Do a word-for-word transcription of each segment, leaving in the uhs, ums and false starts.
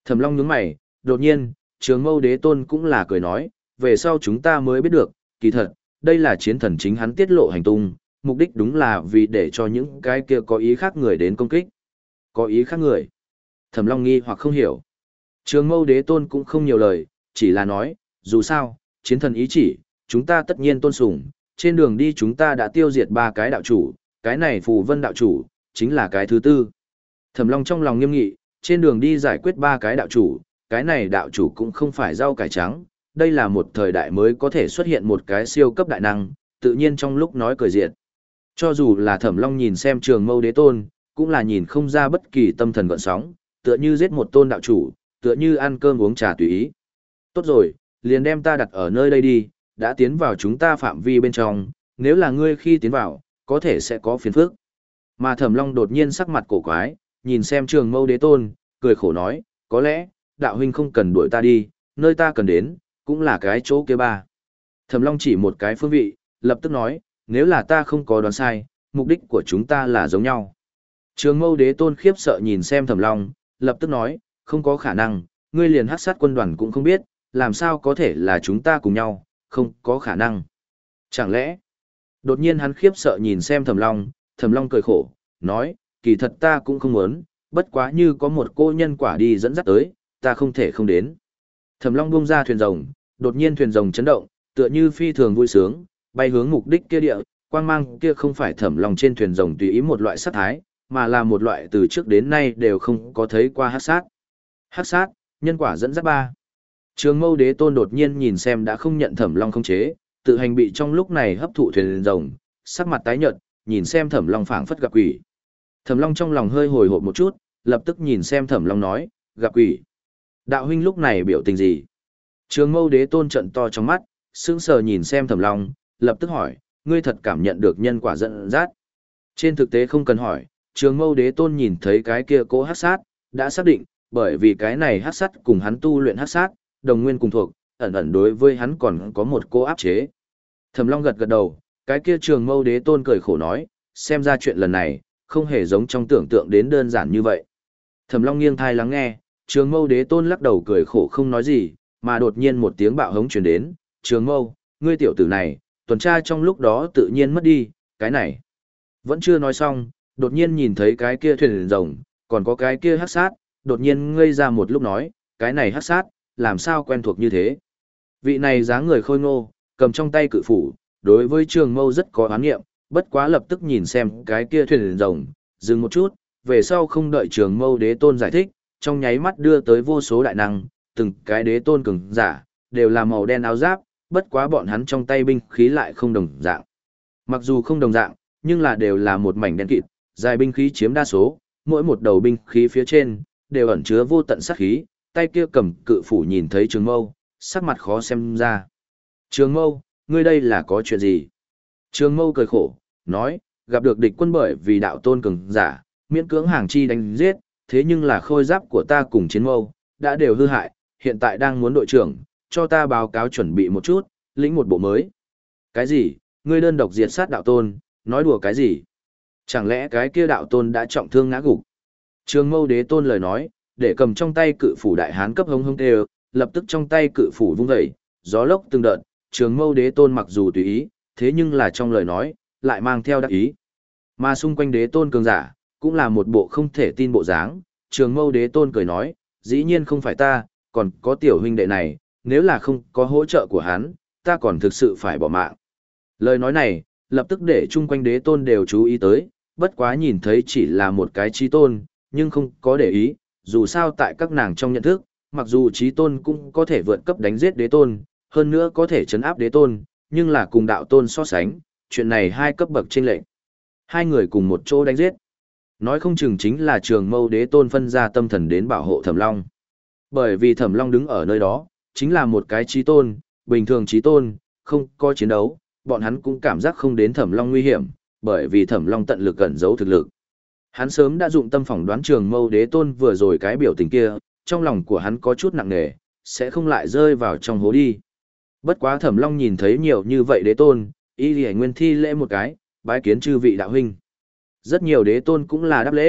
Thẩm Long nhướng mày, đột nhiên, Trường Mâu Đế Tôn cũng là cười nói, về sau chúng ta mới biết được, kỳ thật, đây là chiến thần chính hắn tiết lộ hành tung, mục đích đúng là vì để cho những cái kia có ý khác người đến công kích. Có ý khác người. Thẩm Long nghi hoặc không hiểu. Trường Mâu Đế Tôn cũng không nhiều lời, chỉ là nói, dù sao, chiến thần ý chỉ, chúng ta tất nhiên tôn sùng, trên đường đi chúng ta đã tiêu diệt ba cái đạo chủ, cái này Phù Vân đạo chủ, chính là cái thứ tư. Thẩm Long trong lòng nghiêm nghị, trên đường đi giải quyết ba cái đạo chủ, cái này đạo chủ cũng không phải rau cải trắng, đây là một thời đại mới có thể xuất hiện một cái siêu cấp đại năng, tự nhiên trong lúc nói cười diệt. Cho dù là Thẩm Long nhìn xem Trường Mâu Đế Tôn, cũng là nhìn không ra bất kỳ tâm thần gợn sóng, tựa như giết một tôn đạo chủ, tựa như ăn cơm uống trà tùy ý. Tốt rồi, liền đem ta đặt ở nơi đây đi, đã tiến vào chúng ta phạm vi bên trong, nếu là ngươi khi tiến vào, có thể sẽ có phiền phức. Mà Thẩm Long đột nhiên sắc mặt cổ quái, nhìn xem Trường Mâu Đế Tôn, cười khổ nói, có lẽ, đạo huynh không cần đuổi ta đi, nơi ta cần đến, cũng là cái chỗ kia ba. Thẩm Long chỉ một cái phương vị, lập tức nói, nếu là ta không có đoán sai, mục đích của chúng ta là giống nhau. Trường Mâu Đế Tôn khiếp sợ nhìn xem Thẩm Long, lập tức nói, không có khả năng, ngươi liền hắc sát quân đoàn cũng không biết, làm sao có thể là chúng ta cùng nhau, không có khả năng. Chẳng lẽ, đột nhiên hắn khiếp sợ nhìn xem Thẩm Long, Thẩm Long cười khổ, nói, kỳ thật ta cũng không muốn, bất quá như có một cô nhân quả đi dẫn dắt tới, ta không thể không đến. Thẩm Long buông ra thuyền rồng, đột nhiên thuyền rồng chấn động, tựa như phi thường vui sướng, bay hướng mục đích kia địa, quang mang kia không phải Thẩm Long trên thuyền rồng tùy ý một loại sát thái, mà là một loại từ trước đến nay đều không có thấy qua hắc sát. Hắc sát, nhân quả dẫn dắt ba. Trường Mâu Đế Tôn đột nhiên nhìn xem đã không nhận Thẩm Long khống chế, tự hành bị trong lúc này hấp thụ thuyền rồng, sắc mặt tái nhợt, nhìn xem Thẩm Long phảng phất gặp quỷ. Thẩm Long trong lòng hơi hồi hộp một chút, lập tức nhìn xem Thẩm Long nói, gặp quỷ. Đạo huynh lúc này biểu tình gì? Trường Mâu Đế Tôn trận to trong mắt, sững sờ nhìn xem Thẩm Long, lập tức hỏi, ngươi thật cảm nhận được nhân quả dẫn dắt? Trên thực tế không cần hỏi, Trường Mâu Đế Tôn nhìn thấy cái kia cố hắc sát, đã xác định, bởi vì cái này hắc sát cùng hắn tu luyện hắc sát, đồng nguyên cùng thuộc, ẩn ẩn đối với hắn còn có một cô áp chế. Thẩm Long gật gật đầu, cái kia Trường Mâu Đế Tôn cười khổ nói, xem ra chuyện lần này, không hề giống trong tưởng tượng đến đơn giản như vậy. Thẩm Long nghiêng thai lắng nghe, Trường Mâu Đế Tôn lắc đầu cười khổ không nói gì, mà đột nhiên một tiếng bạo hống truyền đến, Trường Mâu, ngươi tiểu tử này, tuần tra trong lúc đó tự nhiên mất đi, cái này. Vẫn chưa nói xong, đột nhiên nhìn thấy cái kia thuyền rồng, còn có cái kia hắc sát, đột nhiên ngây ra một lúc nói, cái này hắc sát, làm sao quen thuộc như thế. Vị này dáng người khôi ngô, cầm trong tay cự phủ, đối với Trường Mâu rất có oán nghiệm, bất quá lập tức nhìn xem cái kia thuyền rồng, dừng một chút, về sau không đợi Trường Mâu Đế Tôn giải thích, trong nháy mắt đưa tới vô số đại năng, từng cái đế tôn cường giả, đều là màu đen áo giáp, bất quá bọn hắn trong tay binh khí lại không đồng dạng. Mặc dù không đồng dạng, nhưng là đều là một mảnh đen kịt, dài binh khí chiếm đa số, mỗi một đầu binh khí phía trên đều ẩn chứa vô tận sát khí, tay kia cầm cự phủ nhìn thấy Trường Mâu, sắc mặt khó xem ra. Trường Mâu, ngươi đây là có chuyện gì? Trường Mâu cười khổ, nói, gặp được địch quân bởi vì đạo tôn cường giả, miễn cưỡng hàng chi đánh giết, thế nhưng là khôi giáp của ta cùng chiến mâu, đã đều hư hại, hiện tại đang muốn đội trưởng, cho ta báo cáo chuẩn bị một chút, lĩnh một bộ mới. Cái gì, ngươi đơn độc diệt sát đạo tôn, nói đùa cái gì? Chẳng lẽ cái kia đạo tôn đã trọng thương ngã gục? Trường Mâu Đế Tôn lời nói, để cầm trong tay cự phủ đại hán cấp hống hống đều, lập tức trong tay cự phủ vung dậy, gió lốc từng đợt, Trường Mâu Đế Tôn mặc dù tùy ý, thế nhưng là trong lời nói, lại mang theo đắc ý. Mà xung quanh Đế Tôn cường giả, cũng là một bộ không thể tin bộ dáng, Trường Mâu Đế Tôn cười nói, dĩ nhiên không phải ta, còn có tiểu huynh đệ này, nếu là không có hỗ trợ của hắn, ta còn thực sự phải bỏ mạng. Lời nói này, lập tức để chung quanh Đế Tôn đều chú ý tới, bất quá nhìn thấy chỉ là một cái chí tôn, nhưng không có để ý, dù sao tại các nàng trong nhận thức, mặc dù chí tôn cũng có thể vượt cấp đánh giết Đế Tôn, hơn nữa có thể chấn áp Đế Tôn, nhưng là cùng đạo tôn so sánh, chuyện này hai cấp bậc chênh lệch. Hai người cùng một chỗ đánh giết. Nói không chừng chính là Trường Mâu Đế Tôn phân ra tâm thần đến bảo hộ Thẩm Long. Bởi vì Thẩm Long đứng ở nơi đó, chính là một cái chí tôn, bình thường chí tôn, không có chiến đấu, bọn hắn cũng cảm giác không đến Thẩm Long nguy hiểm, bởi vì Thẩm Long tận lực ẩn giấu thực lực. Hắn sớm đã dụng tâm phỏng đoán Trường Mâu Đế Tôn vừa rồi cái biểu tình kia, trong lòng của hắn có chút nặng nề, sẽ không lại rơi vào trong hố đi. Bất quá Thẩm Long nhìn thấy nhiều như vậy Đế Tôn, y lìa nguyên thi lễ một cái, bái kiến chư vị đạo huynh. Rất nhiều Đế Tôn cũng là đáp lễ,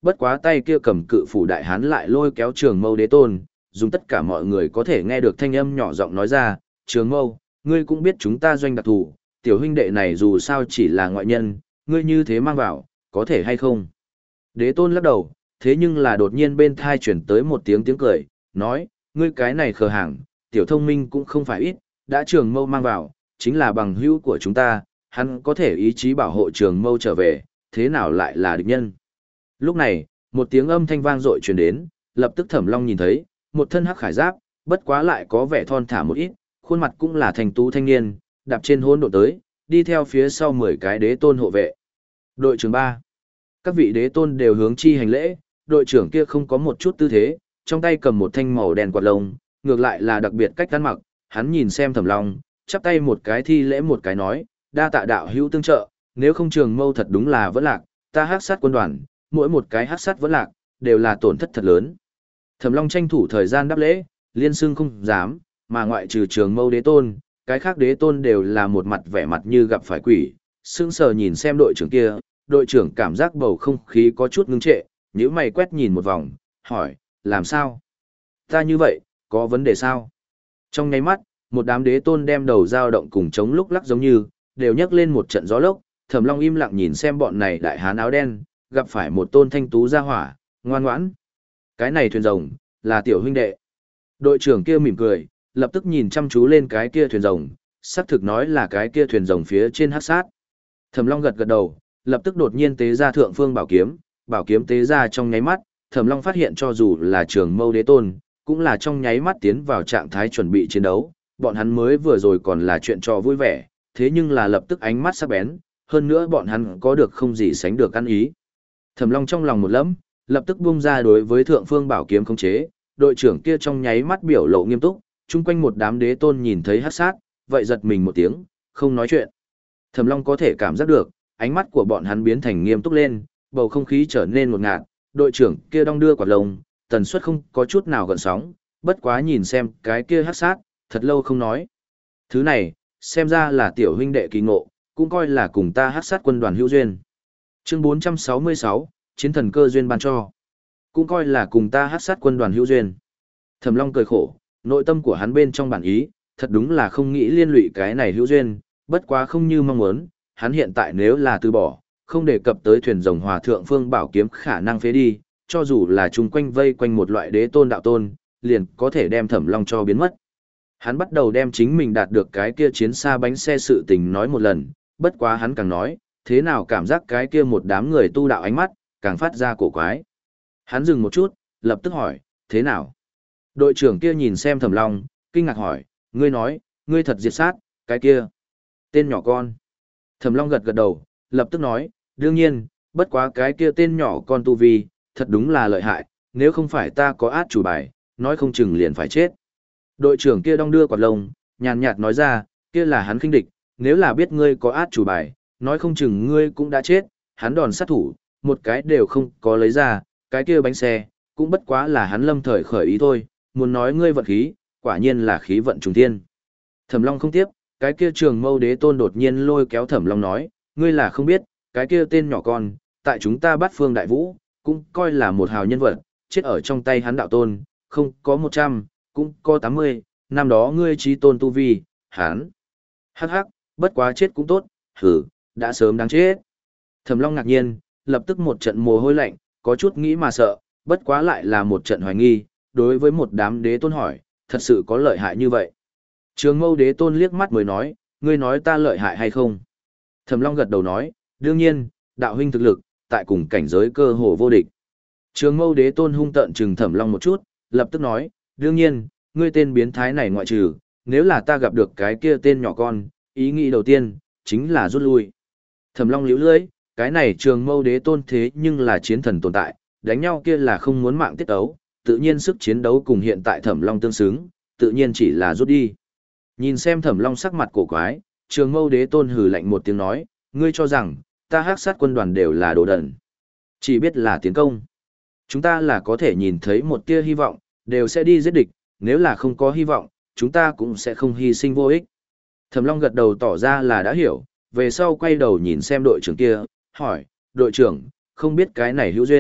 bất quá tay kia cầm cự phủ đại hán lại lôi kéo Trường Mâu Đế Tôn, dùng tất cả mọi người có thể nghe được thanh âm nhỏ giọng nói ra, Trường Mâu, ngươi cũng biết chúng ta doanh đặc thù, tiểu huynh đệ này dù sao chỉ là ngoại nhân, ngươi như thế mang vào, có thể hay không? Đế Tôn lắc đầu, thế nhưng là đột nhiên bên thai chuyển tới một tiếng tiếng cười, nói, ngươi cái này khờ hàng, tiểu thông minh cũng không phải ít, đã Trường Mâu mang vào, chính là bằng hữu của chúng ta, hắn có thể ý chí bảo hộ Trường Mâu trở về, thế nào lại là địch nhân? Lúc này, một tiếng âm thanh vang dội truyền đến, lập tức Thẩm Long nhìn thấy, một thân hắc khải giáp, bất quá lại có vẻ thon thả một ít, khuôn mặt cũng là thành tú thanh niên, đạp trên hỗn độn tới, đi theo phía sau mười cái đế tôn hộ vệ. Đội trưởng ba, các vị đế tôn đều hướng chi hành lễ, đội trưởng kia không có một chút tư thế, trong tay cầm một thanh màu đen quạt lông, ngược lại là đặc biệt cách ăn mặc, hắn nhìn xem Thẩm Long, chắp tay một cái thi lễ một cái nói, đa tạ đạo hữu tương trợ, nếu không Trường Mâu thật đúng là vẫn lạc, ta hắc sát quân đoàn, mỗi một cái hắc sát vẫn lạc, đều là tổn thất thật lớn. Thẩm Long tranh thủ thời gian đáp lễ, liên xưng không dám, mà ngoại trừ Trường Mâu Đế Tôn, cái khác đế tôn đều là một mặt vẻ mặt như gặp phải quỷ, sững sờ nhìn xem đội trưởng kia, đội trưởng cảm giác bầu không khí có chút ngưng trệ, nhíu mày quét nhìn một vòng, hỏi, làm sao? Ta như vậy, có vấn đề sao? Trong nháy mắt, một đám đế tôn đem đầu dao động cùng chống lúc lắc giống như, đều nhấc lên một trận gió lốc, Thẩm Long im lặng nhìn xem bọn này đại hán áo đen, gặp phải một tôn thanh tú gia hỏa, ngoan ngoãn. Cái này thuyền rồng, là tiểu huynh đệ. Đội trưởng kia mỉm cười, lập tức nhìn chăm chú lên cái kia thuyền rồng, xác thực nói là cái kia thuyền rồng phía trên hắc sát. Thẩm Long gật gật đầu, lập tức đột nhiên tế ra thượng phương bảo kiếm, bảo kiếm tế ra trong nháy mắt, Thẩm Long phát hiện cho dù là Trường Mâu Đế Tôn, cũng là trong nháy mắt tiến vào trạng thái chuẩn bị chiến đấu, bọn hắn mới vừa rồi còn là chuyện trò vui vẻ, thế nhưng là lập tức ánh mắt sắc bén, hơn nữa bọn hắn có được không gì sánh được ăn ý. Thẩm Long trong lòng một lẫm, lập tức buông ra đối với thượng phương bảo kiếm khống chế, đội trưởng kia trong nháy mắt biểu lộ nghiêm túc, chung quanh một đám đế tôn nhìn thấy hắc sát, vậy giật mình một tiếng, không nói chuyện. Thẩm Long có thể cảm giác được, ánh mắt của bọn hắn biến thành nghiêm túc lên, bầu không khí trở nên ngột ngạt, đội trưởng kia đong đưa quạt lông, tần suất không có chút nào gợn sóng, bất quá nhìn xem cái kia hắc sát, thật lâu không nói. Thứ này, xem ra là tiểu huynh đệ kỳ ngộ, cũng coi là cùng ta hắc sát quân đoàn hữu duyên. Chương bốn trăm sáu mươi sáu, chiến thần cơ duyên ban cho. Cũng coi là cùng ta hắc sát quân đoàn hữu duyên. Thẩm Long cười khổ, nội tâm của hắn bên trong bản ý, thật đúng là không nghĩ liên lụy cái này hữu duyên, bất quá không như mong muốn, hắn hiện tại nếu là từ bỏ, không đề cập tới thuyền rồng hòa thượng phương bảo kiếm khả năng phế đi, cho dù là chung quanh vây quanh một loại đế tôn đạo tôn, liền có thể đem Thẩm Long cho biến mất. Hắn bắt đầu đem chính mình đạt được cái kia chiến xa bánh xe sự tình nói một lần, bất quá hắn càng nói, thế nào cảm giác cái kia một đám người tu đạo ánh mắt, càng phát ra cổ quái. Hắn dừng một chút, lập tức hỏi, thế nào? Đội trưởng kia nhìn xem Thẩm Long, kinh ngạc hỏi, ngươi nói, ngươi thật diệt sát, cái kia. Tên nhỏ con. Thẩm Long gật gật đầu, lập tức nói, đương nhiên, bất quá cái kia tên nhỏ con tu vi, thật đúng là lợi hại, nếu không phải ta có át chủ bài, nói không chừng liền phải chết. Đội trưởng kia đong đưa quạt lông, nhàn nhạt nói ra, kia là hắn khinh địch, nếu là biết ngươi có át chủ bài, nói không chừng ngươi cũng đã chết, hắn đòn sát thủ, một cái đều không có lấy ra, cái kia bánh xe, cũng bất quá là hắn lâm thời khởi ý thôi, muốn nói ngươi vận khí, quả nhiên là khí vận trùng thiên. Thẩm Long không tiếp, cái kia Trường Mâu Đế Tôn đột nhiên lôi kéo Thẩm Long nói, ngươi là không biết, cái kia tên nhỏ con, tại chúng ta Bát Phương Đại Vũ, cũng coi là một hào nhân vật, chết ở trong tay hắn đạo tôn, không có một trăm, cũng có tám mươi, năm đó ngươi chí tôn tu vi, hắn. Hắc hắc, bất quá chết cũng tốt, hử, đã sớm đáng chết. Thẩm Long ngạc nhiên, lập tức một trận mồ hôi lạnh, có chút nghĩ mà sợ, bất quá lại là một trận hoài nghi, đối với một đám đế tôn hỏi, thật sự có lợi hại như vậy. Trường Mâu Đế Tôn liếc mắt mới nói, ngươi nói ta lợi hại hay không? Thẩm Long gật đầu nói, đương nhiên, đạo huynh thực lực, tại cùng cảnh giới cơ hồ vô địch. Trường Mâu Đế Tôn hung tợn trừng Thẩm Long một chút, lập tức nói, đương nhiên, ngươi tên biến thái này ngoại trừ, nếu là ta gặp được cái kia tên nhỏ con, ý nghĩ đầu tiên, chính là rút lui. Thẩm Long liễu lưỡi, cái này Trường Mâu Đế Tôn thế nhưng là chiến thần tồn tại, đánh nhau kia là không muốn mạng tiết ấu, tự nhiên sức chiến đấu cùng hiện tại Thẩm Long tương xứng, tự nhiên chỉ là rút đi. Nhìn xem Thẩm Long sắc mặt cổ quái, Trường Mâu Đế Tôn hừ lạnh một tiếng nói, ngươi cho rằng, ta hắc sát quân đoàn đều là đồ đần. Chỉ biết là tiến công. Chúng ta là có thể nhìn thấy một tia hy vọng, đều sẽ đi giết địch, nếu là không có hy vọng, chúng ta cũng sẽ không hy sinh vô ích. Thẩm Long gật đầu tỏ ra là đã hiểu, về sau quay đầu nhìn xem đội trưởng kia, hỏi, đội trưởng, không biết cái này hữu duyên,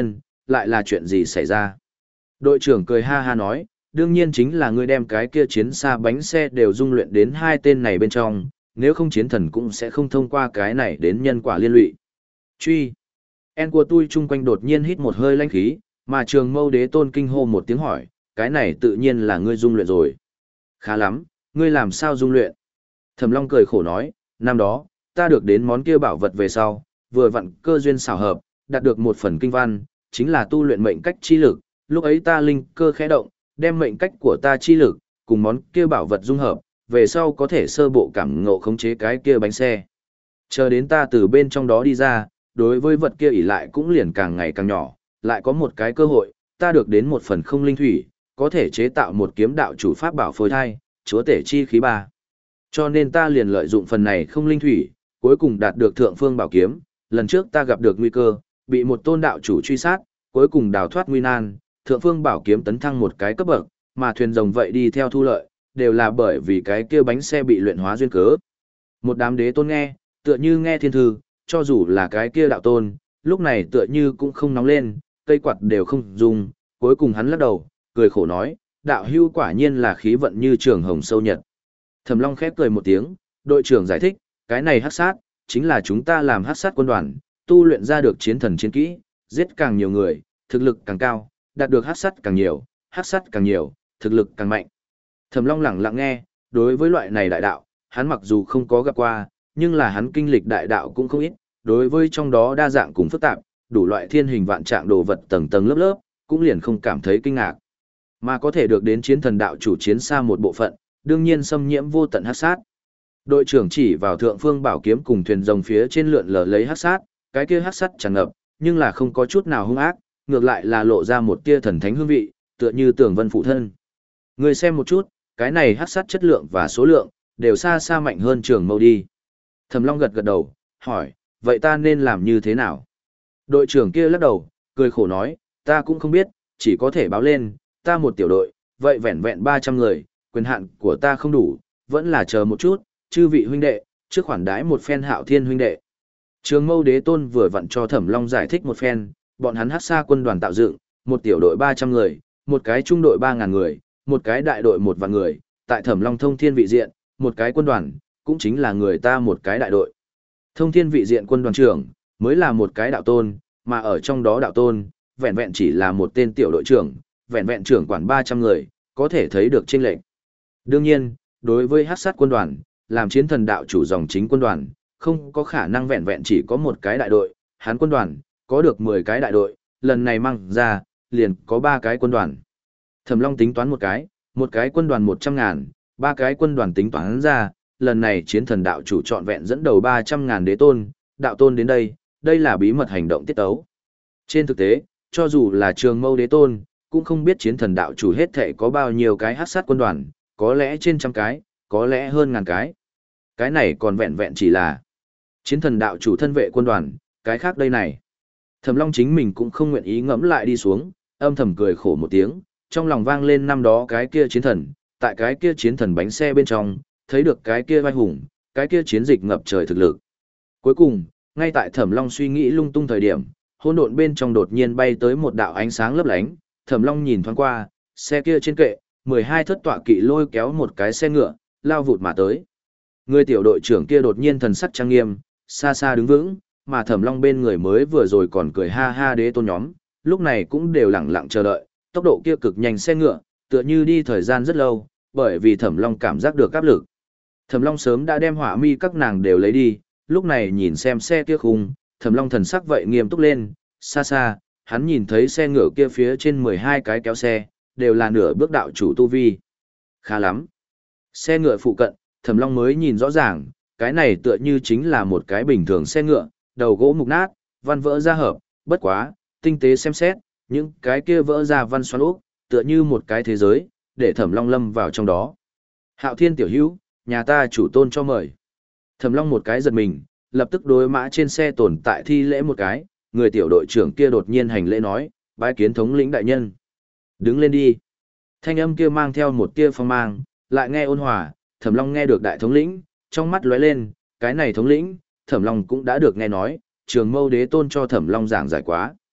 lại là chuyện gì xảy ra? Đội trưởng cười ha ha nói, đương nhiên chính là ngươi đem cái kia chiến xa bánh xe đều dung luyện đến hai tên này bên trong, nếu không chiến thần cũng sẽ không thông qua cái này đến nhân quả liên lụy. Truy. En của tôi chung quanh đột nhiên hít một hơi lãnh khí, mà Trường Mâu Đế Tôn kinh hô một tiếng hỏi, cái này tự nhiên là ngươi dung luyện rồi. Khá lắm, ngươi làm sao dung luyện? Thẩm Long cười khổ nói, năm đó, ta được đến món kia bảo vật về sau, vừa vặn cơ duyên xảo hợp, đạt được một phần kinh văn, chính là tu luyện mệnh cách chi lực, lúc ấy ta linh cơ khẽ động, đem mệnh cách của ta chi lực, cùng món kia bảo vật dung hợp, về sau có thể sơ bộ cảm ngộ khống chế cái kia bánh xe. Chờ đến ta từ bên trong đó đi ra, đối với vật kia ỷ lại cũng liền càng ngày càng nhỏ, lại có một cái cơ hội, ta được đến một phần không linh thủy, có thể chế tạo một kiếm đạo chủ pháp bảo phôi thai, chúa tể chi khí ba. Cho nên ta liền lợi dụng phần này không linh thủy, cuối cùng đạt được thượng phương bảo kiếm, lần trước ta gặp được nguy cơ, bị một tôn đạo chủ truy sát, cuối cùng đào thoát nguy nan, thượng phương bảo kiếm tấn thăng một cái cấp bậc, mà thuyền rồng vậy đi theo thu lợi, đều là bởi vì cái kia bánh xe bị luyện hóa duyên cớ. Một đám đế tôn nghe, tựa như nghe thiên thư, cho dù là cái kia đạo tôn, lúc này tựa như cũng không nóng lên, cây quạt đều không dùng, cuối cùng hắn lắc đầu, cười khổ nói, đạo hưu quả nhiên là khí vận như trường hồng sâu nhật. Thẩm Long khép cười một tiếng, đội trưởng giải thích, cái này hắc sát, chính là chúng ta làm hắc sát quân đoàn, tu luyện ra được chiến thần chiến kỹ, giết càng nhiều người, thực lực càng cao, đạt được hắc sát càng nhiều, hắc sát càng nhiều, thực lực càng mạnh. Thẩm Long lặng lặng nghe, đối với loại này đại đạo, hắn mặc dù không có gặp qua, nhưng là hắn kinh lịch đại đạo cũng không ít, đối với trong đó đa dạng cùng phức tạp, đủ loại thiên hình vạn trạng đồ vật tầng tầng lớp lớp, cũng liền không cảm thấy kinh ngạc. Mà có thể được đến chiến thần đạo chủ chiến xa một bộ phận, đương nhiên xâm nhiễm vô tận hắc sát. Đội trưởng chỉ vào thượng phương bảo kiếm cùng thuyền rồng phía trên lượn lờ lấy hắc sát, cái kia hắc sát tràn ngập, nhưng là không có chút nào hung ác, ngược lại là lộ ra một tia thần thánh hương vị, tựa như tường vân phụ thân. Người xem một chút, cái này hắc sát chất lượng và số lượng, đều xa xa mạnh hơn Trường Mâu đi. Thẩm Long gật gật đầu, hỏi, vậy ta nên làm như thế nào? Đội trưởng kia lắc đầu, cười khổ nói, ta cũng không biết, chỉ có thể báo lên, ta một tiểu đội, vậy vẹn vẹn ba trăm người, quyền hạn của ta không đủ, vẫn là chờ một chút, chư vị huynh đệ, trước khoản đái một phen Hạo Thiên huynh đệ. Trường Mâu Đế Tôn vừa vặn cho Thẩm Long giải thích một phen, bọn hắn hắc sa quân đoàn tạo dựng, một tiểu đội ba trăm người, một cái trung đội ba ngàn người, một cái đại đội một vạn người, tại Thẩm Long thông thiên vị diện, một cái quân đoàn, cũng chính là người ta một cái đại đội. Thông thiên vị diện quân đoàn trưởng, mới là một cái đạo tôn, mà ở trong đó đạo tôn, vẹn vẹn chỉ là một tên tiểu đội trưởng, vẹn vẹn trưởng quản ba trăm người, có thể thấy được chênh lệch. Đương nhiên, đối với hắc sát quân đoàn, làm chiến thần đạo chủ dòng chính quân đoàn, không có khả năng vẹn vẹn chỉ có một cái đại đội, hắn quân đoàn, có được mười cái đại đội, lần này mang ra, liền có ba cái quân đoàn. Thẩm Long tính toán một cái, một cái quân đoàn một trăm ngàn, ba cái quân đoàn tính toán ra, lần này chiến thần đạo chủ trọn vẹn dẫn đầu ba trăm ngàn đế tôn, đạo tôn đến đây, đây là bí mật hành động tiết tấu. Trên thực tế, cho dù là Trường Mâu Đế Tôn, cũng không biết chiến thần đạo chủ hết thệ có bao nhiêu cái hắc sát quân đoàn, có lẽ trên trăm cái, có lẽ hơn ngàn cái. Cái này còn vẹn vẹn chỉ là chiến thần đạo chủ thân vệ quân đoàn, cái khác đây này. Thẩm Long chính mình cũng không nguyện ý ngẫm lại đi xuống, âm thầm cười khổ một tiếng, trong lòng vang lên năm đó cái kia chiến thần, tại cái kia chiến thần bánh xe bên trong, thấy được cái kia vai hùng, cái kia chiến dịch ngập trời thực lực. Cuối cùng, ngay tại Thẩm Long suy nghĩ lung tung thời điểm, hỗn độn bên trong đột nhiên bay tới một đạo ánh sáng lấp lánh, Thẩm Long nhìn thoáng qua, xe kia trên kệ, mười hai thất tọa kỵ lôi kéo một cái xe ngựa, lao vụt mà tới. Người tiểu đội trưởng kia đột nhiên thần sắc trang nghiêm, xa xa đứng vững, mà Thẩm Long bên người mới vừa rồi còn cười ha ha đế tôn nhóm, lúc này cũng đều lặng lặng chờ đợi, tốc độ kia cực nhanh xe ngựa, tựa như đi thời gian rất lâu, bởi vì Thẩm Long cảm giác được áp lực. Thẩm Long sớm đã đem hỏa mi các nàng đều lấy đi, lúc này nhìn xem xe kia khung, Thẩm Long thần sắc vậy nghiêm túc lên, xa xa, hắn nhìn thấy xe ngựa kia phía trên mười hai cái kéo xe, đều là nửa bước đạo chủ tu vi. Khá lắm. Xe ngựa phụ cận, Thẩm Long mới nhìn rõ ràng, cái này tựa như chính là một cái bình thường xe ngựa, đầu gỗ mục nát, văn vỡ ra hợp, bất quá, tinh tế xem xét, những cái kia vỡ ra văn xoắn ốc, tựa như một cái thế giới, để Thẩm Long lâm vào trong đó. Hạo Thiên tiểu hữu, nhà ta chủ tôn cho mời. Thẩm Long một cái giật mình, lập tức đối mã trên xe tồn tại thi lễ một cái, người tiểu đội trưởng kia đột nhiên hành lễ nói, bái kiến thống lĩnh đại nhân. Đứng lên đi. Thanh âm kia mang theo một tia phong mang, lại nghe ôn hòa, Thẩm Long nghe được đại thống lĩnh, trong mắt lóe lên, cái này thống lĩnh, Thẩm Long cũng đã được nghe nói, Trường Mâu Đế Tôn cho Thẩm Long giảng giải quá.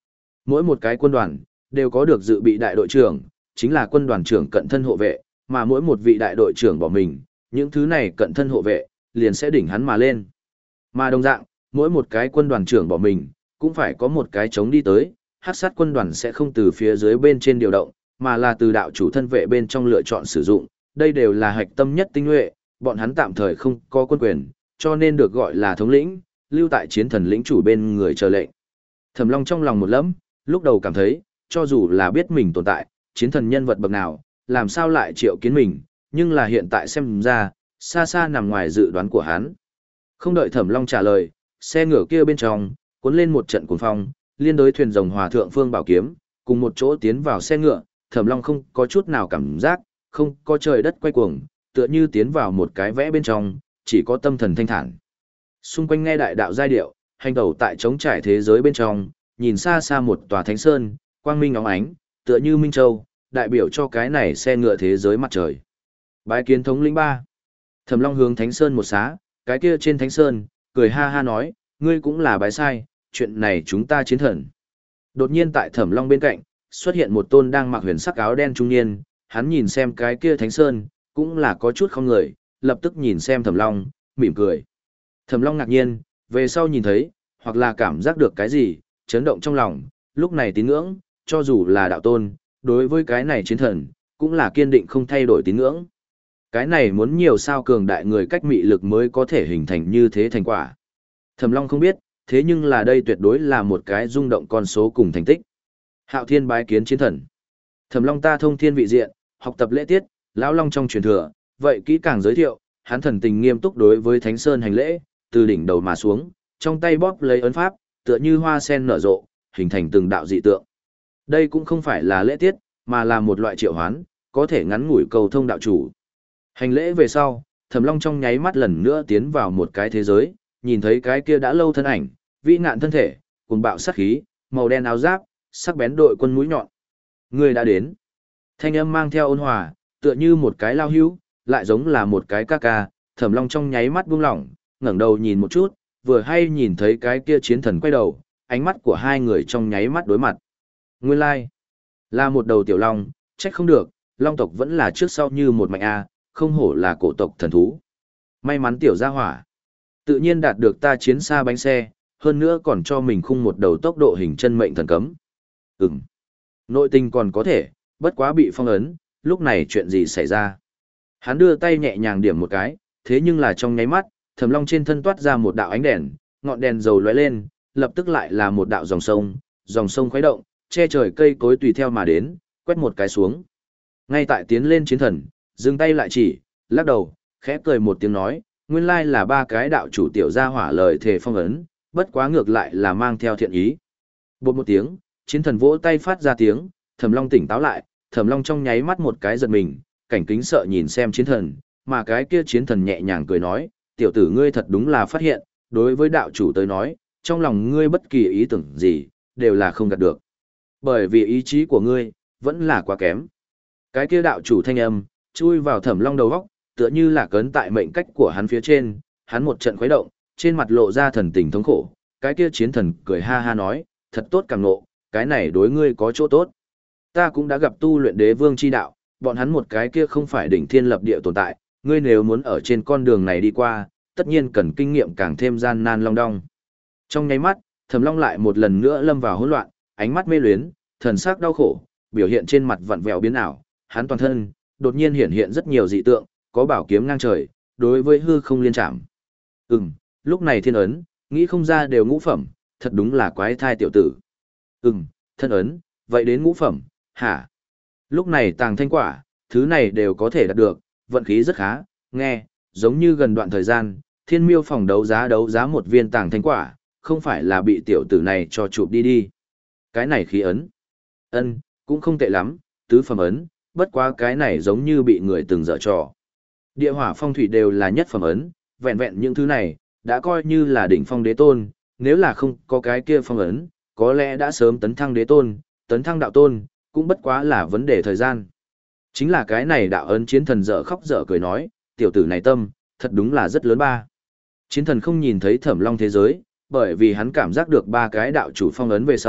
Mỗi một cái quân đoàn đều có được dự bị đại đội trưởng, chính là quân đoàn trưởng cận thân hộ vệ, mà mỗi một vị đại đội trưởng bỏ mình, những thứ này cận thân hộ vệ liền sẽ đỉnh hắn mà lên. Mà đồng dạng, mỗi một cái quân đoàn trưởng bỏ mình, cũng phải có một cái chống đi tới, hắc sát quân đoàn sẽ không từ phía dưới bên trên điều động, mà là từ đạo chủ thân vệ bên trong lựa chọn sử dụng, đây đều là hạch tâm nhất tinh nhuệ, bọn hắn tạm thời không có quân quyền, cho nên được gọi là thống lĩnh, lưu tại chiến thần lĩnh chủ bên người chờ lệnh. Thẩm Long trong lòng một lẫm, lúc đầu cảm thấy, cho dù là biết mình tồn tại, chiến thần nhân vật bậc nào, làm sao lại triệu kiến mình, nhưng là hiện tại xem ra, xa xa nằm ngoài dự đoán của hắn. Không đợi Thẩm Long trả lời, xe ngựa kia bên trong, cuốn lên một trận cuồng phong, liên đối thuyền rồng hòa thượng Phương Bảo Kiếm, cùng một chỗ tiến vào xe ngựa, Thẩm Long không có chút nào cảm giác, không có trời đất quay cuồng, tựa như tiến vào một cái vẽ bên trong, chỉ có tâm thần thanh thản. Xung quanh nghe đại đạo giai điệu, hành tẩu tại trống trải thế giới bên trong, nhìn xa xa một tòa thánh sơn, quang minh óng ánh, tựa như Minh Châu, đại biểu cho cái này xe ngựa thế giới mặt trời. Bái kiến thống lĩnh ba. Thẩm Long hướng thánh sơn một xá, cái kia trên thánh sơn, cười ha ha nói, ngươi cũng là bái sai, chuyện này chúng ta chiến thần. Đột nhiên tại Thẩm Long bên cạnh, xuất hiện một tôn đang mặc huyền sắc áo đen trung niên, hắn nhìn xem cái kia thánh sơn, cũng là có chút không người, lập tức nhìn xem Thẩm Long, mỉm cười. Thẩm Long ngạc nhiên, về sau nhìn thấy, hoặc là cảm giác được cái gì, chấn động trong lòng, lúc này tín ngưỡng, cho dù là đạo tôn, đối với cái này chiến thần, cũng là kiên định không thay đổi tín ngưỡng. Cái này muốn nhiều sao cường đại người cách mị lực mới có thể hình thành như thế thành quả. Thẩm Long không biết, thế nhưng là đây tuyệt đối là một cái rung động con số cùng thành tích. Hạo Thiên bái kiến chiến thần. Thẩm Long ta thông thiên vị diện, học tập lễ tiết, lão long trong truyền thừa, vậy kỹ càng giới thiệu, hắn thần tình nghiêm túc đối với Thánh Sơn hành lễ, từ đỉnh đầu mà xuống, trong tay bóp lấy ấn pháp, tựa như hoa sen nở rộ, hình thành từng đạo dị tượng. Đây cũng không phải là lễ tiết, mà là một loại triệu hoán, có thể ngắn ngủi cầu thông đạo chủ. Hành lễ về sau, Thẩm Long trong nháy mắt lần nữa tiến vào một cái thế giới, nhìn thấy cái kia đã lâu thân ảnh, vĩ ngạn thân thể, cuồng bạo sát khí, màu đen áo giáp, sắc bén đội quân mũi nhọn. Người đã đến. Thanh âm mang theo ôn hòa, tựa như một cái lao hữu, lại giống là một cái ca ca, Thẩm Long trong nháy mắt buông lỏng, ngẩng đầu nhìn một chút, vừa hay nhìn thấy cái kia chiến thần quay đầu, ánh mắt của hai người trong nháy mắt đối mặt. Nguyên lai, like, là một đầu tiểu long, trách không được, long tộc vẫn là trước sau như một mạnh a, không hổ là cổ tộc thần thú. May mắn tiểu gia hỏa, tự nhiên đạt được ta chiến xa bánh xe, hơn nữa còn cho mình khung một đầu tốc độ hình chân mệnh thần cấm. Ừm, nội tình còn có thể, bất quá bị phong ấn, lúc này chuyện gì xảy ra? Hắn đưa tay nhẹ nhàng điểm một cái, thế nhưng là trong nháy mắt, Thẩm Long trên thân toát ra một đạo ánh đèn, ngọn đèn dầu lóe lên, lập tức lại là một đạo dòng sông, dòng sông khuấy động, che trời cây cối tùy theo mà đến, quét một cái xuống. Ngay tại tiến lên chiến thần, dừng tay lại chỉ, lắc đầu, khẽ cười một tiếng nói, nguyên lai là ba cái đạo chủ tiểu gia hỏa lời thề phong ấn, bất quá ngược lại là mang theo thiện ý. Bột một tiếng, chiến thần vỗ tay phát ra tiếng, Thẩm Long tỉnh táo lại, Thẩm Long trong nháy mắt một cái giật mình, cảnh kính sợ nhìn xem chiến thần, mà cái kia chiến thần nhẹ nhàng cười nói, tiểu tử ngươi thật đúng là phát hiện, đối với đạo chủ tới nói, trong lòng ngươi bất kỳ ý tưởng gì, đều là không gạt được. Bởi vì ý chí của ngươi, vẫn là quá kém. Cái kia đạo chủ thanh âm, chui vào Thẩm Long đầu góc, tựa như là cấn tại mệnh cách của hắn phía trên, hắn một trận khuấy động, trên mặt lộ ra thần tình thống khổ, cái kia chiến thần cười ha ha nói, thật tốt càng ngộ, cái này đối ngươi có chỗ tốt. Ta cũng đã gặp tu luyện đế vương chi đạo, bọn hắn một cái kia không phải đỉnh thiên lập địa tồn tại, ngươi nếu muốn ở trên con đường này đi qua, tất nhiên cần kinh nghiệm càng thêm gian nan long đong. Trong nháy mắt, Thẩm Long lại một lần nữa lâm vào hỗn loạn, ánh mắt mê luyến, thần sắc đau khổ, biểu hiện trên mặt vặn vẹo biến ảo, hắn toàn thân đột nhiên hiện hiện rất nhiều dị tượng, có bảo kiếm ngang trời, đối với hư không liên chạm. Ừm, lúc này thiên ấn, nghĩ không ra đều ngũ phẩm, thật đúng là quái thai tiểu tử. Ừm, thân ấn, vậy đến ngũ phẩm, hả? Lúc này tàng thanh quả, thứ này đều có thể đạt được, vận khí rất khá, nghe, giống như gần đoạn thời gian, thiên miêu phòng đấu giá đấu giá một viên tàng thanh quả, không phải là bị tiểu tử này cho chụp đi đi. Cái này khí ấn. Ân, cũng không tệ lắm, tứ phẩm ấn, bất quá cái này giống như bị người từng dở trò. Địa hỏa phong thủy đều là nhất phẩm ấn, vẹn vẹn những thứ này, đã coi như là đỉnh phong đế tôn, nếu là không có cái kia phong ấn, có lẽ đã sớm tấn thăng đế tôn, tấn thăng đạo tôn, cũng bất quá là vấn đề thời gian. Chính là cái này đạo ấn chiến thần dở khóc dở cười nói, tiểu tử này tâm, thật đúng là rất lớn ba. Chiến thần không nhìn thấy Thẩm Long thế giới, bởi vì hắn cảm giác được ba cái đạo chủ phong ấn về sau,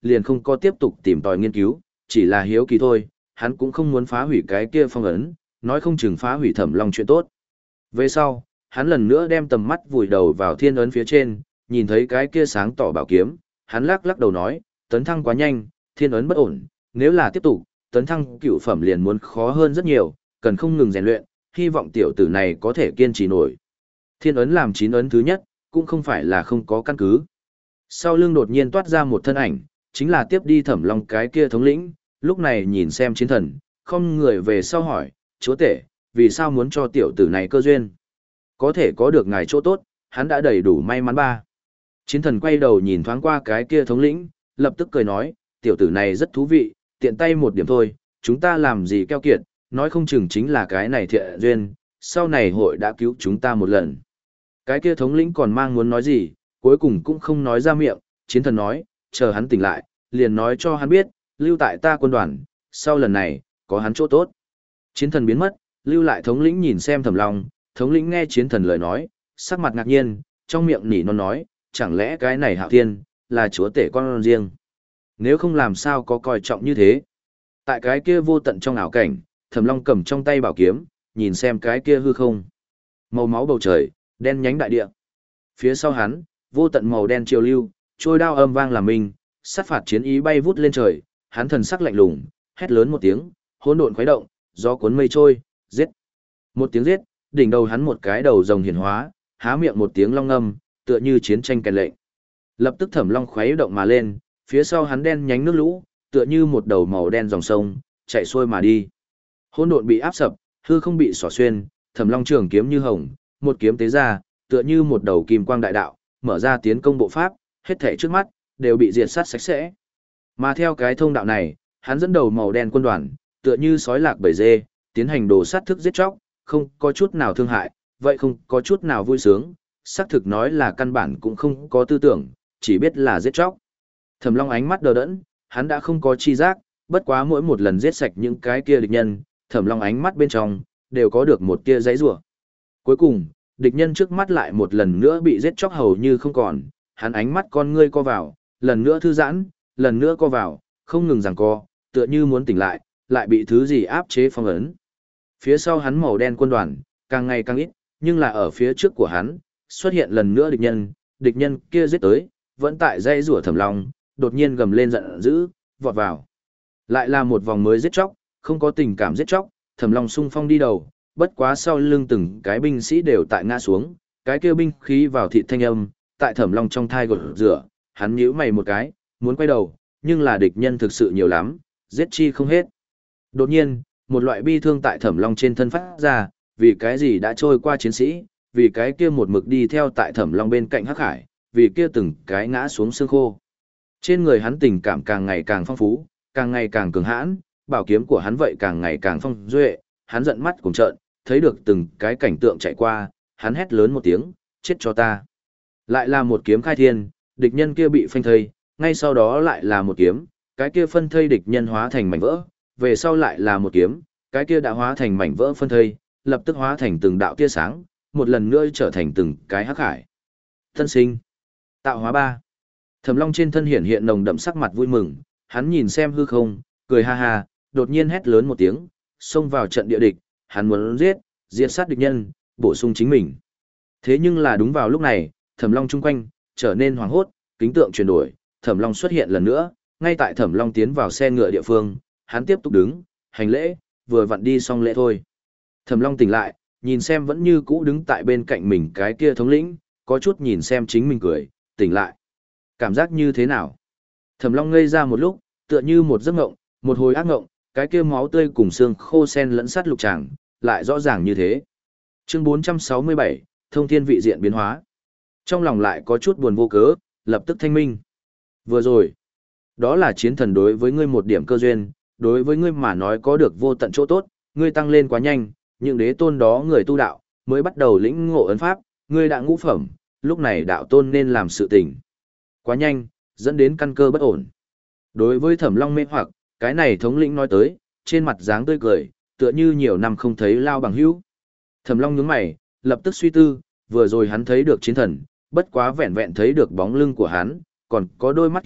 liền không có tiếp tục tìm tòi nghiên cứu, chỉ là hiếu kỳ thôi, hắn cũng không muốn phá hủy cái kia phong ấn, nói không chừng phá hủy Thẩm Long chuyện tốt. Về sau, hắn lần nữa đem tầm mắt vùi đầu vào thiên ấn phía trên, nhìn thấy cái kia sáng tỏ bảo kiếm, hắn lắc lắc đầu nói, tấn thăng quá nhanh, thiên ấn bất ổn, nếu là tiếp tục, tấn thăng cựu phẩm liền muốn khó hơn rất nhiều, cần không ngừng rèn luyện, hy vọng tiểu tử này có thể kiên trì nổi. Thiên ấn làm chín ấn thứ nhất, cũng không phải là không có căn cứ. Sau lưng đột nhiên toát ra một thân ảnh, chính là tiếp đi Thẩm Long cái kia thống lĩnh, lúc này nhìn xem chiến thần, không người về sau hỏi, chúa tể, vì sao muốn cho tiểu tử này cơ duyên? Có thể có được ngài chỗ tốt, hắn đã đầy đủ may mắn ba. Chiến thần quay đầu nhìn thoáng qua cái kia thống lĩnh, lập tức cười nói, tiểu tử này rất thú vị, tiện tay một điểm thôi, chúng ta làm gì keo kiệt, nói không chừng chính là cái này thiện duyên, sau này hội đã cứu chúng ta một lần. Cái kia thống lĩnh còn mang muốn nói gì, cuối cùng cũng không nói ra miệng, chiến thần nói, chờ hắn tỉnh lại, liền nói cho hắn biết, lưu tại ta quân đoàn, sau lần này, có hắn chỗ tốt. Chiến thần biến mất, lưu lại thống lĩnh nhìn xem Thẩm Long, thống lĩnh nghe chiến thần lời nói, sắc mặt ngạc nhiên, trong miệng nỉ non nói, chẳng lẽ cái này Hạo Thiên, là chúa tể con riêng. Nếu không làm sao có coi trọng như thế. Tại cái kia vô tận trong ảo cảnh, Thẩm Long cầm trong tay bảo kiếm, nhìn xem cái kia hư không. Màu máu bầu trời, đen nhánh đại địa. Phía sau hắn, vô tận màu đen triều lưu, trôi đao âm vang làm mình, sát phạt chiến ý bay vút lên trời, hắn thần sắc lạnh lùng, hét lớn một tiếng, hỗn độn khuấy động, gió cuốn mây trôi, giết. Một tiếng giết, đỉnh đầu hắn một cái đầu rồng hiển hóa, há miệng một tiếng long ngâm, tựa như chiến tranh kèn lệnh. Lập tức Thẩm Long khuấy động mà lên, phía sau hắn đen nhánh nước lũ, tựa như một đầu màu đen dòng sông, chạy xuôi mà đi. Hỗn độn bị áp sập, hư không bị xỏ xuyên, Thẩm Long trường kiếm như hồng, một kiếm tế ra, tựa như một đầu kim quang đại đạo, mở ra tiến công bộ pháp, hết thảy trước mắt đều bị diệt sát sạch sẽ. Mà theo cái thông đạo này, hắn dẫn đầu màu đen quân đoàn, tựa như sói lạc bầy dê, tiến hành đồ sát thức giết chóc, không có chút nào thương hại, vậy không có chút nào vui sướng, xác thực nói là căn bản cũng không có tư tưởng, chỉ biết là giết chóc. Thẩm Long ánh mắt đờ đẫn, hắn đã không có chi giác, bất quá mỗi một lần giết sạch những cái kia địch nhân, Thẩm Long ánh mắt bên trong đều có được một tia giãy giụa. Cuối cùng, địch nhân trước mắt lại một lần nữa bị giết chóc hầu như không còn, hắn ánh mắt con ngươi co vào, lần nữa thư giãn, lần nữa co vào, không ngừng giằng co, tựa như muốn tỉnh lại, lại bị thứ gì áp chế phong ấn. Phía sau hắn màu đen quân đoàn, càng ngày càng ít, nhưng là ở phía trước của hắn, xuất hiện lần nữa địch nhân, địch nhân kia giết tới, vẫn tại dây rủa Thẩm Long, đột nhiên gầm lên giận dữ, vọt vào. Lại là một vòng mới giết chóc, không có tình cảm giết chóc, Thẩm Long xung phong đi đầu, bất quá sau lưng từng cái binh sĩ đều tại ngã xuống, cái kia binh khí vào thịt thanh âm, tại Thẩm Long trong thai gột rửa, hắn nhíu mày một cái, muốn quay đầu, nhưng là địch nhân thực sự nhiều lắm, giết chi không hết. Đột nhiên, một loại bi thương tại Thẩm Long trên thân phát ra, vì cái gì đã trôi qua chiến sĩ, vì cái kia một mực đi theo tại Thẩm Long bên cạnh Hắc Hải, vì kia từng cái ngã xuống xương khô. Trên người hắn tình cảm càng ngày càng phong phú, càng ngày càng cường hãn, bảo kiếm của hắn vậy càng ngày càng phong duệ, hắn giận mắt cùng trợn, thấy được từng cái cảnh tượng chạy qua, hắn hét lớn một tiếng, chết cho ta. Lại là một kiếm khai thiên, địch nhân kia bị phanh thây, ngay sau đó lại là một kiếm, cái kia phân thây địch nhân hóa thành mảnh vỡ, về sau lại là một kiếm, cái kia đã hóa thành mảnh vỡ phân thây, lập tức hóa thành từng đạo tia sáng, một lần nữa trở thành từng cái hắc hải. Thân sinh, tạo hóa ba. Thẩm Long trên thân hiện hiện nồng đậm sắc mặt vui mừng, hắn nhìn xem hư không, cười ha ha, đột nhiên hét lớn một tiếng, xông vào trận địa địch, hắn muốn giết, diệt sát địch nhân, bổ sung chính mình. Thế nhưng là đúng vào lúc này, Thẩm Long chung quanh trở nên hoảng hốt, kính tượng chuyển đổi, Thẩm Long xuất hiện lần nữa, ngay tại Thẩm Long tiến vào xe ngựa địa phương, hắn tiếp tục đứng, hành lễ, vừa vặn đi xong lễ thôi. Thẩm Long tỉnh lại, nhìn xem vẫn như cũ đứng tại bên cạnh mình cái kia thống lĩnh, có chút nhìn xem chính mình cười, tỉnh lại. Cảm giác như thế nào? Thẩm Long ngây ra một lúc, tựa như một giấc ngộng, một hồi ác ngộng, cái kia máu tươi cùng xương khô sen lẫn sát lục tràng, lại rõ ràng như thế. Chương bốn trăm sáu mươi bảy, Thông Thiên vị diện biến hóa. Trong lòng lại có chút buồn vô cớ, lập tức thanh minh. Vừa rồi, đó là chiến thần đối với ngươi một điểm cơ duyên, đối với ngươi mà nói có được vô tận chỗ tốt, ngươi tăng lên quá nhanh, những đế tôn đó người tu đạo, mới bắt đầu lĩnh ngộ ấn pháp, ngươi đã ngũ phẩm, lúc này đạo tôn nên làm sự tình. Quá nhanh, dẫn đến căn cơ bất ổn. Đối với Thẩm Long mê hoặc, cái này thống lĩnh nói tới, trên mặt dáng tươi cười, tựa như nhiều năm không thấy lao bằng hữu. Thẩm Long nhướng mày, lập tức suy tư, vừa rồi hắn thấy được chiến thần, bất quá vẹn vẹn thấy được bóng lưng của hắn, còn có đôi mắt kia,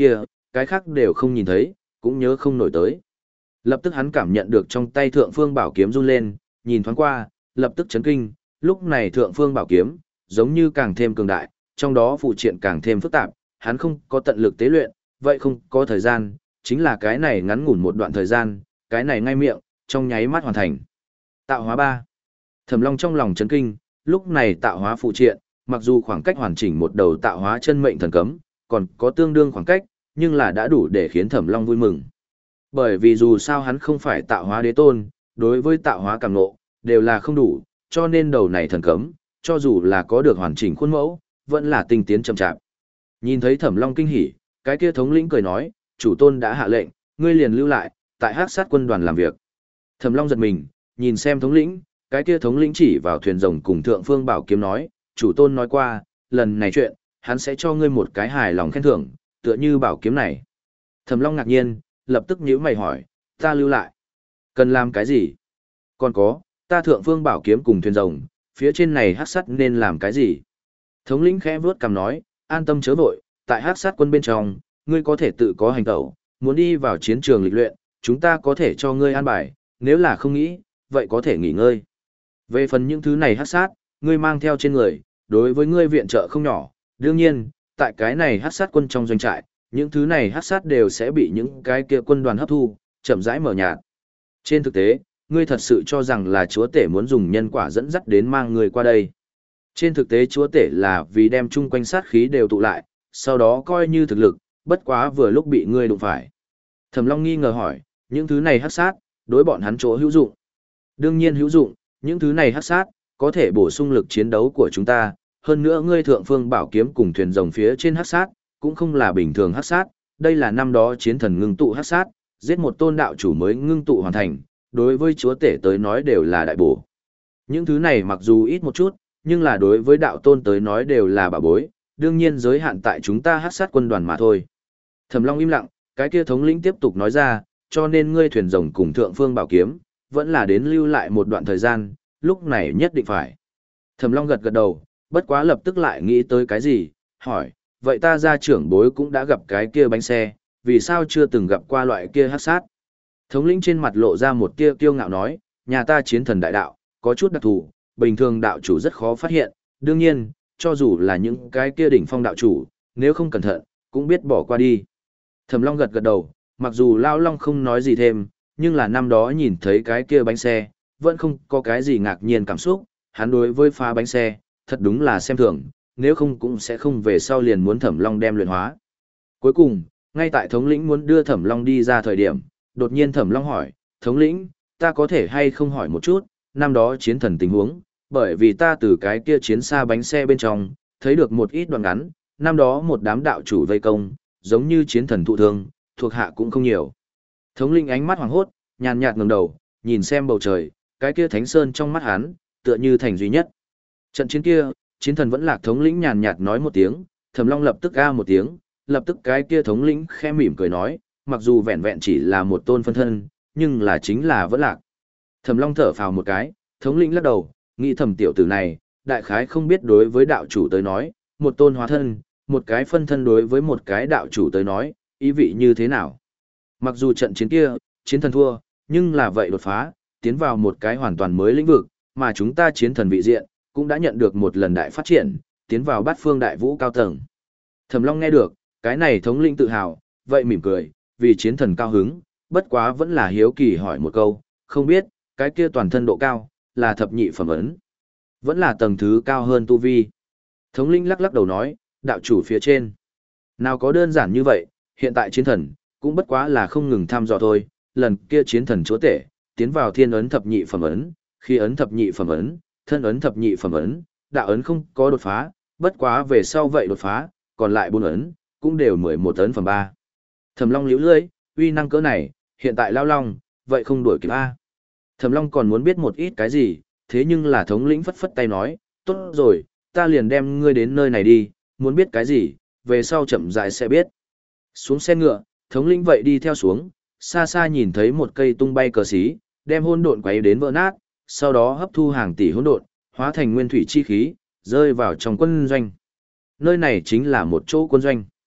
cái khác đều không nhìn thấy, cũng nhớ không nổi tới. Lập tức hắn cảm nhận được trong tay thượng phương bảo kiếm run lên, nhìn thoáng qua, lập tức chấn kinh, lúc này thượng phương bảo kiếm, giống như càng thêm cường đại, trong đó phụ triện càng thêm phức tạp, hắn không có tận lực tế luyện, vậy không có thời gian, chính là cái này ngắn ngủn một đoạn thời gian, cái này ngay miệng, trong nháy mắt hoàn thành. Tạo hóa ba. Thẩm Long trong lòng chấn kinh, lúc này tạo hóa phụ triện, mặc dù khoảng cách hoàn chỉnh một đầu tạo hóa chân mệnh thần cấm, còn có tương đương khoảng cách, nhưng là đã đủ để khiến Thẩm Long vui mừng. Bởi vì dù sao hắn không phải tạo hóa đế tôn, đối với tạo hóa cảm ngộ, đều là không đủ, cho nên đầu này thần cấm, cho dù là có được hoàn chỉnh khuôn mẫu, vẫn là tinh tiến chậm chạp. Nhìn thấy Thẩm Long kinh hỉ, cái kia thống lĩnh cười nói, chủ tôn đã hạ lệnh, ngươi liền lưu lại, tại Hắc Sát quân đoàn làm việc. Thẩm Long giật mình, nhìn xem thống lĩnh, cái kia thống lĩnh chỉ vào thuyền rồng cùng thượng phương bảo kiếm nói, chủ tôn nói qua, lần này chuyện, hắn sẽ cho ngươi một cái hài lòng khen thưởng, tựa như bảo kiếm này. Thẩm Long ngạc nhiên, lập tức nhíu mày hỏi, ta lưu lại. Cần làm cái gì? Còn có, ta thượng phương bảo kiếm cùng thuyền rồng, phía trên này Hắc Sát nên làm cái gì? Thống lĩnh khẽ vuốt cằm nói, an tâm chớ vội, tại Hắc Sát quân bên trong, ngươi có thể tự có hành tẩu, muốn đi vào chiến trường lịch luyện, chúng ta có thể cho ngươi an bài, nếu là không nghĩ, vậy có thể nghỉ ngơi. Về phần những thứ này Hắc Sát, ngươi mang theo trên người, đối với ngươi viện trợ không nhỏ, đương nhiên, tại cái này Hắc Sát quân trong doanh trại, những thứ này Hắc Sát đều sẽ bị những cái kia quân đoàn hấp thu, chậm rãi mở nhạt. Trên thực tế, ngươi thật sự cho rằng là chúa tể muốn dùng nhân quả dẫn dắt đến mang người qua đây. Trên thực tế chúa tể là vì đem chung quanh sát khí đều tụ lại, sau đó coi như thực lực, bất quá vừa lúc bị ngươi đụng phải. Thẩm Long nghi ngờ hỏi, những thứ này Hắc Sát, đối bọn hắn chỗ hữu dụng. Đương nhiên hữu dụng, những thứ này Hắc Sát, có thể bổ sung lực chiến đấu của chúng ta, hơn nữa ngươi thượng phương bảo kiếm cùng thuyền rồng phía trên Hắc Sát, cũng không là bình thường Hắc Sát, đây là năm đó chiến thần ngưng tụ Hắc Sát, giết một tôn đạo chủ mới ngưng tụ hoàn thành, đối với chúa tể tới nói đều là đại bổ. Những thứ này mặc dù ít một chút, nhưng là đối với đạo tôn tới nói đều là bảo bối, đương nhiên giới hạn tại chúng ta Hắc Sát quân đoàn mà thôi. Thẩm Long im lặng, cái kia thống lĩnh tiếp tục nói ra, cho nên ngươi thuyền rồng cùng thượng phương bảo kiếm, vẫn là đến lưu lại một đoạn thời gian, lúc này nhất định phải. Thẩm Long gật gật đầu, bất quá lập tức lại nghĩ tới cái gì, hỏi, vậy ta gia trưởng bối cũng đã gặp cái kia bánh xe, vì sao chưa từng gặp qua loại kia Hắc Sát? Thống lĩnh trên mặt lộ ra một tia kiêu ngạo nói, nhà ta chiến thần đại đạo, có chút đặc thù, bình thường đạo chủ rất khó phát hiện, đương nhiên, cho dù là những cái kia đỉnh phong đạo chủ, nếu không cẩn thận, cũng biết bỏ qua đi. Thẩm Long gật gật đầu, mặc dù Lao Long không nói gì thêm, nhưng là năm đó nhìn thấy cái kia bánh xe, vẫn không có cái gì ngạc nhiên cảm xúc, hắn đối với phá bánh xe, thật đúng là xem thường, nếu không cũng sẽ không về sau liền muốn Thẩm Long đem luyện hóa. Cuối cùng, ngay tại thống lĩnh muốn đưa Thẩm Long đi ra thời điểm, đột nhiên Thẩm Long hỏi, thống lĩnh, ta có thể hay không hỏi một chút, năm đó chiến thần tình huống, bởi vì ta từ cái kia chiến xa bánh xe bên trong, thấy được một ít đoạn ngắn, năm đó một đám đạo chủ vây công, giống như chiến thần thụ thương, thuộc hạ cũng không nhiều. Thống lĩnh ánh mắt hoàng hốt, nhàn nhạt ngẩng đầu, nhìn xem bầu trời, cái kia thánh sơn trong mắt hắn, tựa như thành duy nhất. Trận chiến kia, chiến thần vẫn lạc thống lĩnh nhàn nhạt nói một tiếng, Thẩm Long lập tức a một tiếng, lập tức cái kia thống lĩnh khẽ mỉm cười nói, mặc dù vẹn vẹn chỉ là một tôn phân thân, nhưng là chính là vẫn lạc. Thẩm Long thở phào một cái, thống lĩnh lắc đầu, nghĩ thầm tiểu tử này, đại khái không biết đối với đạo chủ tới nói, một tôn hóa thân, một cái phân thân đối với một cái đạo chủ tới nói, ý vị như thế nào. Mặc dù trận chiến kia, chiến thần thua, nhưng là vậy đột phá, tiến vào một cái hoàn toàn mới lĩnh vực, mà chúng ta chiến thần vị diện, cũng đã nhận được một lần đại phát triển, tiến vào bát phương đại vũ cao tầng. Thẩm Long nghe được, cái này thống lĩnh tự hào, vậy mỉm cười, vì chiến thần cao hứng, bất quá vẫn là hiếu kỳ hỏi một câu, không biết, cái kia toàn thân độ cao, là thập nhị phẩm ấn, vẫn là tầng thứ cao hơn tu vi. Thống lĩnh lắc lắc đầu nói, đạo chủ phía trên. Nào có đơn giản như vậy, hiện tại chiến thần, cũng bất quá là không ngừng thăm dò thôi, lần kia chiến thần chúa tể, tiến vào thiên ấn thập nhị phẩm ấn, khi ấn thập nhị phẩm ấn, thân ấn thập nhị phẩm ấn, đạo ấn không có đột phá, bất quá về sau vậy đột phá, còn lại bốn ấn, cũng đều mười một ấn phẩm ba. Thẩm Long liễu lưỡi, uy năng cỡ này, hiện tại Lao Long, vậy không đuổi kịp a. Thẩm Long còn muốn biết một ít cái gì, thế nhưng là thống lĩnh phất phất tay nói, tốt rồi, ta liền đem ngươi đến nơi này đi, muốn biết cái gì, về sau chậm rãi sẽ biết. Xuống xe ngựa, thống lĩnh vậy đi theo xuống, xa xa nhìn thấy một cây tung bay cờ xí, đem hỗn độn quấy đến vỡ nát, sau đó hấp thu hàng tỷ hỗn độn, hóa thành nguyên thủy chi khí, rơi vào trong quân doanh. Nơi này chính là một chỗ quân doanh.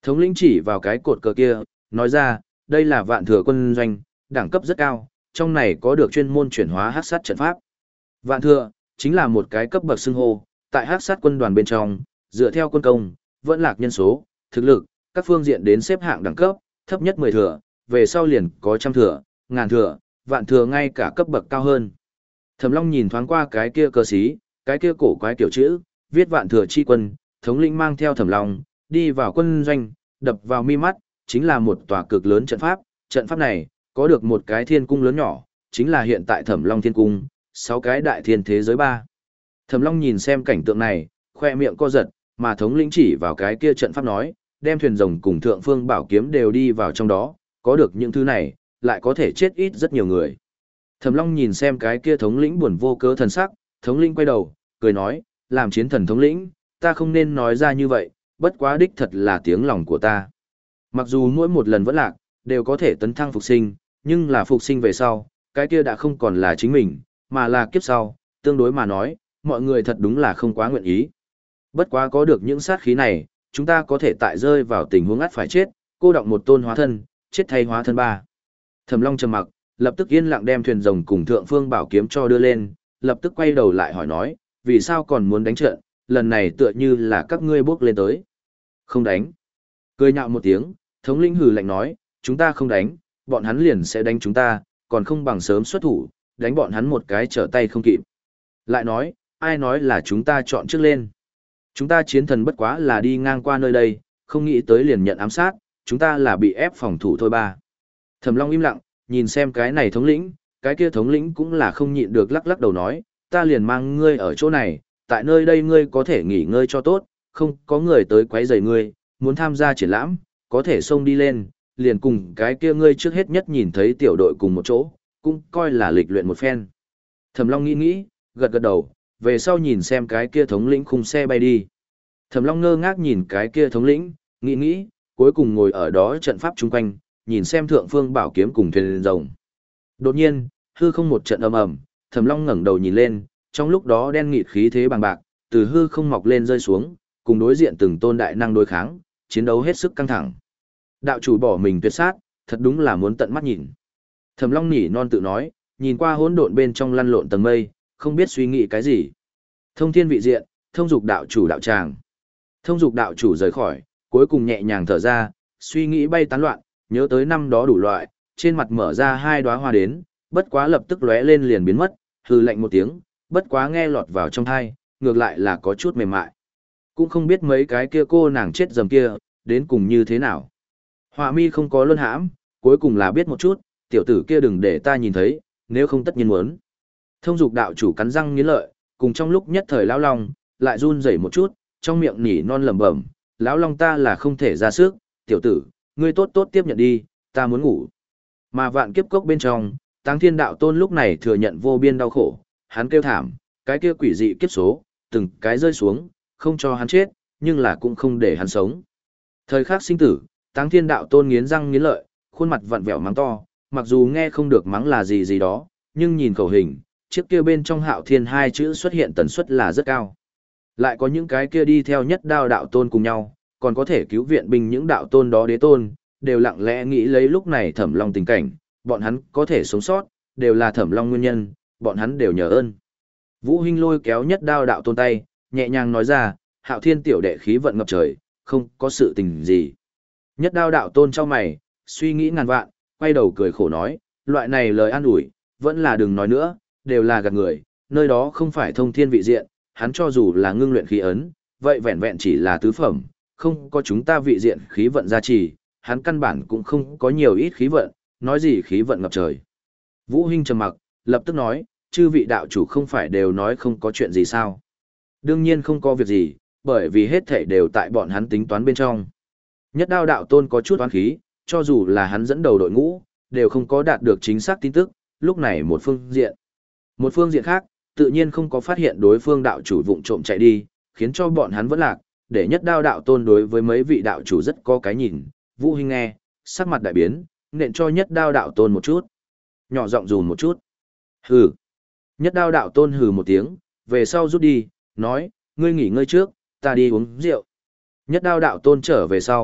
Thống lĩnh chỉ vào cái cột cờ kia, nói ra, đây là vạn thừa quân doanh, đẳng cấp rất cao, trong này có được chuyên môn chuyển hóa hắc sát trận pháp. Vạn thừa, chính là một cái cấp bậc xưng hô, tại hắc sát quân đoàn bên trong, dựa theo quân công, vẫn lạc nhân số, thực lực, các phương diện đến xếp hạng đẳng cấp, thấp nhất mười thừa, về sau liền có trăm thừa, ngàn thừa, vạn thừa ngay cả cấp bậc cao hơn. Thẩm Long nhìn thoáng qua cái kia cơ sĩ, cái kia cổ quái kiểu chữ, viết vạn thừa chi quân, thống lĩnh mang theo Thẩm Long, đi vào quân doanh, đập vào mi mắt, chính là một tòa cực lớn trận pháp, trận pháp này, có được một cái thiên cung lớn nhỏ, chính là hiện tại Thẩm Long thiên cung, sáu cái đại thiên thế giới ba. Thẩm Long nhìn xem cảnh tượng này, khoe miệng co giật, mà thống lĩnh chỉ vào cái kia trận pháp nói, đem thuyền rồng cùng thượng phương bảo kiếm đều đi vào trong đó, có được những thứ này, lại có thể chết ít rất nhiều người. Thẩm Long nhìn xem cái kia thống lĩnh buồn vô cớ thần sắc, thống lĩnh quay đầu, cười nói, làm chiến thần thống lĩnh, ta không nên nói ra như vậy, bất quá đích thật là tiếng lòng của ta. Mặc dù mỗi một lần vẫn lạc, đều có thể tấn thăng phục sinh, nhưng là phục sinh về sau, cái kia đã không còn là chính mình, mà là kiếp sau, tương đối mà nói, mọi người thật đúng là không quá nguyện ý. Bất quá có được những sát khí này, chúng ta có thể tại rơi vào tình huống ắt phải chết, cô động một tôn hóa thân, chết thay hóa thân ba. Thẩm Long trầm mặc, lập tức yên lặng đem thuyền rồng cùng thượng phương bảo kiếm cho đưa lên, lập tức quay đầu lại hỏi nói, vì sao còn muốn đánh trận, lần này tựa như là các ngươi bước lên tới. Không đánh. Cười nhạo một tiếng, thống lĩnh hừ lạnh nói, chúng ta không đánh, bọn hắn liền sẽ đánh chúng ta, còn không bằng sớm xuất thủ, đánh bọn hắn một cái trở tay không kịp. Lại nói, ai nói là chúng ta chọn trước lên. Chúng ta chiến thần bất quá là đi ngang qua nơi đây, không nghĩ tới liền nhận ám sát, chúng ta là bị ép phòng thủ thôi ba. Thẩm Long im lặng, nhìn xem cái này thống lĩnh, cái kia thống lĩnh cũng là không nhịn được lắc lắc đầu nói, ta liền mang ngươi ở chỗ này, tại nơi đây ngươi có thể nghỉ ngơi cho tốt, không có người tới quấy rầy ngươi, muốn tham gia triển lãm, có thể xông đi lên, liền cùng cái kia ngươi trước hết nhất nhìn thấy tiểu đội cùng một chỗ, cũng coi là lịch luyện một phen. Thẩm Long nghĩ nghĩ, gật gật đầu, về sau nhìn xem cái kia thống lĩnh khung xe bay đi. Thẩm Long ngơ ngác nhìn cái kia thống lĩnh, nghĩ nghĩ, cuối cùng ngồi ở đó trận pháp chung quanh, nhìn xem thượng phương bảo kiếm cùng thuyền rồng. Đột nhiên, hư không một trận ầm ầm, Thẩm Long ngẩng đầu nhìn lên, trong lúc đó đen nghịt khí thế bằng bạc, từ hư không mọc lên rơi xuống, cùng đối diện từng tôn đại năng đối kháng, chiến đấu hết sức căng thẳng. Đạo chủ bỏ mình tuyệt sát, thật đúng là muốn tận mắt nhìn. Thẩm Long nhỉ non tự nói, nhìn qua hỗn độn bên trong lăn lộn tầng mây, không biết suy nghĩ cái gì. Thông thiên vị diện, thông dục đạo chủ đạo tràng. Thông dục đạo chủ rời khỏi, cuối cùng nhẹ nhàng thở ra, suy nghĩ bay tán loạn, nhớ tới năm đó đủ loại, trên mặt mở ra hai đóa hoa đến, bất quá lập tức lóe lên liền biến mất, hừ lạnh một tiếng, bất quá nghe lọt vào trong tai, ngược lại là có chút mềm mại. Cũng không biết mấy cái kia cô nàng chết dầm kia, đến cùng như thế nào. Họa mi không có luân hãm, cuối cùng là biết một chút, tiểu tử kia đừng để ta nhìn thấy, nếu không tất nhiên muốn. Thông dục đạo chủ cắn răng nghiến lợi, cùng trong lúc nhất thời lão long, lại run rẩy một chút, trong miệng nỉ non lẩm bẩm, lão long ta là không thể ra sức, tiểu tử, ngươi tốt tốt tiếp nhận đi, ta muốn ngủ. Mà vạn kiếp cốc bên trong, Táng Thiên Đạo Tôn lúc này thừa nhận vô biên đau khổ, hắn kêu thảm, cái kia quỷ dị kiếp số, từng cái rơi xuống, không cho hắn chết, nhưng là cũng không để hắn sống. Thời khắc sinh tử, Táng Thiên Đạo Tôn nghiến răng nghiến lợi, khuôn mặt vặn vẹo mắng to, mặc dù nghe không được mắng là gì gì đó, nhưng nhìn khẩu hình, chiếc kia bên trong Hạo Thiên hai chữ xuất hiện tần suất là rất cao. Lại có những cái kia đi theo Nhất Đao Đạo Tôn cùng nhau, còn có thể cứu viện binh những đạo tôn đó đế tôn, đều lặng lẽ nghĩ lấy lúc này Thẩm Long tình cảnh, bọn hắn có thể sống sót, đều là Thẩm Long nguyên nhân, bọn hắn đều nhờ ơn. Vũ Hinh lôi kéo Nhất Đao Đạo Tôn tay, nhẹ nhàng nói ra, Hạo Thiên tiểu đệ khí vận ngập trời, không có sự tình gì. Nhất Đao Đạo Tôn chau mày, suy nghĩ ngàn vạn, quay đầu cười khổ nói, loại này lời an ủi, vẫn là đừng nói nữa, đều là gạt người, nơi đó không phải thông thiên vị diện, hắn cho dù là ngưng luyện khí ấn, vậy vẹn vẹn chỉ là tứ phẩm, không có chúng ta vị diện khí vận gia trì, hắn căn bản cũng không có nhiều ít khí vận, nói gì khí vận ngập trời. Vũ Hinh trầm mặc, lập tức nói, chư vị đạo chủ không phải đều nói không có chuyện gì sao? Đương nhiên không có việc gì, bởi vì hết thảy đều tại bọn hắn tính toán bên trong. Nhất Đao Đạo Tôn có chút oán khí, cho dù là hắn dẫn đầu đội ngũ, đều không có đạt được chính xác tin tức, lúc này một phương diện. Một phương diện khác, tự nhiên không có phát hiện đối phương đạo chủ vụng trộm chạy đi, khiến cho bọn hắn vẫn lạc, để Nhất Đao Đạo Tôn đối với mấy vị đạo chủ rất có cái nhìn. Vũ Hinh nghe, sắc mặt đại biến, nện cho Nhất Đao Đạo Tôn một chút. Nhỏ giọng rùn một chút. Hừ. Nhất Đao Đạo Tôn hừ một tiếng, về sau rút đi, nói, ngươi nghỉ ngơi trước, ta đi uống rượu. Nhất Đao Đạo Tôn trở về sau,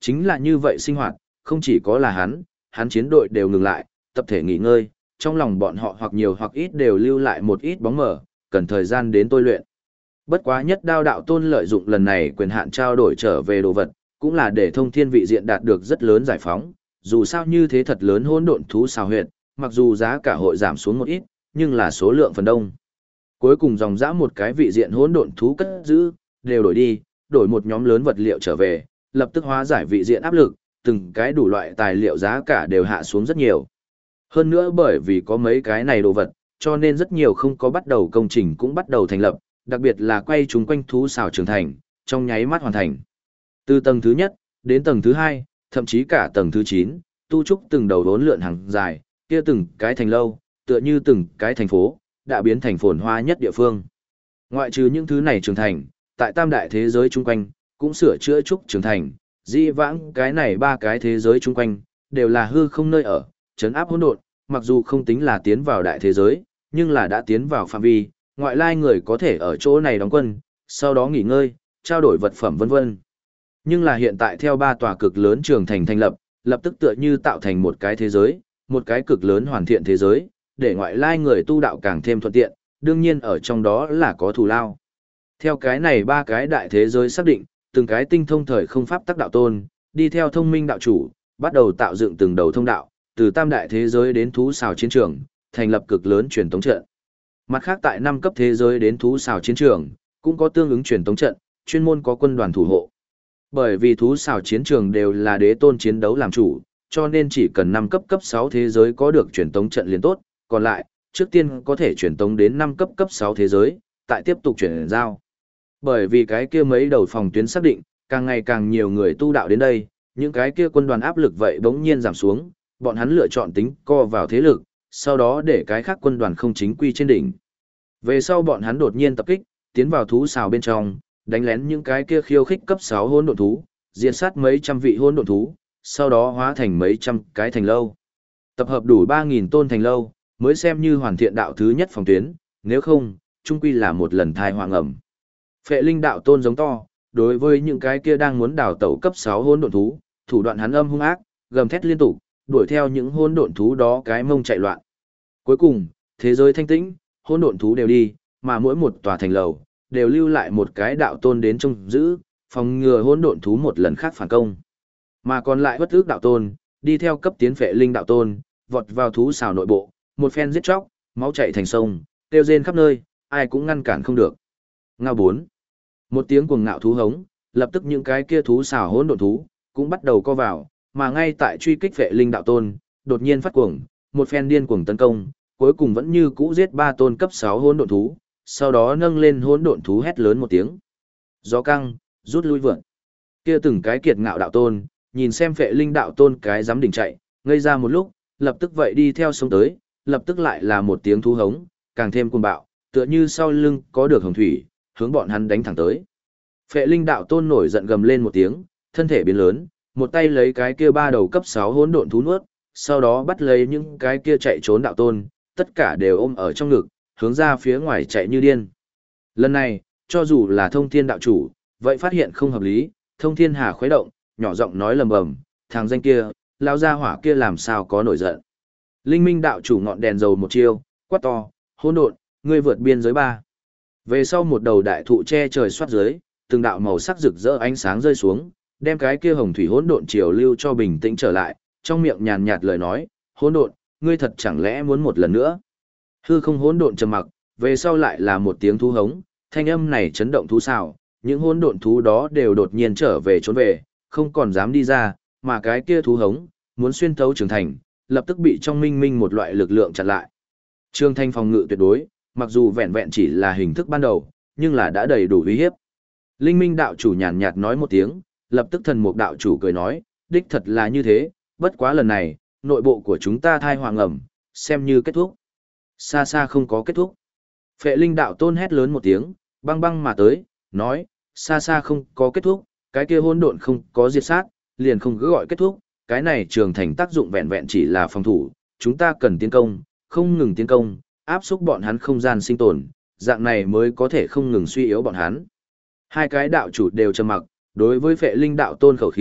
Chính là như vậy sinh hoạt, không chỉ có là hắn, hắn chiến đội đều ngừng lại, tập thể nghỉ ngơi, trong lòng bọn họ hoặc nhiều hoặc ít đều lưu lại một ít bóng mờ, cần thời gian đến tôi luyện. Bất quá nhất đao đạo tôn lợi dụng lần này quyền hạn trao đổi trở về đồ vật, cũng là để thông thiên vị diện đạt được rất lớn giải phóng, dù sao như thế thật lớn hỗn độn thú xào huyệt, mặc dù giá cả hội giảm xuống một ít, nhưng là số lượng phần đông. Cuối cùng dòng dã một cái vị diện hỗn độn thú cất giữ, đều đổi đi, đổi một nhóm lớn vật liệu trở về, lập tức hóa giải vị diện áp lực, từng cái đủ loại tài liệu giá cả đều hạ xuống rất nhiều. Hơn nữa bởi vì có mấy cái này đồ vật, cho nên rất nhiều không có bắt đầu công trình cũng bắt đầu thành lập, đặc biệt là quay chúng quanh thú xào trưởng thành, trong nháy mắt hoàn thành. Từ tầng thứ nhất đến tầng thứ hai, thậm chí cả tầng thứ chín, tu trúc từng đầu đốn lượn hàng dài, kia từng cái thành lâu, tựa như từng cái thành phố, đã biến thành phồn hoa nhất địa phương. Ngoại trừ những thứ này trưởng thành, tại tam đại thế giới chung quanh, cũng sửa chữa trúc trưởng thành, di vãng cái này ba cái thế giới chung quanh, đều là hư không nơi ở, trấn áp hỗn độn, mặc dù không tính là tiến vào đại thế giới, nhưng là đã tiến vào phạm vi, ngoại lai người có thể ở chỗ này đóng quân, sau đó nghỉ ngơi, trao đổi vật phẩm vân vân. Nhưng là hiện tại theo ba tòa cực lớn trường thành thành lập, lập tức tựa như tạo thành một cái thế giới, một cái cực lớn hoàn thiện thế giới, để ngoại lai người tu đạo càng thêm thuận tiện, đương nhiên ở trong đó là có thù lao. Theo cái này ba cái đại thế giới xác định, từng cái tinh thông thời không pháp tắc đạo tôn, đi theo thông minh đạo chủ, bắt đầu tạo dựng từng đầu thông đạo, từ tam đại thế giới đến thú xào chiến trường, thành lập cực lớn truyền tống trận. Mặt khác tại năm cấp thế giới đến thú xào chiến trường, cũng có tương ứng truyền tống trận, chuyên môn có quân đoàn thủ hộ. Bởi vì thú xào chiến trường đều là đế tôn chiến đấu làm chủ, cho nên chỉ cần năm cấp cấp sáu thế giới có được truyền tống trận liền tốt, còn lại, trước tiên có thể truyền tống đến năm cấp cấp sáu thế giới, tại tiếp tục chuyển giao. Bởi vì cái kia mấy đầu phòng tuyến xác định, càng ngày càng nhiều người tu đạo đến đây, những cái kia quân đoàn áp lực vậy bỗng nhiên giảm xuống, bọn hắn lựa chọn tính co vào thế lực, sau đó để cái khác quân đoàn không chính quy trên đỉnh. Về sau bọn hắn đột nhiên tập kích, tiến vào thú xào bên trong, đánh lén những cái kia khiêu khích cấp sáu hỗn độn thú, diệt sát mấy trăm vị hỗn độn thú, sau đó hóa thành mấy trăm cái thành lâu. Tập hợp đủ ba nghìn tôn thành lâu, mới xem như hoàn thiện đạo thứ nhất phòng tuyến, nếu không, chung quy là một lần thai hoang ẩm. Phệ Linh đạo tôn giống to, đối với những cái kia đang muốn đào tẩu cấp sáu hỗn độn thú, thủ đoạn hắn âm hung ác, gầm thét liên tục, đuổi theo những hỗn độn thú đó cái mông chạy loạn. Cuối cùng, thế giới thanh tĩnh, hỗn độn thú đều đi, mà mỗi một tòa thành lầu đều lưu lại một cái đạo tôn đến trông giữ, phòng ngừa hỗn độn thú một lần khác phản công. Mà còn lại bất ước đạo tôn, đi theo cấp tiến Phệ Linh đạo tôn, vọt vào thú xào nội bộ, một phen giết chóc, máu chảy thành sông, tiêu rên khắp nơi, ai cũng ngăn cản không được. Ngao bốn. Một tiếng cuồng ngạo thú hống, lập tức những cái kia thú xào hỗn độn thú cũng bắt đầu co vào, mà ngay tại truy kích Phệ Linh đạo tôn, đột nhiên phát cuồng, một phen điên cuồng tấn công, cuối cùng vẫn như cũ giết ba tôn cấp sáu hỗn độn thú, sau đó nâng lên hỗn độn thú hét lớn một tiếng. Gió căng, rút lui vượn. Kia từng cái kiệt ngạo đạo tôn, nhìn xem Phệ Linh đạo tôn cái dám đỉnh chạy, ngây ra một lúc, lập tức vậy đi theo sông tới, lập tức lại là một tiếng thú hống, càng thêm cuồng bạo, tựa như sau lưng có được hồng thủy, hướng bọn hắn đánh thẳng tới. Phệ Linh đạo tôn nổi giận gầm lên một tiếng, thân thể biến lớn, một tay lấy cái kia ba đầu cấp sáu hỗn độn thú nuốt, sau đó bắt lấy những cái kia chạy trốn đạo tôn, tất cả đều ôm ở trong ngực, hướng ra phía ngoài chạy như điên. Lần này, cho dù là Thông Thiên đạo chủ, vậy phát hiện không hợp lý, Thông Thiên Hà khuấy động, nhỏ giọng nói lầm bầm, thằng danh kia, lao ra hỏa kia làm sao có nổi giận. Linh Minh đạo chủ ngọn đèn dầu một chiêu, quát to, hỗn độn, ngươi vượt biên giới ba. Về sau một đầu đại thụ che trời xoát dưới, từng đạo màu sắc rực rỡ ánh sáng rơi xuống, đem cái kia hồng thủy hỗn độn chiều lưu cho bình tĩnh trở lại, trong miệng nhàn nhạt lời nói, hỗn độn, ngươi thật chẳng lẽ muốn một lần nữa? Hư không hỗn độn trầm mặc, về sau lại là một tiếng thú hống, thanh âm này chấn động thú xào, những hỗn độn thú đó đều đột nhiên trở về trốn về, không còn dám đi ra, mà cái kia thú hống, muốn xuyên thấu trường thành, lập tức bị trong minh minh một loại lực lượng chặn lại. Trường thanh phòng ngự tuyệt đối, mặc dù vẹn vẹn chỉ là hình thức ban đầu, nhưng là đã đầy đủ uy hiếp. Linh Minh đạo chủ nhàn nhạt nói một tiếng, lập tức thần mục đạo chủ cười nói, đích thật là như thế, bất quá lần này, nội bộ của chúng ta thai hoàng ẩm, xem như kết thúc. Xa xa không có kết thúc. Phệ Linh đạo tôn hét lớn một tiếng, băng băng mà tới, nói, xa xa không có kết thúc, cái kia hỗn độn không có diệt sát, liền không cứ gọi kết thúc, cái này trường thành tác dụng vẹn vẹn chỉ là phòng thủ, chúng ta cần tiến công, không ngừng tiến công, áp xúc bọn hắn không gian sinh tồn, dạng này mới có thể không ngừng suy yếu bọn hắn. Hai cái đạo chủ đều trầm mặc, đối với Phệ Linh đạo tôn khẩu khí,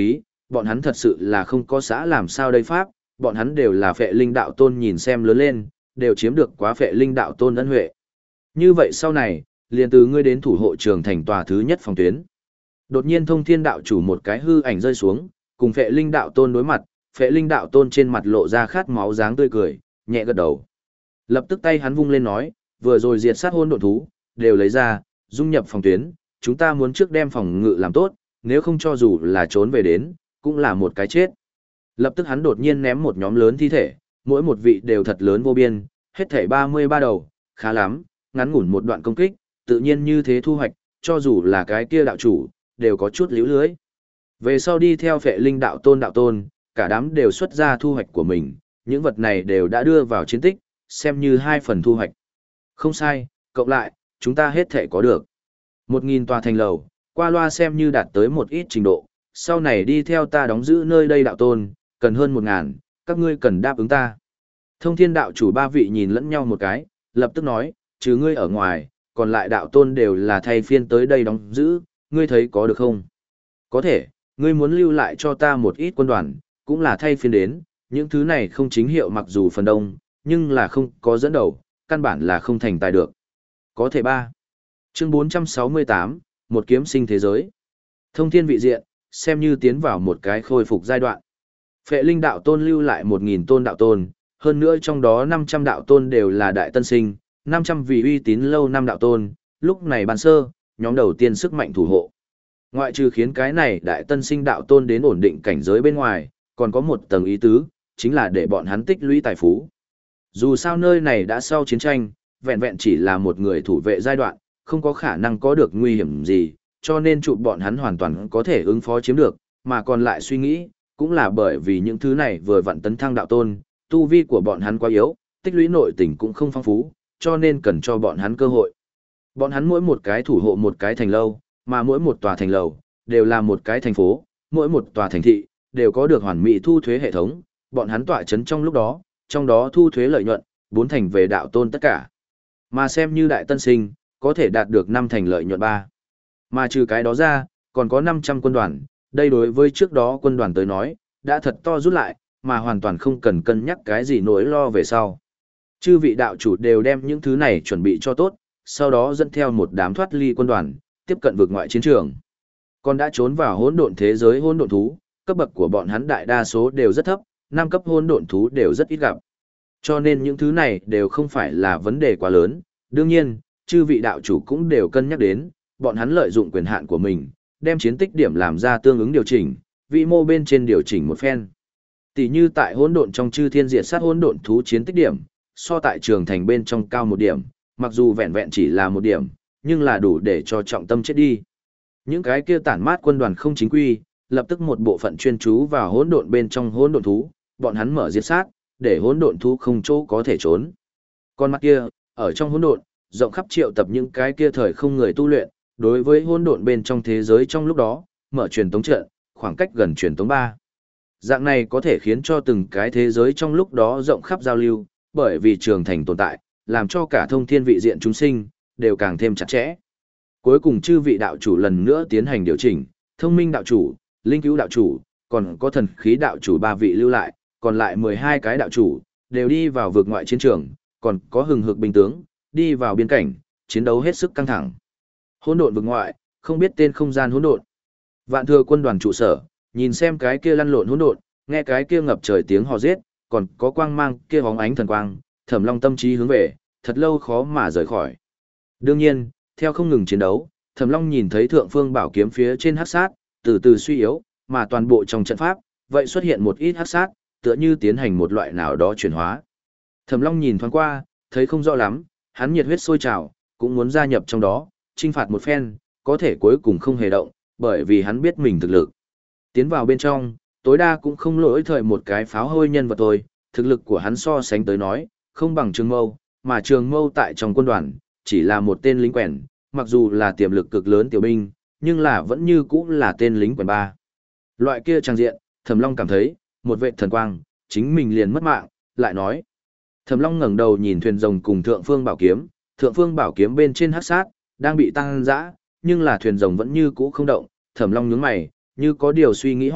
bọn hắn thật sự là không có xã làm sao đây pháp, bọn hắn đều là phệ linh đạo tôn nhìn xem lớn lên, đều chiếm được quá phệ linh đạo tôn ân huệ. Như vậy sau này, liền từ ngươi đến thủ hộ trường thành tòa thứ nhất phòng tuyến. Đột nhiên thông thiên đạo chủ một cái hư ảnh rơi xuống, cùng phệ linh đạo tôn đối mặt, phệ linh đạo tôn trên mặt lộ ra khát máu dáng tươi cười, nhẹ gật đầu. Lập tức tay hắn vung lên nói, vừa rồi diệt sát hôn độn thú, đều lấy ra, dung nhập phòng tuyến, chúng ta muốn trước đem phòng ngự làm tốt, nếu không cho dù là trốn về đến, cũng là một cái chết. Lập tức hắn đột nhiên ném một nhóm lớn thi thể, mỗi một vị đều thật lớn vô biên, hết thảy ba mươi ba đầu, khá lắm, ngắn ngủn một đoạn công kích, tự nhiên như thế thu hoạch, cho dù là cái kia đạo chủ, đều có chút liễu lưới. Về sau đi theo phệ linh đạo tôn đạo tôn, cả đám đều xuất ra thu hoạch của mình, những vật này đều đã đưa vào chiến tích, xem như hai phần thu hoạch. Không sai, cộng lại, chúng ta hết thể có được. Một nghìn tòa thành lầu, qua loa xem như đạt tới một ít trình độ, sau này đi theo ta đóng giữ nơi đây đạo tôn, cần hơn một ngàn, các ngươi cần đáp ứng ta. Thông thiên đạo chủ ba vị nhìn lẫn nhau một cái, lập tức nói, trừ ngươi ở ngoài, còn lại đạo tôn đều là thay phiên tới đây đóng giữ, ngươi thấy có được không? Có thể, ngươi muốn lưu lại cho ta một ít quân đoàn, cũng là thay phiên đến, những thứ này không chính hiệu mặc dù phần đông, nhưng là không có dẫn đầu, căn bản là không thành tài được. Có thể ba. Chương bốn trăm sáu mươi tám, một kiếm sinh thế giới. Thông thiên vị diện, xem như tiến vào một cái khôi phục giai đoạn. Phệ linh đạo tôn lưu lại một nghìn tôn đạo tôn, hơn nữa trong đó năm trăm đạo tôn đều là đại tân sinh, năm trăm vị uy tín lâu năm đạo tôn, lúc này ban sơ, nhóm đầu tiên sức mạnh thủ hộ. Ngoại trừ khiến cái này đại tân sinh đạo tôn đến ổn định cảnh giới bên ngoài, còn có một tầng ý tứ, chính là để bọn hắn tích lũy tài phú. Dù sao nơi này đã sau chiến tranh, vẹn vẹn chỉ là một người thủ vệ giai đoạn, không có khả năng có được nguy hiểm gì, cho nên trụ bọn hắn hoàn toàn có thể ứng phó chiếm được, mà còn lại suy nghĩ, cũng là bởi vì những thứ này vừa vặn tấn thăng đạo tôn, tu vi của bọn hắn quá yếu, tích lũy nội tình cũng không phong phú, cho nên cần cho bọn hắn cơ hội. Bọn hắn mỗi một cái thủ hộ một cái thành lâu, mà mỗi một tòa thành lầu, đều là một cái thành phố, mỗi một tòa thành thị, đều có được hoàn mỹ thu thuế hệ thống, bọn hắn tọa chấn trong lúc đó, trong đó thu thuế lợi nhuận, bốn thành về đạo tôn tất cả. Mà xem như đại tân sinh, có thể đạt được năm thành lợi nhuận ba. Mà trừ cái đó ra, còn có năm trăm quân đoàn, đây đối với trước đó quân đoàn tới nói, đã thật to rút lại, mà hoàn toàn không cần cân nhắc cái gì nỗi lo về sau. Chư vị đạo chủ đều đem những thứ này chuẩn bị cho tốt, sau đó dẫn theo một đám thoát ly quân đoàn, tiếp cận vực ngoại chiến trường. Còn đã trốn vào hỗn độn thế giới hỗn độn thú, cấp bậc của bọn hắn đại đa số đều rất thấp, năm cấp hỗn độn thú đều rất ít gặp. Cho nên những thứ này đều không phải là vấn đề quá lớn, đương nhiên, chư vị đạo chủ cũng đều cân nhắc đến, bọn hắn lợi dụng quyền hạn của mình, đem chiến tích điểm làm ra tương ứng điều chỉnh, vị mô bên trên điều chỉnh một phen. Tỷ như tại hỗn độn trong chư thiên diệt sát hỗn độn thú chiến tích điểm, so tại trường thành bên trong cao một điểm, mặc dù vẹn vẹn chỉ là một điểm, nhưng là đủ để cho trọng tâm chết đi. Những cái kia tản mát quân đoàn không chính quy, lập tức một bộ phận chuyên chú vào hỗn độn bên trong hỗn độn thú, bọn hắn mở diệt sát, để hỗn độn thú không chỗ có thể trốn. Con mắt kia, ở trong hỗn độn, rộng khắp triệu tập những cái kia thời không người tu luyện, đối với hỗn độn bên trong thế giới trong lúc đó, mở truyền tống trận, khoảng cách gần truyền tống ba. Dạng này có thể khiến cho từng cái thế giới trong lúc đó rộng khắp giao lưu, bởi vì trường thành tồn tại, làm cho cả thông thiên vị diện chúng sinh, đều càng thêm chặt chẽ. Cuối cùng chư vị đạo chủ lần nữa tiến hành điều chỉnh, thông minh đạo chủ, linh cứu đạo chủ, còn có thần khí đạo chủ ba vị lưu lại, còn lại mười hai cái đạo chủ, đều đi vào vực ngoại chiến trường, còn có hừng hực binh tướng, đi vào biên cảnh, chiến đấu hết sức căng thẳng. Hỗn độn vực ngoại, không biết tên không gian hỗn độn. Vạn thừa quân đoàn trụ sở, nhìn xem cái kia lăn lộn hỗn độn, nghe cái kia ngập trời tiếng hò giết, còn có quang mang kia bóng ánh thần quang, Thẩm Long tâm trí hướng về, thật lâu khó mà rời khỏi. Đương nhiên, theo không ngừng chiến đấu, Thẩm Long nhìn thấy thượng phương bảo kiếm phía trên hắc sát, từ từ suy yếu, mà toàn bộ trong trận pháp, vậy xuất hiện một ít hắc sát, tựa như tiến hành một loại nào đó chuyển hóa. Thẩm Long nhìn thoáng qua, thấy không rõ lắm, hắn nhiệt huyết sôi trào, cũng muốn gia nhập trong đó, chinh phạt một phen, có thể cuối cùng không hề động, bởi vì hắn biết mình thực lực. Tiến vào bên trong, tối đa cũng không lỗi thời một cái pháo hôi nhân vật thôi, thực lực của hắn so sánh tới nói, không bằng Trường Mâu, mà Trường Mâu tại trong quân đoàn, chỉ là một tên lính quèn, mặc dù là tiềm lực cực lớn tiểu binh, nhưng là vẫn như cũ là tên lính quèn ba. Loại kia trang diện, Thẩm Long cảm thấy, một vệ thần quang, chính mình liền mất mạng, lại nói. Thẩm Long ngẩng đầu nhìn thuyền rồng cùng thượng phương bảo kiếm, thượng phương bảo kiếm bên trên hắc sát, đang bị tăng dã, nhưng là thuyền rồng vẫn như cũ không động, Thẩm Long nhướng mày, như có điều suy nghĩ hỏi,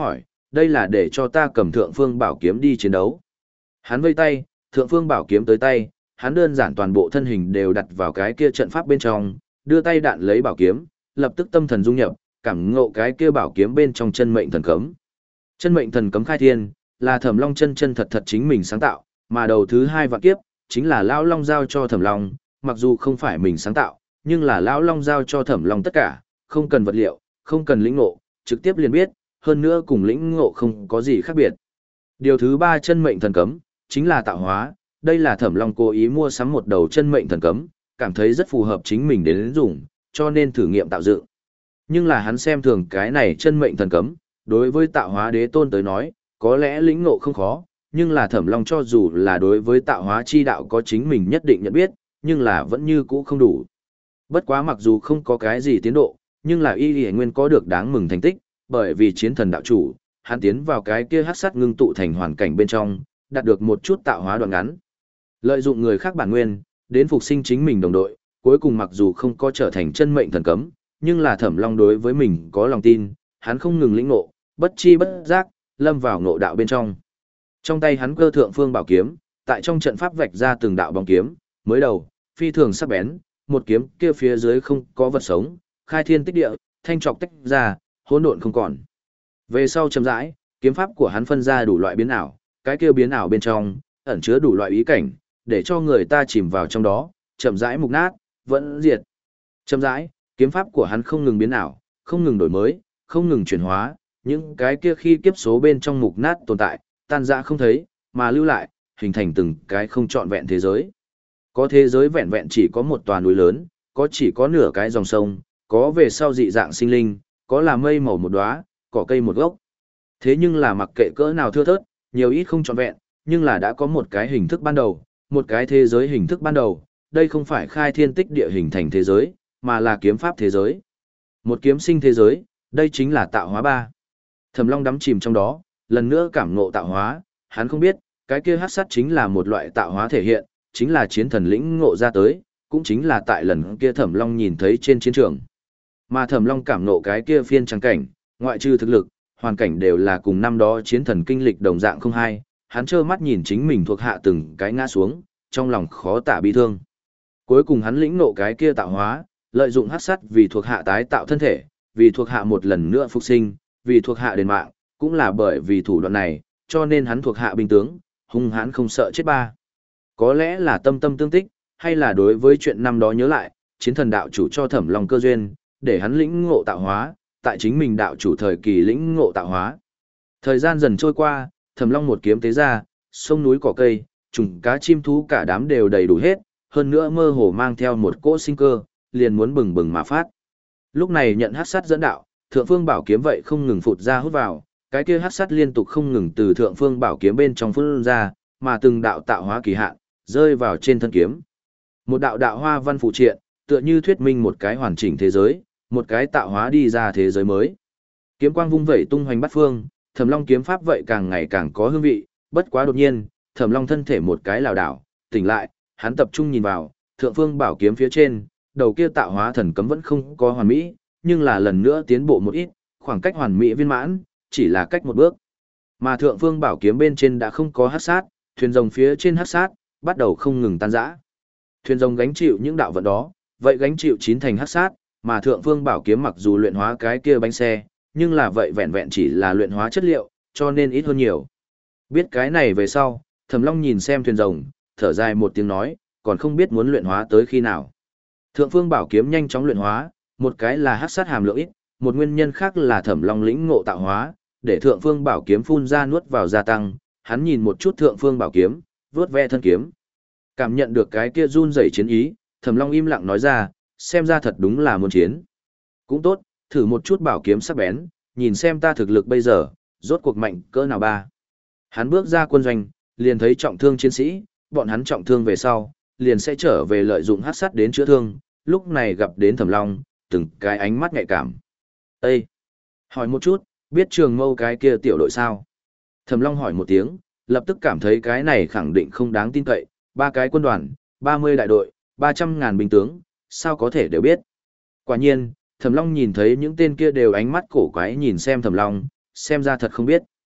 đây là để cho ta cầm thượng phương bảo kiếm đi chiến đấu. Hắn vây tay, thượng phương bảo kiếm tới tay, hắn đơn giản toàn bộ thân hình đều đặt vào cái kia trận pháp bên trong, đưa tay đạn lấy bảo kiếm, lập tức tâm thần dung nhập, cảm ngộ cái kia bảo kiếm bên trong chân mệnh thần cấm. Chân mệnh thần cấm khai thiên, là Thẩm Long chân chân thật thật chính mình sáng tạo, mà đầu thứ hai vạn kiếp, chính là Lão Long giao cho Thẩm Long, mặc dù không phải mình sáng tạo, nhưng là Lão Long giao cho Thẩm Long tất cả, không cần vật liệu, không cần lĩnh ngộ, trực tiếp liền biết, hơn nữa cùng lĩnh ngộ không có gì khác biệt. Điều thứ ba chân mệnh thần cấm, chính là tạo hóa, đây là Thẩm Long cố ý mua sắm một đầu chân mệnh thần cấm, cảm thấy rất phù hợp chính mình đến dùng, cho nên thử nghiệm tạo dựng. Nhưng là hắn xem thường cái này chân mệnh thần cấm, đối với tạo hóa đế tôn tới nói, có lẽ lĩnh ngộ không khó, nhưng là Thẩm Long cho dù là đối với tạo hóa chi đạo có chính mình nhất định nhận biết, nhưng là vẫn như cũ không đủ. Bất quá mặc dù không có cái gì tiến độ, nhưng là y y nguyên có được đáng mừng thành tích, bởi vì chiến thần đạo chủ, hắn tiến vào cái kia hắc sát ngưng tụ thành hoàn cảnh bên trong, đạt được một chút tạo hóa đoạn ngắn. Lợi dụng người khác bản nguyên, đến phục sinh chính mình đồng đội, cuối cùng mặc dù không có trở thành chân mệnh thần cấm, nhưng là Thẩm Long đối với mình có lòng tin, hắn không ngừng lĩnh ngộ, bất chi bất giác, lâm vào ngộ đạo bên trong. Trong tay hắn cơ thượng phương bảo kiếm, tại trong trận pháp vạch ra từng đạo bóng kiếm, mới đầu, phi thường sắc bén, một kiếm kia phía dưới không có vật sống, khai thiên tích địa, thanh trọc tách ra, hỗn độn không còn. Về sau chậm rãi, kiếm pháp của hắn phân ra đủ loại biến ảo, cái kia biến ảo bên trong ẩn chứa đủ loại ý cảnh, để cho người ta chìm vào trong đó, chậm rãi mục nát, vẫn diệt. Chậm rãi, kiếm pháp của hắn không ngừng biến ảo, không ngừng đổi mới, không ngừng chuyển hóa, những cái kia khi kiếp số bên trong mục nát tồn tại, tan rã không thấy, mà lưu lại, hình thành từng cái không trọn vẹn thế giới. Có thế giới vẹn vẹn chỉ có một tòa núi lớn, có chỉ có nửa cái dòng sông, có về sau dị dạng sinh linh, có là mây màu một đóa, cỏ cây một gốc. Thế nhưng là mặc kệ cỡ nào thưa thớt, nhiều ít không trọn vẹn, nhưng là đã có một cái hình thức ban đầu, một cái thế giới hình thức ban đầu, đây không phải khai thiên tích địa hình thành thế giới, mà là kiếm pháp thế giới. Một kiếm sinh thế giới, đây chính là tạo hóa ba. Thẩm Long đắm chìm trong đó, lần nữa cảm ngộ tạo hóa, hắn không biết, cái kia hắc sát chính là một loại tạo hóa thể hiện, chính là chiến thần lĩnh ngộ ra tới, cũng chính là tại lần kia Thẩm Long nhìn thấy trên chiến trường. Mà Thẩm Long cảm ngộ cái kia phiên trắng cảnh, ngoại trừ thực lực, hoàn cảnh đều là cùng năm đó chiến thần kinh lịch đồng dạng không hai, hắn trơ mắt nhìn chính mình thuộc hạ từng cái ngã xuống, trong lòng khó tả bi thương. Cuối cùng hắn lĩnh ngộ cái kia tạo hóa, lợi dụng hắc sát vì thuộc hạ tái tạo thân thể, vì thuộc hạ một lần nữa phục sinh, vì thuộc hạ đền mạng, cũng là bởi vì thủ đoạn này, cho nên hắn thuộc hạ binh tướng, hung hãn không sợ chết ba. Có lẽ là tâm tâm tương tích, hay là đối với chuyện năm đó nhớ lại, chiến thần đạo chủ cho Thẩm Long cơ duyên, để hắn lĩnh ngộ tạo hóa, tại chính mình đạo chủ thời kỳ lĩnh ngộ tạo hóa. Thời gian dần trôi qua, Thẩm Long một kiếm tế ra, sông núi cỏ cây, trùng cá chim thú cả đám đều đầy đủ hết, hơn nữa mơ hồ mang theo một cỗ sinh cơ, liền muốn bừng bừng mà phát. Lúc này nhận hắc sát dẫn đạo, thượng phương bảo kiếm vậy không ngừng phụt ra hút vào, cái kia hắc sát liên tục không ngừng từ thượng phương bảo kiếm bên trong phun ra, mà từng đạo tạo hóa kỳ hạn rơi vào trên thân kiếm. Một đạo đạo hoa văn phụ triện, tựa như thuyết minh một cái hoàn chỉnh thế giới, một cái tạo hóa đi ra thế giới mới. Kiếm quang vung vẩy tung hoành bát phương, Thẩm Long kiếm pháp vậy càng ngày càng có hương vị, bất quá đột nhiên, Thẩm Long thân thể một cái lảo đảo, tỉnh lại, hắn tập trung nhìn vào, thượng phương bảo kiếm phía trên, đầu kia tạo hóa thần cấm vẫn không có hoàn mỹ, nhưng là lần nữa tiến bộ một ít, khoảng cách hoàn mỹ viên mãn, chỉ là cách một bước. Mà thượng phương bảo kiếm bên trên đã không có hắc sát, thuyền rồng phía trên hắc sát, bắt đầu không ngừng tan rã. Thuyền rồng gánh chịu những đạo vận đó, vậy gánh chịu chín thành hắc sát, mà thượng phương bảo kiếm mặc dù luyện hóa cái kia bánh xe, nhưng là vậy vẹn vẹn chỉ là luyện hóa chất liệu, cho nên ít hơn nhiều. Biết cái này về sau, Thẩm Long nhìn xem thuyền rồng, thở dài một tiếng nói, còn không biết muốn luyện hóa tới khi nào. Thượng phương bảo kiếm nhanh chóng luyện hóa, một cái là hắc sát hàm lượng ít, một nguyên nhân khác là Thẩm Long lĩnh ngộ tạo hóa, để thượng phương bảo kiếm phun ra nuốt vào gia tăng, hắn nhìn một chút thượng phương bảo kiếm, vuốt ve thân kiếm. Cảm nhận được cái kia run rẩy chiến ý, Thẩm Long im lặng nói ra, xem ra thật đúng là muốn chiến. Cũng tốt, thử một chút bảo kiếm sắc bén, nhìn xem ta thực lực bây giờ, rốt cuộc mạnh cỡ nào ba. Hắn bước ra quân doanh, liền thấy trọng thương chiến sĩ, bọn hắn trọng thương về sau, liền sẽ trở về lợi dụng hắc sát đến chữa thương, lúc này gặp đến Thẩm Long, từng cái ánh mắt nhạy cảm. Ê! Hỏi một chút, biết Trường Mâu cái kia tiểu đội sao? Thẩm Long hỏi một tiếng, lập tức cảm thấy cái này khẳng định không đáng tin cậy, ba cái quân đoàn, ba mươi đại đội, ba trăm ngàn binh tướng, sao có thể đều biết. Quả nhiên, Thẩm Long nhìn thấy những tên kia đều ánh mắt cổ quái nhìn xem Thẩm Long, xem ra thật không biết.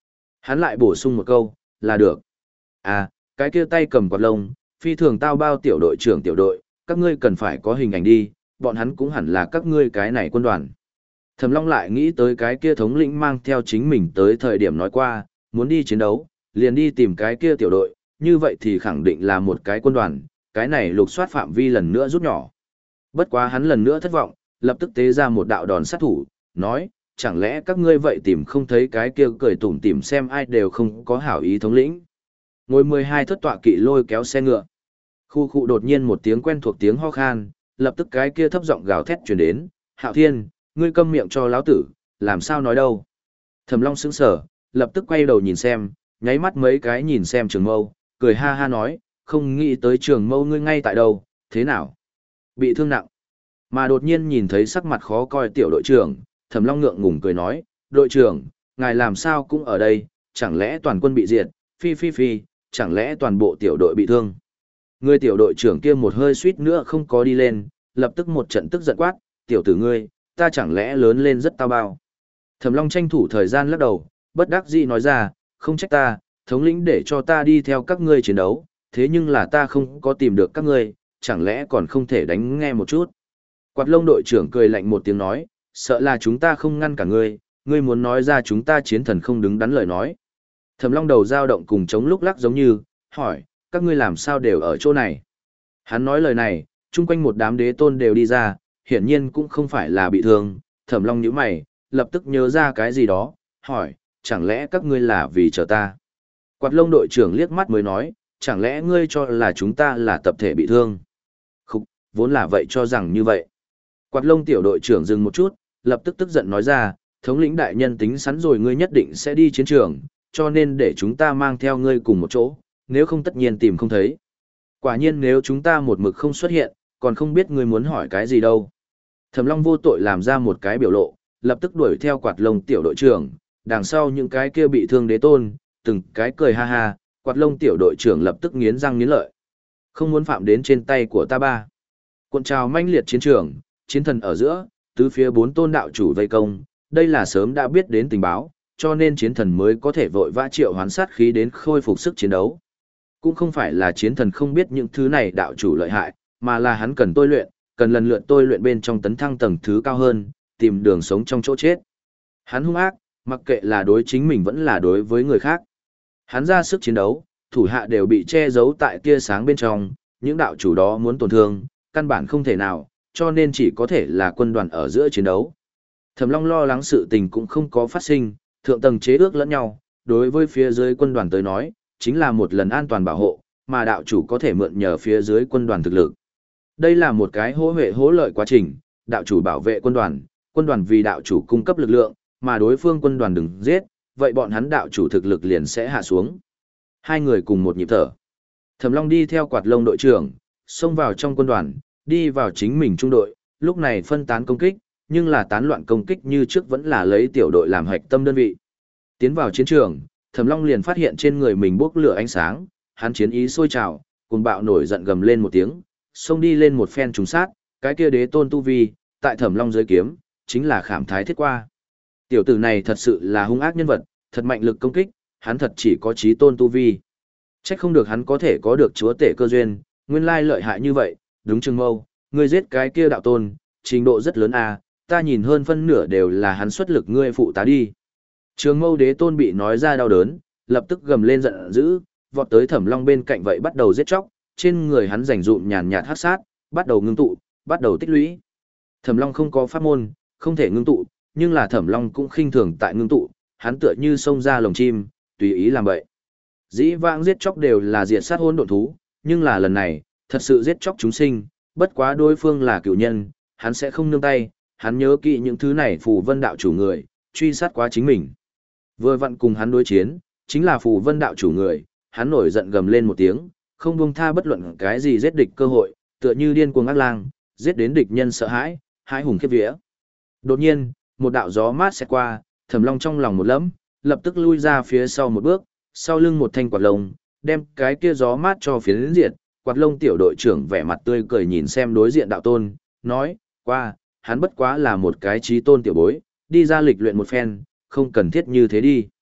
Hắn lại bổ sung một câu, là được. À, cái kia tay cầm quạt lông, phi thường tao bao tiểu đội trưởng tiểu đội, các ngươi cần phải có hình ảnh đi, bọn hắn cũng hẳn là các ngươi cái này quân đoàn. Thẩm Long lại nghĩ tới cái kia thống lĩnh mang theo chính mình tới thời điểm nói qua, muốn đi chiến đấu, liền đi tìm cái kia tiểu đội, như vậy thì khẳng định là một cái quân đoàn, cái này lục soát phạm vi lần nữa rút nhỏ. Bất quá hắn lần nữa thất vọng, lập tức tế ra một đạo đòn sát thủ, nói, chẳng lẽ các ngươi vậy tìm không thấy cái kia cười tủm tỉm xem ai đều không có hảo ý thống lĩnh. Ngồi mười hai thất tọa kỵ lôi kéo xe ngựa. Khu khu đột nhiên một tiếng quen thuộc tiếng ho khan, lập tức cái kia thấp giọng gào thét truyền đến, Hạo Thiên, ngươi câm miệng cho lão tử, làm sao nói đâu. Thẩm Long sững sờ, lập tức quay đầu nhìn xem, nháy mắt mấy cái nhìn xem Trường Mâu, cười ha ha nói, không nghĩ tới Trường Mâu ngươi ngay tại đâu, thế nào? Bị thương nặng. Mà đột nhiên nhìn thấy sắc mặt khó coi tiểu đội trưởng, Thẩm Long ngượng ngùng cười nói, đội trưởng, ngài làm sao cũng ở đây, chẳng lẽ toàn quân bị diệt, phi phi phi, chẳng lẽ toàn bộ tiểu đội bị thương? Người tiểu đội trưởng kia một hơi suýt nữa không có đi lên, lập tức một trận tức giận quát, tiểu tử ngươi, ta chẳng lẽ lớn lên rất tao bao. Thẩm Long tranh thủ thời gian lắc đầu, bất đắc dĩ nói ra, không trách ta, thống lĩnh để cho ta đi theo các ngươi chiến đấu, thế nhưng là ta không có tìm được các ngươi, chẳng lẽ còn không thể đánh nghe một chút. Quạt lông đội trưởng cười lạnh một tiếng nói, sợ là chúng ta không ngăn cả ngươi, ngươi muốn nói ra chúng ta chiến thần không đứng đắn lời nói. Thẩm Long đầu dao động cùng chống lúc lắc giống như, hỏi, các ngươi làm sao đều ở chỗ này. Hắn nói lời này, chung quanh một đám đế tôn đều đi ra, hiển nhiên cũng không phải là bị thương. Thẩm Long nhíu mày, lập tức nhớ ra cái gì đó, hỏi, chẳng lẽ các ngươi là vì chờ ta. Quạt lông đội trưởng liếc mắt mới nói, chẳng lẽ ngươi cho là chúng ta là tập thể bị thương. Khúc, vốn là vậy cho rằng như vậy. Quạt lông tiểu đội trưởng dừng một chút, lập tức tức giận nói ra, thống lĩnh đại nhân tính sẵn rồi ngươi nhất định sẽ đi chiến trường, cho nên để chúng ta mang theo ngươi cùng một chỗ, nếu không tất nhiên tìm không thấy. Quả nhiên nếu chúng ta một mực không xuất hiện, còn không biết ngươi muốn hỏi cái gì đâu. Thẩm Long vô tội làm ra một cái biểu lộ, lập tức đuổi theo quạt lông tiểu đội trưởng, đằng sau những cái kia bị thương đế tôn, từng cái cười ha ha, quạt lông tiểu đội trưởng lập tức nghiến răng nghiến lợi. Không muốn phạm đến trên tay của ta ba. Cuộn trào manh liệt chiến trường, chiến thần ở giữa, tứ phía bốn tôn đạo chủ vây công, đây là sớm đã biết đến tình báo, cho nên chiến thần mới có thể vội vã triệu hoán sát khí đến khôi phục sức chiến đấu. Cũng không phải là chiến thần không biết những thứ này đạo chủ lợi hại, mà là hắn cần tôi luyện, cần lần lượt tôi luyện bên trong tấn thăng tầng thứ cao hơn, tìm đường sống trong chỗ chết. Hắn hung ác, mặc kệ là đối chính mình vẫn là đối với người khác. Hắn ra sức chiến đấu, thủ hạ đều bị che giấu tại tia sáng bên trong, những đạo chủ đó muốn tổn thương, căn bản không thể nào, cho nên chỉ có thể là quân đoàn ở giữa chiến đấu. Thẩm Long lo lắng sự tình cũng không có phát sinh, thượng tầng chế ước lẫn nhau, đối với phía dưới quân đoàn tới nói, chính là một lần an toàn bảo hộ, mà đạo chủ có thể mượn nhờ phía dưới quân đoàn thực lực. Đây là một cái hỗ huệ hỗ lợi quá trình, đạo chủ bảo vệ quân đoàn, quân đoàn vì đạo chủ cung cấp lực lượng, mà đối phương quân đoàn đừng giết, vậy bọn hắn đạo chủ thực lực liền sẽ hạ xuống. Hai người cùng một nhịp thở. Thẩm Long đi theo quạt lông đội trưởng, xông vào trong quân đoàn, đi vào chính mình trung đội, lúc này phân tán công kích, nhưng là tán loạn công kích như trước vẫn là lấy tiểu đội làm hạch tâm đơn vị. Tiến vào chiến trường, Thẩm Long liền phát hiện trên người mình bốc lửa ánh sáng, hắn chiến ý sôi trào, cuồng bạo nổi giận gầm lên một tiếng, xông đi lên một phen trùng sát, cái kia đế tôn tu vi, tại Thẩm Long dưới kiếm, chính là khảm thái thiết qua. Tiểu tử này thật sự là hung ác nhân vật, thật mạnh lực công kích, hắn thật chỉ có chí tôn tu vi. Chắc không được hắn có thể có được chúa tể cơ duyên, nguyên lai lợi hại như vậy, đúng Trường Mâu, ngươi giết cái kia đạo tôn, trình độ rất lớn à, ta nhìn hơn phân nửa đều là hắn xuất lực ngươi phụ tá đi. Trường Mâu đế tôn bị nói ra đau đớn, lập tức gầm lên giận dữ, vọt tới Thẩm Long bên cạnh vậy bắt đầu giết chóc, trên người hắn rành rụm nhàn nhạt hắc sát, bắt đầu ngưng tụ, bắt đầu tích lũy. Thẩm Long không có pháp môn, không thể ngưng tụ, nhưng là Thẩm Long cũng khinh thường tại ngưng tụ, hắn tựa như xông ra lồng chim, tùy ý làm vậy. Dĩ vãng giết chóc đều là diệt sát hỗn độn thú, nhưng là lần này, thật sự giết chóc chúng sinh, bất quá đối phương là cửu nhân, hắn sẽ không nương tay, hắn nhớ kỹ những thứ này phù vân đạo chủ người, truy sát quá chính mình. Vừa vặn cùng hắn đối chiến, chính là phù vân đạo chủ người, hắn nổi giận gầm lên một tiếng, không buông tha bất luận cái gì giết địch cơ hội, tựa như điên cuồng ác lang, giết đến địch nhân sợ hãi, hãi hùng khiếp vía. Đột nhiên, một đạo gió mát sẽ qua, Thẩm Long trong lòng một lẫm, lập tức lui ra phía sau một bước, sau lưng một thanh quạt lông, đem cái kia gió mát cho phiến diệt. Quạt lông tiểu đội trưởng vẻ mặt tươi cười nhìn xem đối diện đạo tôn, nói, qua, hắn bất quá là một cái trí tôn tiểu bối, đi ra lịch luyện một phen, không cần thiết như thế đi.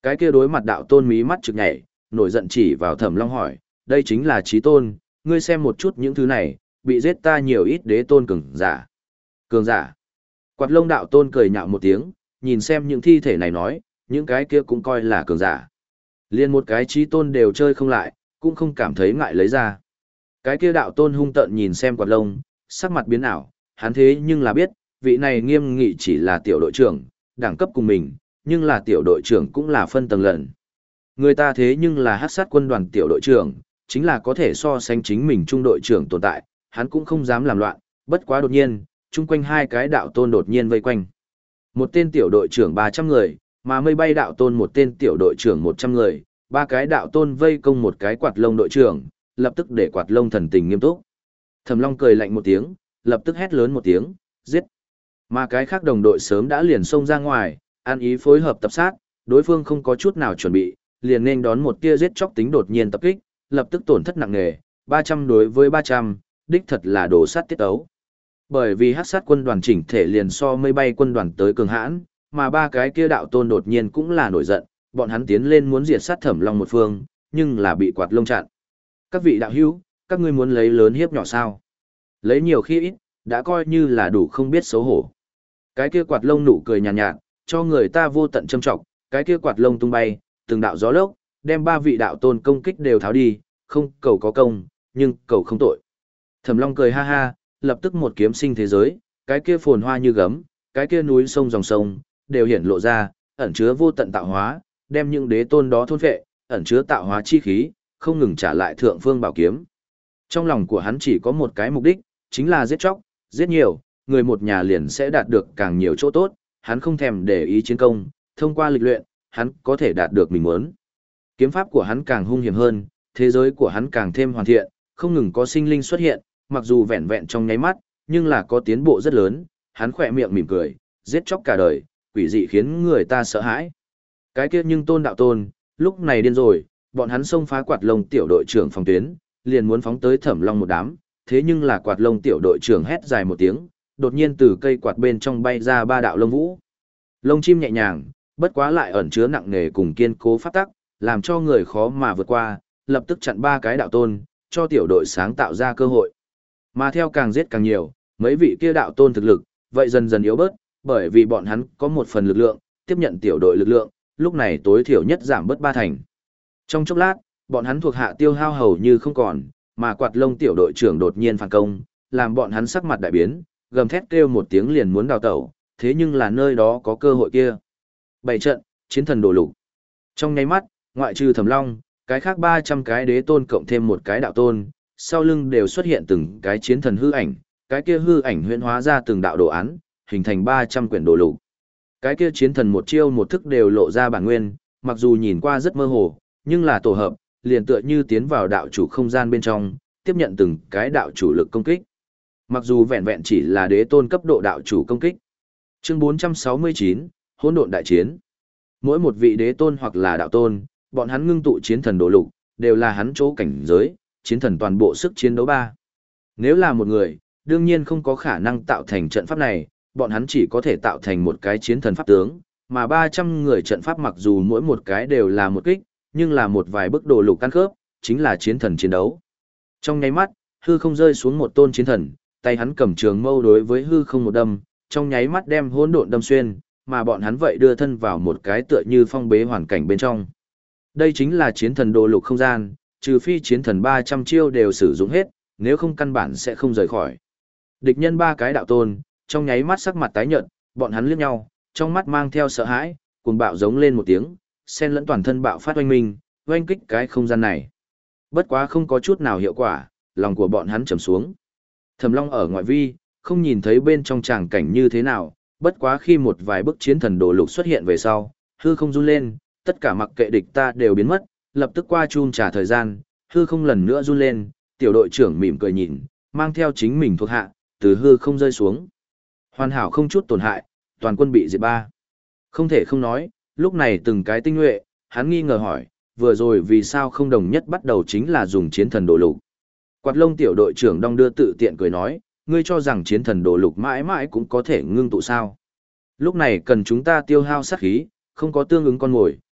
Cái kia đối mặt đạo tôn mí mắt trực nhảy, nổi giận chỉ vào Thẩm Long hỏi, đây chính là chí tôn, ngươi xem một chút những thứ này, bị giết ta nhiều ít đế tôn cường giả. Cường giả. Quạt lông đạo tôn cười nhạo một tiếng, nhìn xem những thi thể này nói, những cái kia cũng coi là cường giả. Liên một cái chí tôn đều chơi không lại, cũng không cảm thấy ngại lấy ra. Cái kia đạo tôn hung tợn nhìn xem quạt lông, sắc mặt biến ảo, hắn thế nhưng là biết, vị này nghiêm nghị chỉ là tiểu đội trưởng, đẳng cấp cùng mình, nhưng là tiểu đội trưởng cũng là phân tầng lần. Người ta thế nhưng là hắc sát quân đoàn tiểu đội trưởng, chính là có thể so sánh chính mình trung đội trưởng tồn tại, hắn cũng không dám làm loạn, bất quá đột nhiên, chung quanh hai cái đạo tôn đột nhiên vây quanh. Một tên tiểu đội trưởng ba trăm người, mà mây bay đạo tôn một tên tiểu đội trưởng một trăm người, ba cái đạo tôn vây công một cái quạt lông đội trưởng, lập tức để quạt lông thần tình nghiêm túc. Thẩm Long cười lạnh một tiếng, lập tức hét lớn một tiếng, giết. Mà cái khác đồng đội sớm đã liền xông ra ngoài, ăn ý phối hợp tập sát, đối phương không có chút nào chuẩn bị, liền nên đón một tia giết chóc tính đột nhiên tập kích, lập tức tổn thất nặng nề, ba trăm đối với ba trăm, đích thật là đồ sát tiết ấu. Bởi vì hắc sát quân đoàn chỉnh thể liền so mây bay quân đoàn tới cường hãn, mà ba cái kia đạo tôn đột nhiên cũng là nổi giận, bọn hắn tiến lên muốn diệt sát Thẩm Long một phương, nhưng là bị quạt lông chặn. Các vị đạo hữu, các ngươi muốn lấy lớn hiếp nhỏ sao? Lấy nhiều khi ít, đã coi như là đủ không biết xấu hổ. Cái kia quạt lông nụ cười nhàn nhạt, nhạt, cho người ta vô tận châm trọng, cái kia quạt lông tung bay, từng đạo gió lốc, đem ba vị đạo tôn công kích đều tháo đi, không cầu có công, nhưng cầu không tội. Thẩm Long cười ha ha, lập tức một kiếm sinh thế giới, cái kia phồn hoa như gấm, cái kia núi sông dòng sông, đều hiển lộ ra, ẩn chứa vô tận tạo hóa, đem những đế tôn đó thôn phệ, ẩn chứa tạo hóa chi khí, không ngừng trả lại thượng phương bảo kiếm. Trong lòng của hắn chỉ có một cái mục đích, chính là giết chóc, giết nhiều, người một nhà liền sẽ đạt được càng nhiều chỗ tốt, hắn không thèm để ý chiến công, thông qua lịch luyện, hắn có thể đạt được mình muốn. Kiếm pháp của hắn càng hung hiểm hơn, thế giới của hắn càng thêm hoàn thiện, không ngừng có sinh linh xuất hiện, mặc dù vẹn vẹn trong nháy mắt, nhưng là có tiến bộ rất lớn, hắn khỏe miệng mỉm cười, giết chóc cả đời, quỷ dị khiến người ta sợ hãi. Cái kia nhưng tôn đạo tôn, lúc này điên rồi, bọn hắn xông phá quạt lông tiểu đội trưởng phòng tuyến, liền muốn phóng tới Thẩm Long một đám, thế nhưng là quạt lông tiểu đội trưởng hét dài một tiếng, đột nhiên từ cây quạt bên trong bay ra ba đạo lông vũ. Lông chim nhẹ nhàng, bất quá lại ẩn chứa nặng nề cùng kiên cố pháp tắc, làm cho người khó mà vượt qua, lập tức chặn ba cái đạo tôn, cho tiểu đội sáng tạo ra cơ hội. Mà theo càng giết càng nhiều, mấy vị kia đạo tôn thực lực, vậy dần dần yếu bớt, bởi vì bọn hắn có một phần lực lượng, tiếp nhận tiểu đội lực lượng, lúc này tối thiểu nhất giảm bớt ba thành. Trong chốc lát, bọn hắn thuộc hạ tiêu hao hầu như không còn, mà quạt lông tiểu đội trưởng đột nhiên phản công, làm bọn hắn sắc mặt đại biến, gầm thét kêu một tiếng liền muốn đào tẩu, thế nhưng là nơi đó có cơ hội kia. Bảy trận, chiến thần đổ lục. Trong nháy mắt, ngoại trừ Thẩm Long, cái khác ba trăm cái đế tôn cộng thêm một cái đạo tôn, sau lưng đều xuất hiện từng cái chiến thần hư ảnh, cái kia hư ảnh huyễn hóa ra từng đạo đồ án, hình thành ba trăm quyển đồ lục. Cái kia chiến thần một chiêu một thức đều lộ ra bản nguyên, mặc dù nhìn qua rất mơ hồ, nhưng là tổ hợp, liền tựa như tiến vào đạo chủ không gian bên trong, tiếp nhận từng cái đạo chủ lực công kích. Mặc dù vẹn vẹn chỉ là đế tôn cấp độ đạo chủ công kích. Chương bốn trăm sáu mươi chín, Hỗn độn đại chiến. Mỗi một vị đế tôn hoặc là đạo tôn, bọn hắn ngưng tụ chiến thần đồ lục, đều là hắn chỗ cảnh giới, chiến thần toàn bộ sức chiến đấu ba. Nếu là một người, đương nhiên không có khả năng tạo thành trận pháp này, bọn hắn chỉ có thể tạo thành một cái chiến thần pháp tướng, mà ba trăm người trận pháp mặc dù mỗi một cái đều là một kích, nhưng là một vài bức đồ lục căn khớp, chính là chiến thần chiến đấu. Trong nháy mắt, hư không rơi xuống một tôn chiến thần, tay hắn cầm trường mâu đối với hư không một đâm, trong nháy mắt đem hỗn độn đâm xuyên, mà bọn hắn vậy đưa thân vào một cái tựa như phong bế hoàn cảnh bên trong. Đây chính là chiến thần đồ lục không gian, trừ phi chiến thần ba trăm chiêu đều sử dụng hết, nếu không căn bản sẽ không rời khỏi. Địch nhân ba cái đạo tôn, trong nháy mắt sắc mặt tái nhợt, bọn hắn liếc nhau, trong mắt mang theo sợ hãi, cuồng bạo giống lên một tiếng, xen lẫn toàn thân bạo phát oanh minh, oanh kích cái không gian này. Bất quá không có chút nào hiệu quả, lòng của bọn hắn trầm xuống. Thẩm Long ở ngoại vi, không nhìn thấy bên trong tràng cảnh như thế nào, bất quá khi một vài bức chiến thần đồ lục xuất hiện về sau, hư không run lên, tất cả mặc kệ địch ta đều biến mất, lập tức qua chun trả thời gian, hư không lần nữa run lên, tiểu đội trưởng mỉm cười nhìn, mang theo chính mình thuộc hạ, từ hư không rơi xuống. Hoàn hảo không chút tổn hại, toàn quân bị diệt ba. Không thể không nói, lúc này từng cái tinh nhuệ, hắn nghi ngờ hỏi, vừa rồi vì sao không đồng nhất bắt đầu chính là dùng chiến thần đồ lục. Quạt lông tiểu đội trưởng đong đưa tự tiện cười nói, ngươi cho rằng chiến thần đồ lục mãi mãi cũng có thể ngưng tụ sao. Lúc này cần chúng ta tiêu hao sát khí, không có tương ứng con mồi,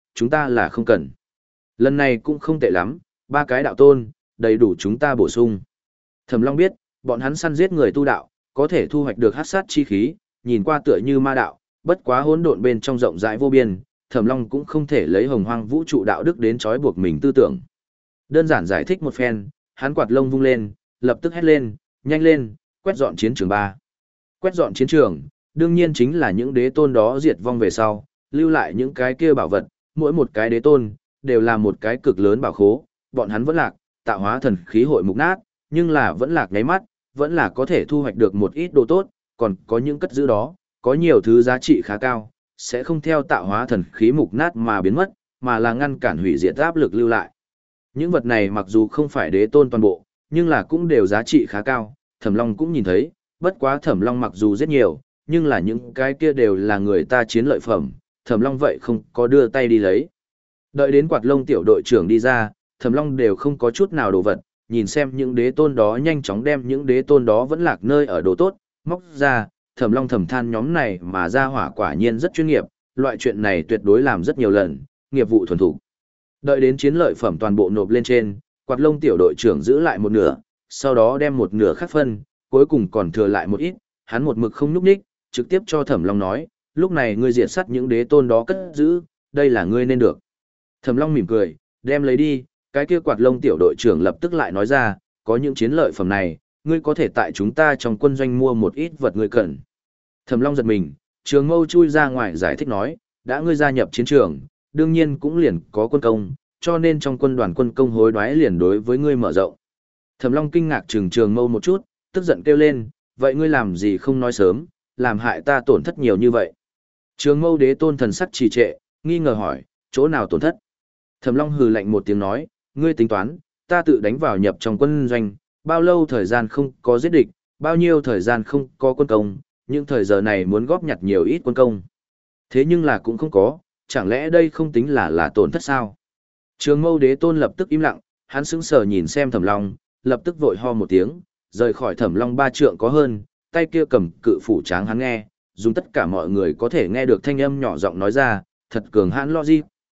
chúng ta là không cần. Lần này cũng không tệ lắm, ba cái đạo tôn, đầy đủ chúng ta bổ sung. Thẩm Long biết, bọn hắn săn giết người tu đạo, có thể thu hoạch được hắc sát chi khí, nhìn qua tựa như ma đạo, bất quá hỗn độn bên trong rộng rãi vô biên, Thẩm Long cũng không thể lấy hồng hoang vũ trụ đạo đức đến trói buộc mình tư tưởng. Đơn giản giải thích một phen, hắn quạt lông vung lên, lập tức hét lên, nhanh lên, quét dọn chiến trường ba. Quét dọn chiến trường, đương nhiên chính là những đế tôn đó diệt vong về sau, lưu lại những cái kia bảo vật, mỗi một cái đế tôn, đều là một cái cực lớn bảo khố, bọn hắn vẫn lạc, tạo hóa thần khí hội mục nát, nhưng là vẫn lạc nháy mắt, vẫn là có thể thu hoạch được một ít đồ tốt, còn có những cất giữ đó, có nhiều thứ giá trị khá cao, sẽ không theo tạo hóa thần khí mục nát mà biến mất, mà là ngăn cản hủy diệt áp lực lưu lại. Những vật này mặc dù không phải đế tôn toàn bộ, nhưng là cũng đều giá trị khá cao, Thẩm Long cũng nhìn thấy, bất quá Thẩm Long mặc dù rất nhiều, nhưng là những cái kia đều là người ta chiến lợi phẩm, Thẩm Long vậy không có đưa tay đi lấy. Đợi đến quạt lông tiểu đội trưởng đi ra, Thẩm Long đều không có chút nào đồ vật, nhìn xem những đế tôn đó nhanh chóng đem những đế tôn đó vẫn lạc nơi ở đồ tốt, móc ra, Thẩm Long thầm than nhóm này mà ra hỏa quả nhiên rất chuyên nghiệp, loại chuyện này tuyệt đối làm rất nhiều lần, nghiệp vụ thuần thủ. Đợi đến chiến lợi phẩm toàn bộ nộp lên trên, quạt lông tiểu đội trưởng giữ lại một nửa, sau đó đem một nửa khác phân, cuối cùng còn thừa lại một ít, hắn một mực không nhúc nhích, trực tiếp cho Thẩm Long nói, lúc này ngươi diệt sát những đế tôn đó cất giữ, đây là ngươi nên được. Thẩm Long mỉm cười, đem lấy đi, cái kia quạt lông tiểu đội trưởng lập tức lại nói ra, có những chiến lợi phẩm này, ngươi có thể tại chúng ta trong quân doanh mua một ít vật ngươi cần. Thẩm Long giật mình, Trường Mâu chui ra ngoài giải thích nói, đã ngươi gia nhập chiến trường, đương nhiên cũng liền có quân công, cho nên trong quân đoàn quân công hối đoái liền đối với ngươi mở rộng. Thẩm Long kinh ngạc trừng Trường Mâu một chút, tức giận kêu lên, vậy ngươi làm gì không nói sớm, làm hại ta tổn thất nhiều như vậy. Trường Mâu đế tôn thần sắc trì trệ, nghi ngờ hỏi, chỗ nào tổn thất? Thẩm Long hừ lạnh một tiếng nói, ngươi tính toán, ta tự đánh vào nhập trong quân doanh, bao lâu thời gian không có giết địch, bao nhiêu thời gian không có quân công, những thời giờ này muốn góp nhặt nhiều ít quân công. Thế nhưng là cũng không có, chẳng lẽ đây không tính là là tổn thất sao? Trường Mâu đế tôn lập tức im lặng, hắn sững sờ nhìn xem Thẩm Long, lập tức vội ho một tiếng, rời khỏi Thẩm Long ba trượng có hơn, tay kia cầm cự phủ tráng hắn nghe, dùng tất cả mọi người có thể nghe được thanh âm nhỏ giọng nói ra, thật cường hãn logic.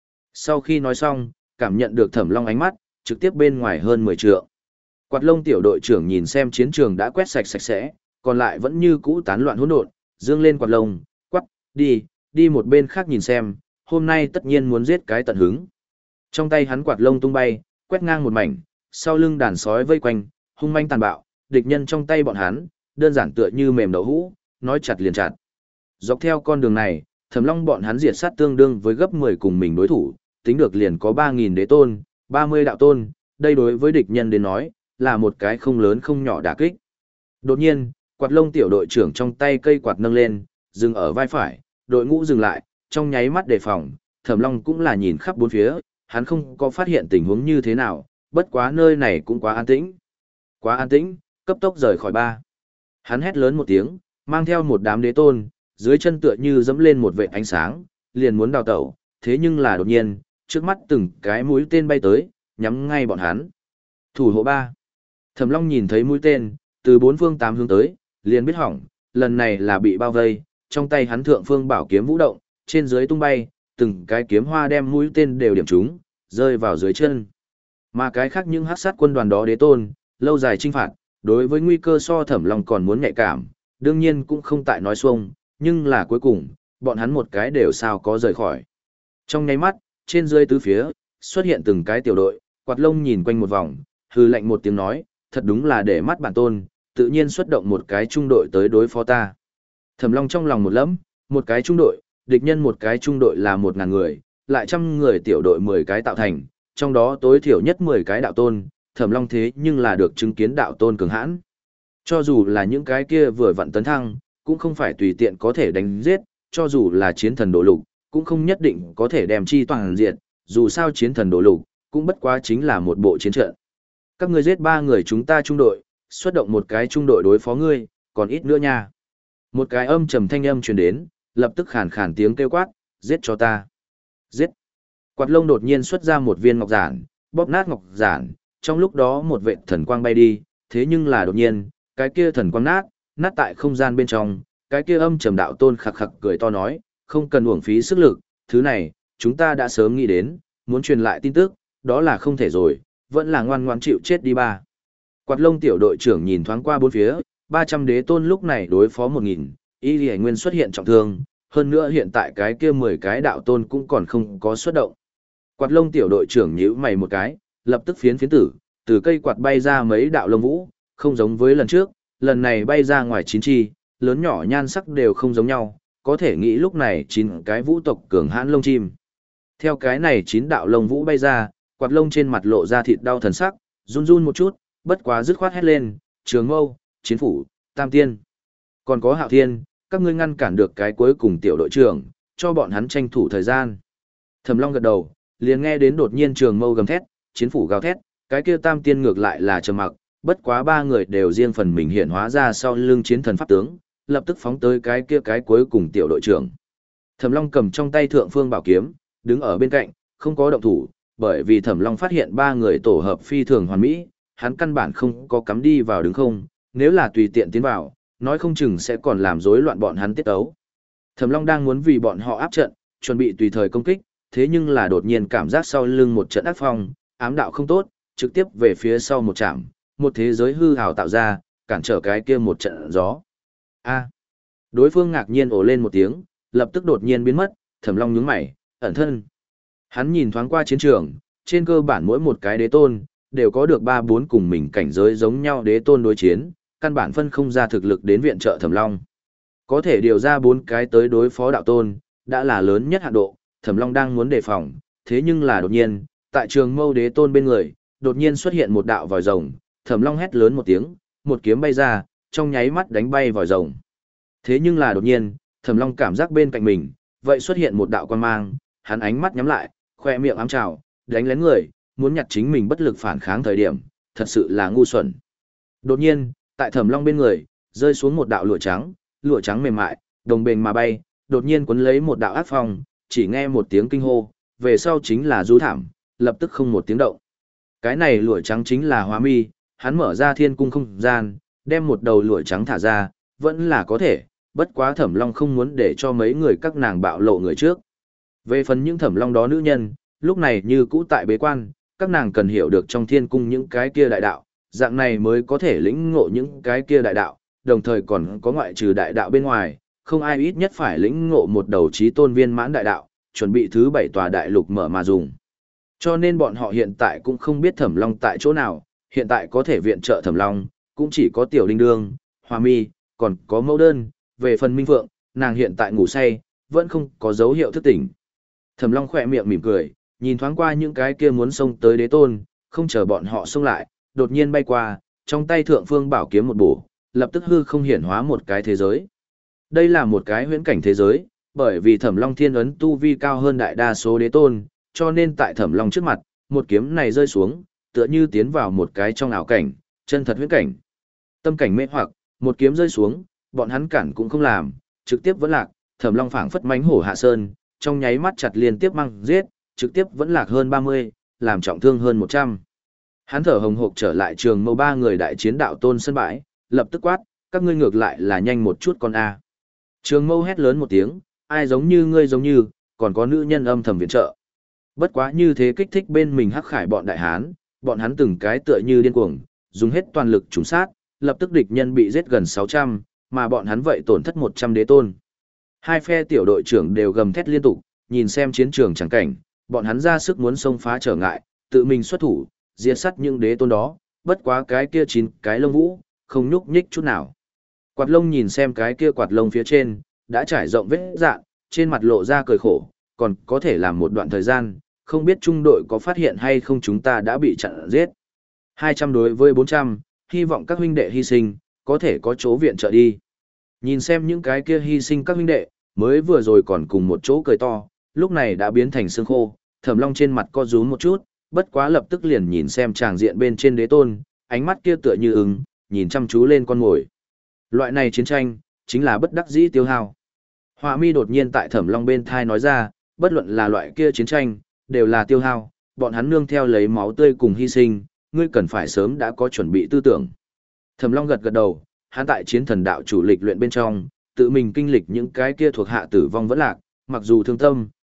Sau khi nói xong, cảm nhận được Thẩm Long ánh mắt, trực tiếp bên ngoài hơn mười trượng. Quạt lông tiểu đội trưởng nhìn xem chiến trường đã quét sạch sạch sẽ, còn lại vẫn như cũ tán loạn hỗn độn, dương lên quạt lông, quắc, đi, đi một bên khác nhìn xem, hôm nay tất nhiên muốn giết cái tận hứng. Trong tay hắn quạt lông tung bay, quét ngang một mảnh, sau lưng đàn sói vây quanh, hung manh tàn bạo, địch nhân trong tay bọn hắn, đơn giản tựa như mềm đậu hũ, nói chặt liền chặt. Dọc theo con đường này, Thẩm Long bọn hắn diệt sát tương đương với gấp mười cùng mình đối thủ, tính được liền có ba nghìn đế tôn, ba mươi đạo tôn, đây đối với địch nhân đến nói, là một cái không lớn không nhỏ đả kích. Đột nhiên, quạt lông tiểu đội trưởng trong tay cây quạt nâng lên, dừng ở vai phải, đội ngũ dừng lại, trong nháy mắt đề phòng, Thẩm Long cũng là nhìn khắp bốn phía, hắn không có phát hiện tình huống như thế nào, bất quá nơi này cũng quá an tĩnh. Quá an tĩnh, cấp tốc rời khỏi ba. Hắn hét lớn một tiếng, mang theo một đám đế tôn, dưới chân tựa như dẫm lên một vệt ánh sáng, liền muốn đào tẩu, thế nhưng là đột nhiên, trước mắt từng cái mũi tên bay tới, nhắm ngay bọn hắn. Thủ hộ ba. Thẩm Long nhìn thấy mũi tên, từ bốn phương tám hướng tới, liền biết hỏng, lần này là bị bao vây, trong tay hắn thượng phương bảo kiếm vũ động, trên dưới tung bay, từng cái kiếm hoa đem mũi tên đều điểm trúng, rơi vào dưới chân. Mà cái khác những hắc sát quân đoàn đó đế tôn, lâu dài chinh phạt, đối với nguy cơ so Thẩm Long còn muốn nhạy cảm, đương nhiên cũng không tại nói xuông, nhưng là cuối cùng, bọn hắn một cái đều sao có rời khỏi. Trong nháy mắt, trên dưới tứ phía, xuất hiện từng cái tiểu đội, quạt lông nhìn quanh một vòng, hừ lạnh một tiếng nói, thật đúng là để mắt bản tôn, tự nhiên xuất động một cái trung đội tới đối phó ta. Thẩm Long trong lòng một lẫm, một cái trung đội, địch nhân một cái trung đội là một ngàn người, lại trăm người tiểu đội mười cái tạo thành, trong đó tối thiểu nhất mười cái đạo tôn, Thẩm Long thế nhưng là được chứng kiến đạo tôn cường hãn. Cho dù là những cái kia vừa vặn tấn thăng, cũng không phải tùy tiện có thể đánh giết, cho dù là chiến thần đổ lục, cũng không nhất định có thể đem chi toàn diện, dù sao chiến thần đổ lục, cũng bất quá chính là một bộ chiến trận. Các ngươi giết ba người chúng ta trung đội, xuất động một cái trung đội đối phó ngươi, còn ít nữa nha. Một cái âm trầm thanh âm truyền đến, lập tức khàn khàn tiếng kêu quát, giết cho ta. Giết. Quạt lông đột nhiên xuất ra một viên ngọc giản, bóp nát ngọc giản, trong lúc đó một vệt thần quang bay đi, thế nhưng là đột nhiên, cái kia thần quang nát, nát tại không gian bên trong, cái kia âm trầm đạo tôn khặc khặc cười to nói, không cần uổng phí sức lực, thứ này, chúng ta đã sớm nghĩ đến, muốn truyền lại tin tức, đó là không thể rồi, vẫn là ngoan ngoãn chịu chết đi ba. Quạt lông tiểu đội trưởng nhìn thoáng qua bốn phía, ba trăm đế tôn lúc này đối phó một nghìn, Y Lì Nguyên xuất hiện trọng thương, hơn nữa hiện tại cái kia mười cái đạo tôn cũng còn không có xuất động. Quạt lông tiểu đội trưởng nhíu mày một cái, lập tức phiến phiến tử, từ cây quạt bay ra mấy đạo lông vũ, không giống với lần trước, lần này bay ra ngoài chín chi, lớn nhỏ nhan sắc đều không giống nhau, có thể nghĩ lúc này chín cái vũ tộc cường hãn lông chim. Theo cái này chín đạo lông vũ bay ra, quạt lông trên mặt lộ ra thịt đau thần sắc, run run một chút, bất quá dứt khoát hét lên, Trường Mâu, Chiến Phủ, Tam Tiên. Còn có Hạo Thiên, các ngươi ngăn cản được cái cuối cùng tiểu đội trưởng, cho bọn hắn tranh thủ thời gian. Thẩm Long gật đầu, liền nghe đến đột nhiên Trường Mâu gầm thét, Chiến Phủ gào thét, cái kia Tam Tiên ngược lại là trầm mặc, bất quá ba người đều riêng phần mình hiện hóa ra sau lưng chiến thần pháp tướng, lập tức phóng tới cái kia cái cuối cùng tiểu đội trưởng. Thẩm Long cầm trong tay thượng phương bảo kiếm, đứng ở bên cạnh, không có động thủ, bởi vì Thẩm Long phát hiện ba người tổ hợp phi thường hoàn mỹ, hắn căn bản không có cắm đi vào đứng không, nếu là tùy tiện tiến vào, nói không chừng sẽ còn làm rối loạn bọn hắn tiết tấu. Thẩm Long đang muốn vì bọn họ áp trận, chuẩn bị tùy thời công kích, thế nhưng là đột nhiên cảm giác sau lưng một trận ác phong, ám đạo không tốt, trực tiếp về phía sau một chạm, một thế giới hư ảo tạo ra, cản trở cái kia một trận gió. A. Đối phương ngạc nhiên ồ lên một tiếng, lập tức đột nhiên biến mất, Thẩm Long nhướng mày, ẩn thân. Hắn nhìn thoáng qua chiến trường, trên cơ bản mỗi một cái đế tôn đều có được ba bốn cùng mình cảnh giới giống nhau đế tôn đối chiến, căn bản phân không ra thực lực đến viện trợ Thẩm Long. Có thể điều ra bốn cái tới đối phó đạo tôn, đã là lớn nhất hạn độ, Thẩm Long đang muốn đề phòng, thế nhưng là đột nhiên, tại Trường Mâu đế tôn bên người, đột nhiên xuất hiện một đạo vòi rồng, Thẩm Long hét lớn một tiếng, một kiếm bay ra, trong nháy mắt đánh bay vòi rồng. Thế nhưng là đột nhiên, Thẩm Long cảm giác bên cạnh mình, vậy xuất hiện một đạo quang mang, hắn ánh mắt nhắm lại, khoe miệng ám trào, đánh lén người, muốn nhặt chính mình bất lực phản kháng thời điểm, thật sự là ngu xuẩn. Đột nhiên, tại Thẩm Long bên người, rơi xuống một đạo lụa trắng, lụa trắng mềm mại, đồng bền mà bay, đột nhiên cuốn lấy một đạo ác phong, chỉ nghe một tiếng kinh hô, về sau chính là rú thảm, lập tức không một tiếng động. Cái này lụa trắng chính là Hóa Mi, hắn mở ra thiên cung không gian, đem một đầu lụa trắng thả ra, vẫn là có thể, bất quá Thẩm Long không muốn để cho mấy người các nàng bạo lộ người trước. Về phần những Thẩm Long đó nữ nhân, lúc này như cũ tại bế quan, các nàng cần hiểu được trong thiên cung những cái kia đại đạo, dạng này mới có thể lĩnh ngộ những cái kia đại đạo, đồng thời còn có ngoại trừ đại đạo bên ngoài, không ai ít nhất phải lĩnh ngộ một đầu chí tôn viên mãn đại đạo, chuẩn bị thứ bảy tòa đại lục mở mà dùng. Cho nên bọn họ hiện tại cũng không biết Thẩm Long tại chỗ nào, hiện tại có thể viện trợ Thẩm Long, cũng chỉ có Tiểu Đinh Đương, Hoa Mi, còn có Mẫu Đơn, về phần Minh Phượng, nàng hiện tại ngủ say, vẫn không có dấu hiệu thức tỉnh. Thẩm Long khỏe miệng mỉm cười, nhìn thoáng qua những cái kia muốn xông tới đế tôn, không chờ bọn họ xông lại, đột nhiên bay qua, trong tay thượng phương bảo kiếm một bổ, lập tức hư không hiển hóa một cái thế giới. Đây là một cái huyễn cảnh thế giới, bởi vì Thẩm Long thiên ấn tu vi cao hơn đại đa số đế tôn, cho nên tại Thẩm Long trước mặt, một kiếm này rơi xuống, tựa như tiến vào một cái trong ảo cảnh, chân thật huyễn cảnh. Tâm cảnh mê hoặc, một kiếm rơi xuống, bọn hắn cản cũng không làm, trực tiếp vẫn lạc, Thẩm Long phảng phất mãnh hổ hạ sơn, trong nháy mắt chặt liên tiếp mang giết, trực tiếp vẫn lạc hơn ba mươi, làm trọng thương hơn một trăm. Hắn thở hồng hộc trở lại Trường Mâu ba người đại chiến đạo tôn sân bãi, lập tức quát, các ngươi ngược lại là nhanh một chút con a. Trường Mâu hét lớn một tiếng, ai giống như ngươi giống như, còn có nữ nhân âm thầm viện trợ. Bất quá như thế kích thích bên mình hắc khải bọn đại hán, bọn hắn từng cái tựa như điên cuồng, dùng hết toàn lực trùng sát, lập tức địch nhân bị giết gần sáu trăm, mà bọn hắn vậy tổn thất một trăm đế tôn. Hai phe tiểu đội trưởng đều gầm thét liên tục, nhìn xem chiến trường chẳng cảnh, bọn hắn ra sức muốn xông phá trở ngại, tự mình xuất thủ, diệt sát những đế tôn đó, bất quá cái kia chín cái lông vũ, không nhúc nhích chút nào. Quạt lông nhìn xem cái kia quạt lông phía trên, đã trải rộng vết dạn, trên mặt lộ ra cười khổ, còn có thể làm một đoạn thời gian, không biết trung đội có phát hiện hay không chúng ta đã bị chặn giết. hai trăm đối với bốn trăm, hy vọng các huynh đệ hy sinh, có thể có chỗ viện trợ đi. Nhìn xem những cái kia hy sinh các huynh đệ, mới vừa rồi còn cùng một chỗ cười to, lúc này đã biến thành xương khô, Thẩm Long trên mặt co rúm một chút, bất quá lập tức liền nhìn xem tràng diện bên trên đế tôn, ánh mắt kia tựa như ứng, nhìn chăm chú lên con mồi. Loại này chiến tranh, chính là bất đắc dĩ tiêu hao. Họa Mi đột nhiên tại Thẩm Long bên thai nói ra, bất luận là loại kia chiến tranh, đều là tiêu hao, bọn hắn nương theo lấy máu tươi cùng hy sinh, ngươi cần phải sớm đã có chuẩn bị tư tưởng. Thẩm Long gật gật đầu, hắn tại chiến thần đạo chủ lịch luyện bên trong, tự mình kinh lịch những cái kia thuộc hạ tử vong vẫn lạc, mặc dù thương tâm,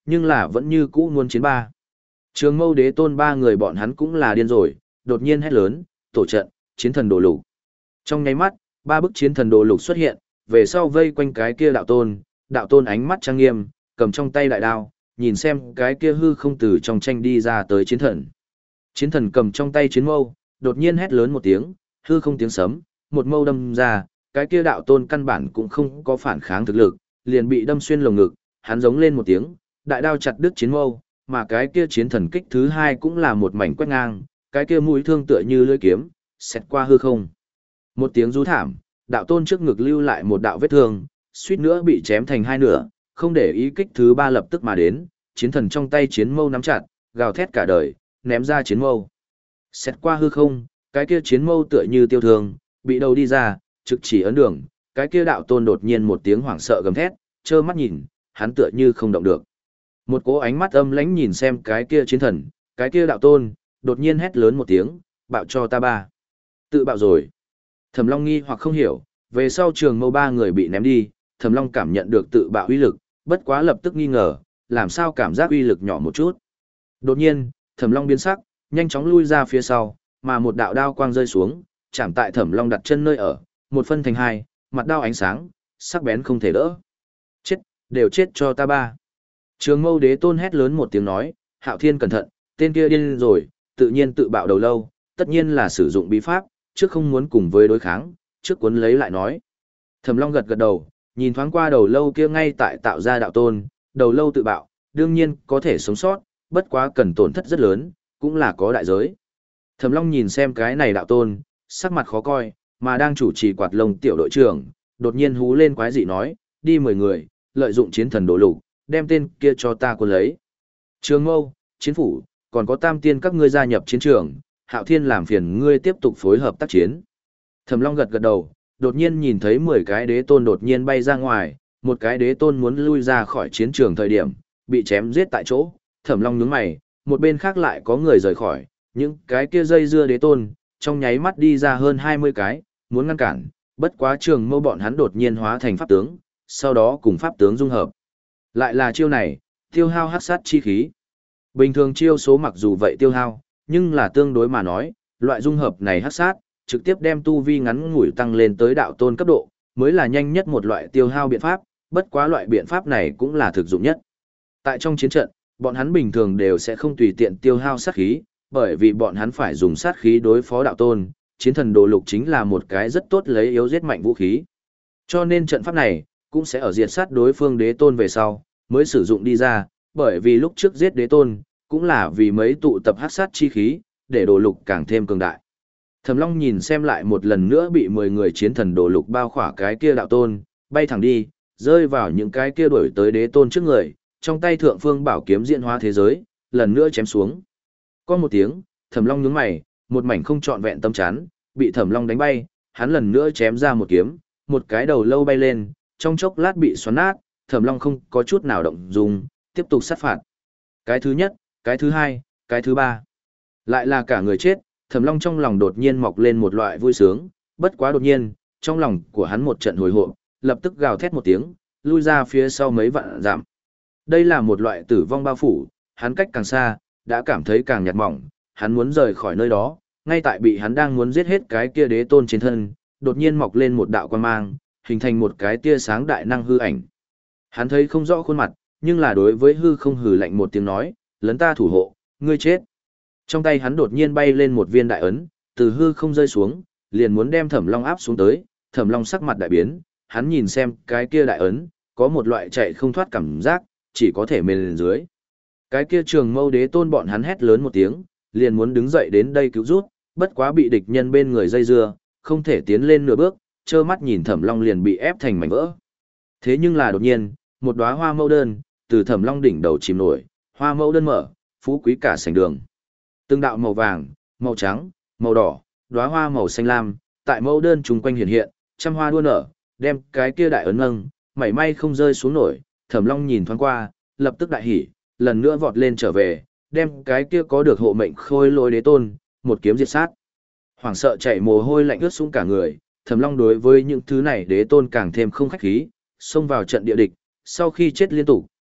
nhưng là vẫn như cũ muốn chiến ba. Trường Mâu Đế Tôn ba người bọn hắn cũng là điên rồi, đột nhiên hét lớn, tổ trận, chiến thần đồ lục. Trong nháy mắt, ba bức chiến thần đồ lục xuất hiện, về sau vây quanh cái kia đạo tôn, đạo tôn ánh mắt trang nghiêm, cầm trong tay đại đao, nhìn xem cái kia hư không từ trong tranh đi ra tới chiến thần. Chiến thần cầm trong tay chiến mâu, đột nhiên hét lớn một tiếng, hư không tiếng sấm, một mâu đâm ra, cái kia đạo tôn căn bản cũng không có phản kháng thực lực, liền bị đâm xuyên lồng ngực, hắn giống lên một tiếng, đại đao chặt đứt chiến mâu, mà cái kia chiến thần kích thứ hai cũng là một mảnh quét ngang, cái kia mũi thương tựa như lưỡi kiếm, xẹt qua hư không. Một tiếng rú thảm, đạo tôn trước ngực lưu lại một đạo vết thương, suýt nữa bị chém thành hai nửa, không để ý kích thứ ba lập tức mà đến, chiến thần trong tay chiến mâu nắm chặt, gào thét cả đời, ném ra chiến mâu. Xẹt qua hư không, cái kia chiến mâu tựa như tiêu thương, bị đầu đi ra, trực chỉ ấn đường, cái kia đạo tôn đột nhiên một tiếng hoảng sợ gầm thét, trơ mắt nhìn, hắn tựa như không động được. Một cỗ ánh mắt âm lãnh nhìn xem cái kia chiến thần, cái kia đạo tôn, đột nhiên hét lớn một tiếng, bạo cho ta ba. Tự bạo rồi. Thẩm Long nghi hoặc không hiểu, về sau trường mâu ba người bị ném đi, Thẩm Long cảm nhận được tự bạo uy lực, bất quá lập tức nghi ngờ, làm sao cảm giác uy lực nhỏ một chút. Đột nhiên, Thẩm Long biến sắc, nhanh chóng lui ra phía sau, mà một đạo đao quang rơi xuống, chạm tại Thẩm Long đặt chân nơi ở, một phân thành hai, mặt đao ánh sáng, sắc bén không thể đỡ. Chết, đều chết cho ta ba. Trường Mâu Đế Tôn hét lớn một tiếng nói, Hạo Thiên cẩn thận, tên kia điên rồi, tự nhiên tự bạo đầu lâu, tất nhiên là sử dụng bí pháp, trước không muốn cùng với đối kháng, trước cuốn lấy lại nói. Thẩm Long gật gật đầu, nhìn thoáng qua đầu lâu kia ngay tại tạo ra đạo tôn, đầu lâu tự bạo, đương nhiên có thể sống sót, bất quá cần tổn thất rất lớn, cũng là có đại giới. Thẩm Long nhìn xem cái này đạo tôn, sắc mặt khó coi, mà đang chủ trì quạt lông tiểu đội trưởng, đột nhiên hú lên quái dị nói, đi mười người, lợi dụng chiến thần đổ lục, đem tên kia cho ta cuốn lấy. Trường Mâu, Chiến phủ, còn có Tam Tiên các ngươi gia nhập chiến trường, Hạo Thiên làm phiền ngươi tiếp tục phối hợp tác chiến. Thẩm Long gật gật đầu, đột nhiên nhìn thấy mười cái đế tôn đột nhiên bay ra ngoài, một cái đế tôn muốn lui ra khỏi chiến trường thời điểm, bị chém giết tại chỗ, Thẩm Long nhướng mày, một bên khác lại có người rời khỏi, những cái kia dây dưa đế tôn, trong nháy mắt đi ra hơn hai mươi cái, muốn ngăn cản, bất quá trường mâu bọn hắn đột nhiên hóa thành pháp tướng, sau đó cùng pháp tướng dung hợp. Lại là chiêu này, tiêu hao hắc sát chi khí. Bình thường chiêu số mặc dù vậy tiêu hao, nhưng là tương đối mà nói, loại dung hợp này hắc sát, trực tiếp đem tu vi ngắn ngủi tăng lên tới đạo tôn cấp độ, mới là nhanh nhất một loại tiêu hao biện pháp, bất quá loại biện pháp này cũng là thực dụng nhất. Tại trong chiến trận, bọn hắn bình thường đều sẽ không tùy tiện tiêu hao sát khí, bởi vì bọn hắn phải dùng sát khí đối phó đạo tôn, chiến thần đồ lục chính là một cái rất tốt lấy yếu giết mạnh vũ khí. Cho nên trận pháp này, cũng sẽ ở diệt sát đối phương đế tôn về sau, mới sử dụng đi ra, bởi vì lúc trước giết đế tôn, cũng là vì mấy tụ tập hắc sát chi khí, để đồ lục càng thêm cường đại. Thẩm Long nhìn xem lại một lần nữa bị mười người chiến thần đồ lục bao khỏa cái kia đạo tôn, bay thẳng đi, rơi vào những cái kia đuổi tới đế tôn trước người, trong tay thượng phương bảo kiếm diễn hóa thế giới, lần nữa chém xuống. Có một tiếng, Thẩm Long nhướng mày, một mảnh không trọn vẹn tâm chán, bị Thẩm Long đánh bay, hắn lần nữa chém ra một kiếm, một cái đầu lâu bay lên, trong chốc lát bị xoắn nát, Thẩm Long không có chút nào động dung, tiếp tục sát phạt. Cái thứ nhất, cái thứ hai, cái thứ ba. Lại là cả người chết, Thẩm Long trong lòng đột nhiên mọc lên một loại vui sướng, bất quá đột nhiên, trong lòng của hắn một trận hồi hộp, lập tức gào thét một tiếng, lui ra phía sau mấy vạn dặm. Đây là một loại tử vong bao phủ, hắn cách càng xa, đã cảm thấy càng nhạt mỏng, hắn muốn rời khỏi nơi đó, ngay tại bị hắn đang muốn giết hết cái kia đế tôn trên thân, đột nhiên mọc lên một đạo quang mang, hình thành một cái tia sáng đại năng hư ảnh. Hắn thấy không rõ khuôn mặt, nhưng là đối với hư không hừ lạnh một tiếng nói, lấn ta thủ hộ, ngươi chết. Trong tay hắn đột nhiên bay lên một viên đại ấn, từ hư không rơi xuống, liền muốn đem Thẩm Long áp xuống tới, Thẩm Long sắc mặt đại biến, hắn nhìn xem cái kia đại ấn, có một loại chạy không thoát cảm giác, chỉ có thể mềm lên dưới. Cái kia Trường Mâu Đế Tôn bọn hắn hét lớn một tiếng, liền muốn đứng dậy đến đây cứu rút, bất quá bị địch nhân bên người dây dưa, không thể tiến lên nửa bước, trơ mắt nhìn Thẩm Long liền bị ép thành mảnh vỡ. Thế nhưng là đột nhiên, một đóa hoa mẫu đơn từ Thẩm Long đỉnh đầu chìm nổi, hoa mẫu đơn mở, phú quý cả sảnh đường. Từng đạo màu vàng, màu trắng, màu đỏ, đóa hoa màu xanh lam, tại mẫu đơn chung quanh hiện hiện, trăm hoa đua nở, đem cái kia đại ấn nâng, mảy may không rơi xuống nổi. Thẩm Long nhìn thoáng qua, lập tức đại hỉ, lần nữa vọt lên trở về, đem cái kia có được hộ mệnh khôi lỗi đế tôn, một kiếm diệt sát. Hoảng sợ chạy mồ hôi lạnh ướt sũng cả người, Thẩm Long đối với những thứ này đế tôn càng thêm không khách khí, xông vào trận địa địch, sau khi chết liên tục,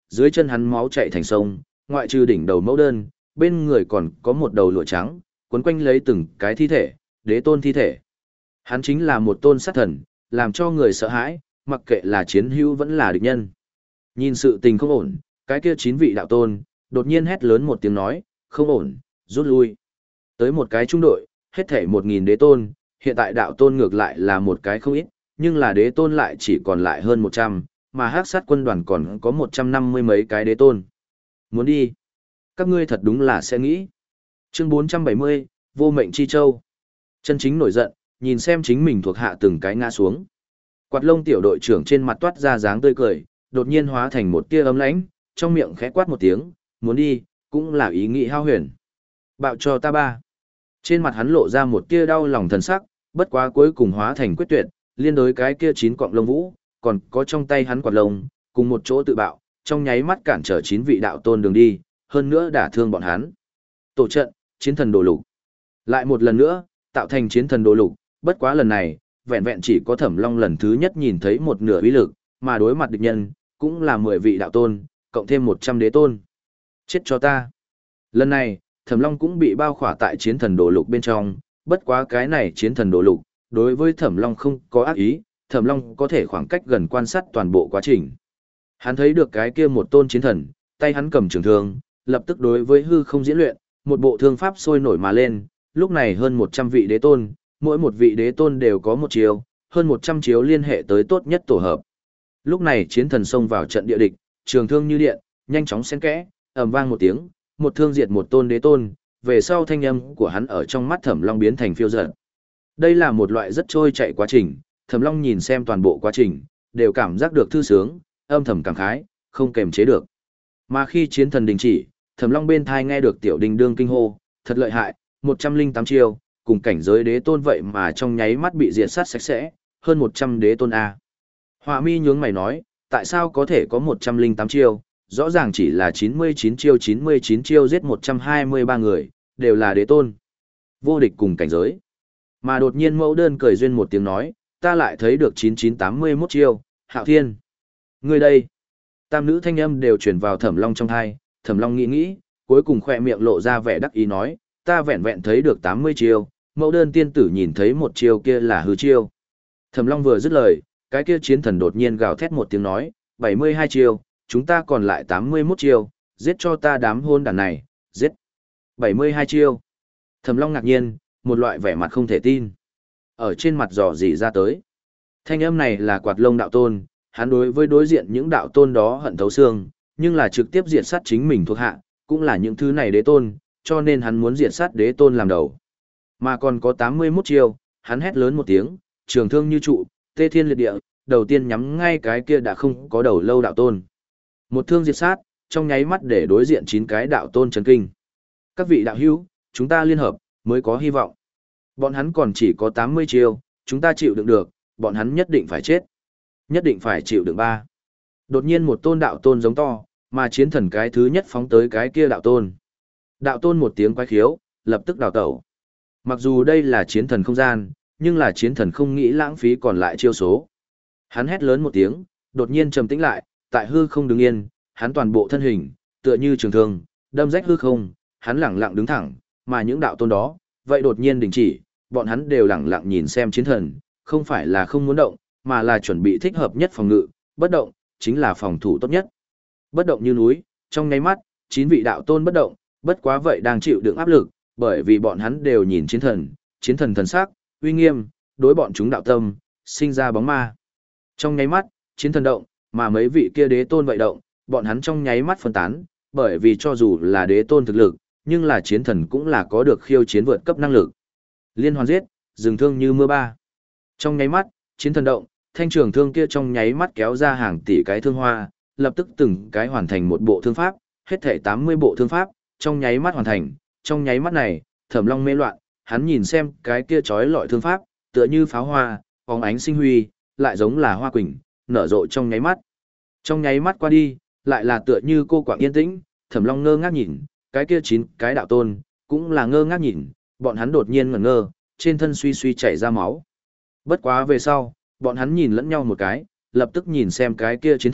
dưới chân hắn máu chảy thành sông, ngoại trừ đỉnh đầu mẫu đơn, bên người còn có một đầu lụa trắng, quấn quanh lấy từng cái thi thể, đế tôn thi thể. Hắn chính là một tôn sát thần, làm cho người sợ hãi, mặc kệ là chiến hữu vẫn là địch nhân. Nhìn sự tình không ổn, cái kia chín vị đạo tôn, đột nhiên hét lớn một tiếng nói, không ổn, rút lui. Tới một cái trung đội, hết thảy một nghìn đế tôn, hiện tại đạo tôn ngược lại là một cái không ít, nhưng là đế tôn lại chỉ còn lại hơn một trăm, mà hắc sát quân đoàn còn có một trăm năm mươi mấy cái đế tôn. Muốn đi? Các ngươi thật đúng là sẽ nghĩ. Chương bốn trăm bảy mươi, Vô Mệnh Chi Châu. Chân chính nổi giận, nhìn xem chính mình thuộc hạ từng cái ngã xuống. Quạt lông tiểu đội trưởng trên mặt toát ra dáng tươi cười, đột nhiên hóa thành một tia ấm lãnh, trong miệng khẽ quát một tiếng, muốn đi, cũng là ý nghĩ hao huyền. Bạo cho ta ba. Trên mặt hắn lộ ra một tia đau lòng thần sắc, bất quá cuối cùng hóa thành quyết tuyệt, liên đối cái kia chín cọng lông vũ, còn có trong tay hắn quạt lông, cùng một chỗ tự bạo, trong nháy mắt cản trở chín vị đạo tôn đường đi, hơn nữa đả thương bọn hắn. Tổ trận, chiến thần đồ lục. Lại một lần nữa, tạo thành chiến thần đồ lục, bất quá lần này, vẹn vẹn chỉ có Thẩm Long lần thứ nhất nhìn thấy một nửa uy lực, mà đối mặt địch nhân, cũng là mười vị đạo tôn, cộng thêm một trăm đế tôn. Chết cho ta. Lần này, Thẩm Long cũng bị bao khỏa tại chiến thần đồ lục bên trong, bất quá cái này chiến thần đồ lục, đối với Thẩm Long không có ác ý, Thẩm Long có thể khoảng cách gần quan sát toàn bộ quá trình. Hắn thấy được cái kia một tôn chiến thần, tay hắn cầm trường thương, lập tức đối với hư không diễn luyện, một bộ thương pháp sôi nổi mà lên, lúc này hơn một trăm vị đế tôn, mỗi một vị đế tôn đều có một chiếu, hơn một trăm chiếu liên hệ tới tốt nhất tổ hợp. Lúc này chiến thần xông vào trận địa địch, trường thương như điện, nhanh chóng xen kẽ, ầm vang một tiếng, một thương diệt một tôn đế tôn, về sau thanh âm của hắn ở trong mắt Thẩm Long biến thành phiêu dật. Đây là một loại rất trôi chạy quá trình, Thẩm Long nhìn xem toàn bộ quá trình, đều cảm giác được thư sướng, âm thầm cảm khái, không kềm chế được. Mà khi chiến thần đình chỉ, Thẩm Long bên thai nghe được tiểu đình đương kinh hô, thật lợi hại, một trăm linh tám chiêu, cùng cảnh giới đế tôn vậy mà trong nháy mắt bị diệt sát sạch sẽ, hơn một trăm đế tôn A. Họa mi nhướng mày nói, tại sao có thể có một trăm linh tám chiêu, rõ ràng chỉ là chín mươi chín chiêu chín mươi chín chiêu giết một trăm hai mươi ba người, đều là đế tôn. Vô địch cùng cảnh giới. Mà đột nhiên mẫu đơn cười duyên một tiếng nói, ta lại thấy được chín chín tám mươi mốt chiêu, Hạo Thiên. Người đây. Tam nữ thanh âm đều truyền vào Thẩm Long trong thai, Thẩm Long nghĩ nghĩ, cuối cùng khỏe miệng lộ ra vẻ đắc ý nói, ta vẹn vẹn thấy được tám mươi chiêu, mẫu đơn tiên tử nhìn thấy một chiêu kia là hư chiêu. Thẩm Long vừa dứt lời, cái kia chiến thần đột nhiên gào thét một tiếng nói, bảy mươi hai chiêu, chúng ta còn lại tám mươi mốt chiêu, giết cho ta đám hôn đàn này, giết. bảy mươi hai chiêu. Thẩm Long ngạc nhiên, một loại vẻ mặt không thể tin. Ở trên mặt dò dỉ ra tới. Thanh âm này là Quạt Lông đạo tôn, hắn đối với đối diện những đạo tôn đó hận thấu xương, nhưng là trực tiếp diệt sát chính mình thuộc hạ, cũng là những thứ này đế tôn, cho nên hắn muốn diệt sát đế tôn làm đầu. Mà còn có tám mươi mốt chiêu, hắn hét lớn một tiếng, trường thương như trụ, tê thiên liệt địa, đầu tiên nhắm ngay cái kia đã không có đầu lâu đạo tôn. Một thương diệt sát, trong nháy mắt để đối diện chín cái đạo tôn chấn kinh. Các vị đạo hữu, chúng ta liên hợp, mới có hy vọng. Bọn hắn còn chỉ có tám mươi chiêu, chúng ta chịu đựng được, bọn hắn nhất định phải chết. Nhất định phải chịu đựng ba. Đột nhiên một tôn đạo tôn giống to, mà chiến thần cái thứ nhất phóng tới cái kia đạo tôn. Đạo tôn một tiếng quái khiếu, lập tức đào tẩu. Mặc dù đây là chiến thần không gian, nhưng là chiến thần không nghĩ lãng phí còn lại chiêu số. Hắn hét lớn một tiếng, đột nhiên trầm tĩnh lại, tại hư không đứng yên, hắn toàn bộ thân hình, tựa như trường thương, đâm rách hư không, hắn lẳng lặng đứng thẳng, mà những đạo tôn đó, vậy đột nhiên đình chỉ, bọn hắn đều lẳng lặng nhìn xem chiến thần, không phải là không muốn động, mà là chuẩn bị thích hợp nhất phòng ngự, bất động, chính là phòng thủ tốt nhất. Bất động như núi, trong nháy mắt, chín vị đạo tôn bất động, bất quá vậy đang chịu đựng áp lực, bởi vì bọn hắn đều nhìn chiến thần, chiến thần thần sắc, uy nghiêm, đối bọn chúng đạo tâm, sinh ra bóng ma. Trong nháy mắt, chiến thần động, mà mấy vị kia đế tôn vậy động, bọn hắn trong nháy mắt phân tán, bởi vì cho dù là đế tôn thực lực, nhưng là chiến thần cũng là có được khiêu chiến vượt cấp năng lực. Liên hoàn giết, dừng thương như mưa ba. Trong nháy mắt, chiến thần động, thanh trường thương kia trong nháy mắt kéo ra hàng tỷ cái thương hoa, lập tức từng cái hoàn thành một bộ thương pháp, hết thảy tám mươi bộ thương pháp, trong nháy mắt hoàn thành, trong nháy mắt này, Thẩm Long mê loạn, hắn nhìn xem cái kia chói lọi thương pháp, tựa như pháo hoa, phóng ánh sinh huy, lại giống là hoa quỳnh, nở rộ trong nháy mắt. Trong nháy mắt qua đi, lại là tựa như cô quạng yên tĩnh, Thẩm Long ngơ ngác nhìn, cái kia chín cái đạo tôn, cũng là ngơ ngác nhìn, bọn hắn đột nhiên ngẩn ngơ, trên thân suy suy chảy ra máu. Bất quá về sau, bọn hắn nhìn lẫn nhau một cái, lập tức nhìn xem cái kia chiến thần,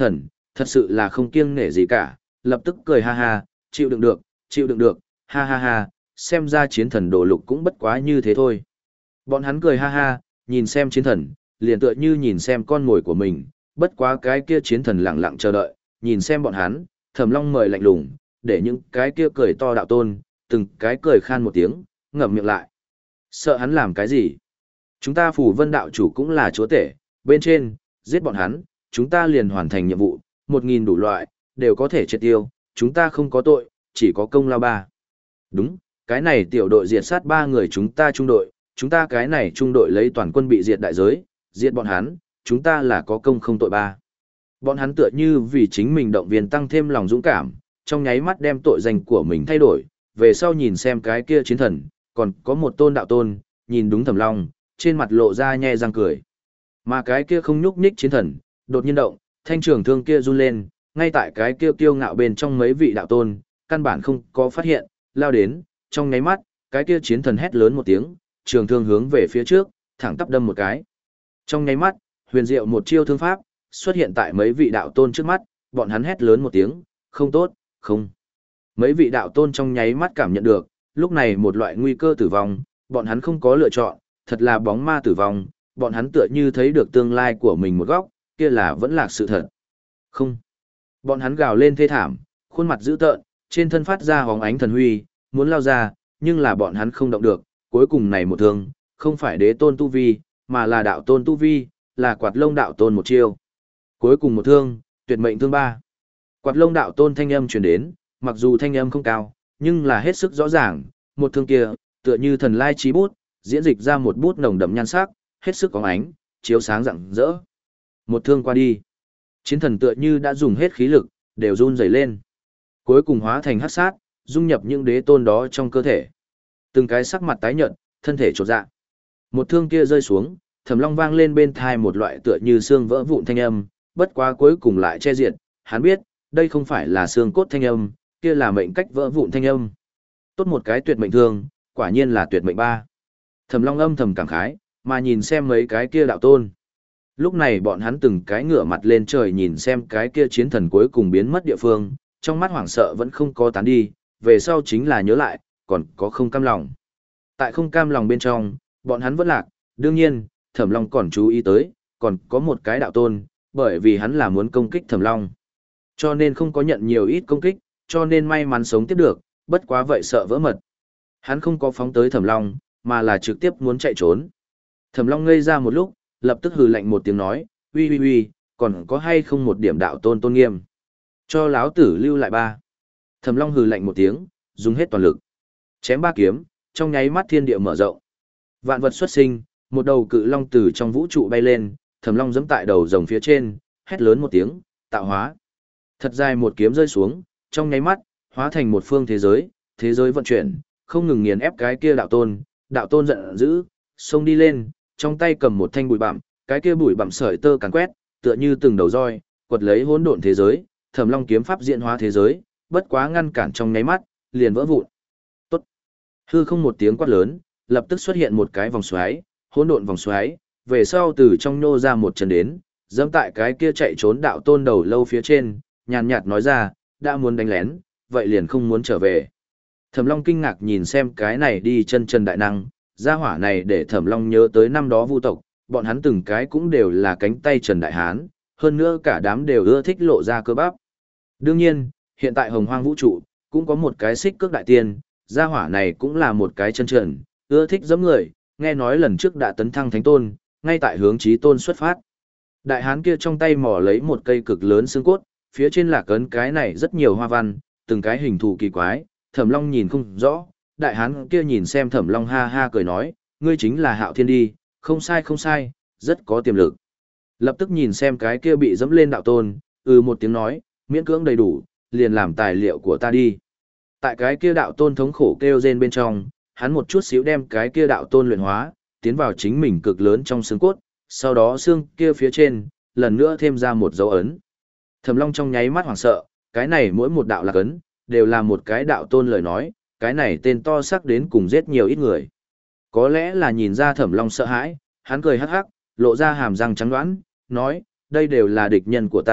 thật sự là không kiêng nể gì cả, lập tức cười ha ha, chịu đựng được, chịu đựng được, ha ha ha, xem ra chiến thần đồ lục cũng bất quá như thế thôi. Bọn hắn cười ha ha, nhìn xem chiến thần, liền tựa như nhìn xem con mồi của mình, bất quá cái kia chiến thần lặng lặng chờ đợi, nhìn xem bọn hắn, Thẩm Long mời lạnh lùng, để những cái kia cười to đạo tôn, từng cái cười khan một tiếng, ngậm miệng lại. Sợ hắn làm cái gì? Chúng ta Phù Vân đạo chủ cũng là chúa tể, bên trên, giết bọn hắn, chúng ta liền hoàn thành nhiệm vụ, một nghìn đủ loại, đều có thể triệt tiêu, chúng ta không có tội, chỉ có công lao ba. Đúng, cái này tiểu đội diệt sát ba người chúng ta trung đội, chúng ta cái này trung đội lấy toàn quân bị diệt đại giới, diệt bọn hắn, chúng ta là có công không tội ba. Bọn hắn tựa như vì chính mình động viên tăng thêm lòng dũng cảm, trong nháy mắt đem tội danh của mình thay đổi, về sau nhìn xem cái kia chiến thần, còn có một tôn đạo tôn, nhìn đúng Thẩm Long, trên mặt lộ ra nhe răng cười. Mà cái kia không nhúc nhích chiến thần, đột nhiên động, thanh trường thương kia run lên, ngay tại cái kia kiêu ngạo bên trong mấy vị đạo tôn, căn bản không có phát hiện, lao đến, trong nháy mắt, cái kia chiến thần hét lớn một tiếng, trường thương hướng về phía trước, thẳng tắp đâm một cái. Trong nháy mắt, huyền diệu một chiêu thương pháp, xuất hiện tại mấy vị đạo tôn trước mắt, bọn hắn hét lớn một tiếng, không tốt, không. Mấy vị đạo tôn trong nháy mắt cảm nhận được, lúc này một loại nguy cơ tử vong, bọn hắn không có lựa chọn, thật là bóng ma tử vong, bọn hắn tựa như thấy được tương lai của mình một góc, kia là vẫn là sự thật. Không. Bọn hắn gào lên thê thảm, khuôn mặt dữ tợn, trên thân phát ra hóng ánh thần huy, muốn lao ra, nhưng là bọn hắn không động được, cuối cùng này một thương, không phải đế tôn tu vi, mà là đạo tôn tu vi, là quạt lông đạo tôn một chiêu. Cuối cùng một thương, tuyệt mệnh thương ba. Quạt lông đạo tôn thanh âm truyền đến, mặc dù thanh âm không cao, nhưng là hết sức rõ ràng, một thương kia, tựa như thần lai chí bút, diễn dịch ra một bút nồng đậm nhan sắc, hết sức có ánh, chiếu sáng rạng rỡ. Một thương qua đi, chiến thần tựa như đã dùng hết khí lực, đều run rẩy lên. Cuối cùng hóa thành hắc sát, dung nhập những đế tôn đó trong cơ thể. Từng cái sắc mặt tái nhợt, thân thể chột dạ. Một thương kia rơi xuống, Thẩm Long vang lên bên thai một loại tựa như xương vỡ vụn thanh âm, bất quá cuối cùng lại che diệt, hắn biết, đây không phải là xương cốt thanh âm, kia là mệnh cách vỡ vụn thanh âm. Tốt một cái tuyệt mệnh thương, quả nhiên là tuyệt mệnh ba. Thẩm Long âm thầm cảm khái, mà nhìn xem mấy cái kia đạo tôn. Lúc này bọn hắn từng cái ngửa mặt lên trời nhìn xem cái kia chiến thần cuối cùng biến mất địa phương, trong mắt hoảng sợ vẫn không có tán đi, về sau chính là nhớ lại, còn có không cam lòng. Tại không cam lòng bên trong, bọn hắn vẫn lạc, đương nhiên, Thẩm Long còn chú ý tới, còn có một cái đạo tôn, bởi vì hắn là muốn công kích Thẩm Long. Cho nên không có nhận nhiều ít công kích, cho nên may mắn sống tiếp được, bất quá vậy sợ vỡ mật. Hắn không có phóng tới Thẩm Long, mà là trực tiếp muốn chạy trốn. Thẩm Long ngây ra một lúc, lập tức hừ lạnh một tiếng nói, uy uy uy, còn có hay không một điểm đạo tôn tôn nghiêm. Cho láo tử lưu lại ba. Thẩm Long hừ lạnh một tiếng, dùng hết toàn lực. Chém ba kiếm, trong nháy mắt thiên địa mở rộng. Vạn vật xuất sinh, một đầu cự long từ trong vũ trụ bay lên, Thẩm Long giẫm tại đầu rồng phía trên, hét lớn một tiếng, tạo hóa. Thật dài một kiếm rơi xuống, trong nháy mắt, hóa thành một phương thế giới, thế giới vận chuyển, không ngừng nghiền ép cái kia đạo tôn, đạo tôn giận dữ, xông đi lên, trong tay cầm một thanh bụi bặm, cái kia bụi bặm sợi tơ càn quét, tựa như từng đầu roi, quật lấy hỗn độn thế giới, Thẩm Long kiếm pháp diễn hóa thế giới, bất quá ngăn cản trong nháy mắt, liền vỡ vụn. Tốt. Hư không một tiếng quát lớn, lập tức xuất hiện một cái vòng xoáy, hỗn độn vòng xoáy, về sau từ trong nô ra một chân đến, dẫm tại cái kia chạy trốn đạo tôn đầu lâu phía trên, nhàn nhạt nói ra, đã muốn đánh lén, vậy liền không muốn trở về. Thẩm Long kinh ngạc nhìn xem cái này đi chân chân đại năng, gia hỏa này để Thẩm Long nhớ tới năm đó Vu tộc, bọn hắn từng cái cũng đều là cánh tay Trần Đại Hán, hơn nữa cả đám đều ưa thích lộ ra cơ bắp. Đương nhiên, hiện tại Hồng Hoang vũ trụ cũng có một cái Xích Cước đại tiên, gia hỏa này cũng là một cái chân trần, ưa thích giẫm người, nghe nói lần trước đã tấn thăng thánh tôn, ngay tại hướng chí tôn xuất phát. Đại hán kia trong tay mò lấy một cây cực lớn xương cốt, phía trên là cấn cái này rất nhiều hoa văn, từng cái hình thù kỳ quái, Thẩm Long nhìn không rõ, đại hán kia nhìn xem Thẩm Long ha ha cười nói, ngươi chính là Hạo Thiên đi, không sai không sai, rất có tiềm lực. Lập tức nhìn xem cái kia bị dẫm lên đạo tôn, ừ một tiếng nói, miễn cưỡng đầy đủ, liền làm tài liệu của ta đi. Tại cái kia đạo tôn thống khổ kêu rên bên trong, hắn một chút xíu đem cái kia đạo tôn luyện hóa, tiến vào chính mình cực lớn trong xương cốt, sau đó xương kia phía trên, lần nữa thêm ra một dấu ấn. Thẩm Long trong nháy mắt hoảng sợ, cái này mỗi một đạo lạc ấn, đều là một cái đạo tôn lời nói, cái này tên to xác đến cùng giết nhiều ít người. Có lẽ là nhìn ra Thẩm Long sợ hãi, hắn cười hắc hắc, lộ ra hàm răng trắng đoán, nói, đây đều là địch nhân của ta,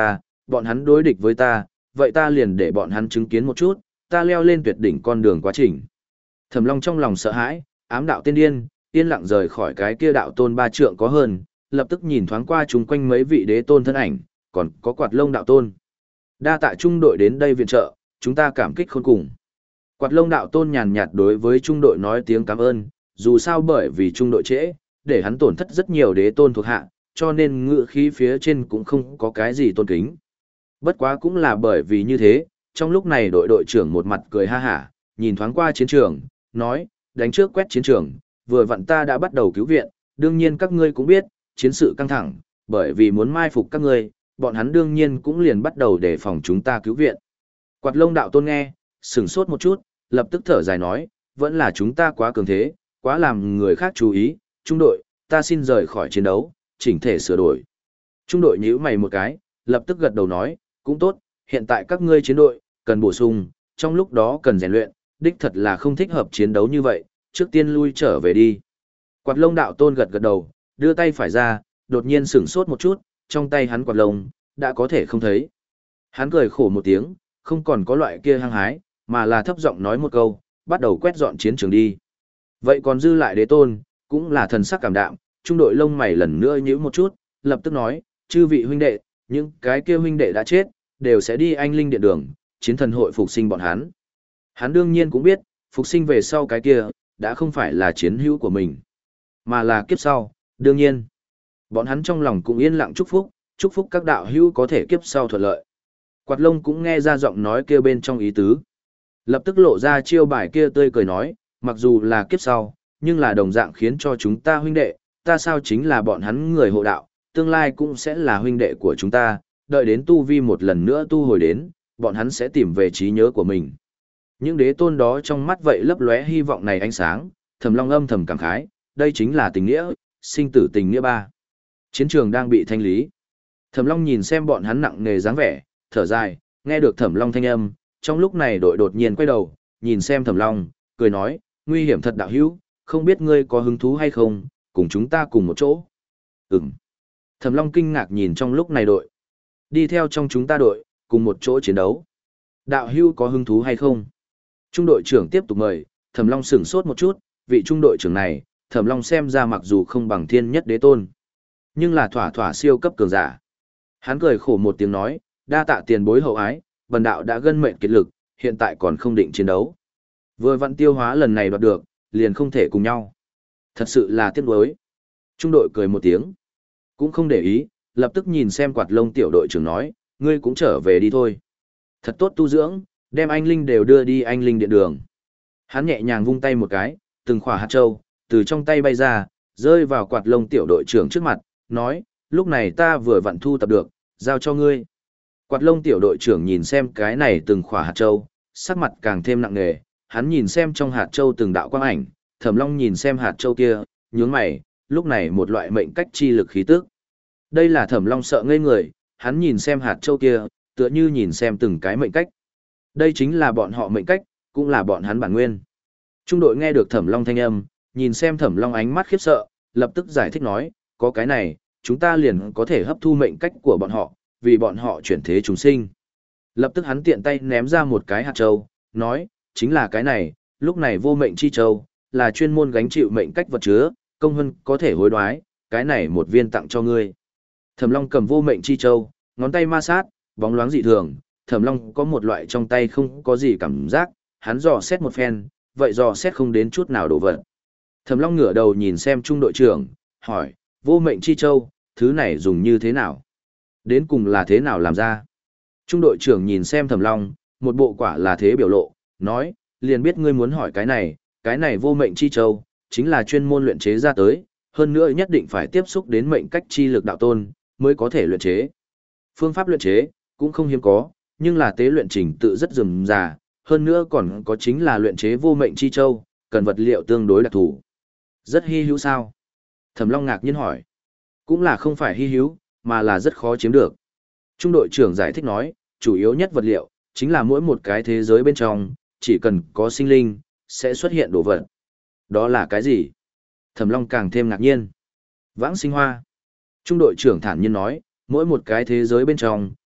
bọn hắn đối địch với ta, vậy ta liền để bọn hắn chứng kiến một chút, ta leo lên tuyệt đỉnh con đường quá trình. Thẩm Long trong lòng sợ hãi, ám đạo tiên điên, yên lặng rời khỏi cái kia đạo tôn ba trượng có hơn, lập tức nhìn thoáng qua chung quanh mấy vị đế tôn thân ảnh, còn có Quạt Lông đạo tôn. Đa tạ trung đội đến đây viện trợ, chúng ta cảm kích khôn cùng. Quạt Lông đạo tôn nhàn nhạt đối với trung đội nói tiếng cảm ơn, dù sao bởi vì trung đội trễ, để hắn tổn thất rất nhiều đế tôn thuộc hạ, cho nên ngựa khí phía trên cũng không có cái gì tôn kính. Bất quá cũng là bởi vì như thế, trong lúc này đội đội trưởng một mặt cười ha hả, nhìn thoáng qua chiến trường, nói, đánh trước quét chiến trường, vừa vặn ta đã bắt đầu cứu viện, đương nhiên các ngươi cũng biết, chiến sự căng thẳng, bởi vì muốn mai phục các ngươi, bọn hắn đương nhiên cũng liền bắt đầu đề phòng chúng ta cứu viện. Quạt Lông đạo tôn nghe, sửng sốt một chút, lập tức thở dài nói, vẫn là chúng ta quá cường thế, quá làm người khác chú ý, trung đội, ta xin rời khỏi chiến đấu, chỉnh thể sửa đổi. Trung đội nhíu mày một cái, lập tức gật đầu nói, cũng tốt, hiện tại các ngươi chiến đội, cần bổ sung, trong lúc đó cần rèn luyện, đích thật là không thích hợp chiến đấu như vậy, trước tiên lui trở về đi. Quạt Lông đạo tôn gật gật đầu, đưa tay phải ra, đột nhiên sửng sốt một chút, trong tay hắn quạt lông, đã có thể không thấy. Hắn cười khổ một tiếng, không còn có loại kia hăng hái, mà là thấp giọng nói một câu, bắt đầu quét dọn chiến trường đi. Vậy còn dư lại đế tôn, cũng là thần sắc cảm đạm, trung đội lông mày lần nữa nhíu một chút, lập tức nói, chư vị huynh đệ, những cái kia huynh đệ đã chết, đều sẽ đi anh linh điện đường, chiến thần hội phục sinh bọn hắn. Hắn đương nhiên cũng biết, phục sinh về sau cái kia, đã không phải là chiến hữu của mình, mà là kiếp sau, đương nhiên. Bọn hắn trong lòng cũng yên lặng chúc phúc, chúc phúc các đạo hữu có thể kiếp sau thuận lợi. Quạt Lông cũng nghe ra giọng nói kia bên trong ý tứ. Lập tức lộ ra chiêu bài kia tươi cười nói, mặc dù là kiếp sau, nhưng là đồng dạng khiến cho chúng ta huynh đệ, ta sao chính là bọn hắn người hộ đạo, tương lai cũng sẽ là huynh đệ của chúng ta, đợi đến tu vi một lần nữa tu hồi đến, bọn hắn sẽ tìm về trí nhớ của mình. Những đế tôn đó trong mắt vậy lấp lóe hy vọng này ánh sáng, Thẩm Long âm thầm cảm khái, đây chính là tình nghĩa, sinh tử tình nghĩa ba. Chiến trường đang bị thanh lý. Thẩm Long nhìn xem bọn hắn nặng nề dáng vẻ, thở dài, nghe được Thẩm Long thanh âm, trong lúc này đội đột nhiên quay đầu, nhìn xem Thẩm Long, cười nói, nguy hiểm thật đạo hữu, không biết ngươi có hứng thú hay không, cùng chúng ta cùng một chỗ. Ừm. Thẩm Long kinh ngạc nhìn trong lúc này đội. Đi theo trong chúng ta đội, cùng một chỗ chiến đấu. Đạo hữu có hứng thú hay không? Trung đội trưởng tiếp tục mời, Thẩm Long sửng sốt một chút, vị trung đội trưởng này, Thẩm Long xem ra mặc dù không bằng thiên nhất đế tôn, nhưng là thỏa thỏa siêu cấp cường giả. Hắn cười khổ một tiếng nói, đa tạ tiền bối hậu ái, bần đạo đã gân mệnh kiệt lực, hiện tại còn không định chiến đấu. Vừa vặn tiêu hóa lần này đoạt được, liền không thể cùng nhau. Thật sự là tiếc nuối. Trung đội cười một tiếng, cũng không để ý, lập tức nhìn xem Quạt Lông tiểu đội trưởng nói, ngươi cũng trở về đi thôi. Thật tốt tu dưỡng, đem anh linh đều đưa đi anh linh điện đường. Hắn nhẹ nhàng vung tay một cái, từng khỏa hạt châu từ trong tay bay ra, rơi vào Quạt Lông tiểu đội trưởng trước mặt, nói, lúc này ta vừa vặn thu tập được, giao cho ngươi. Quạt Lông tiểu đội trưởng nhìn xem cái này từng khỏa hạt châu, sắc mặt càng thêm nặng nề, hắn nhìn xem trong hạt châu từng đạo quang ảnh, Thẩm Long nhìn xem hạt châu kia, nhướng mày, lúc này một loại mệnh cách chi lực khí tức. Đây là Thẩm Long sợ ngây người, hắn nhìn xem hạt châu kia, tựa như nhìn xem từng cái mệnh cách. Đây chính là bọn họ mệnh cách, cũng là bọn hắn bản nguyên. Trung đội nghe được Thẩm Long thanh âm, nhìn xem Thẩm Long ánh mắt khiếp sợ, lập tức giải thích nói, có cái này, chúng ta liền có thể hấp thu mệnh cách của bọn họ, vì bọn họ chuyển thế chúng sinh. Lập tức hắn tiện tay ném ra một cái hạt châu, nói, chính là cái này, lúc này vô mệnh chi châu, là chuyên môn gánh chịu mệnh cách vật chứa, công hân có thể hối đoái, cái này một viên tặng cho ngươi. Thẩm Long cầm vô mệnh chi châu, ngón tay ma sát, bóng loáng dị thường, Thẩm Long có một loại trong tay không có gì cảm giác, hắn dò xét một phen, vậy dò xét không đến chút nào đổ vật. Thẩm Long ngửa đầu nhìn xem trung đội trưởng, hỏi, vô mệnh chi châu, thứ này dùng như thế nào? Đến cùng là thế nào làm ra? Trung đội trưởng nhìn xem Thẩm Long, một bộ quả là thế biểu lộ, nói, liền biết ngươi muốn hỏi cái này, cái này vô mệnh chi châu, chính là chuyên môn luyện chế ra tới, hơn nữa nhất định phải tiếp xúc đến mệnh cách chi lực đạo tôn, mới có thể luyện chế. Phương pháp luyện chế, cũng không hiếm có, nhưng là tế luyện trình tự rất rườm rà, hơn nữa còn có chính là luyện chế vô mệnh chi châu, cần vật liệu tương đối đặc thù. Rất hy hữu sao? Thẩm Long ngạc nhiên hỏi. Cũng là không phải hy hữu, mà là rất khó chiếm được. Trung đội trưởng giải thích nói, chủ yếu nhất vật liệu, chính là mỗi một cái thế giới bên trong, chỉ cần có sinh linh, sẽ xuất hiện đồ vật. Đó là cái gì? Thẩm Long càng thêm ngạc nhiên. Vãng sinh hoa. Trung đội trưởng thản nhiên nói, mỗi một cái thế giới bên trong,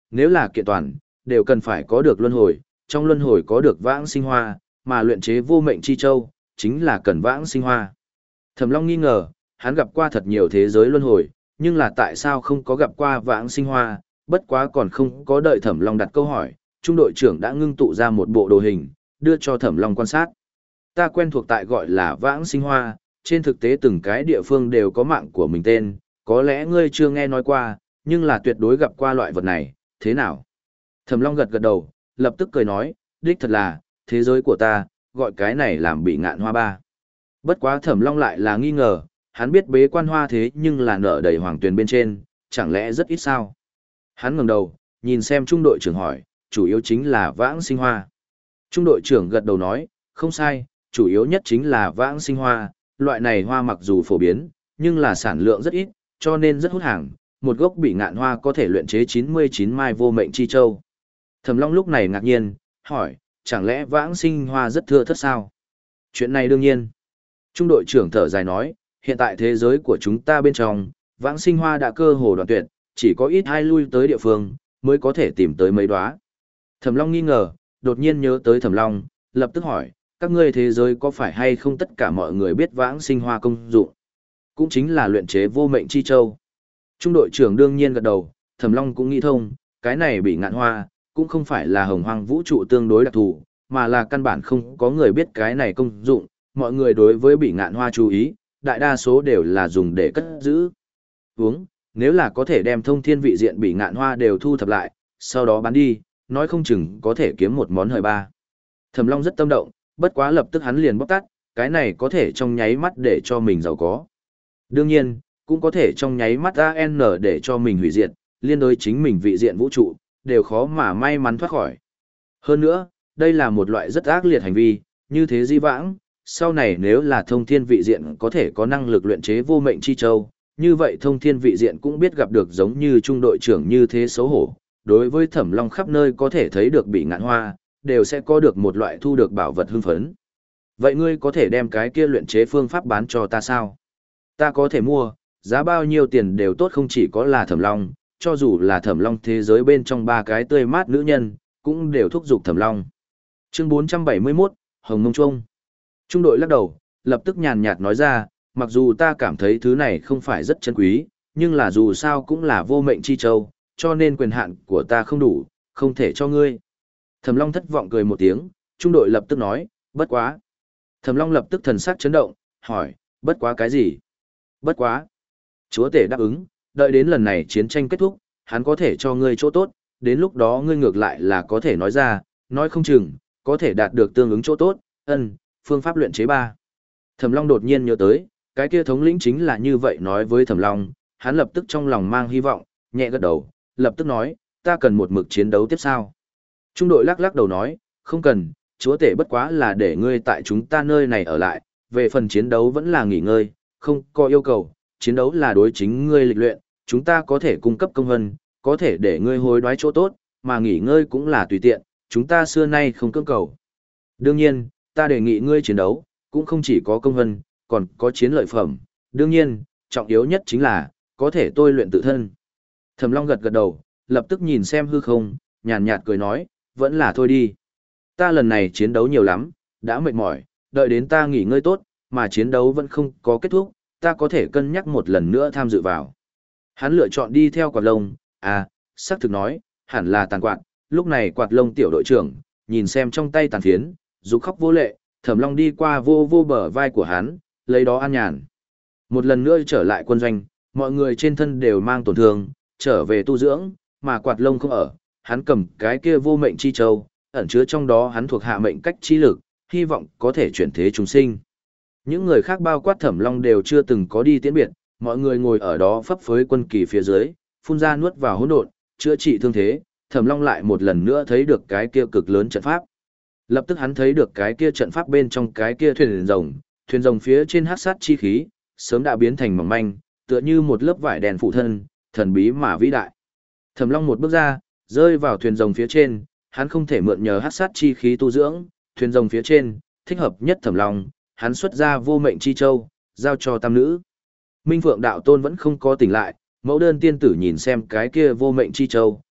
nếu là kiện toàn, đều cần phải có được luân hồi, trong luân hồi có được vãng sinh hoa, mà luyện chế vô mệnh chi châu, chính là cần vãng sinh hoa. Thẩm Long nghi ngờ, hắn gặp qua thật nhiều thế giới luân hồi, nhưng là tại sao không có gặp qua vãng sinh hoa, bất quá còn không có đợi Thẩm Long đặt câu hỏi, trung đội trưởng đã ngưng tụ ra một bộ đồ hình, đưa cho Thẩm Long quan sát. Ta quen thuộc tại gọi là vãng sinh hoa, trên thực tế từng cái địa phương đều có mạng của mình tên, có lẽ ngươi chưa nghe nói qua, nhưng là tuyệt đối gặp qua loại vật này, thế nào? Thẩm Long gật gật đầu, lập tức cười nói, đích thật là, thế giới của ta, gọi cái này làm bị ngạn hoa ba. Bất quá Thẩm Long lại là nghi ngờ, hắn biết bế quan hoa thế nhưng là nở đầy hoàng tuyền bên trên, chẳng lẽ rất ít sao? Hắn ngẩng đầu, nhìn xem trung đội trưởng hỏi, chủ yếu chính là vãng sinh hoa. Trung đội trưởng gật đầu nói, không sai, chủ yếu nhất chính là vãng sinh hoa, loại này hoa mặc dù phổ biến, nhưng là sản lượng rất ít, cho nên rất hút hàng, một gốc bị ngạn hoa có thể luyện chế chín mươi chín mai vô mệnh chi châu. Thẩm Long lúc này ngạc nhiên, hỏi, chẳng lẽ vãng sinh hoa rất thưa thớt sao? Chuyện này đương nhiên. Trung đội trưởng thở dài nói, hiện tại thế giới của chúng ta bên trong, vãng sinh hoa đã cơ hồ đoạn tuyệt, chỉ có ít ai lui tới địa phương, mới có thể tìm tới mấy đóa. Thẩm Long nghi ngờ, đột nhiên nhớ tới Thẩm Long, lập tức hỏi, các ngươi thế giới có phải hay không tất cả mọi người biết vãng sinh hoa công dụng? Cũng chính là luyện chế vô mệnh chi châu. Trung đội trưởng đương nhiên gật đầu, Thẩm Long cũng nghĩ thông, cái này bị ngạn hoa, cũng không phải là hồng hoang vũ trụ tương đối đặc thù, mà là căn bản không có người biết cái này công dụng, mọi người đối với bị ngạn hoa chú ý, đại đa số đều là dùng để cất giữ. Uống, nếu là có thể đem thông thiên vị diện bị ngạn hoa đều thu thập lại, sau đó bán đi, nói không chừng có thể kiếm một món hời ba. Thẩm Long rất tâm động, bất quá lập tức hắn liền bóc tát, cái này có thể trong nháy mắt để cho mình giàu có. Đương nhiên, cũng có thể trong nháy mắt a en để cho mình hủy diệt, liên đối chính mình vị diện vũ trụ, đều khó mà may mắn thoát khỏi. Hơn nữa, đây là một loại rất ác liệt hành vi, như thế di vãng, sau này nếu là thông thiên vị diện có thể có năng lực luyện chế vô mệnh chi châu, như vậy thông thiên vị diện cũng biết gặp được giống như trung đội trưởng như thế xấu hổ. Đối với Thẩm Long khắp nơi có thể thấy được bị ngạn hoa, đều sẽ có được một loại thu được bảo vật hưng phấn. Vậy ngươi có thể đem cái kia luyện chế phương pháp bán cho ta sao? Ta có thể mua, giá bao nhiêu tiền đều tốt, không chỉ có là Thẩm Long, cho dù là Thẩm Long thế giới bên trong ba cái tươi mát nữ nhân, cũng đều thúc giục Thẩm Long. Chương bốn trăm bảy mươi mốt, Hồng Mông Trung. Trung đội lắc đầu, lập tức nhàn nhạt nói ra, mặc dù ta cảm thấy thứ này không phải rất chân quý, nhưng là dù sao cũng là vô mệnh chi châu, cho nên quyền hạn của ta không đủ, không thể cho ngươi. Thẩm Long thất vọng cười một tiếng, trung đội lập tức nói, bất quá. Thẩm Long lập tức thần sắc chấn động, hỏi, bất quá cái gì? Bất quá. Chúa tể đáp ứng, đợi đến lần này chiến tranh kết thúc, hắn có thể cho ngươi chỗ tốt, đến lúc đó ngươi ngược lại là có thể nói ra, nói không chừng, có thể đạt được tương ứng chỗ tốt, ân, phương pháp luyện chế ba. Thẩm Long đột nhiên nhớ tới, cái kia thống lĩnh chính là như vậy nói với Thẩm Long, hắn lập tức trong lòng mang hy vọng, nhẹ gật đầu, lập tức nói, ta cần một mực chiến đấu tiếp sao. Trung đội lắc lắc đầu nói, không cần, chúa tể bất quá là để ngươi tại chúng ta nơi này ở lại, về phần chiến đấu vẫn là nghỉ ngơi, không có yêu cầu, chiến đấu là đối chính ngươi lịch luyện, chúng ta có thể cung cấp công vân, có thể để ngươi hối đoái chỗ tốt, mà nghỉ ngơi cũng là tùy tiện, chúng ta xưa nay không cưỡng cầu. Đương nhiên, ta đề nghị ngươi chiến đấu, cũng không chỉ có công vân, còn có chiến lợi phẩm, đương nhiên, trọng yếu nhất chính là, có thể tôi luyện tự thân. Thẩm Long gật gật đầu, lập tức nhìn xem hư không, nhàn nhạt cười nói, vẫn là thôi đi. Ta lần này chiến đấu nhiều lắm, đã mệt mỏi, đợi đến ta nghỉ ngơi tốt, mà chiến đấu vẫn không có kết thúc, ta có thể cân nhắc một lần nữa tham dự vào. Hắn lựa chọn đi theo quạt lông, à, xác thực nói, hẳn là tàn quạt, lúc này quạt lông tiểu đội trưởng, nhìn xem trong tay tàn phiến, dù khóc vô lệ, Thẩm Long đi qua vô vô bờ vai của hắn, lấy đó an nhàn. Một lần nữa trở lại quân doanh, mọi người trên thân đều mang tổn thương, trở về tu dưỡng, mà quạt lông không ở, hắn cầm cái kia vô mệnh chi châu, ẩn chứa trong đó hắn thuộc hạ mệnh cách chi lực, hy vọng có thể chuyển thế chúng sinh. Những người khác bao quát Thẩm Long đều chưa từng có đi tiễn biệt, mọi người ngồi ở đó phấp phới quân kỳ phía dưới, phun ra nuốt vào hỗn độn, chữa trị thương thế, Thẩm Long lại một lần nữa thấy được cái kia cực lớn trận pháp. Lập tức hắn thấy được cái kia trận pháp bên trong cái kia thuyền rồng, thuyền rồng phía trên hắc sát chi khí, sớm đã biến thành mỏng manh, tựa như một lớp vải đèn phụ thân, thần bí mà vĩ đại. Thẩm Long một bước ra, rơi vào thuyền rồng phía trên, hắn không thể mượn nhờ hắc sát chi khí tu dưỡng, thuyền rồng phía trên, thích hợp nhất Thẩm Long, hắn xuất ra vô mệnh chi châu, giao cho tam nữ. Minh Phượng đạo tôn vẫn không có tỉnh lại, mẫu đơn tiên tử nhìn xem cái kia vô mệnh chi châu,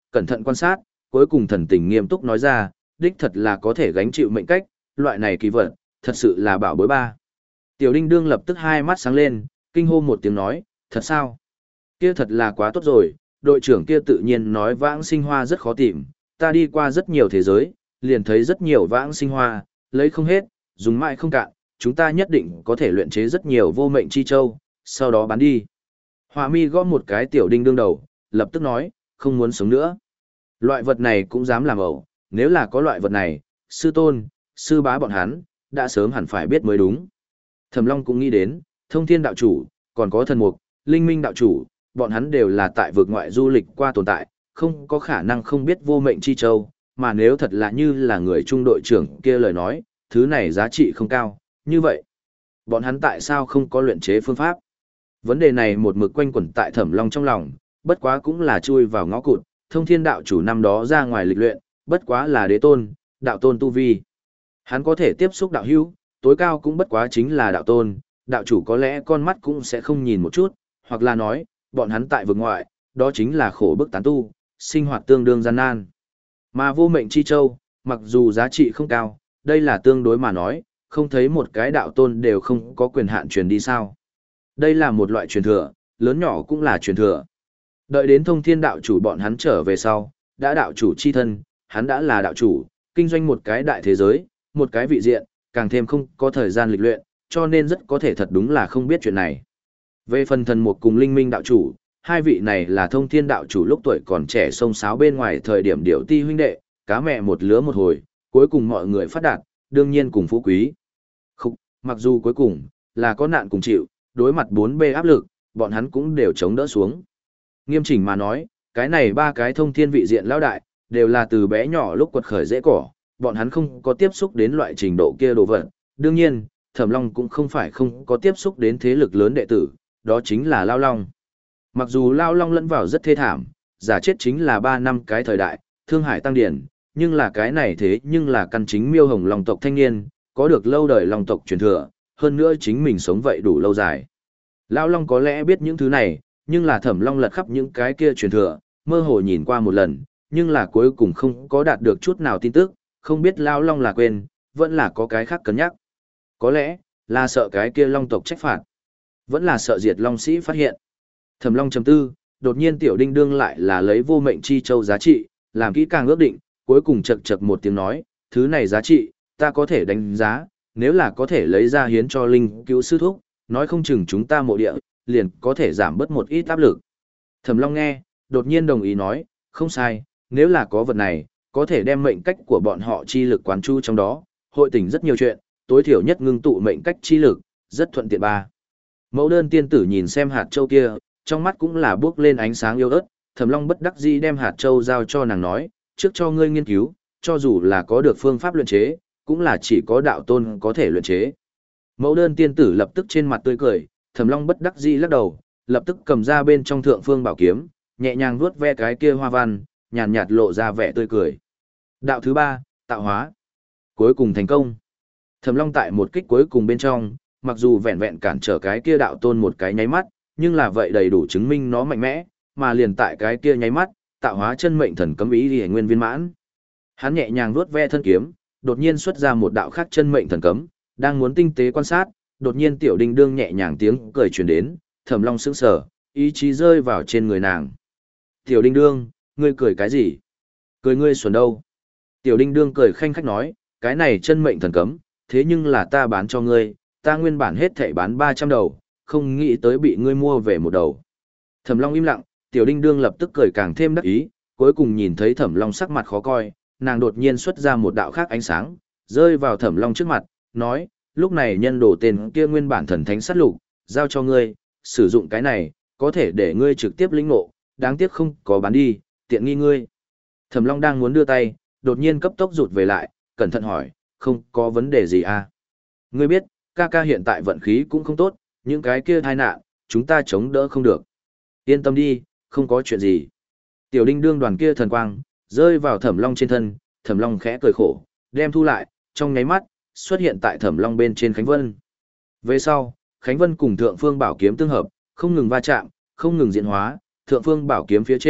Cẩn thận quan sát, cuối cùng thần tình nghiêm túc nói ra, đích thật là có thể gánh chịu mệnh cách, loại này kỳ vật, thật sự là bảo bối ba. Tiểu Đinh Đương lập tức hai mắt sáng lên, kinh hô một tiếng nói, thật sao? Kia thật là quá tốt rồi, đội trưởng kia tự nhiên nói vãng sinh hoa rất khó tìm, ta đi qua rất nhiều thế giới, liền thấy rất nhiều vãng sinh hoa, lấy không hết, dùng mãi không cạn, chúng ta nhất định có thể luyện chế rất nhiều vô mệnh chi châu, sau đó bán đi. Họa mi gõ một cái Tiểu Đinh Đương đầu, lập tức nói, không muốn sống nữa. Loại vật này cũng dám làm ẩu, nếu là có loại vật này, sư tôn, sư bá bọn hắn, đã sớm hẳn phải biết mới đúng. Thẩm Long cũng nghĩ đến, thông thiên đạo chủ, còn có thần mục, linh minh đạo chủ, bọn hắn đều là tại vực ngoại du lịch qua tồn tại, không có khả năng không biết vô mệnh chi châu, mà nếu thật là như là người trung đội trưởng kia lời nói, thứ này giá trị không cao, như vậy, bọn hắn tại sao không có luyện chế phương pháp? Vấn đề này một mực quanh quẩn tại Thẩm Long trong lòng, bất quá cũng là chui vào ngõ cụt, thông thiên đạo chủ năm đó ra ngoài lịch luyện, bất quá là đế tôn, đạo tôn tu vi. Hắn có thể tiếp xúc đạo hữu, tối cao cũng bất quá chính là đạo tôn, đạo chủ có lẽ con mắt cũng sẽ không nhìn một chút, hoặc là nói, bọn hắn tại vực ngoại, đó chính là khổ bức tán tu, sinh hoạt tương đương gian nan. Mà vô mệnh chi châu, mặc dù giá trị không cao, đây là tương đối mà nói, không thấy một cái đạo tôn đều không có quyền hạn truyền đi sao. Đây là một loại truyền thừa, lớn nhỏ cũng là truyền thừa. Đợi đến thông thiên đạo chủ bọn hắn trở về sau, đã đạo chủ chi thân, hắn đã là đạo chủ, kinh doanh một cái đại thế giới, một cái vị diện, càng thêm không có thời gian lịch luyện, cho nên rất có thể thật đúng là không biết chuyện này. Về phần thần mục cùng linh minh đạo chủ, hai vị này là thông thiên đạo chủ lúc tuổi còn trẻ sông sáo bên ngoài thời điểm điệu ti huynh đệ, cá mẹ một lứa một hồi, cuối cùng mọi người phát đạt, đương nhiên cùng phú quý. Không, mặc dù cuối cùng, là có nạn cùng chịu, đối mặt bốn bê áp lực, bọn hắn cũng đều chống đỡ xuống. Nghiêm chỉnh mà nói, cái này ba cái thông thiên vị diện lão đại, đều là từ bé nhỏ lúc quật khởi dễ cỏ, bọn hắn không có tiếp xúc đến loại trình độ kia đồ vật. Đương nhiên, Thẩm Long cũng không phải không có tiếp xúc đến thế lực lớn đệ tử, đó chính là Lao Long. Mặc dù Lao Long lẫn vào rất thê thảm, giả chết chính là ba năm cái thời đại, Thương Hải Tăng Điển, nhưng là cái này thế nhưng là căn chính miêu hồng Long tộc thanh niên, có được lâu đời Long tộc truyền thừa, hơn nữa chính mình sống vậy đủ lâu dài. Lao Long có lẽ biết những thứ này, nhưng là Thẩm Long lật khắp những cái kia truyền thừa, mơ hồ nhìn qua một lần, nhưng là cuối cùng không có đạt được chút nào tin tức, không biết Lao Long là quên, vẫn là có cái khác cân nhắc. Có lẽ, là sợ cái kia Long tộc trách phạt, vẫn là sợ diệt Long sĩ phát hiện. Thẩm Long chấm tư, đột nhiên Tiểu Đinh Đương lại là lấy vô mệnh chi châu giá trị, làm kỹ càng ước định, cuối cùng chậc chậc một tiếng nói, thứ này giá trị, ta có thể đánh giá, nếu là có thể lấy ra hiến cho linh cứu sư thúc, nói không chừng chúng ta mộ địa, liền có thể giảm bớt một ít áp lực. Thẩm Long nghe, đột nhiên đồng ý nói, không sai, nếu là có vật này, có thể đem mệnh cách của bọn họ chi lực quán chu trong đó, hội tình rất nhiều chuyện, tối thiểu nhất ngưng tụ mệnh cách chi lực, rất thuận tiện ba. Mẫu đơn tiên tử nhìn xem hạt châu kia, trong mắt cũng là bước lên ánh sáng yêu ớt, Thẩm Long bất đắc dĩ đem hạt châu giao cho nàng nói, trước cho ngươi nghiên cứu, cho dù là có được phương pháp luyện chế, cũng là chỉ có đạo tôn có thể luyện chế. Mẫu đơn tiên tử lập tức trên mặt tươi cười, Thẩm Long bất đắc dĩ lắc đầu, lập tức cầm ra bên trong thượng phương bảo kiếm, nhẹ nhàng vuốt ve cái kia hoa văn, nhàn nhạt lộ ra vẻ tươi cười. Đạo thứ ba, tạo hóa. Cuối cùng thành công. Thẩm Long tại một kích cuối cùng bên trong, mặc dù vẹn vẹn cản trở cái kia đạo tôn một cái nháy mắt, nhưng là vậy đầy đủ chứng minh nó mạnh mẽ, mà liền tại cái kia nháy mắt, tạo hóa chân mệnh thần cấm ý liễu nguyên viên mãn. Hắn nhẹ nhàng vuốt ve thân kiếm, đột nhiên xuất ra một đạo khác chân mệnh thần cấm, đang muốn tinh tế quan sát, đột nhiên Tiểu Đinh Đương nhẹ nhàng tiếng cười truyền đến, Thẩm Long sững sờ, ý chí rơi vào trên người nàng. Tiểu Đinh Đương, ngươi cười cái gì? Cười ngươi xuẩn đâu? Tiểu Đinh Đương cười khanh khách nói, cái này chân mệnh thần cấm, thế nhưng là ta bán cho ngươi, ta nguyên bản hết thảy bán ba trăm đầu, không nghĩ tới bị ngươi mua về một đầu. Thẩm Long im lặng, Tiểu Đinh Đương lập tức cười càng thêm đắc ý, cuối cùng nhìn thấy Thẩm Long sắc mặt khó coi, nàng đột nhiên xuất ra một đạo khác ánh sáng, rơi vào Thẩm Long trước mặt, nói, lúc này nhân đồ tên kia nguyên bản thần thánh sát lục, giao cho ngươi, sử dụng cái này, có thể để ngươi trực tiếp lĩnh ngộ, đáng tiếc không có bán đi, tiện nghi ngươi. Thẩm Long đang muốn đưa tay, đột nhiên cấp tốc rụt về lại, cẩn thận hỏi, không có vấn đề gì à? Ngươi biết, ca ca hiện tại vận khí cũng không tốt, những cái kia tai nạn, chúng ta chống đỡ không được. Yên tâm đi, không có chuyện gì. Tiểu Đinh Đương đoàn kia thần quang, rơi vào Thẩm Long trên thân, Thẩm Long khẽ cười khổ, đem thu lại, trong nháy mắt, xuất hiện tại Thẩm Long bên trên Khánh Vân. Về sau, Khánh Vân cùng Thượng Phương Bảo Kiếm tương hợp, không ngừng va chạm, không ngừng diễn hóa, Thượng Phương Bảo Kiếm phía trên,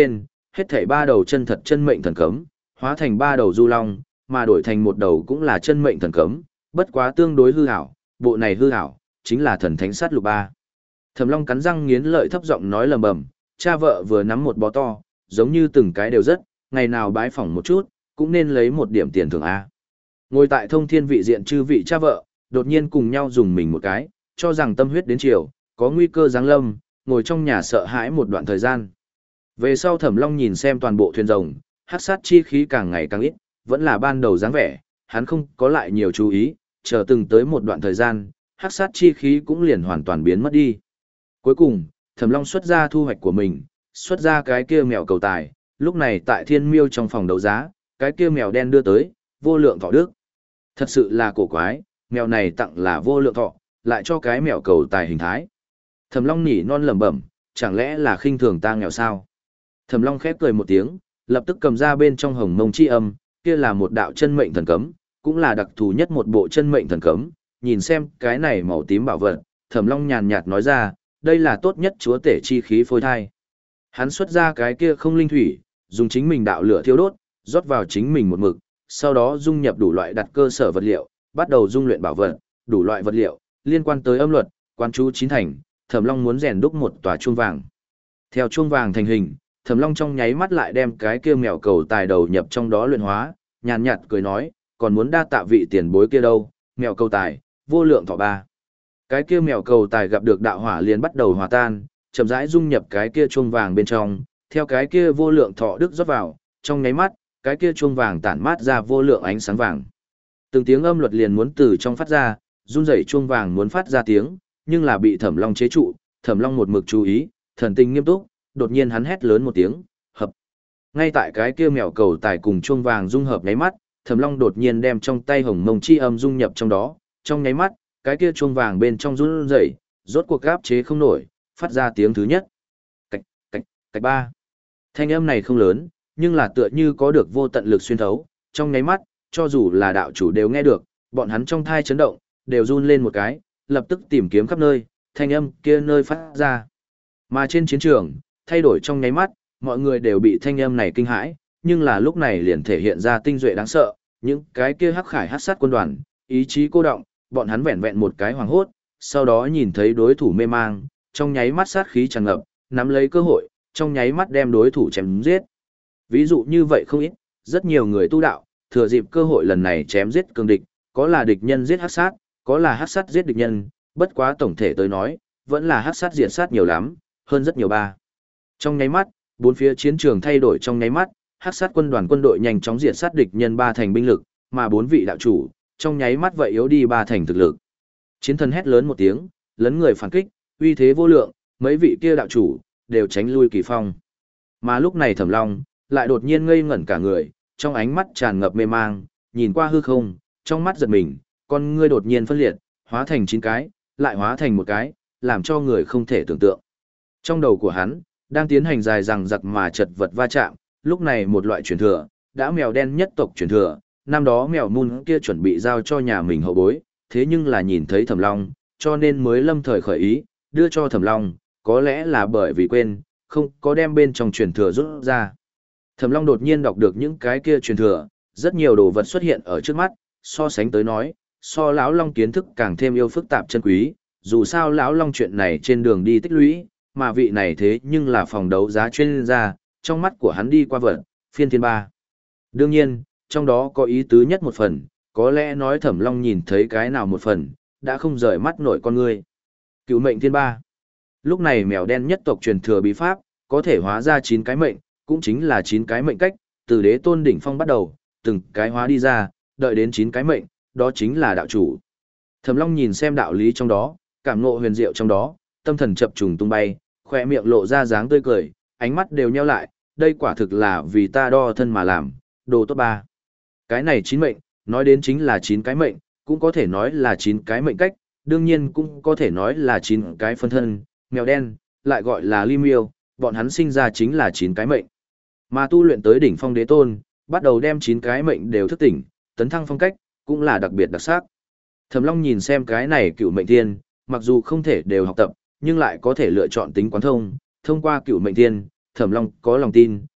hết thảy ba đầu chân thật chân mệnh thần cấm, hóa thành ba đầu du long, mà đổi thành một đầu cũng là chân mệnh thần cấm, bất quá tương đối hư ảo, bộ này hư ảo, chính là thần thánh sát lục ba. Thẩm Long cắn răng nghiến lợi thấp giọng nói lầm bầm, cha vợ vừa nắm một bó to, giống như từng cái đều rất, ngày nào bái phỏng một chút, cũng nên lấy một điểm tiền thưởng A. Ngồi tại thông thiên vị diện chư vị cha vợ, đột nhiên cùng nhau dùng mình một cái, cho rằng tâm huyết đến chiều, có nguy cơ giáng lâm, ngồi trong nhà sợ hãi một đoạn thời gian. Về sau Thẩm Long nhìn xem toàn bộ thuyền rồng, hắc sát chi khí càng ngày càng ít, vẫn là ban đầu dáng vẻ, hắn không có lại nhiều chú ý, chờ từng tới một đoạn thời gian, hắc sát chi khí cũng liền hoàn toàn biến mất đi. Cuối cùng, Thẩm Long xuất ra thu hoạch của mình, xuất ra cái kia mèo cầu tài, lúc này tại Thiên Miêu trong phòng đấu giá, cái kia mèo đen đưa tới, vô lượng thọ đức. Thật sự là cổ quái, mèo này tặng là vô lượng thọ, lại cho cái mèo cầu tài hình thái. Thẩm Long nhỉ non lẩm bẩm, chẳng lẽ là khinh thường ta nghèo sao? Thẩm Long khép cười một tiếng, lập tức cầm ra bên trong hồng mông chi âm, kia là một đạo chân mệnh thần cấm, cũng là đặc thù nhất một bộ chân mệnh thần cấm. Nhìn xem cái này màu tím bảo vật, Thẩm Long nhàn nhạt nói ra, đây là tốt nhất chúa tể chi khí phôi thai. Hắn xuất ra cái kia không linh thủy, dùng chính mình đạo lửa thiêu đốt, rót vào chính mình một mực, sau đó dung nhập đủ loại đặt cơ sở vật liệu, bắt đầu dung luyện bảo vật, đủ loại vật liệu liên quan tới âm luật, quan chú chín thành, Thẩm Long muốn rèn đúc một tòa chuông vàng. Theo chuông vàng thành hình, Thẩm Long trong nháy mắt lại đem cái kia mèo cầu tài đầu nhập trong đó luyện hóa, nhàn nhạt cười nói, còn muốn đa tạ vị tiền bối kia đâu, mèo cầu tài, vô lượng thọ ba. Cái kia mèo cầu tài gặp được đạo hỏa liền bắt đầu hòa tan, chậm rãi dung nhập cái kia chuông vàng bên trong, theo cái kia vô lượng thọ đức rót vào, trong nháy mắt, cái kia chuông vàng tản mát ra vô lượng ánh sáng vàng. Từng tiếng âm luật liền muốn từ trong phát ra, run rẩy chuông vàng muốn phát ra tiếng, nhưng là bị Thẩm Long chế trụ, Thẩm Long một mực chú ý, thần tình nghiêm túc, đột nhiên hắn hét lớn một tiếng, hợp. Ngay tại cái kia mèo cầu tài cùng chuông vàng dung hợp nháy mắt, Thẩm Long đột nhiên đem trong tay hồng mông chi âm dung nhập trong đó, trong nháy mắt, cái kia chuông vàng bên trong run rẩy, rốt cuộc áp chế không nổi, phát ra tiếng thứ nhất. Cạch, cạch, cạch ba. Thanh âm này không lớn, nhưng là tựa như có được vô tận lực xuyên thấu, trong nháy mắt, cho dù là đạo chủ đều nghe được, bọn hắn trong thai chấn động, đều run lên một cái, lập tức tìm kiếm khắp nơi, thanh âm kia nơi phát ra. Mà trên chiến trường, thay đổi trong nháy mắt, mọi người đều bị thanh âm này kinh hãi, nhưng là lúc này liền thể hiện ra tinh duệ đáng sợ, những cái kia hắc khải hắc sát quân đoàn, ý chí cô động, bọn hắn vẹn vẹn một cái hoàng hốt, sau đó nhìn thấy đối thủ mê mang, trong nháy mắt sát khí tràn ngập, nắm lấy cơ hội, trong nháy mắt đem đối thủ chém giết. Ví dụ như vậy không ít, rất nhiều người tu đạo, thừa dịp cơ hội lần này chém giết cường địch, có là địch nhân giết hắc sát, có là hắc sát giết địch nhân, bất quá tổng thể tới nói, vẫn là hắc sát diệt sát nhiều lắm, hơn rất nhiều ba. Trong nháy mắt, bốn phía chiến trường thay đổi trong nháy mắt, hắc sát quân đoàn quân đội nhanh chóng diệt sát địch nhân ba thành binh lực, mà bốn vị đạo chủ, trong nháy mắt vậy yếu đi ba thành thực lực. Chiến thần hét lớn một tiếng, lấn người phản kích, uy thế vô lượng, mấy vị kia đạo chủ đều tránh lui kỳ phong. Mà lúc này Thẩm Long lại đột nhiên ngây ngẩn cả người, trong ánh mắt tràn ngập mê mang, nhìn qua hư không, trong mắt giật mình, con ngươi đột nhiên phân liệt, hóa thành chín cái, lại hóa thành một cái, làm cho người không thể tưởng tượng. Trong đầu của hắn, đang tiến hành dài dằng dặc mà chật vật va chạm, lúc này một loại truyền thừa, đã mèo đen nhất tộc truyền thừa, năm đó mèo mun kia chuẩn bị giao cho nhà mình hậu bối, thế nhưng là nhìn thấy Thẩm Long, cho nên mới lâm thời khởi ý, đưa cho Thẩm Long, có lẽ là bởi vì quên, không có đem bên trong truyền thừa rút ra. Thẩm Long đột nhiên đọc được những cái kia truyền thừa, rất nhiều đồ vật xuất hiện ở trước mắt, so sánh tới nói, so lão Long kiến thức càng thêm yêu phức tạp chân quý, dù sao lão Long chuyện này trên đường đi tích lũy, mà vị này thế nhưng là phòng đấu giá chuyên gia, trong mắt của hắn đi qua vật, phiên thiên ba. Đương nhiên, trong đó có ý tứ nhất một phần, có lẽ nói Thẩm Long nhìn thấy cái nào một phần, đã không rời mắt nổi con người. Cựu mệnh thiên ba. Lúc này mèo đen nhất tộc truyền thừa bí pháp, có thể hóa ra chín cái mệnh, cũng chính là chín cái mệnh cách, từ đế tôn đỉnh phong bắt đầu, từng cái hóa đi ra, đợi đến chín cái mệnh, đó chính là đạo chủ. Thẩm Long nhìn xem đạo lý trong đó, cảm ngộ huyền diệu trong đó, tâm thần chập trùng tung bay, khỏe miệng lộ ra dáng tươi cười, ánh mắt đều nheo lại, đây quả thực là vì ta đo thân mà làm, đồ tốt ba. Cái này chín mệnh, nói đến chính là chín cái mệnh, cũng có thể nói là chín cái mệnh cách, đương nhiên cũng có thể nói là chín cái phân thân, mèo đen, lại gọi là ly miêu, bọn hắn sinh ra chính là chín cái mệnh. Mà tu luyện tới đỉnh phong đế tôn, bắt đầu đem chín cái mệnh đều thức tỉnh, tấn thăng phong cách, cũng là đặc biệt đặc sắc. Thẩm Long nhìn xem cái này cựu mệnh thiên, mặc dù không thể đều học tập, nhưng lại có thể lựa chọn tính quán thông, thông qua cựu mệnh thiên, Thẩm Long có lòng tin,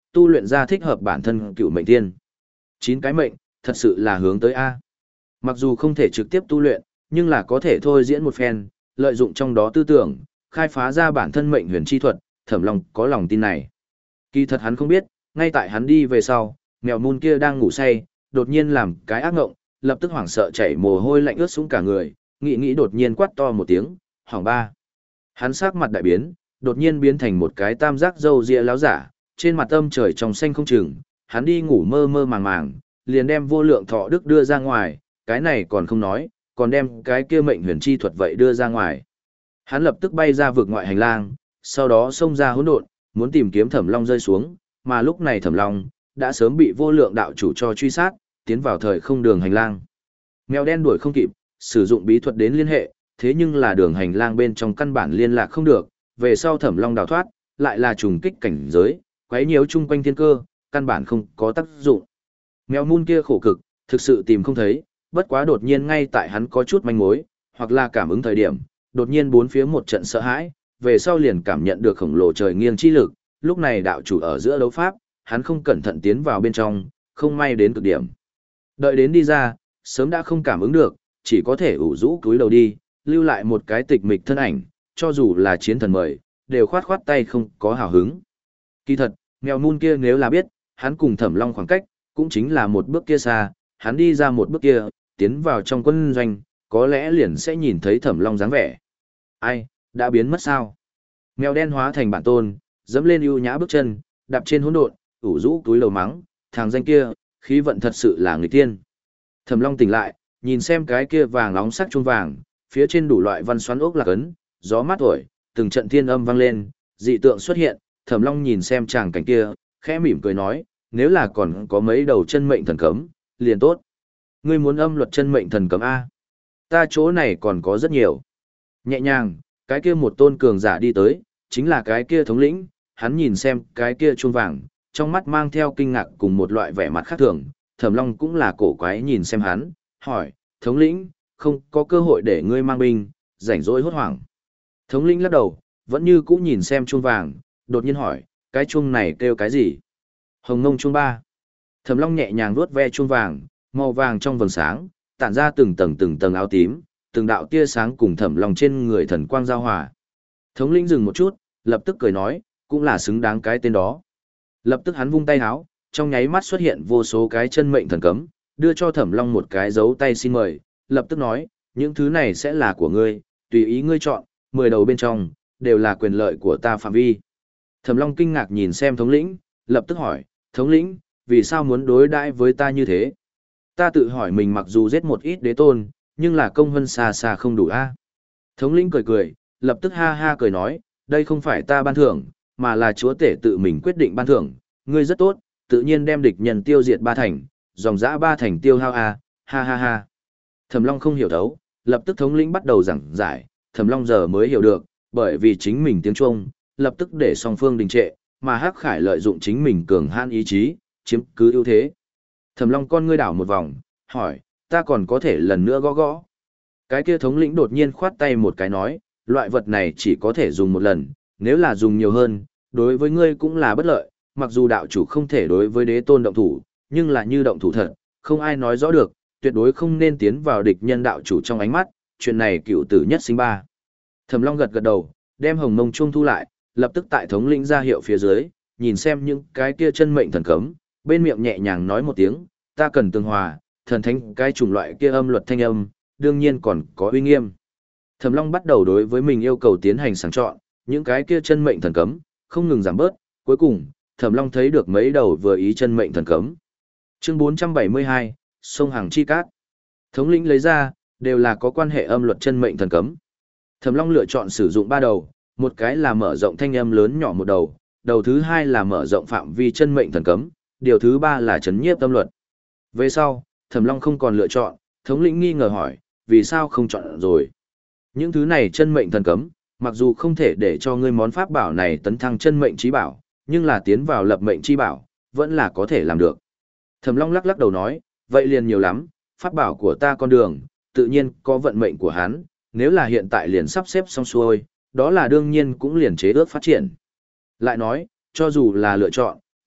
tu luyện ra thích hợp bản thân cựu mệnh tiên. Chín cái mệnh, thật sự là hướng tới A. Mặc dù không thể trực tiếp tu luyện, nhưng là có thể thôi diễn một phen, lợi dụng trong đó tư tưởng, khai phá ra bản thân mệnh huyền chi thuật, Thẩm Long có lòng tin này. Kỳ thật hắn không biết, ngay tại hắn đi về sau, mèo mun kia đang ngủ say, đột nhiên làm cái ác ngộng, lập tức hoảng sợ chảy mồ hôi lạnh ướt sũng cả người, nghĩ nghĩ đột nhiên quát to một tiếng, "Hỏng ba!" Hắn sắc mặt đại biến, đột nhiên biến thành một cái tam giác râu ria láo giả, trên mặt âm trời trong xanh không chừng, hắn đi ngủ mơ mơ màng màng, liền đem vô lượng thọ đức đưa ra ngoài, cái này còn không nói, còn đem cái kia mệnh huyền chi thuật vậy đưa ra ngoài. Hắn lập tức bay ra vực ngoại hành lang, sau đó xông ra hỗn độn, muốn tìm kiếm Thẩm Long rơi xuống, mà lúc này Thẩm Long đã sớm bị vô lượng đạo chủ cho truy sát, tiến vào thời không đường hành lang. Mèo đen đuổi không kịp, sử dụng bí thuật đến liên hệ, thế nhưng là đường hành lang bên trong căn bản liên lạc không được, về sau Thẩm Long đào thoát, lại là trùng kích cảnh giới, quấy nhiễu chung quanh thiên cơ, căn bản không có tác dụng. Mèo mun kia khổ cực, thực sự tìm không thấy, bất quá đột nhiên ngay tại hắn có chút manh mối, hoặc là cảm ứng thời điểm, đột nhiên bốn phía một trận sợ hãi, về sau liền cảm nhận được khổng lồ trời nghiêng chi lực, lúc này đạo chủ ở giữa đấu pháp, hắn không cẩn thận tiến vào bên trong, không may đến cực điểm. Đợi đến đi ra, sớm đã không cảm ứng được, chỉ có thể ủ rũ cúi đầu đi, lưu lại một cái tịch mịch thân ảnh, cho dù là chiến thần mời, đều khoát khoát tay không có hào hứng. Kỳ thật, mèo mun kia nếu là biết, hắn cùng Thẩm Long khoảng cách, cũng chính là một bước kia xa, hắn đi ra một bước kia, tiến vào trong quân doanh, có lẽ liền sẽ nhìn thấy Thẩm Long dáng vẻ. Ai, đã biến mất sao? Mèo đen hóa thành bản tôn, dẫm lên ưu nhã bước chân, đạp trên hỗn độn, ủ rũ túi lầu mắng, thằng danh kia, khí vận thật sự là người tiên. Thẩm Long tỉnh lại, nhìn xem cái kia vàng nóng sắc chuông vàng, phía trên đủ loại văn xoắn ốc lạc ấn, gió mát thổi, từng trận thiên âm vang lên, dị tượng xuất hiện, Thẩm Long nhìn xem chàng cảnh kia, khẽ mỉm cười nói, nếu là còn có mấy đầu chân mệnh thần cấm, liền tốt. Ngươi muốn âm luật chân mệnh thần cấm A. Ta chỗ này còn có rất nhiều. Nhẹ nhàng, cái kia một tôn cường giả đi tới, chính là cái kia thống lĩnh, hắn nhìn xem cái kia chuông vàng, trong mắt mang theo kinh ngạc cùng một loại vẻ mặt khác thường, Thẩm Long cũng là cổ quái nhìn xem hắn, hỏi, thống lĩnh, không có cơ hội để ngươi mang binh, rảnh rỗi hốt hoảng. Thống lĩnh lắc đầu, vẫn như cũ nhìn xem chuông vàng, đột nhiên hỏi, cái chuông này kêu cái gì? Hồng ngông chuông ba. Thẩm Long nhẹ nhàng vuốt ve chuông vàng, màu vàng trong vầng sáng, tản ra từng tầng từng tầng áo tím, từng đạo tia sáng cùng Thẩm Long trên người thần quang giao hòa. Thống lĩnh dừng một chút, lập tức cười nói, cũng là xứng đáng cái tên đó. Lập tức hắn vung tay áo, trong nháy mắt xuất hiện vô số cái chân mệnh thần cấm, đưa cho Thẩm Long một cái dấu tay xin mời, lập tức nói, những thứ này sẽ là của ngươi, tùy ý ngươi chọn, mười đầu bên trong, đều là quyền lợi của ta phạm vi. Thẩm Long kinh ngạc nhìn xem thống lĩnh, lập tức hỏi, thống lĩnh, vì sao muốn đối đãi với ta như thế? Ta tự hỏi mình mặc dù giết một ít đế tôn, nhưng là công hơn xa xa không đủ a. Thống lĩnh cười cười, lập tức ha ha cười nói, đây không phải ta ban thưởng, mà là chúa tể tự mình quyết định ban thưởng, ngươi rất tốt, tự nhiên đem địch nhân tiêu diệt ba thành, dòng dã ba thành tiêu hao a, ha ha ha. Thẩm Long không hiểu thấu, lập tức thống lĩnh bắt đầu giảng giải, Thẩm Long giờ mới hiểu được, bởi vì chính mình tiếng Trung, lập tức để song phương đình trệ, mà Hắc Khải lợi dụng chính mình cường hãn ý chí, chiếm cứ ưu thế. Thẩm Long con ngươi đảo một vòng, hỏi, ta còn có thể lần nữa gõ gõ. Cái kia thống lĩnh đột nhiên khoát tay một cái nói, loại vật này chỉ có thể dùng một lần, nếu là dùng nhiều hơn, đối với ngươi cũng là bất lợi, mặc dù đạo chủ không thể đối với đế tôn động thủ, nhưng là như động thủ thật, không ai nói rõ được, tuyệt đối không nên tiến vào địch nhân đạo chủ trong ánh mắt, chuyện này cựu tử nhất sinh ba. Thẩm Long gật gật đầu, đem hồng mông chuông thu lại, lập tức tại thống lĩnh ra hiệu phía dưới, nhìn xem những cái kia chân mệnh thần cấm, bên miệng nhẹ nhàng nói một tiếng, ta cần tương hòa, thần thánh cái chủng loại kia âm luật thanh âm, đương nhiên còn có uy nghiêm. Thẩm Long bắt đầu đối với mình yêu cầu tiến hành sàng chọn, những cái kia chân mệnh thần cấm, không ngừng giảm bớt, cuối cùng, Thẩm Long thấy được mấy đầu vừa ý chân mệnh thần cấm. Chương bốn trăm bảy mươi hai, Sông Hằng Chi Cát. Thống lĩnh lấy ra, đều là có quan hệ âm luật chân mệnh thần cấm. Thẩm Long lựa chọn sử dụng ba đầu, một cái là mở rộng thanh âm lớn nhỏ một đầu, đầu thứ hai là mở rộng phạm vi chân mệnh thần cấm, điều thứ ba là chấn nhiếp tâm luật. Về sau, Thẩm Long không còn lựa chọn, thống lĩnh nghi ngờ hỏi, vì sao không chọn rồi? Những thứ này chân mệnh thần cấm, mặc dù không thể để cho ngươi món pháp bảo này tấn thăng chân mệnh trí bảo, nhưng là tiến vào lập mệnh chi bảo, vẫn là có thể làm được. Thẩm Long lắc lắc đầu nói, vậy liền nhiều lắm, pháp bảo của ta con đường, tự nhiên có vận mệnh của hắn, nếu là hiện tại liền sắp xếp xong xuôi, đó là đương nhiên cũng liền chế ước phát triển. Lại nói, cho dù là lựa chọn,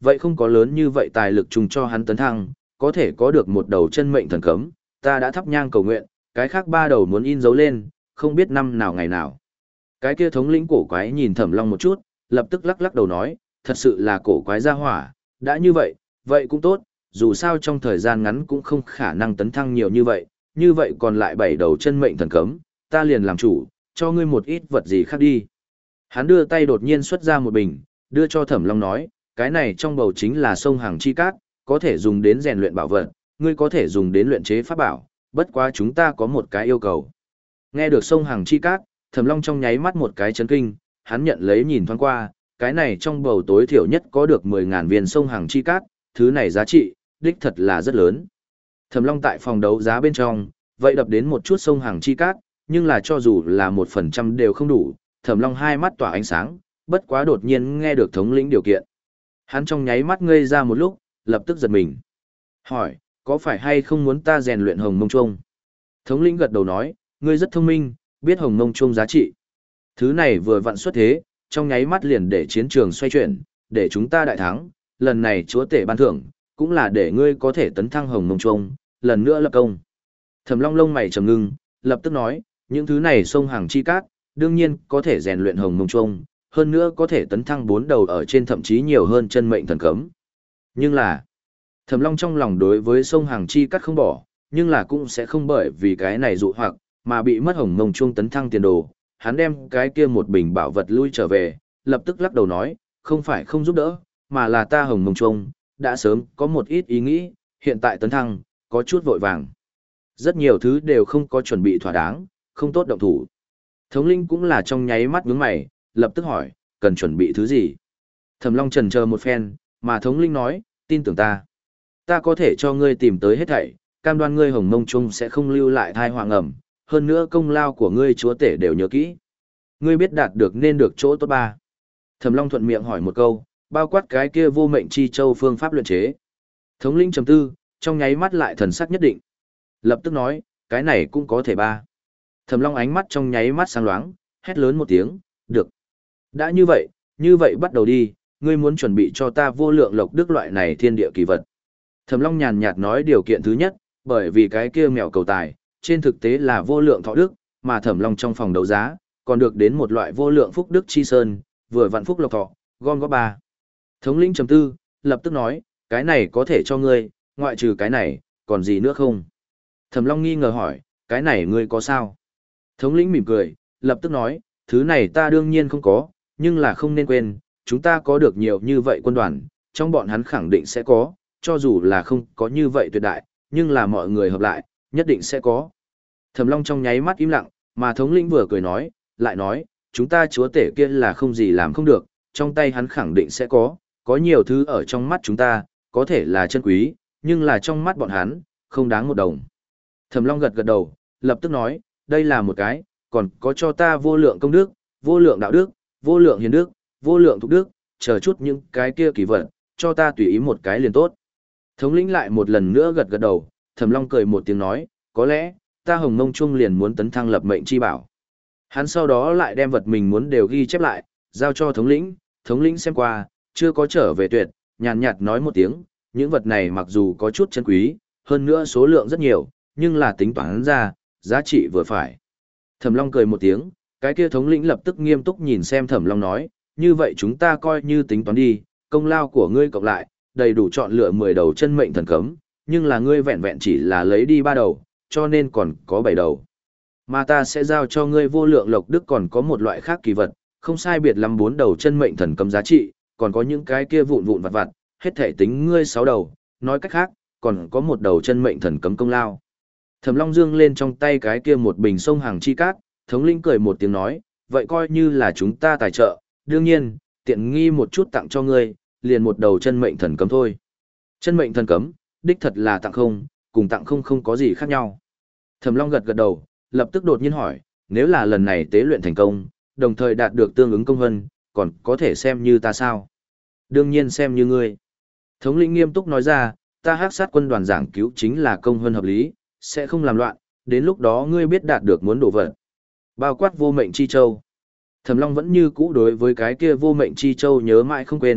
vậy không có lớn như vậy tài lực trùng cho hắn tấn thăng, có thể có được một đầu chân mệnh thần cấm, ta đã thắp nhang cầu nguyện, cái khác ba đầu muốn in dấu lên, không biết năm nào ngày nào. Cái kia thống lĩnh cổ quái nhìn Thẩm Long một chút, lập tức lắc lắc đầu nói, thật sự là cổ quái gia hỏa, đã như vậy, vậy cũng tốt, dù sao trong thời gian ngắn cũng không khả năng tấn thăng nhiều như vậy, như vậy còn lại bảy đầu chân mệnh thần cấm, ta liền làm chủ, cho ngươi một ít vật gì khác đi. Hắn đưa tay đột nhiên xuất ra một bình, đưa cho Thẩm Long nói, cái này trong bầu chính là sông hàng chi cát, có thể dùng đến rèn luyện bảo vật, ngươi có thể dùng đến luyện chế pháp bảo, bất quá chúng ta có một cái yêu cầu. Nghe được sông hàng chi cát, Thẩm Long trong nháy mắt một cái chấn kinh, hắn nhận lấy nhìn thoáng qua, cái này trong bầu tối thiểu nhất có được mười ngàn viên sông hàng chi cát, thứ này giá trị, đích thật là rất lớn. Thẩm Long tại phòng đấu giá bên trong, vậy đập đến một chút sông hàng chi cát, nhưng là cho dù là một phần trăm đều không đủ, Thẩm Long hai mắt tỏa ánh sáng, bất quá đột nhiên nghe được thống lĩnh điều kiện. Hắn trong nháy mắt ngây ra một lúc, lập tức giật mình. Hỏi, có phải hay không muốn ta rèn luyện hồng mông chuông? Thống lĩnh gật đầu nói, ngươi rất thông minh, biết hồng mông chuông giá trị. Thứ này vừa vặn xuất thế, trong nháy mắt liền để chiến trường xoay chuyển, để chúng ta đại thắng, lần này chúa tể ban thưởng, cũng là để ngươi có thể tấn thăng hồng mông chuông, lần nữa lập công. Thẩm Long lông mày trầm ngưng, lập tức nói, những thứ này sông hàng chi cát, đương nhiên có thể rèn luyện hồng mông chuông, hơn nữa có thể tấn thăng bốn đầu ở trên thậm chí nhiều hơn chân mệnh thần cấm. Nhưng là, Thẩm Long trong lòng đối với sông hàng chi cát không bỏ, nhưng là cũng sẽ không bởi vì cái này dụ hoặc, mà bị mất hồng mông chuông tấn thăng tiền đồ. Hắn đem cái kia một bình bảo vật lui trở về, lập tức lắc đầu nói, không phải không giúp đỡ, mà là ta hồng mông chuông, đã sớm có một ít ý nghĩ, hiện tại tấn thăng, có chút vội vàng. Rất nhiều thứ đều không có chuẩn bị thỏa đáng, không tốt động thủ. Thống linh cũng là trong nháy mắt nhướng mày, lập tức hỏi, cần chuẩn bị thứ gì? Thẩm Long chần chờ một phen, mà thống linh nói, tin tưởng ta. Ta có thể cho ngươi tìm tới hết thảy, cam đoan ngươi hồng mông chung sẽ không lưu lại thai họa ngầm, hơn nữa công lao của ngươi chúa tể đều nhớ kỹ. Ngươi biết đạt được nên được chỗ tốt ba. Thẩm Long thuận miệng hỏi một câu, bao quát cái kia vô mệnh chi châu phương pháp luyện chế. Thống linh trầm tư, trong nháy mắt lại thần sắc nhất định. Lập tức nói, cái này cũng có thể ba. Thẩm Long ánh mắt trong nháy mắt sáng loáng, hét lớn một tiếng, được. Đã như vậy, như vậy bắt đầu đi, ngươi muốn chuẩn bị cho ta vô lượng lộc đức loại này thiên địa kỳ vật. Thẩm Long nhàn nhạt nói điều kiện thứ nhất, bởi vì cái kia mèo cầu tài, trên thực tế là vô lượng thọ đức, mà Thẩm Long trong phòng đấu giá, còn được đến một loại vô lượng phúc đức chi sơn, vừa vạn phúc lộc thọ, gom góp ba. Thống lĩnh trầm tư, lập tức nói, cái này có thể cho ngươi, ngoại trừ cái này, còn gì nữa không? Thẩm Long nghi ngờ hỏi, cái này ngươi có sao? Thống lĩnh mỉm cười, lập tức nói, thứ này ta đương nhiên không có, nhưng là không nên quên, chúng ta có được nhiều như vậy quân đoàn, trong bọn hắn khẳng định sẽ có, cho dù là không có như vậy tuyệt đại, nhưng là mọi người hợp lại, nhất định sẽ có. Thẩm Long trong nháy mắt im lặng, mà thống lĩnh vừa cười nói, lại nói, chúng ta chúa tể kia là không gì làm không được, trong tay hắn khẳng định sẽ có, có nhiều thứ ở trong mắt chúng ta, có thể là chân quý, nhưng là trong mắt bọn hắn, không đáng một đồng. Thẩm Long gật gật đầu, lập tức nói, đây là một cái, còn có cho ta vô lượng công đức, vô lượng đạo đức, vô lượng hiền đức, vô lượng thục đức, chờ chút những cái kia kỳ vật, cho ta tùy ý một cái liền tốt. Thống lĩnh lại một lần nữa gật gật đầu, Thẩm Long cười một tiếng nói, có lẽ, ta hồng mông chung liền muốn tấn thăng lập mệnh chi bảo. Hắn sau đó lại đem vật mình muốn đều ghi chép lại, giao cho thống lĩnh, thống lĩnh xem qua, chưa có trở về tuyệt, nhàn nhạt nói một tiếng, những vật này mặc dù có chút chân quý, hơn nữa số lượng rất nhiều, nhưng là tính toán ra, giá trị vừa phải. Thẩm Long cười một tiếng, cái kia thống lĩnh lập tức nghiêm túc nhìn xem Thẩm Long nói, như vậy chúng ta coi như tính toán đi, công lao của ngươi cộng lại, đầy đủ chọn lựa mười đầu chân mệnh thần cấm, nhưng là ngươi vẹn vẹn chỉ là lấy đi ba đầu, cho nên còn có bảy đầu. Mà ta sẽ giao cho ngươi vô lượng lộc đức còn có một loại khác kỳ vật, không sai biệt lắm bốn đầu chân mệnh thần cấm giá trị, còn có những cái kia vụn vụn vặt vặt, hết thể tính ngươi sáu đầu, nói cách khác, còn có một đầu chân mệnh thần cấm công lao. Thẩm Long dương lên trong tay cái kia một bình sông hàng chi cát, thống lĩnh cười một tiếng nói, vậy coi như là chúng ta tài trợ, đương nhiên, tiện nghi một chút tặng cho ngươi, liền một đầu chân mệnh thần cấm thôi. Chân mệnh thần cấm, đích thật là tặng không, cùng tặng không không có gì khác nhau. Thẩm Long gật gật đầu, lập tức đột nhiên hỏi, nếu là lần này tế luyện thành công, đồng thời đạt được tương ứng công vân, còn có thể xem như ta sao? Đương nhiên xem như ngươi. Thống lĩnh nghiêm túc nói ra, ta hắc sát quân đoàn giảng cứu chính là công vân hợp lý, sẽ không làm loạn, đến lúc đó ngươi biết đạt được muốn đổ vật. Bao quát vô mệnh chi châu. Thẩm Long vẫn như cũ đối với cái kia vô mệnh chi châu nhớ mãi không quên,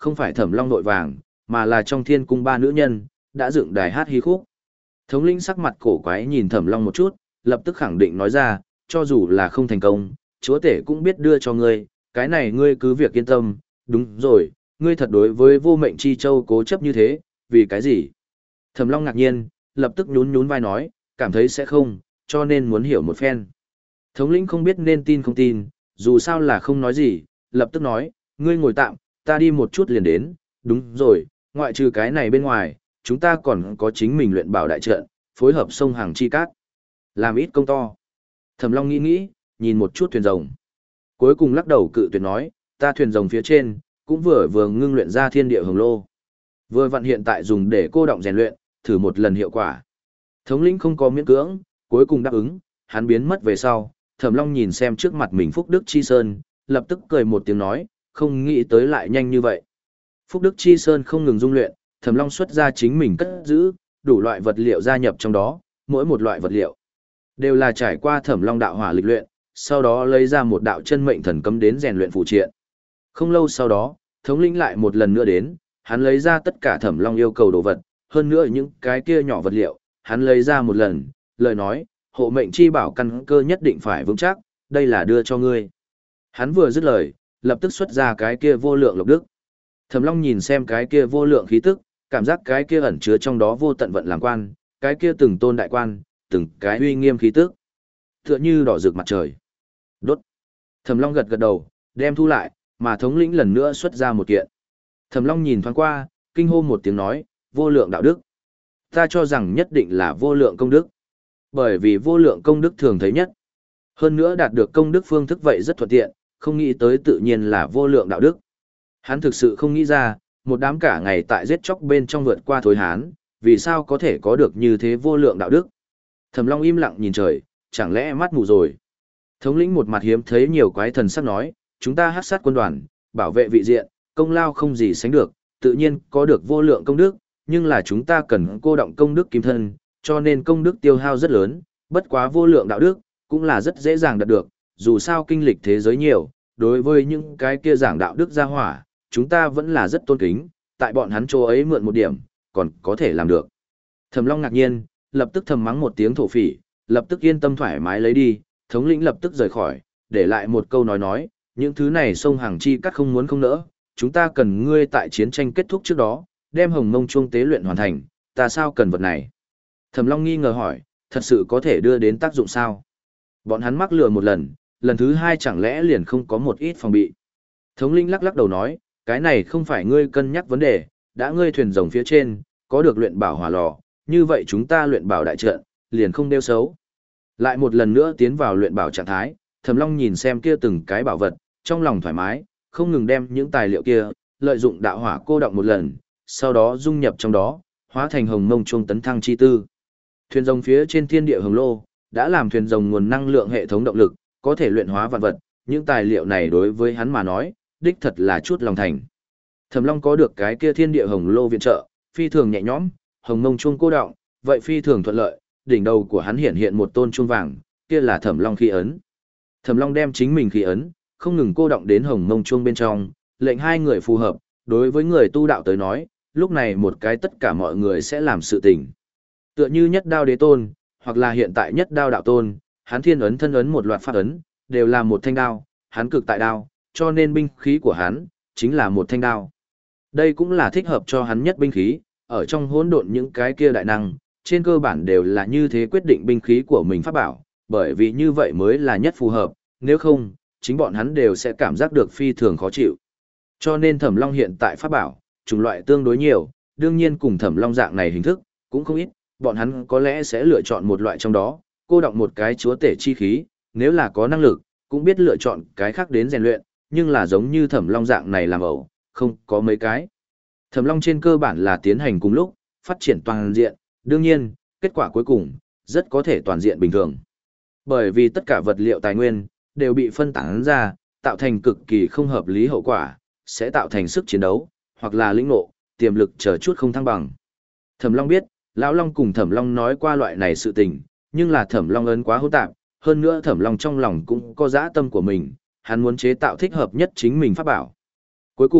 không phải Thẩm Long nội vàng, mà là trong thiên cung ba nữ nhân, đã dựng đài hát hí khúc. Thống lĩnh sắc mặt cổ quái nhìn Thẩm Long một chút, lập tức khẳng định nói ra, cho dù là không thành công, chúa tể cũng biết đưa cho ngươi, cái này ngươi cứ việc yên tâm, đúng rồi, ngươi thật đối với vô mệnh chi châu cố chấp như thế, vì cái gì? Thẩm Long ngạc nhiên, lập tức nhún nhún vai nói, cảm thấy sẽ không, cho nên muốn hiểu một phen. Thống lĩnh không biết nên tin không tin, dù sao là không nói gì, lập tức nói, ngươi ngồi tạm, ta đi một chút liền đến, đúng rồi, ngoại trừ cái này bên ngoài, chúng ta còn có chính mình luyện bảo đại trận, phối hợp sông hàng chi cát. Làm ít công to. Thẩm Long nghĩ nghĩ, nhìn một chút thuyền rồng. Cuối cùng lắc đầu cự tuyệt nói, ta thuyền rồng phía trên, cũng vừa vừa ngưng luyện ra thiên địa hồng lô. Vừa vặn hiện tại dùng để cô động rèn luyện, thử một lần hiệu quả. Thống lĩnh không có miễn cưỡng, cuối cùng đáp ứng, hắn biến mất về sau, Thẩm Long nhìn xem trước mặt mình Phúc Đức Chi Sơn, lập tức cười một tiếng nói, không nghĩ tới lại nhanh như vậy. Phúc Đức Chi Sơn không ngừng dung luyện, Thẩm Long xuất ra chính mình cất giữ, đủ loại vật liệu gia nhập trong đó, mỗi một loại vật liệu đều là trải qua Thẩm Long đạo hỏa lịch luyện, sau đó lấy ra một đạo chân mệnh thần cấm đến rèn luyện phụ triện. Không lâu sau đó, thống lĩnh lại một lần nữa đến, hắn lấy ra tất cả Thẩm Long yêu cầu đồ vật, hơn nữa những cái kia nhỏ vật liệu, hắn lấy ra một lần, lời nói, hộ mệnh chi bảo căn cơ nhất định phải vững chắc, đây là đưa cho ngươi. Hắn vừa dứt lời, lập tức xuất ra cái kia vô lượng lộc đức. Thẩm Long nhìn xem cái kia vô lượng khí tức, cảm giác cái kia ẩn chứa trong đó vô tận vận làm quan, cái kia từng tôn đại quan, từng cái uy nghiêm khí tức, tựa như đỏ rực mặt trời. Đốt. Thẩm Long gật gật đầu, đem thu lại, mà thống lĩnh lần nữa xuất ra một kiện. Thẩm Long nhìn thoáng qua, kinh hô một tiếng nói, vô lượng đạo đức. Ta cho rằng nhất định là vô lượng công đức. Bởi vì vô lượng công đức thường thấy nhất. Hơn nữa đạt được công đức phương thức vậy rất thuận tiện, không nghĩ tới tự nhiên là vô lượng đạo đức. Hắn thực sự không nghĩ ra, một đám cả ngày tại giết chóc bên trong vượt qua thối hán, vì sao có thể có được như thế vô lượng đạo đức. Thẩm Long im lặng nhìn trời, chẳng lẽ mắt mù rồi. Thống lĩnh một mặt hiếm thấy nhiều quái thần sắc nói, chúng ta hắc sát quân đoàn, bảo vệ vị diện, công lao không gì sánh được, tự nhiên có được vô lượng công đức, nhưng là chúng ta cần cô động công đức kim thân, cho nên công đức tiêu hao rất lớn, bất quá vô lượng đạo đức, cũng là rất dễ dàng đạt được, dù sao kinh lịch thế giới nhiều, đối với những cái kia giảng đạo đức gia hỏa, chúng ta vẫn là rất tôn kính, tại bọn hắn chỗ ấy mượn một điểm, còn có thể làm được. Thẩm Long ngạc nhiên, lập tức thầm mắng một tiếng thổ phỉ, lập tức yên tâm thoải mái lấy đi, thống lĩnh lập tức rời khỏi, để lại một câu nói nói, những thứ này sông hàng chi cắt không muốn không nỡ, chúng ta cần ngươi tại chiến tranh kết thúc trước đó, đem hồng mông chuông tế luyện hoàn thành, ta sao cần vật này? Thẩm Long nghi ngờ hỏi, thật sự có thể đưa đến tác dụng sao? Bọn hắn mắc lừa một lần, lần thứ hai chẳng lẽ liền không có một ít phòng bị? Thống lĩnh lắc lắc đầu nói, cái này không phải ngươi cân nhắc vấn đề, đã ngươi thuyền rồng phía trên, có được luyện bảo hỏa lò, như vậy chúng ta luyện bảo đại trận, liền không đeo xấu. Lại một lần nữa tiến vào luyện bảo trạng thái, Thẩm Long nhìn xem kia từng cái bảo vật, trong lòng thoải mái, không ngừng đem những tài liệu kia, lợi dụng đạo hỏa cô động một lần, sau đó dung nhập trong đó, hóa thành hồng mông chuông tấn thăng chi tư. Thuyền rồng phía trên thiên địa hồng lô, đã làm thuyền rồng nguồn năng lượng hệ thống động lực, có thể luyện hóa vạn vật, những tài liệu này đối với hắn mà nói, đích thật là chút lòng thành. Thẩm Long có được cái kia thiên địa hồng lô viện trợ, phi thường nhẹ nhõm, hồng mông chuông cô động, vậy phi thường thuận lợi, đỉnh đầu của hắn hiện hiện một tôn chuông vàng, kia là Thẩm Long khí ấn. Thẩm Long đem chính mình khí ấn, không ngừng cô động đến hồng mông chuông bên trong, lệnh hai người phù hợp, đối với người tu đạo tới nói, lúc này một cái tất cả mọi người sẽ làm sự tình. Tựa như nhất đao đế tôn, hoặc là hiện tại nhất đao đạo tôn, hắn thiên ấn thân ấn một loạt pháp ấn, đều là một thanh đao, hắn cực tại đao, cho nên binh khí của hắn, chính là một thanh đao. Đây cũng là thích hợp cho hắn nhất binh khí, ở trong hỗn độn những cái kia đại năng, trên cơ bản đều là như thế quyết định binh khí của mình pháp bảo, bởi vì như vậy mới là nhất phù hợp, nếu không, chính bọn hắn đều sẽ cảm giác được phi thường khó chịu. Cho nên Thẩm Long hiện tại pháp bảo, chủng loại tương đối nhiều, đương nhiên cùng Thẩm Long dạng này hình thức, cũng không ít, bọn hắn có lẽ sẽ lựa chọn một loại trong đó, cô động một cái chúa tể chi khí, nếu là có năng lực, cũng biết lựa chọn cái khác đến rèn luyện, nhưng là giống như Thẩm Long dạng này làm ẩu, không có mấy cái. Thẩm Long trên cơ bản là tiến hành cùng lúc, phát triển toàn diện, đương nhiên, kết quả cuối cùng, rất có thể toàn diện bình thường. Bởi vì tất cả vật liệu tài nguyên, đều bị phân tán ra, tạo thành cực kỳ không hợp lý hậu quả, sẽ tạo thành sức chiến đấu, hoặc là lĩnh ngộ, tiềm lực chờ chút không thăng bằng. Thẩm Long biết, Lão Long cùng Thẩm Long nói qua loại này sự tình, nhưng là Thẩm Long ấn quá hỗn tạp, hơn nữa Thẩm Long trong lòng cũng có dã tâm của mình, hắn muốn chế tạo thích hợp nhất chính mình pháp bảo. Cuối cùng,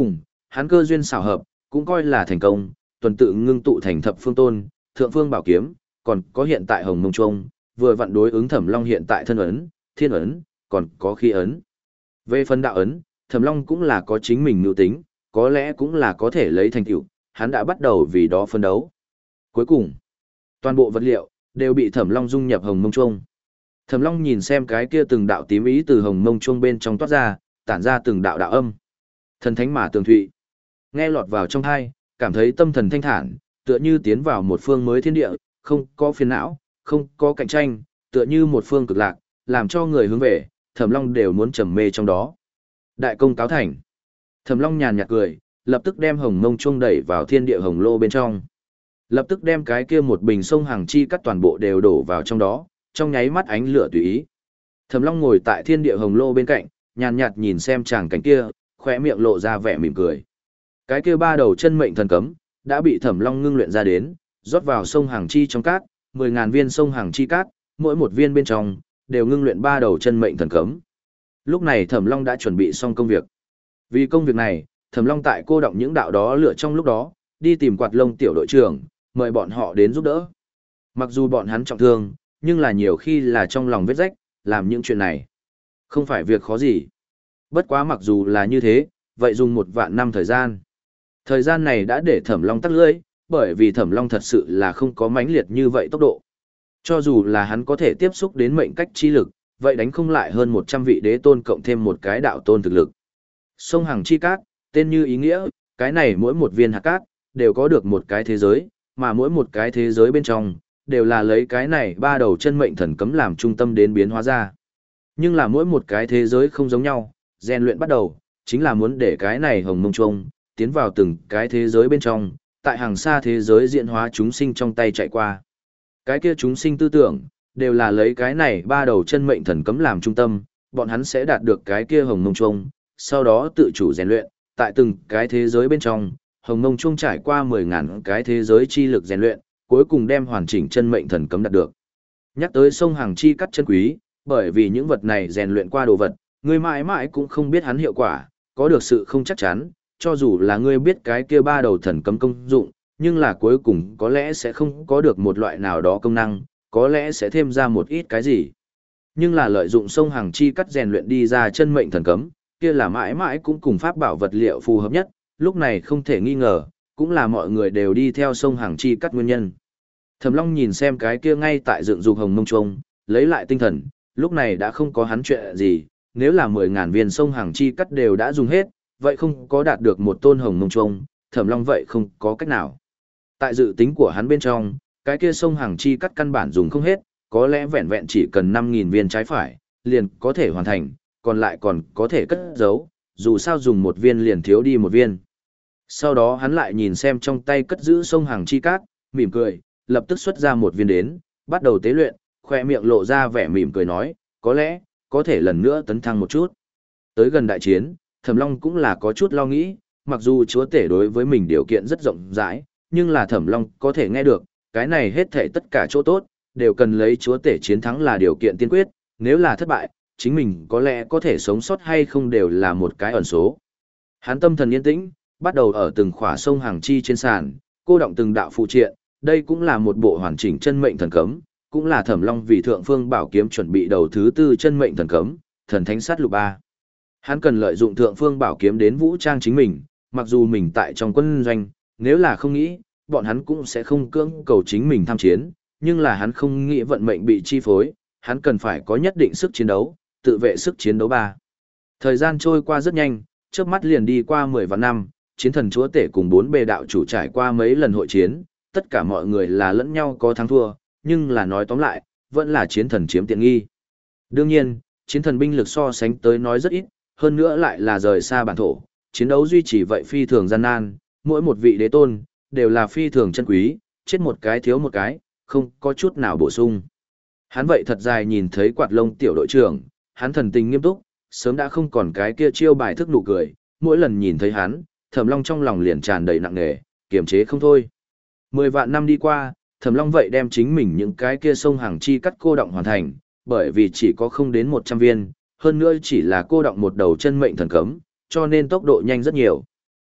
hắn cơ duyên xảo hợp, cũng coi là thành công, tuần tự ngưng tụ thành thập phương tôn, thượng phương bảo kiếm, còn có hiện tại hồng mông trung, vừa vặn đối ứng Thẩm Long hiện tại thân ấn, thiên ấn, còn có khí ấn. Về phần đạo ấn, Thẩm Long cũng là có chính mình mưu tính, có lẽ cũng là có thể lấy thành tựu, hắn đã bắt đầu vì đó phân đấu. Cuối cùng, toàn bộ vật liệu đều bị Thẩm Long dung nhập hồng mông trung. Thẩm Long nhìn xem cái kia từng đạo tím ý từ hồng mông trung bên trong toát ra, tản ra từng đạo đạo âm. Thần thánh mà tường thụy. Nghe lọt vào trong tai, cảm thấy tâm thần thanh thản, tựa như tiến vào một phương mới thiên địa, không có phiền não, không có cạnh tranh, tựa như một phương cực lạc, làm cho người hướng về, Thẩm Long đều muốn trầm mê trong đó. Đại công cáo thành. Thẩm Long nhàn nhạt cười, lập tức đem hồng mông chuông đẩy vào thiên địa hồng lô bên trong. Lập tức đem cái kia một bình sông hàng chi cắt toàn bộ đều đổ vào trong đó, trong nháy mắt ánh lửa tùy ý. Thẩm Long ngồi tại thiên địa hồng lô bên cạnh, nhàn nhạt nhìn xem chàng cảnh kia, khóe miệng lộ ra vẻ mỉm cười. Cái kia ba đầu chân mệnh thần cấm đã bị Thẩm Long ngưng luyện ra đến, rót vào sông hàng chi trong cát, mười ngàn viên sông hàng chi cát, mỗi một viên bên trong đều ngưng luyện ba đầu chân mệnh thần cấm. Lúc này Thẩm Long đã chuẩn bị xong công việc. Vì công việc này, Thẩm Long tại cô động những đạo đó lựa trong lúc đó, đi tìm Quạt Lông tiểu đội trưởng, mời bọn họ đến giúp đỡ. Mặc dù bọn hắn trọng thương, nhưng là nhiều khi là trong lòng vết rách, làm những chuyện này. Không phải việc khó gì. Bất quá mặc dù là như thế, vậy dùng một vạn năm thời gian. Thời gian này đã để Thẩm Long tắc lưỡi, bởi vì Thẩm Long thật sự là không có mãnh liệt như vậy tốc độ. Cho dù là hắn có thể tiếp xúc đến mệnh cách chi lực, vậy đánh không lại hơn một trăm vị đế tôn cộng thêm một cái đạo tôn thực lực. Sông Hằng chi cát, tên như ý nghĩa, cái này mỗi một viên hạt cát, đều có được một cái thế giới, mà mỗi một cái thế giới bên trong, đều là lấy cái này ba đầu chân mệnh thần cấm làm trung tâm đến biến hóa ra. Nhưng là mỗi một cái thế giới không giống nhau, rèn luyện bắt đầu, chính là muốn để cái này hồng mông chuông tiến vào từng cái thế giới bên trong, tại hàng xa thế giới diễn hóa chúng sinh trong tay chạy qua. Cái kia chúng sinh tư tưởng, đều là lấy cái này ba đầu chân mệnh thần cấm làm trung tâm, bọn hắn sẽ đạt được cái kia hồng mông chuông, sau đó tự chủ rèn luyện, tại từng cái thế giới bên trong, hồng mông chuông trải qua mười ngàn cái thế giới chi lực rèn luyện, cuối cùng đem hoàn chỉnh chân mệnh thần cấm đạt được. Nhắc tới sông hàng chi cắt chân quý, bởi vì những vật này rèn luyện qua đồ vật, người mãi mãi cũng không biết hắn hiệu quả, có được sự không chắc chắn, cho dù là ngươi biết cái kia ba đầu thần cấm công dụng, nhưng là cuối cùng có lẽ sẽ không có được một loại nào đó công năng, có lẽ sẽ thêm ra một ít cái gì. Nhưng là lợi dụng sông hàng chi cắt rèn luyện đi ra chân mệnh thần cấm, kia là mãi mãi cũng cùng pháp bảo vật liệu phù hợp nhất, lúc này không thể nghi ngờ, cũng là mọi người đều đi theo sông hàng chi cắt nguyên nhân. Thẩm Long nhìn xem cái kia ngay tại dựng dục hồng mông chuông, lấy lại tinh thần, lúc này đã không có hắn chuyện gì, nếu là mười ngàn viên sông hàng chi cắt đều đã dùng hết, vậy không có đạt được một tôn hồng mông chuông, Thẩm Long vậy không có cách nào. Tại dự tính của hắn bên trong, cái kia sông hàng chi cắt căn bản dùng không hết, có lẽ vẹn vẹn chỉ cần năm nghìn viên trái phải, liền có thể hoàn thành, còn lại còn có thể cất giấu, dù sao dùng một viên liền thiếu đi một viên. Sau đó hắn lại nhìn xem trong tay cất giữ sông hàng chi cát, mỉm cười, lập tức xuất ra một viên đến, bắt đầu tế luyện, khoe miệng lộ ra vẻ mỉm cười nói, có lẽ, có thể lần nữa tấn thăng một chút. Tới gần đại chiến, Thẩm Long cũng là có chút lo nghĩ, mặc dù chúa tể đối với mình điều kiện rất rộng rãi, nhưng là Thẩm Long có thể nghe được, cái này hết thảy tất cả chỗ tốt, đều cần lấy chúa tể chiến thắng là điều kiện tiên quyết, nếu là thất bại, chính mình có lẽ có thể sống sót hay không đều là một cái ẩn số. Hắn tâm thần yên tĩnh, bắt đầu ở từng khỏa sông hàng chi trên sàn, cô động từng đạo phụ triện, đây cũng là một bộ hoàn chỉnh chân mệnh thần cấm, cũng là Thẩm Long vì Thượng Phương Bảo Kiếm chuẩn bị đầu thứ tư chân mệnh thần cấm, Thần Thánh Sát Lục ba. Hắn cần lợi dụng Thượng Phương Bảo Kiếm đến vũ trang chính mình, mặc dù mình tại trong quân doanh, nếu là không nghĩ, bọn hắn cũng sẽ không cưỡng cầu chính mình tham chiến, nhưng là hắn không nghĩ vận mệnh bị chi phối, hắn cần phải có nhất định sức chiến đấu, tự vệ sức chiến đấu ba. Thời gian trôi qua rất nhanh, chớp mắt liền đi qua mười vạn năm, chiến thần chúa tể cùng bốn bề đạo chủ trải qua mấy lần hội chiến, tất cả mọi người là lẫn nhau có thắng thua, nhưng là nói tóm lại, vẫn là chiến thần chiếm tiện nghi. Đương nhiên, chiến thần binh lực so sánh tới nói rất ít, hơn nữa lại là rời xa bản thổ, chiến đấu duy trì vậy phi thường gian nan, mỗi một vị đế tôn, đều là phi thường chân quý, chết một cái thiếu một cái, không có chút nào bổ sung. Hắn vậy thật dài nhìn thấy Quạt Lông tiểu đội trưởng, hắn thần tình nghiêm túc, sớm đã không còn cái kia chiêu bài thức nụ cười, mỗi lần nhìn thấy hắn, Thẩm Long trong lòng liền tràn đầy nặng nề, kiềm chế không thôi. Mười vạn năm đi qua, Thẩm Long vậy đem chính mình những cái kia sông hàng chi cắt cô động hoàn thành, bởi vì chỉ có không đến một trăm viên, hơn nữa chỉ là cô động một đầu chân mệnh thần cấm, cho nên tốc độ nhanh rất nhiều.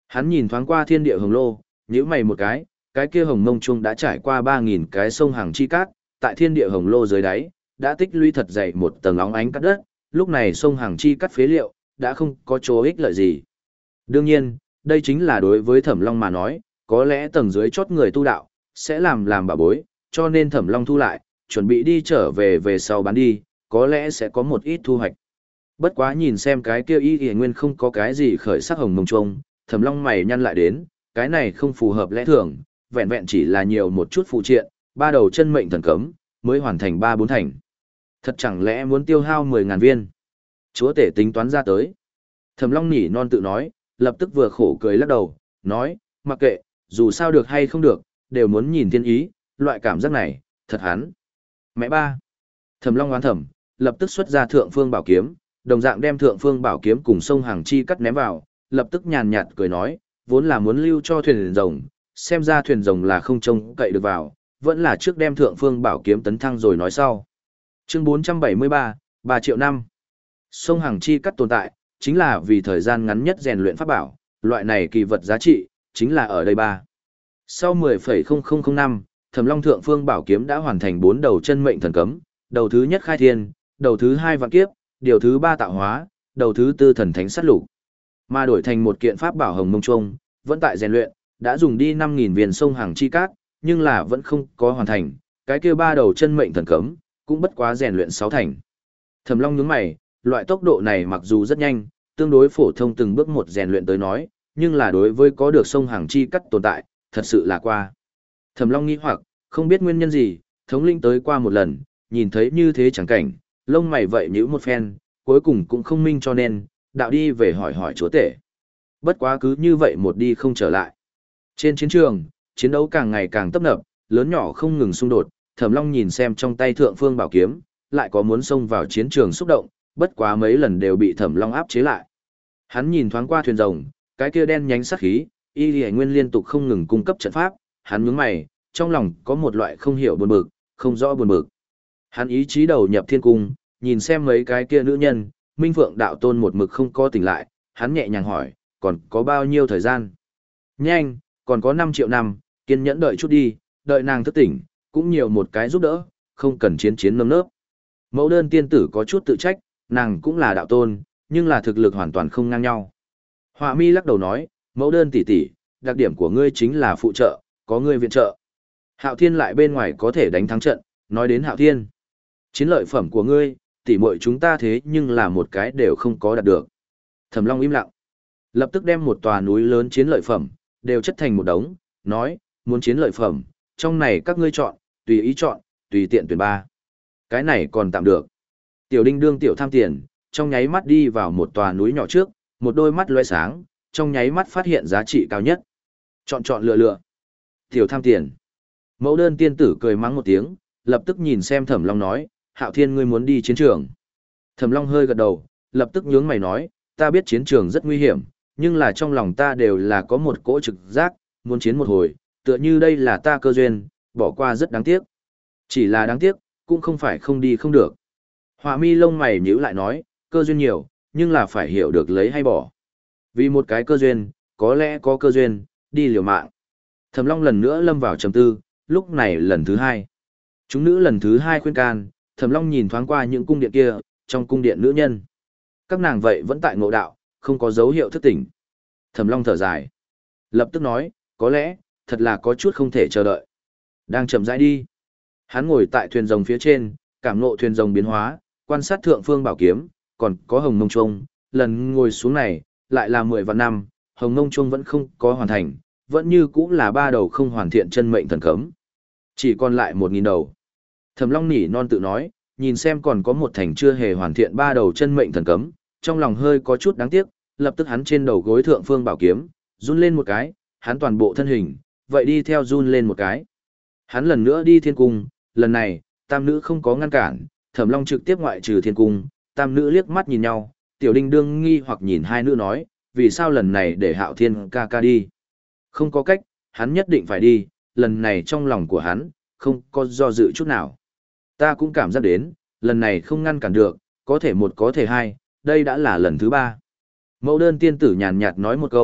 Hắn nhìn thoáng qua thiên địa hồng lô, nhíu mày một cái, cái kia hồng mông chuông đã trải qua ba nghìn cái sông hàng chi cát, tại thiên địa hồng lô dưới đáy, đã tích lũy thật dày một tầng óng ánh cát đất, lúc này sông hàng chi cát phế liệu, đã không có chỗ ích lợi gì. Đương nhiên, đây chính là đối với Thẩm Long mà nói, có lẽ tầng dưới chót người tu đạo, sẽ làm làm bà bối, cho nên Thẩm Long thu lại, chuẩn bị đi trở về về sau bán đi, có lẽ sẽ có một ít thu hoạch. Bất quá nhìn xem cái kia y y nguyên không có cái gì khởi sắc hồng mông chuông, Thẩm Long mày nhăn lại đến, cái này không phù hợp lẽ thường, vẹn vẹn chỉ là nhiều một chút phụ triện, ba đầu chân mệnh thần cấm, mới hoàn thành ba bốn thành. Thật chẳng lẽ muốn tiêu hao mười ngàn viên? Chúa tể tính toán ra tới. Thẩm Long nỉ non tự nói, lập tức vừa khổ cười lắc đầu, nói, mặc kệ, dù sao được hay không được, đều muốn nhìn thiên ý, loại cảm giác này, thật hắn. Mẹ ba. Thẩm Long oán thẩm, lập tức xuất ra thượng phương bảo kiếm, đồng dạng đem thượng phương bảo kiếm cùng sông hàng chi cắt ném vào, lập tức nhàn nhạt cười nói, vốn là muốn lưu cho thuyền rồng, xem ra thuyền rồng là không trông cậy được vào, vẫn là trước đem thượng phương bảo kiếm tấn thăng rồi nói sau. Chương bốn trăm bảy mươi ba, ba triệu năm. Sông hàng chi cắt tồn tại, chính là vì thời gian ngắn nhất rèn luyện pháp bảo, loại này kỳ vật giá trị, chính là ở đây ba. Sau mười phẩy không không không năm, Thẩm Long thượng phương bảo kiếm đã hoàn thành bốn đầu chân mệnh thần cấm, đầu thứ nhất khai thiên, đầu thứ hai vạn kiếp, điều thứ ba tạo hóa, đầu thứ tư thần thánh sát lục. Mà đổi thành một kiện pháp bảo hồng mông chuông, vẫn tại rèn luyện, đã dùng đi năm nghìn viên sông hàng chi cát, nhưng là vẫn không có hoàn thành, cái kia ba đầu chân mệnh thần cấm, cũng bất quá rèn luyện sáu thành. Thẩm Long nhướng mày, loại tốc độ này mặc dù rất nhanh, tương đối phổ thông từng bước một rèn luyện tới nói, nhưng là đối với có được sông hàng chi cắt tồn tại, thật sự là qua. Thẩm Long nghi hoặc, không biết nguyên nhân gì, thống linh tới qua một lần, nhìn thấy như thế chẳng cảnh, lông mày vậy nhíu một phen, cuối cùng cũng không minh cho nên, đạo đi về hỏi hỏi chúa tể. Bất quá cứ như vậy một đi không trở lại. Trên chiến trường, chiến đấu càng ngày càng tấp nập, lớn nhỏ không ngừng xung đột, Thẩm Long nhìn xem trong tay thượng phương bảo kiếm, lại có muốn xông vào chiến trường xúc động, bất quá mấy lần đều bị Thẩm Long áp chế lại. Hắn nhìn thoáng qua thuyền rồng, cái kia đen nhánh sát khí, y liễu nguyên liên tục không ngừng cung cấp trận pháp, hắn nhướng mày, trong lòng có một loại không hiểu buồn bực, không rõ buồn bực. Hắn ý chí đầu nhập thiên cung, nhìn xem mấy cái kia nữ nhân, Minh Phượng đạo tôn một mực không có tỉnh lại, hắn nhẹ nhàng hỏi, còn có bao nhiêu thời gian? Nhanh, còn có năm triệu năm, kiên nhẫn đợi chút đi, đợi nàng thức tỉnh, cũng nhiều một cái giúp đỡ, không cần chiến chiến nơm nớp. Mẫu đơn tiên tử có chút tự trách, nàng cũng là đạo tôn, nhưng là thực lực hoàn toàn không ngang nhau. Họa mi lắc đầu nói, mẫu đơn tỷ tỷ, đặc điểm của ngươi chính là phụ trợ, có ngươi viện trợ. Hạo Thiên lại bên ngoài có thể đánh thắng trận, nói đến Hạo Thiên. Chiến lợi phẩm của ngươi, tỷ muội chúng ta thế nhưng là một cái đều không có đạt được. Thẩm Long im lặng. Lập tức đem một tòa núi lớn chiến lợi phẩm, đều chất thành một đống, nói, muốn chiến lợi phẩm, trong này các ngươi chọn, tùy ý chọn, tùy tiện tuyển ba. Cái này còn tạm được. Tiểu Đinh đương tiểu tham tiền, trong nháy mắt đi vào một tòa núi nhỏ trước, một đôi mắt lóe sáng, trong nháy mắt phát hiện giá trị cao nhất. Chọn chọn lựa lựa. Tiểu tham tiền. Mẫu đơn tiên tử cười mắng một tiếng, lập tức nhìn xem Thẩm Long nói, Hạo Thiên ngươi muốn đi chiến trường. Thẩm Long hơi gật đầu, lập tức nhướng mày nói, ta biết chiến trường rất nguy hiểm, nhưng là trong lòng ta đều là có một cỗ trực giác, muốn chiến một hồi, tựa như đây là ta cơ duyên, bỏ qua rất đáng tiếc. Chỉ là đáng tiếc, cũng không phải không đi không được. Họa mi lông mày nhíu lại nói, cơ duyên nhiều, nhưng là phải hiểu được lấy hay bỏ. Vì một cái cơ duyên, có lẽ có cơ duyên, đi liều mạng. Thẩm Long lần nữa lâm vào trầm tư, lúc này lần thứ hai. Chúng nữ lần thứ hai khuyên can, Thẩm Long nhìn thoáng qua những cung điện kia, trong cung điện nữ nhân. Các nàng vậy vẫn tại ngộ đạo, không có dấu hiệu thức tỉnh. Thẩm Long thở dài. Lập tức nói, có lẽ, thật là có chút không thể chờ đợi. Đang chậm rãi đi. Hắn ngồi tại thuyền rồng phía trên, cảm ngộ thuyền rồng biến hóa, quan sát thượng phương bảo kiếm, còn có hồng mông chuông. Lần ngồi xuống này, lại là mười vạn năm, hồng mông chuông vẫn không có hoàn thành, vẫn như cũ là ba đầu không hoàn thiện chân mệnh thần cấm. Chỉ còn lại một nghìn đầu. Thẩm Long nỉ non tự nói, nhìn xem còn có một thành chưa hề hoàn thiện ba đầu chân mệnh thần cấm, trong lòng hơi có chút đáng tiếc, lập tức hắn trên đầu gối thượng phương bảo kiếm, run lên một cái, hắn toàn bộ thân hình, vậy đi theo run lên một cái. Hắn lần nữa đi thiên cung, lần này, tam nữ không có ngăn cản, Thẩm Long trực tiếp ngoại trừ thiên cung, tam nữ liếc mắt nhìn nhau, Tiểu Đinh đương nghi hoặc nhìn hai nữ nói, vì sao lần này để Hạo Thiên ca ca đi. Không có cách, hắn nhất định phải đi, lần này trong lòng của hắn, không có do dự chút nào. Ta cũng cảm giác đến, lần này không ngăn cản được, có thể một có thể hai, đây đã là lần thứ ba. Mẫu đơn tiên tử nhàn nhạt nói một câu,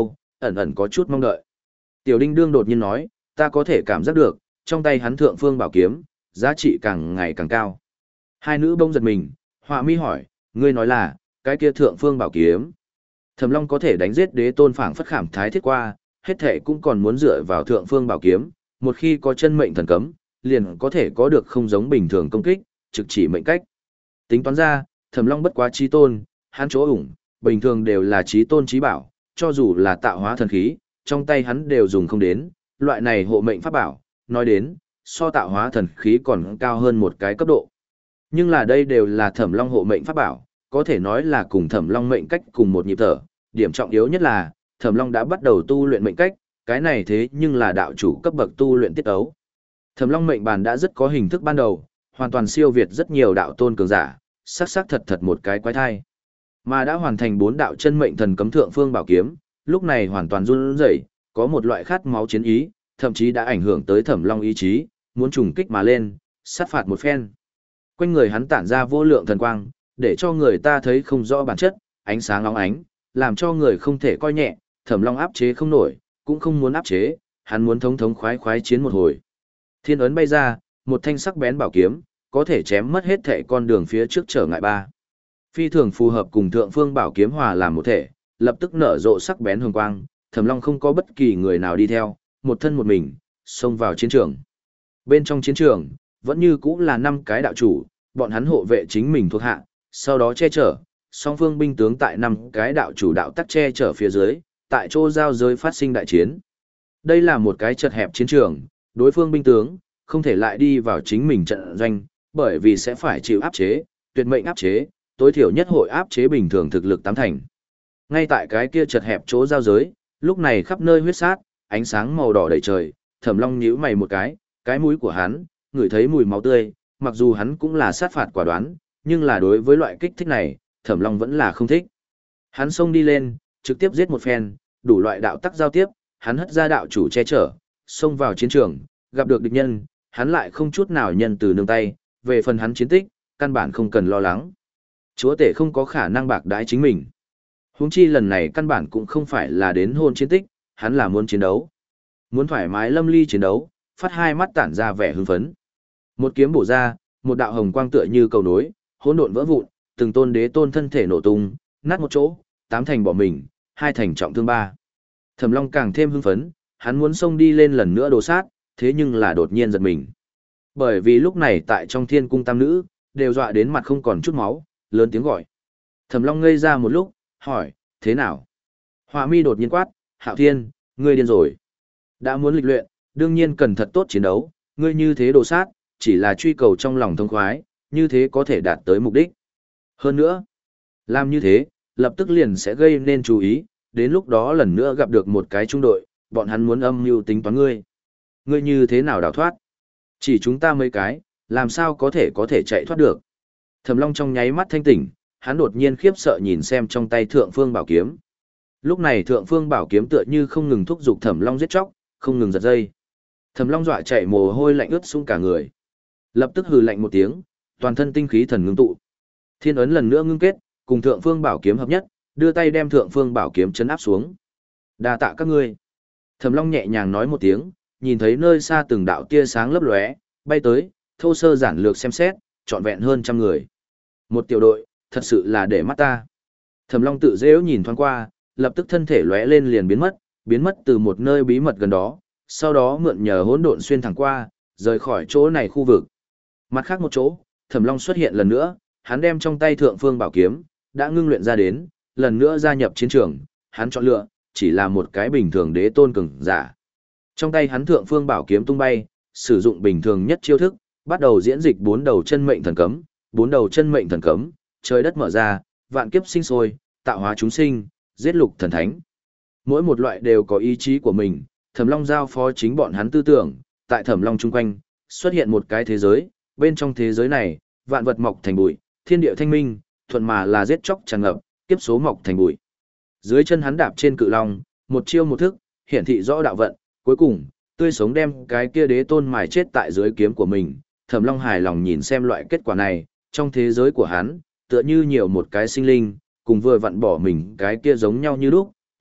ẩn ẩn có chút mong đợi. Tiểu Đinh Đương đột nhiên nói, ta có thể cảm giác được, trong tay hắn thượng phương bảo kiếm, giá trị càng ngày càng cao. Hai nữ bông giật mình, Họa Mi hỏi, ngươi nói là, cái kia thượng phương bảo kiếm. Thẩm Long có thể đánh giết đế tôn phảng phất khảm thái thiết qua, hết thệ cũng còn muốn dựa vào thượng phương bảo kiếm, một khi có chân mệnh thần cấm, liền có thể có được không giống bình thường công kích, trực chỉ mệnh cách. Tính toán ra, Thẩm Long bất quá chí tôn, hắn chỗ ủng, bình thường đều là chí tôn chí bảo, cho dù là tạo hóa thần khí, trong tay hắn đều dùng không đến, loại này hộ mệnh pháp bảo, nói đến, so tạo hóa thần khí còn cao hơn một cái cấp độ. Nhưng là đây đều là Thẩm Long hộ mệnh pháp bảo, có thể nói là cùng Thẩm Long mệnh cách cùng một nhịp thở, điểm trọng yếu nhất là, Thẩm Long đã bắt đầu tu luyện mệnh cách, cái này thế nhưng là đạo chủ cấp bậc tu luyện tiết ấu. Thẩm Long mệnh bàn đã rất có hình thức ban đầu, hoàn toàn siêu việt rất nhiều đạo tôn cường giả, sắc sắc thật thật một cái quái thai. Mà đã hoàn thành bốn đạo chân mệnh thần cấm thượng phương bảo kiếm, lúc này hoàn toàn run rẩy, có một loại khát máu chiến ý, thậm chí đã ảnh hưởng tới Thẩm Long ý chí, muốn trùng kích mà lên, sát phạt một phen. Quanh người hắn tản ra vô lượng thần quang, để cho người ta thấy không rõ bản chất, ánh sáng óng ánh, làm cho người không thể coi nhẹ, Thẩm Long áp chế không nổi, cũng không muốn áp chế, hắn muốn thống thống khoái khoái chiến một hồi. Thiên ấn bay ra, một thanh sắc bén bảo kiếm, có thể chém mất hết thảy con đường phía trước trở ngại ba. Phi thường phù hợp cùng thượng phương bảo kiếm hòa làm một thể, lập tức nở rộ sắc bén hồng quang, Thẩm Long không có bất kỳ người nào đi theo, một thân một mình, xông vào chiến trường. Bên trong chiến trường, vẫn như cũ là năm cái đạo chủ, bọn hắn hộ vệ chính mình thuộc hạ, sau đó che chở, song phương binh tướng tại năm cái đạo chủ đạo tắc che chở phía dưới, tại chỗ giao giới phát sinh đại chiến. Đây là một cái chật hẹp chiến trường, đối phương binh tướng không thể lại đi vào chính mình trận doanh, bởi vì sẽ phải chịu áp chế, tuyệt mệnh áp chế, tối thiểu nhất hội áp chế bình thường thực lực tám thành. Ngay tại cái kia chật hẹp chỗ giao giới, lúc này khắp nơi huyết sát, ánh sáng màu đỏ đầy trời, Thẩm Long nhíu mày một cái, cái mũi của hắn ngửi thấy mùi máu tươi, mặc dù hắn cũng là sát phạt quả đoán, nhưng là đối với loại kích thích này, Thẩm Long vẫn là không thích. Hắn xông đi lên, trực tiếp giết một phen, đủ loại đạo tắc giao tiếp, hắn hất ra đạo chủ che chở, xông vào chiến trường, gặp được địch nhân, hắn lại không chút nào nhân từ nương tay, về phần hắn chiến tích, căn bản không cần lo lắng. Chúa tể không có khả năng bạc đãi chính mình. Huống chi lần này căn bản cũng không phải là đến hôn chiến tích, hắn là muốn chiến đấu. Muốn thoải mái lâm ly chiến đấu, phát hai mắt tản ra vẻ hưng phấn. Một kiếm bổ ra, một đạo hồng quang tựa như cầu nối, hỗn độn vỡ vụn, từng tôn đế tôn thân thể nổ tung, nát một chỗ, tám thành bỏ mình, hai thành trọng thương ba. Thẩm Long càng thêm hưng phấn, hắn muốn xông đi lên lần nữa đồ sát, thế nhưng là đột nhiên giật mình. Bởi vì lúc này tại trong thiên cung tam nữ, đều dọa đến mặt không còn chút máu, lớn tiếng gọi. Thẩm Long ngây ra một lúc, hỏi, thế nào? Họa Mi đột nhiên quát, Hạo Thiên, ngươi điên rồi. Đã muốn lịch luyện, đương nhiên cần thật tốt chiến đấu, ngươi như thế đồ sát, chỉ là truy cầu trong lòng thông khoái, như thế có thể đạt tới mục đích. Hơn nữa, làm như thế, lập tức liền sẽ gây nên chú ý, đến lúc đó lần nữa gặp được một cái trung đội, bọn hắn muốn âm mưu tính toán ngươi. Ngươi như thế nào đào thoát? Chỉ chúng ta mấy cái, làm sao có thể có thể chạy thoát được? Thẩm Long trong nháy mắt thanh tỉnh, hắn đột nhiên khiếp sợ nhìn xem trong tay Thượng Phương Bảo Kiếm. Lúc này Thượng Phương Bảo Kiếm tựa như không ngừng thúc giục Thẩm Long giết chóc, không ngừng giật dây. Thẩm Long dọa chạy mồ hôi lạnh ướt sũng cả người. Lập tức hừ lạnh một tiếng, toàn thân tinh khí thần ngưng tụ. Thiên ấn lần nữa ngưng kết, cùng Thượng Phương Bảo Kiếm hợp nhất, đưa tay đem Thượng Phương Bảo Kiếm chấn áp xuống. Đa tạ các ngươi. Thẩm Long nhẹ nhàng nói một tiếng, nhìn thấy nơi xa từng đạo tia sáng lấp lóe, bay tới, thô sơ giản lược xem xét, trọn vẹn hơn trăm người. Một tiểu đội, thật sự là để mắt ta. Thẩm Long tự dễ nhìn thoáng qua, lập tức thân thể lóe lên liền biến mất, biến mất từ một nơi bí mật gần đó, sau đó mượn nhờ hỗn độn xuyên thẳng qua, rời khỏi chỗ này khu vực. Mặt khác một chỗ, Thẩm Long xuất hiện lần nữa, hắn đem trong tay Thượng Phương Bảo Kiếm đã ngưng luyện ra đến, lần nữa gia nhập chiến trường, hắn chọn lựa chỉ là một cái bình thường đế tôn cường giả. Trong tay hắn Thượng Phương Bảo Kiếm tung bay, sử dụng bình thường nhất chiêu thức, bắt đầu diễn dịch bốn đầu chân mệnh thần cấm, bốn đầu chân mệnh thần cấm, trời đất mở ra, vạn kiếp sinh sôi, tạo hóa chúng sinh, giết lục thần thánh. Mỗi một loại đều có ý chí của mình, Thẩm Long giao phó chính bọn hắn tư tưởng, tại Thẩm Long chung quanh, xuất hiện một cái thế giới, bên trong thế giới này, vạn vật mọc thành bụi, thiên địa thanh minh, thuận mà là giết chóc tràn ngập, kiếp số mọc thành bụi. Dưới chân hắn đạp trên cự long, một chiêu một thức, hiển thị rõ đạo vận, cuối cùng, tươi sống đem cái kia đế tôn mài chết tại dưới kiếm của mình. Thẩm Long hài lòng nhìn xem loại kết quả này, trong thế giới của hắn, tựa như nhiều một cái sinh linh, cùng vừa vặn bỏ mình cái kia giống nhau như lúc,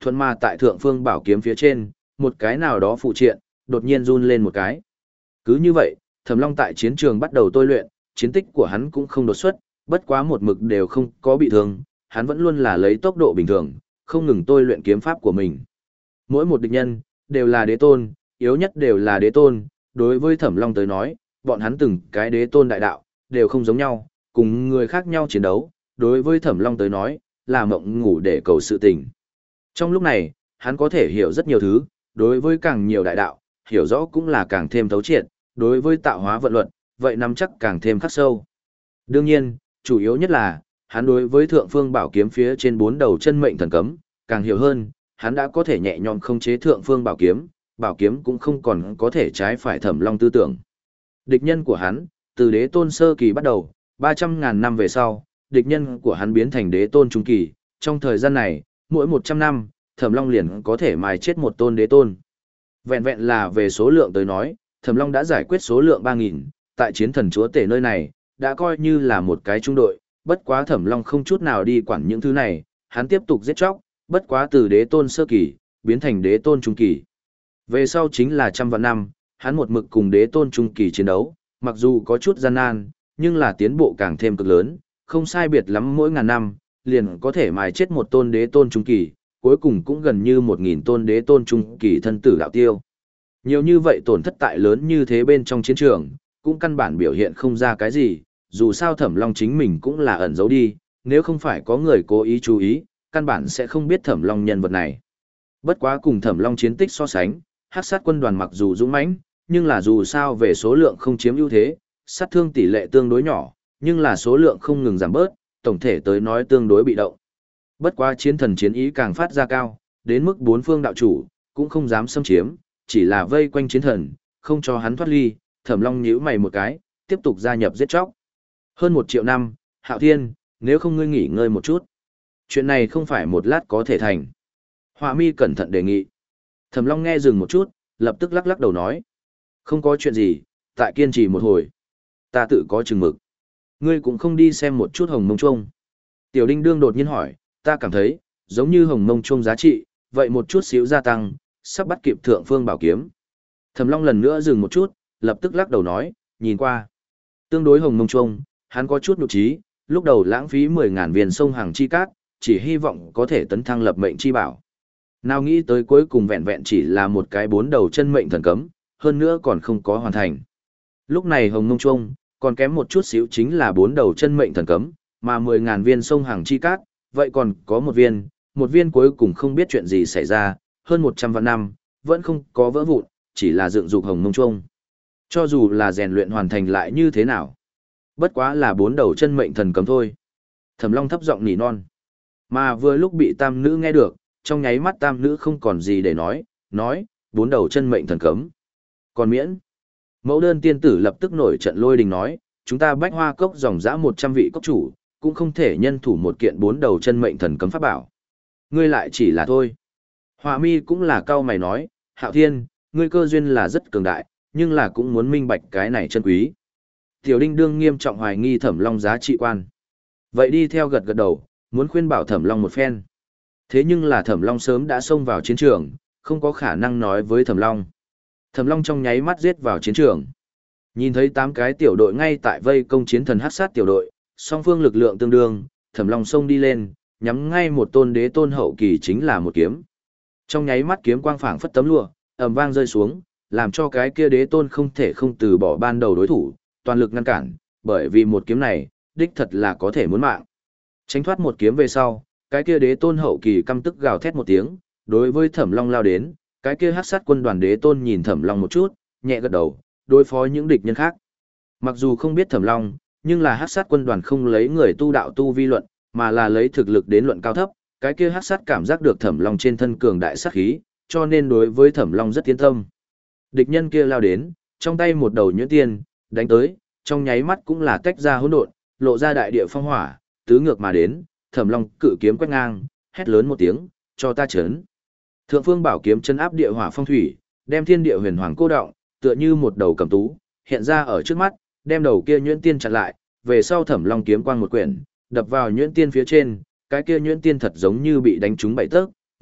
thuận mà tại thượng phương bảo kiếm phía trên, một cái nào đó phụ triện, đột nhiên run lên một cái. Cứ như vậy, Thẩm Long tại chiến trường bắt đầu tôi luyện, chiến tích của hắn cũng không đột xuất, bất quá một mực đều không có bị thương, hắn vẫn luôn là lấy tốc độ bình thường, không ngừng tôi luyện kiếm pháp của mình. Mỗi một địch nhân, đều là đế tôn, yếu nhất đều là đế tôn, đối với Thẩm Long tới nói, bọn hắn từng cái đế tôn đại đạo, đều không giống nhau, cùng người khác nhau chiến đấu, đối với Thẩm Long tới nói, là mộng ngủ để cầu sự tình. Trong lúc này, hắn có thể hiểu rất nhiều thứ, đối với càng nhiều đại đạo, hiểu rõ cũng là càng thêm thấu triệt, đối với tạo hóa vận luật, vậy nắm chắc càng thêm khắc sâu. Đương nhiên, chủ yếu nhất là, hắn đối với thượng phương bảo kiếm phía trên bốn đầu chân mệnh thần cấm, càng hiểu hơn, hắn đã có thể nhẹ nhõm khống chế thượng phương bảo kiếm, bảo kiếm cũng không còn có thể trái phải Thẩm Long tư tưởng. Địch nhân của hắn, từ đế tôn sơ kỳ bắt đầu, ba trăm ngàn năm về sau, địch nhân của hắn biến thành đế tôn trung kỳ, trong thời gian này, mỗi một trăm năm, Thẩm Long liền có thể mài chết một tôn đế tôn. Vẹn vẹn là về số lượng tới nói, Thẩm Long đã giải quyết số lượng ba nghìn, tại chiến thần chúa tể nơi này, đã coi như là một cái trung đội, bất quá Thẩm Long không chút nào đi quản những thứ này, hắn tiếp tục giết chóc, bất quá từ đế tôn sơ kỳ, biến thành đế tôn trung kỳ. Về sau chính là trăm vạn năm, hắn một mực cùng đế tôn trung kỳ chiến đấu, mặc dù có chút gian nan, nhưng là tiến bộ càng thêm cực lớn, không sai biệt lắm mỗi ngàn năm, liền có thể mài chết một tôn đế tôn trung kỳ, cuối cùng cũng gần như một nghìn tôn đế tôn trung kỳ thân tử đạo tiêu. Nhiều như vậy tổn thất tại lớn như thế bên trong chiến trường, cũng căn bản biểu hiện không ra cái gì, dù sao Thẩm Long chính mình cũng là ẩn giấu đi, nếu không phải có người cố ý chú ý, căn bản sẽ không biết Thẩm Long nhân vật này. Bất quá cùng Thẩm Long chiến tích so sánh, Hắc sát quân đoàn mặc dù dũng mãnh, nhưng là dù sao về số lượng không chiếm ưu thế, sát thương tỷ lệ tương đối nhỏ, nhưng là số lượng không ngừng giảm bớt, tổng thể tới nói tương đối bị động. Bất quá chiến thần chiến ý càng phát ra cao, đến mức bốn phương đạo chủ cũng không dám xâm chiếm, chỉ là vây quanh chiến thần, không cho hắn thoát ly. Thẩm Long nhíu mày một cái, tiếp tục gia nhập giết chóc. Hơn một triệu năm, Hạo Thiên, nếu không ngươi nghỉ ngơi một chút. Chuyện này không phải một lát có thể thành. Họa Mi cẩn thận đề nghị. Thẩm Long nghe dừng một chút, lập tức lắc lắc đầu nói. Không có chuyện gì, tại kiên trì một hồi. Ta tự có chừng mực. Ngươi cũng không đi xem một chút Hồng Mông Chuông. Tiểu Đinh Đương đột nhiên hỏi, ta cảm thấy, giống như Hồng Mông Chuông giá trị, vậy một chút xíu gia tăng, sắp bắt kịp thượng phương bảo kiếm. Thẩm Long lần nữa dừng một chút, lập tức lắc đầu nói, nhìn qua. Tương đối Hồng Mông Chuông, hắn có chút nhục trí, lúc đầu lãng phí mười ngàn viên sông hàng chi cát, chỉ hy vọng có thể tấn thăng lập mệnh chi bảo. Nào nghĩ tới cuối cùng vẹn vẹn chỉ là một cái bốn đầu chân mệnh thần cấm, hơn nữa còn không có hoàn thành. Lúc này Hồng Mông Chuông, còn kém một chút xíu chính là bốn đầu chân mệnh thần cấm, mà mười ngàn viên sông hàng chi cát, vậy còn có một viên, một viên cuối cùng không biết chuyện gì xảy ra, hơn một trăm vạn năm, vẫn không có vỡ vụn, chỉ là dựng dục Hồng Mông Chuông. Cho dù là rèn luyện hoàn thành lại như thế nào, bất quá là bốn đầu chân mệnh thần cấm thôi. Thẩm Long thấp giọng nỉ non. Mà vừa lúc bị tam nữ nghe được, trong nháy mắt tam nữ không còn gì để nói, nói, bốn đầu chân mệnh thần cấm. Còn miễn. Mẫu đơn tiên tử lập tức nổi trận lôi đình nói, chúng ta bách hoa cốc dòng dã một trăm vị cốc chủ, cũng không thể nhân thủ một kiện bốn đầu chân mệnh thần cấm pháp bảo. Ngươi lại chỉ là thôi. Họa Mi cũng là cao mày nói, Hạo Thiên, ngươi cơ duyên là rất cường đại, nhưng là cũng muốn minh bạch cái này chân quý. Tiểu Đinh Đương nghiêm trọng hoài nghi Thẩm Long giá trị quan. Vậy đi theo gật gật đầu, muốn khuyên bảo Thẩm Long một phen. Thế nhưng là Thẩm Long sớm đã xông vào chiến trường, không có khả năng nói với Thẩm Long. Thẩm Long trong nháy mắt giết vào chiến trường. Nhìn thấy tám cái tiểu đội ngay tại vây công chiến thần hắc sát tiểu đội, song phương lực lượng tương đương, Thẩm Long xông đi lên, nhắm ngay một tôn đế tôn hậu kỳ chính là một kiếm. Trong nháy mắt kiếm quang phảng phất tấm lụa, ầm vang rơi xuống, làm cho cái kia đế tôn không thể không từ bỏ ban đầu đối thủ, toàn lực ngăn cản, bởi vì một kiếm này, đích thật là có thể muốn mạng. Tránh thoát một kiếm về sau, cái kia đế tôn hậu kỳ căm tức gào thét một tiếng, đối với Thẩm Long lao đến, cái kia hắc sát quân đoàn đế tôn nhìn Thẩm Long một chút, nhẹ gật đầu, đối phó những địch nhân khác. Mặc dù không biết Thẩm Long, nhưng là hắc sát quân đoàn không lấy người tu đạo tu vi luận, mà là lấy thực lực đến luận cao thấp, cái kia hắc sát cảm giác được Thẩm Long trên thân cường đại sát khí, cho nên đối với Thẩm Long rất tiến tâm. Địch nhân kia lao đến, trong tay một đầu nhuyễn tiên, đánh tới, trong nháy mắt cũng là tách ra hỗn độn, lộ ra đại địa phong hỏa, tứ ngược mà đến, Thẩm Long cự kiếm quét ngang, hét lớn một tiếng, cho ta chấn. Thượng phương bảo kiếm chân áp địa hỏa phong thủy, đem thiên địa huyền hoàng cô động, tựa như một đầu cầm tú, hiện ra ở trước mắt, đem đầu kia nhuyễn tiên chặn lại, về sau Thẩm Long kiếm quang một quyển, đập vào nhuyễn tiên phía trên, cái kia nhuyễn tiên thật giống như bị đánh trúng bảy tấc,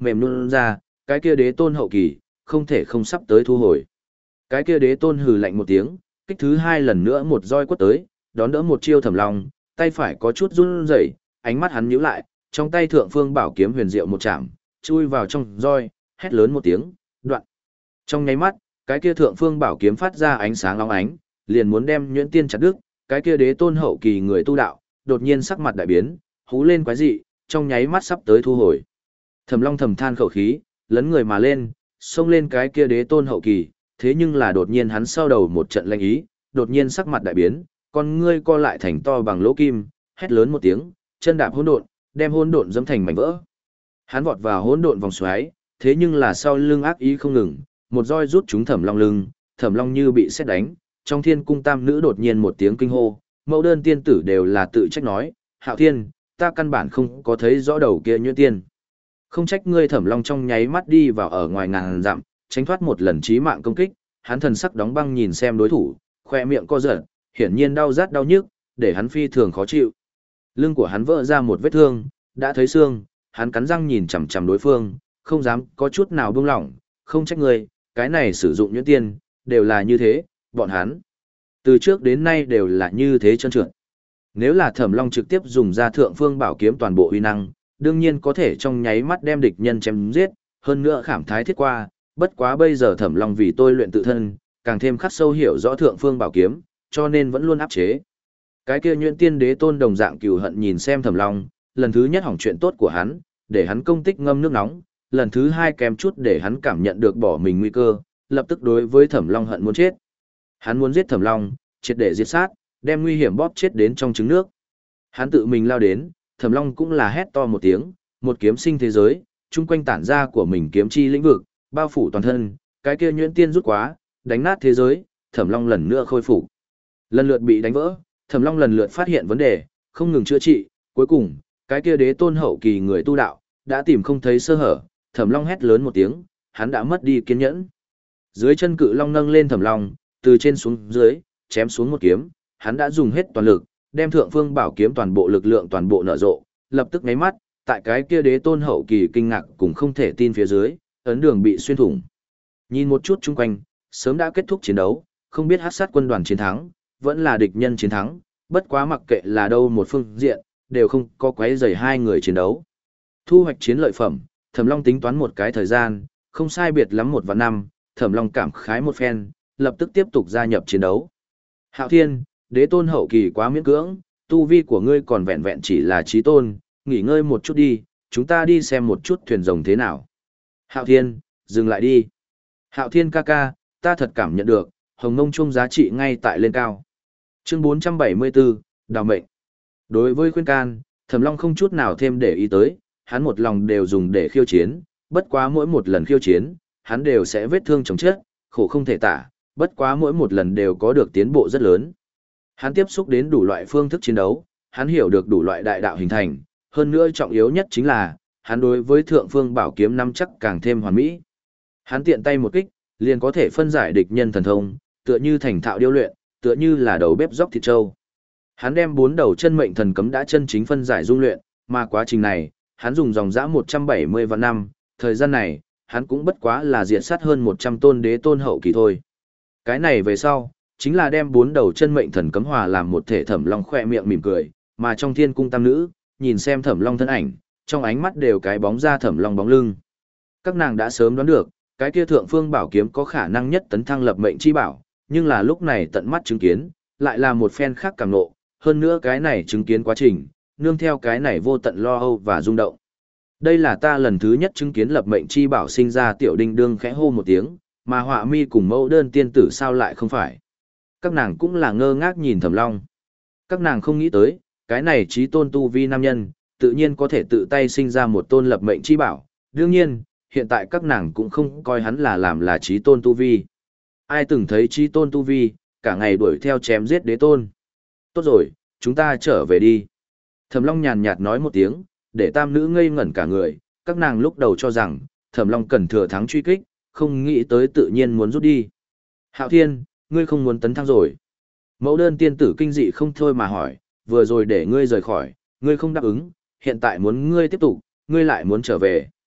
mềm luôn ra, cái kia đế tôn hậu kỳ, không thể không sắp tới thu hồi. Cái kia đế tôn hừ lạnh một tiếng, kích thứ hai lần nữa một roi quất tới, đón đỡ một chiêu Thẩm Long, tay phải có chút run rẩy, ánh mắt hắn nhíu lại, trong tay thượng phương bảo kiếm huyền diệu một chạm, chui vào trong roi, hét lớn một tiếng, đoạn. Trong nháy mắt, cái kia thượng phương bảo kiếm phát ra ánh sáng óng ánh, liền muốn đem Nhuyễn Tiên chặt đứt, cái kia đế tôn hậu kỳ người tu đạo, đột nhiên sắc mặt đại biến, hú lên quái dị, trong nháy mắt sắp tới thu hồi. Thẩm Long thầm than khẩu khí, lấn người mà lên, xông lên cái kia đế tôn hậu kỳ, thế nhưng là đột nhiên hắn sau đầu một trận lanh ý, đột nhiên sắc mặt đại biến, con ngươi co lại thành to bằng lỗ kim, hét lớn một tiếng, chân đạp hỗn độn, đem hỗn độn dẫm thành mảnh vỡ. Hắn vọt vào hỗn độn vòng xoáy, thế nhưng là sau lưng ác ý không ngừng, một roi rút trúng Thẩm Long lưng, Thẩm Long như bị sét đánh, trong thiên cung tam nữ đột nhiên một tiếng kinh hô, mẫu đơn tiên tử đều là tự trách nói, Hạo Thiên, ta căn bản không có thấy rõ đầu kia Nhuyễn Tiên. Không trách ngươi. Thẩm Long trong nháy mắt đi vào ở ngoài ngàn dặm, tránh thoát một lần chí mạng công kích, hắn thần sắc đóng băng nhìn xem đối thủ, khoe miệng co giật, hiển nhiên đau rát đau nhức, để hắn phi thường khó chịu. Lưng của hắn vỡ ra một vết thương, đã thấy xương, hắn cắn răng nhìn chằm chằm đối phương, không dám có chút nào buông lỏng, không trách ngươi, cái này sử dụng Nhuyễn Tiên, đều là như thế, bọn hắn từ trước đến nay đều là như thế trơn trượt. Nếu là Thẩm Long trực tiếp dùng ra thượng phương bảo kiếm toàn bộ uy năng, đương nhiên có thể trong nháy mắt đem địch nhân chém giết, hơn nữa khảm thái thiết qua, bất quá bây giờ Thẩm Long vì tôi luyện tự thân, càng thêm khắc sâu hiểu rõ thượng phương bảo kiếm, cho nên vẫn luôn áp chế. Cái kia Nhuyễn Tiên đế tôn đồng dạng cừu hận nhìn xem Thẩm Long, lần thứ nhất hỏng chuyện tốt của hắn, để hắn công tích ngâm nước nóng, lần thứ hai kém chút để hắn cảm nhận được bỏ mình nguy cơ, lập tức đối với Thẩm Long hận muốn chết. Hắn muốn giết Thẩm Long, triệt để diệt sát, đem nguy hiểm bóp chết đến trong trứng nước. Hắn tự mình lao đến, Thẩm Long cũng là hét to một tiếng, một kiếm sinh thế giới, chung quanh tản ra của mình kiếm chi lĩnh vực, bao phủ toàn thân, cái kia Nhuyễn Tiên rút quá, đánh nát thế giới, Thẩm Long lần nữa khôi phục. Lần lượt bị đánh vỡ, Thẩm Long lần lượt phát hiện vấn đề, không ngừng chữa trị, cuối cùng, cái kia đế tôn hậu kỳ người tu đạo, đã tìm không thấy sơ hở, Thẩm Long hét lớn một tiếng, hắn đã mất đi kiên nhẫn. Dưới chân cự long nâng lên Thẩm Long, từ trên xuống dưới, chém xuống một kiếm, hắn đã dùng hết toàn lực, đem thượng phương bảo kiếm toàn bộ lực lượng toàn bộ nở rộ, lập tức nháy mắt, tại cái kia đế tôn hậu kỳ kinh ngạc cũng không thể tin phía dưới, ấn đường bị xuyên thủng. Nhìn một chút chung quanh, sớm đã kết thúc chiến đấu, không biết hắc sát quân đoàn chiến thắng, vẫn là địch nhân chiến thắng, bất quá mặc kệ là đâu một phương diện, đều không có quấy rầy hai người chiến đấu. Thu hoạch chiến lợi phẩm, Thẩm Long tính toán một cái thời gian, không sai biệt lắm một và năm, Thẩm Long cảm khái một phen, lập tức tiếp tục gia nhập chiến đấu. Hạo Thiên, đế tôn hậu kỳ quá miễn cưỡng, tu vi của ngươi còn vẹn vẹn chỉ là chí tôn, nghỉ ngơi một chút đi, chúng ta đi xem một chút thuyền rồng thế nào. Hạo Thiên, dừng lại đi. Hạo Thiên ca ca, ta thật cảm nhận được, hồng mông chung giá trị ngay tại lên cao. Chương bốn trăm bảy mươi bốn, Đào mệnh. Đối với khuyên can, Thẩm Long không chút nào thêm để ý tới, hắn một lòng đều dùng để khiêu chiến, bất quá mỗi một lần khiêu chiến, hắn đều sẽ vết thương chồng chết, khổ không thể tả, bất quá mỗi một lần đều có được tiến bộ rất lớn. Hắn tiếp xúc đến đủ loại phương thức chiến đấu, hắn hiểu được đủ loại đại đạo hình thành, hơn nữa trọng yếu nhất chính là, hắn đối với thượng phương bảo kiếm nắm chắc càng thêm hoàn mỹ. Hắn tiện tay một kích, liền có thể phân giải địch nhân thần thông, tựa như thành thạo điêu luyện, tựa như là đầu bếp róc thịt trâu. Hắn đem bốn đầu chân mệnh thần cấm đã chân chính phân giải dung luyện, mà quá trình này, hắn dùng dòng dã một trăm bảy mươi vạn năm, thời gian này, hắn cũng bất quá là diệt sát hơn một trăm tôn đế tôn hậu kỳ thôi. Cái này về sau, chính là đem bốn đầu chân mệnh thần cấm hòa làm một thể. Thẩm Long khoe miệng mỉm cười, mà trong thiên cung tam nữ, nhìn xem Thẩm Long thân ảnh, trong ánh mắt đều cái bóng ra Thẩm Long bóng lưng. Các nàng đã sớm đoán được, cái kia thượng phương bảo kiếm có khả năng nhất tấn thăng lập mệnh chi bảo, nhưng là lúc này tận mắt chứng kiến, lại là một phen khác cảm nộ, hơn nữa cái này chứng kiến quá trình, nương theo cái này vô tận lo âu và rung động. Đây là ta lần thứ nhất chứng kiến lập mệnh chi bảo sinh ra. Tiểu Đinh đương khẽ hô một tiếng, mà Họa Mi cùng Mẫu Đơn tiên tử sao lại không phải. Các nàng cũng là ngơ ngác nhìn Thẩm Long. Các nàng không nghĩ tới, cái này chí tôn tu vi nam nhân, tự nhiên có thể tự tay sinh ra một tôn lập mệnh chi bảo. Đương nhiên, hiện tại các nàng cũng không coi hắn là làm là chí tôn tu vi. Ai từng thấy chí tôn tu vi, cả ngày đuổi theo chém giết đế tôn. Tốt rồi, chúng ta trở về đi. Thẩm Long nhàn nhạt nói một tiếng, để tam nữ ngây ngẩn cả người, các nàng lúc đầu cho rằng, Thẩm Long cần thừa thắng truy kích, không nghĩ tới tự nhiên muốn rút đi. Hạo Thiên, ngươi không muốn tấn thăng rồi. Mẫu Đơn tiên tử kinh dị không thôi mà hỏi, vừa rồi để ngươi rời khỏi, ngươi không đáp ứng, hiện tại muốn ngươi tiếp tục, ngươi lại muốn trở về.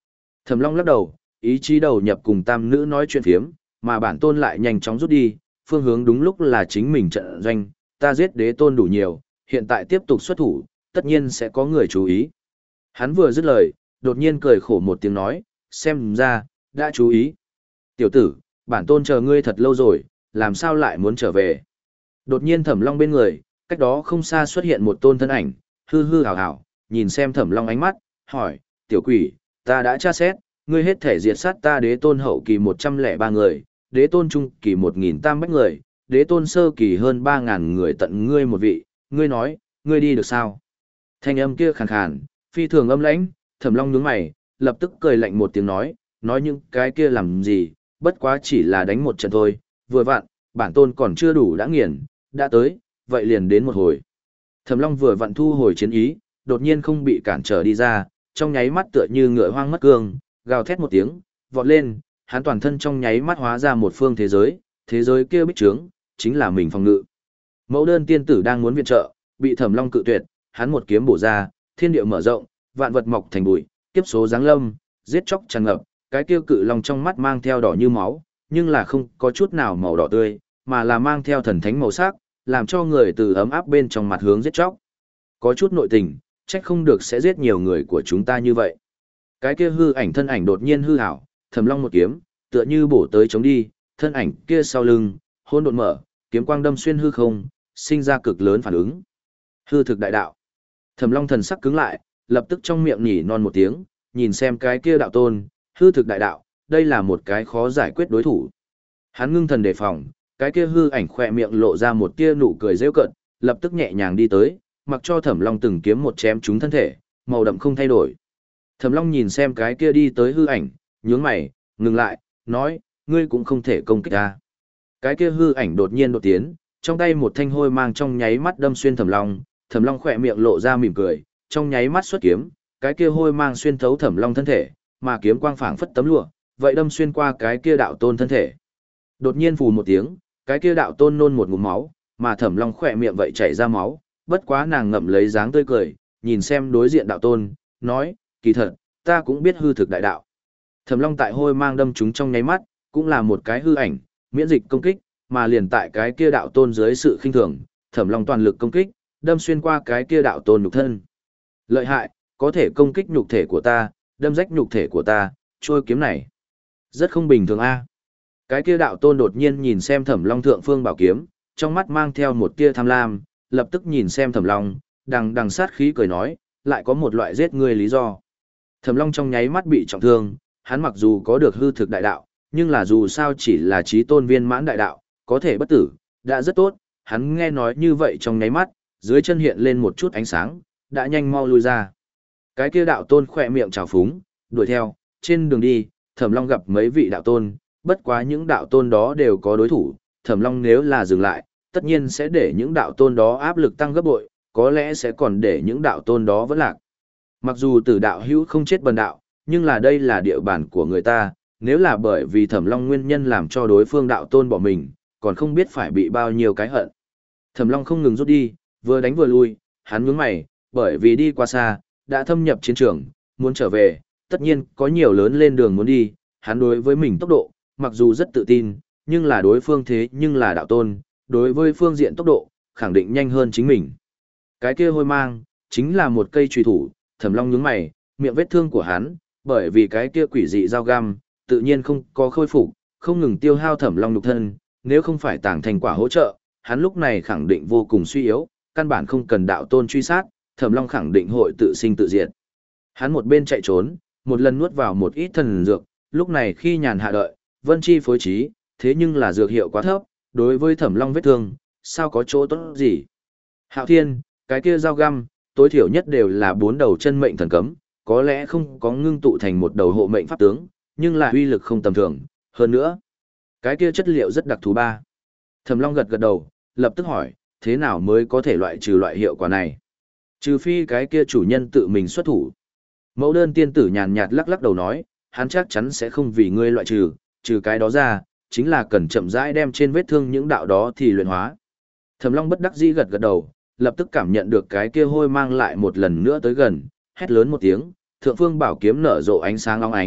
Thẩm Long lắc đầu, ý chí đầu nhập cùng tam nữ nói chuyện phiếm, mà bản tôn lại nhanh chóng rút đi, phương hướng đúng lúc là chính mình trận doanh, ta giết đế tôn đủ nhiều, hiện tại tiếp tục xuất thủ, tất nhiên sẽ có người chú ý. Hắn vừa dứt lời, đột nhiên cười khổ một tiếng nói, xem ra, đã chú ý. Tiểu tử, bản tôn chờ ngươi thật lâu rồi, làm sao lại muốn trở về? Đột nhiên Thẩm Long bên người, cách đó không xa xuất hiện một tôn thân ảnh, hư hư hào hào, nhìn xem Thẩm Long ánh mắt, hỏi, tiểu quỷ, ta đã tra xét, ngươi hết thể diệt sát ta đế tôn hậu kỳ một trăm lẻ ba người, đế tôn trung kỳ một nghìn tam bách người, đế tôn sơ kỳ hơn ba ngàn người tận ngươi một vị, ngươi nói, ngươi đi được sao? Thanh âm kia khàn khàn, phi thường âm lãnh, Thẩm Long nhướng mày, lập tức cười lạnh một tiếng nói, nói những cái kia làm gì, bất quá chỉ là đánh một trận thôi, vừa vặn, bản tôn còn chưa đủ đã nghiền, đã tới, vậy liền đến một hồi. Thẩm Long vừa vặn thu hồi chiến ý, đột nhiên không bị cản trở đi ra, trong nháy mắt tựa như ngựa hoang mất cương, gào thét một tiếng, vọt lên, hắn toàn thân trong nháy mắt hóa ra một phương thế giới, thế giới kia bích trướng, chính là mình phòng ngự. Mẫu đơn tiên tử đang muốn viện trợ, bị Thẩm Long cự tuyệt, hắn một kiếm bổ ra, thiên địa mở rộng, vạn vật mọc thành bụi, kiếp số giáng lâm, giết chóc tràn ngập, cái kia cự long trong mắt mang theo đỏ như máu, nhưng là không có chút nào màu đỏ tươi, mà là mang theo thần thánh màu sắc, làm cho người từ ấm áp bên trong mặt hướng giết chóc. Có chút nội tình, trách không được sẽ giết nhiều người của chúng ta như vậy. Cái kia hư ảnh thân ảnh đột nhiên hư ảo, Thẩm Long một kiếm, tựa như bổ tới chống đi, thân ảnh kia sau lưng, hỗn độn mở, kiếm quang đâm xuyên hư không, sinh ra cực lớn phản ứng. Hư thực đại đạo. Thẩm Long thần sắc cứng lại, lập tức trong miệng nhỉ non một tiếng, nhìn xem cái kia đạo tôn, hư thực đại đạo, đây là một cái khó giải quyết đối thủ. Hắn ngưng thần đề phòng, cái kia hư ảnh khỏe miệng lộ ra một tia nụ cười rêu cợt, lập tức nhẹ nhàng đi tới, mặc cho Thẩm Long từng kiếm một chém trúng thân thể, màu đậm không thay đổi. Thẩm Long nhìn xem cái kia đi tới hư ảnh, nhướng mày, ngừng lại, nói, ngươi cũng không thể công kích ta. Cái kia hư ảnh đột nhiên đột tiến, trong tay một thanh hôi mang trong nháy mắt đâm xuyên Thẩm Long, Thẩm Long khỏe miệng lộ ra mỉm cười, trong nháy mắt xuất kiếm, cái kia hôi mang xuyên thấu Thẩm Long thân thể, mà kiếm quang phảng phất tấm lụa, vậy đâm xuyên qua cái kia đạo tôn thân thể. Đột nhiên phù một tiếng, cái kia đạo tôn nôn một ngụm máu, mà Thẩm Long khỏe miệng vậy chảy ra máu, bất quá nàng ngậm lấy dáng tươi cười, nhìn xem đối diện đạo tôn, nói, kỳ thật, ta cũng biết hư thực đại đạo. Thẩm Long tại hôi mang đâm chúng trong nháy mắt, cũng là một cái hư ảnh, miễn dịch công kích, mà liền tại cái kia đạo tôn dưới sự khinh thường, Thẩm Long toàn lực công kích, đâm xuyên qua cái kia đạo tôn nhục thân. Lợi hại, có thể công kích nhục thể của ta, đâm rách nhục thể của ta, trôi kiếm này. Rất không bình thường a. Cái kia đạo tôn đột nhiên nhìn xem Thẩm Long thượng phương bảo kiếm, trong mắt mang theo một tia tham lam, lập tức nhìn xem Thẩm Long, đằng đằng sát khí cười nói, lại có một loại giết ngươi lý do. Thẩm Long trong nháy mắt bị trọng thương, hắn mặc dù có được hư thực đại đạo, nhưng là dù sao chỉ là chí tôn viên mãn đại đạo, có thể bất tử, đã rất tốt, hắn nghe nói như vậy trong nháy mắt, dưới chân hiện lên một chút ánh sáng, đã nhanh mau lui ra. Cái kia đạo tôn khỏe miệng trào phúng, đuổi theo, trên đường đi, Thẩm Long gặp mấy vị đạo tôn, bất quá những đạo tôn đó đều có đối thủ, Thẩm Long nếu là dừng lại, tất nhiên sẽ để những đạo tôn đó áp lực tăng gấp bội, có lẽ sẽ còn để những đạo tôn đó vẫn lạc. Mặc dù tử đạo hữu không chết bần đạo, nhưng là đây là địa bàn của người ta, nếu là bởi vì Thẩm Long nguyên nhân làm cho đối phương đạo tôn bỏ mình, còn không biết phải bị bao nhiêu cái hận. Thẩm Long không ngừng rút đi, vừa đánh vừa lui, hắn nhướng mày, bởi vì đi qua xa, đã thâm nhập chiến trường, muốn trở về, tất nhiên có nhiều lớn lên đường muốn đi, hắn đối với mình tốc độ, mặc dù rất tự tin, nhưng là đối phương thế nhưng là đạo tôn, đối với phương diện tốc độ, khẳng định nhanh hơn chính mình. Cái kia hôi mang, chính là một cây trùy thủ, Thẩm Long nhướng mày, miệng vết thương của hắn, bởi vì cái kia quỷ dị dao găm, tự nhiên không có khôi phục, không ngừng tiêu hao Thẩm Long nhục thân, nếu không phải tàng thành quả hỗ trợ, hắn lúc này khẳng định vô cùng suy yếu, căn bản không cần đạo tôn truy sát, Thẩm Long khẳng định hội tự sinh tự diệt. Hắn một bên chạy trốn, một lần nuốt vào một ít thần dược, lúc này khi nhàn hạ đợi, Vân Chi phối trí, thế nhưng là dược hiệu quá thấp, đối với Thẩm Long vết thương, sao có chỗ tốt gì? Hạo Thiên, cái kia dao găm, tối thiểu nhất đều là bốn đầu chân mệnh thần cấm, có lẽ không có ngưng tụ thành một đầu hộ mệnh pháp tướng, nhưng là uy lực không tầm thường, hơn nữa, cái kia chất liệu rất đặc thù ba. Thẩm Long gật gật đầu, lập tức hỏi, thế nào mới có thể loại trừ loại hiệu quả này? Trừ phi cái kia chủ nhân tự mình xuất thủ. Mẫu đơn tiên tử nhàn nhạt lắc lắc đầu nói, hắn chắc chắn sẽ không vì ngươi loại trừ, trừ cái đó ra, chính là cần chậm rãi đem trên vết thương những đạo đó thì luyện hóa. Thẩm Long bất đắc dĩ gật gật đầu, lập tức cảm nhận được cái kia hôi mang lại một lần nữa tới gần, hét lớn một tiếng, thượng phương bảo kiếm nở rộ ánh sáng óng ánh,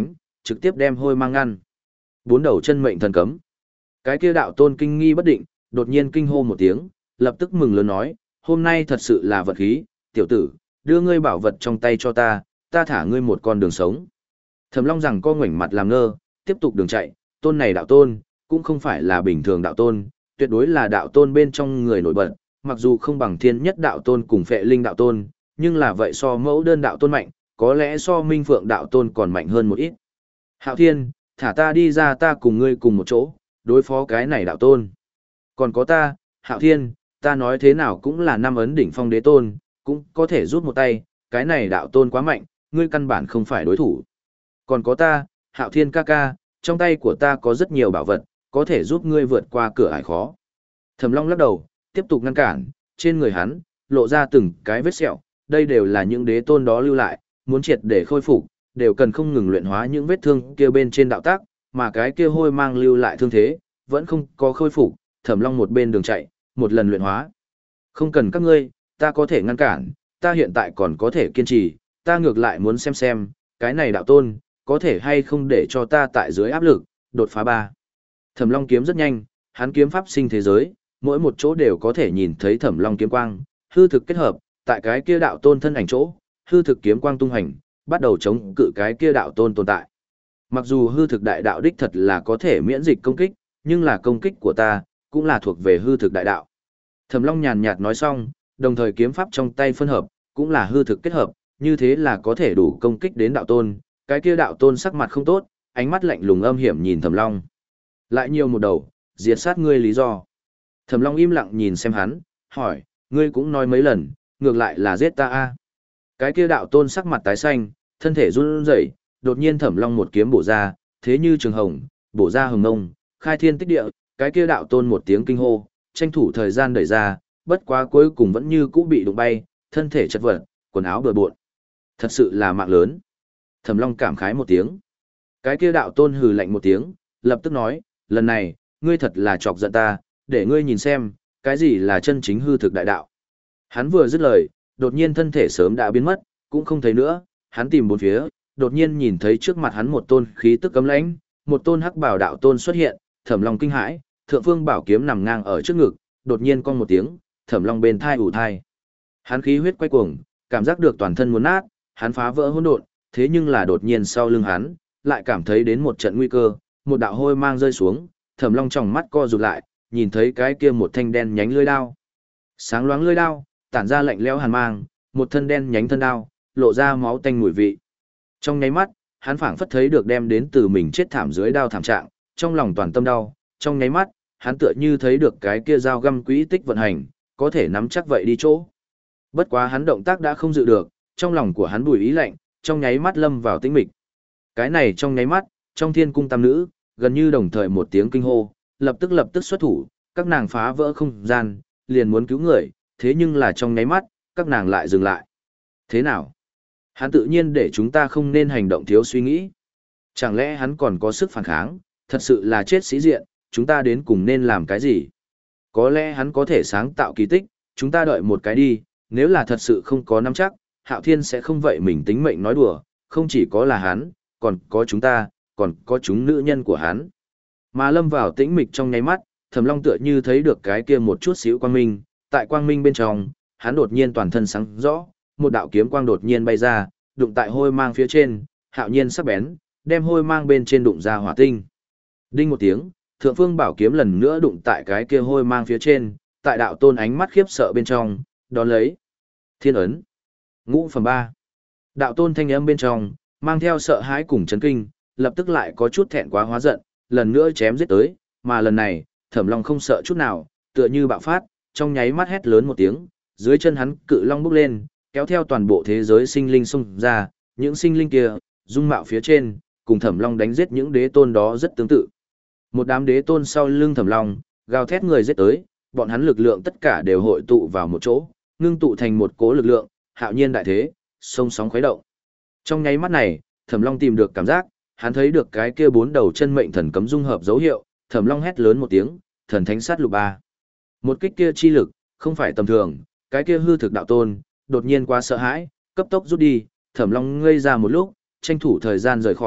trực tiếp đem hôi mang ngăn. Bốn đầu chân mệnh thần cấm. Cái kia đạo tôn kinh nghi bất định, đột nhiên kinh hô một tiếng, lập tức mừng lớn nói, hôm nay thật sự là vật khí, tiểu tử, đưa ngươi bảo vật trong tay cho ta, ta thả ngươi một con đường sống. Thẩm Long rằng co ngoảnh mặt làm ngơ, tiếp tục đường chạy, tôn này đạo tôn, cũng không phải là bình thường đạo tôn, tuyệt đối là đạo tôn bên trong người nổi bật, mặc dù không bằng thiên nhất đạo tôn cùng phệ linh đạo tôn, nhưng là vậy so mẫu đơn đạo tôn mạnh, có lẽ so minh phượng đạo tôn còn mạnh hơn một ít. Hạo Thiên, thả ta đi ra, ta cùng ngươi cùng một chỗ, đối phó cái này đạo tôn. Còn có ta, Hạo Thiên, ta nói thế nào cũng là năm ấn đỉnh phong đế tôn, cũng có thể rút một tay, cái này đạo tôn quá mạnh, ngươi căn bản không phải đối thủ. Còn có ta, Hạo Thiên ca ca, trong tay của ta có rất nhiều bảo vật, có thể giúp ngươi vượt qua cửa ải khó. Thẩm Long lắc đầu, tiếp tục ngăn cản, trên người hắn, lộ ra từng cái vết sẹo, đây đều là những đế tôn đó lưu lại, muốn triệt để khôi phục, đều cần không ngừng luyện hóa những vết thương kia bên trên đạo tác, mà cái kia hôi mang lưu lại thương thế, vẫn không có khôi phục, Thẩm Long một bên đường chạy, một lần luyện hóa. Không cần các ngươi, ta có thể ngăn cản, ta hiện tại còn có thể kiên trì, ta ngược lại muốn xem xem, cái này đạo tôn, có thể hay không để cho ta tại dưới áp lực, đột phá ba. Thẩm Long kiếm rất nhanh, hắn kiếm pháp sinh thế giới, mỗi một chỗ đều có thể nhìn thấy Thẩm Long kiếm quang, hư thực kết hợp, tại cái kia đạo tôn thân ảnh chỗ, hư thực kiếm quang tung hành, bắt đầu chống cự cái kia đạo tôn tồn tại. Mặc dù hư thực đại đạo đích thật là có thể miễn dịch công kích, nhưng là công kích của ta, cũng là thuộc về hư thực đại đạo. Thẩm Long nhàn nhạt nói xong, đồng thời kiếm pháp trong tay phân hợp, cũng là hư thực kết hợp, như thế là có thể đủ công kích đến đạo tôn. Cái kia đạo tôn sắc mặt không tốt, ánh mắt lạnh lùng âm hiểm nhìn Thẩm Long. Lại nhiều một đầu, diệt sát ngươi lý do. Thẩm Long im lặng nhìn xem hắn, hỏi, ngươi cũng nói mấy lần, ngược lại là giết ta a? Cái kia đạo tôn sắc mặt tái xanh, thân thể run rẩy, đột nhiên Thẩm Long một kiếm bổ ra, thế như trường hồng, bổ ra hồng ngông, khai thiên tích địa, cái kia đạo tôn một tiếng kinh hô, tranh thủ thời gian đẩy ra, bất quá cuối cùng vẫn như cũ bị đụng bay, thân thể chật vật, quần áo bừa bộn. Thật sự là mạng lớn. Thẩm Long cảm khái một tiếng. Cái kia đạo tôn hừ lạnh một tiếng, lập tức nói, lần này, ngươi thật là chọc giận ta, để ngươi nhìn xem, cái gì là chân chính hư thực đại đạo. Hắn vừa dứt lời, đột nhiên thân thể sớm đã biến mất, cũng không thấy nữa, hắn tìm bốn phía, đột nhiên nhìn thấy trước mặt hắn một tôn khí tức cấm lãnh, một tôn hắc bảo đạo tôn xuất hiện, Thẩm Long kinh hãi, thượng phương bảo kiếm nằm ngang ở trước ngực, đột nhiên cong một tiếng, Thẩm Long bên thai ủ thai. Hắn khí huyết quay cuồng, cảm giác được toàn thân muốn nát, hắn phá vỡ hỗn độn, thế nhưng là đột nhiên sau lưng hắn, lại cảm thấy đến một trận nguy cơ, một đạo hôi mang rơi xuống, Thẩm Long tròng mắt co rụt lại, nhìn thấy cái kia một thanh đen nhánh lưỡi đao. Sáng loáng lưỡi đao, tản ra lạnh lẽo hàn mang, một thân đen nhánh thân đao, lộ ra máu tanh mùi vị. Trong nháy mắt, hắn phảng phất thấy được đem đến từ mình chết thảm dưới đao thảm trạng, trong lòng toàn tâm đau, trong nháy mắt, hắn tựa như thấy được cái kia dao găm quỹ tích vận hành, có thể nắm chắc vậy đi chỗ. Bất quá hắn động tác đã không dự được, trong lòng của hắn bùi ý lạnh, trong nháy mắt lâm vào tĩnh mịch. Cái này trong nháy mắt, trong thiên cung tam nữ, gần như đồng thời một tiếng kinh hô, lập tức lập tức xuất thủ, các nàng phá vỡ không gian, liền muốn cứu người, thế nhưng là trong nháy mắt, các nàng lại dừng lại. Thế nào? Hắn tự nhiên để chúng ta không nên hành động thiếu suy nghĩ. Chẳng lẽ hắn còn có sức phản kháng, thật sự là chết sĩ diện, chúng ta đến cùng nên làm cái gì? Có lẽ hắn có thể sáng tạo kỳ tích, chúng ta đợi một cái đi, nếu là thật sự không có nắm chắc, Hạo Thiên sẽ không vậy mình tính mệnh nói đùa, không chỉ có là hắn, còn có chúng ta, còn có chúng nữ nhân của hắn. Mà lâm vào tĩnh mịch trong nháy mắt, Thẩm Long tựa như thấy được cái kia một chút xíu quang minh, tại quang minh bên trong, hắn đột nhiên toàn thân sáng rõ, một đạo kiếm quang đột nhiên bay ra, đụng tại hôi mang phía trên, hạo nhiên sắc bén, đem hôi mang bên trên đụng ra hỏa tinh. Đinh một tiếng, thượng phương bảo kiếm lần nữa đụng tại cái kia hôi mang phía trên, tại đạo tôn ánh mắt khiếp sợ bên trong, đón lấy. Thiên ấn. Ngũ phẩm ba. Đạo tôn thanh âm bên trong, mang theo sợ hãi cùng chấn kinh, lập tức lại có chút thẹn quá hóa giận, lần nữa chém giết tới, mà lần này, Thẩm Long không sợ chút nào, tựa như bạo phát, trong nháy mắt hét lớn một tiếng, dưới chân hắn cự long bốc lên, kéo theo toàn bộ thế giới sinh linh xung ra, những sinh linh kia, dung mạo phía trên, cùng Thẩm Long đánh giết những đế tôn đó rất tương tự. Một đám đế tôn sau lưng Thẩm Long, gào thét người giết tới, bọn hắn lực lượng tất cả đều hội tụ vào một chỗ, ngưng tụ thành một cỗ lực lượng, hạo nhiên đại thế, sông sóng khuấy động. Trong nháy mắt này, Thẩm Long tìm được cảm giác, hắn thấy được cái kia bốn đầu chân mệnh thần cấm dung hợp dấu hiệu, Thẩm Long hét lớn một tiếng, thần thánh sát lục ba. Một kích kia chi lực, không phải tầm thường, cái kia hư thực đạo tôn, đột nhiên quá sợ hãi, cấp tốc rút đi, Thẩm Long ngây ra một lúc, tranh thủ thời gian rời khỏi,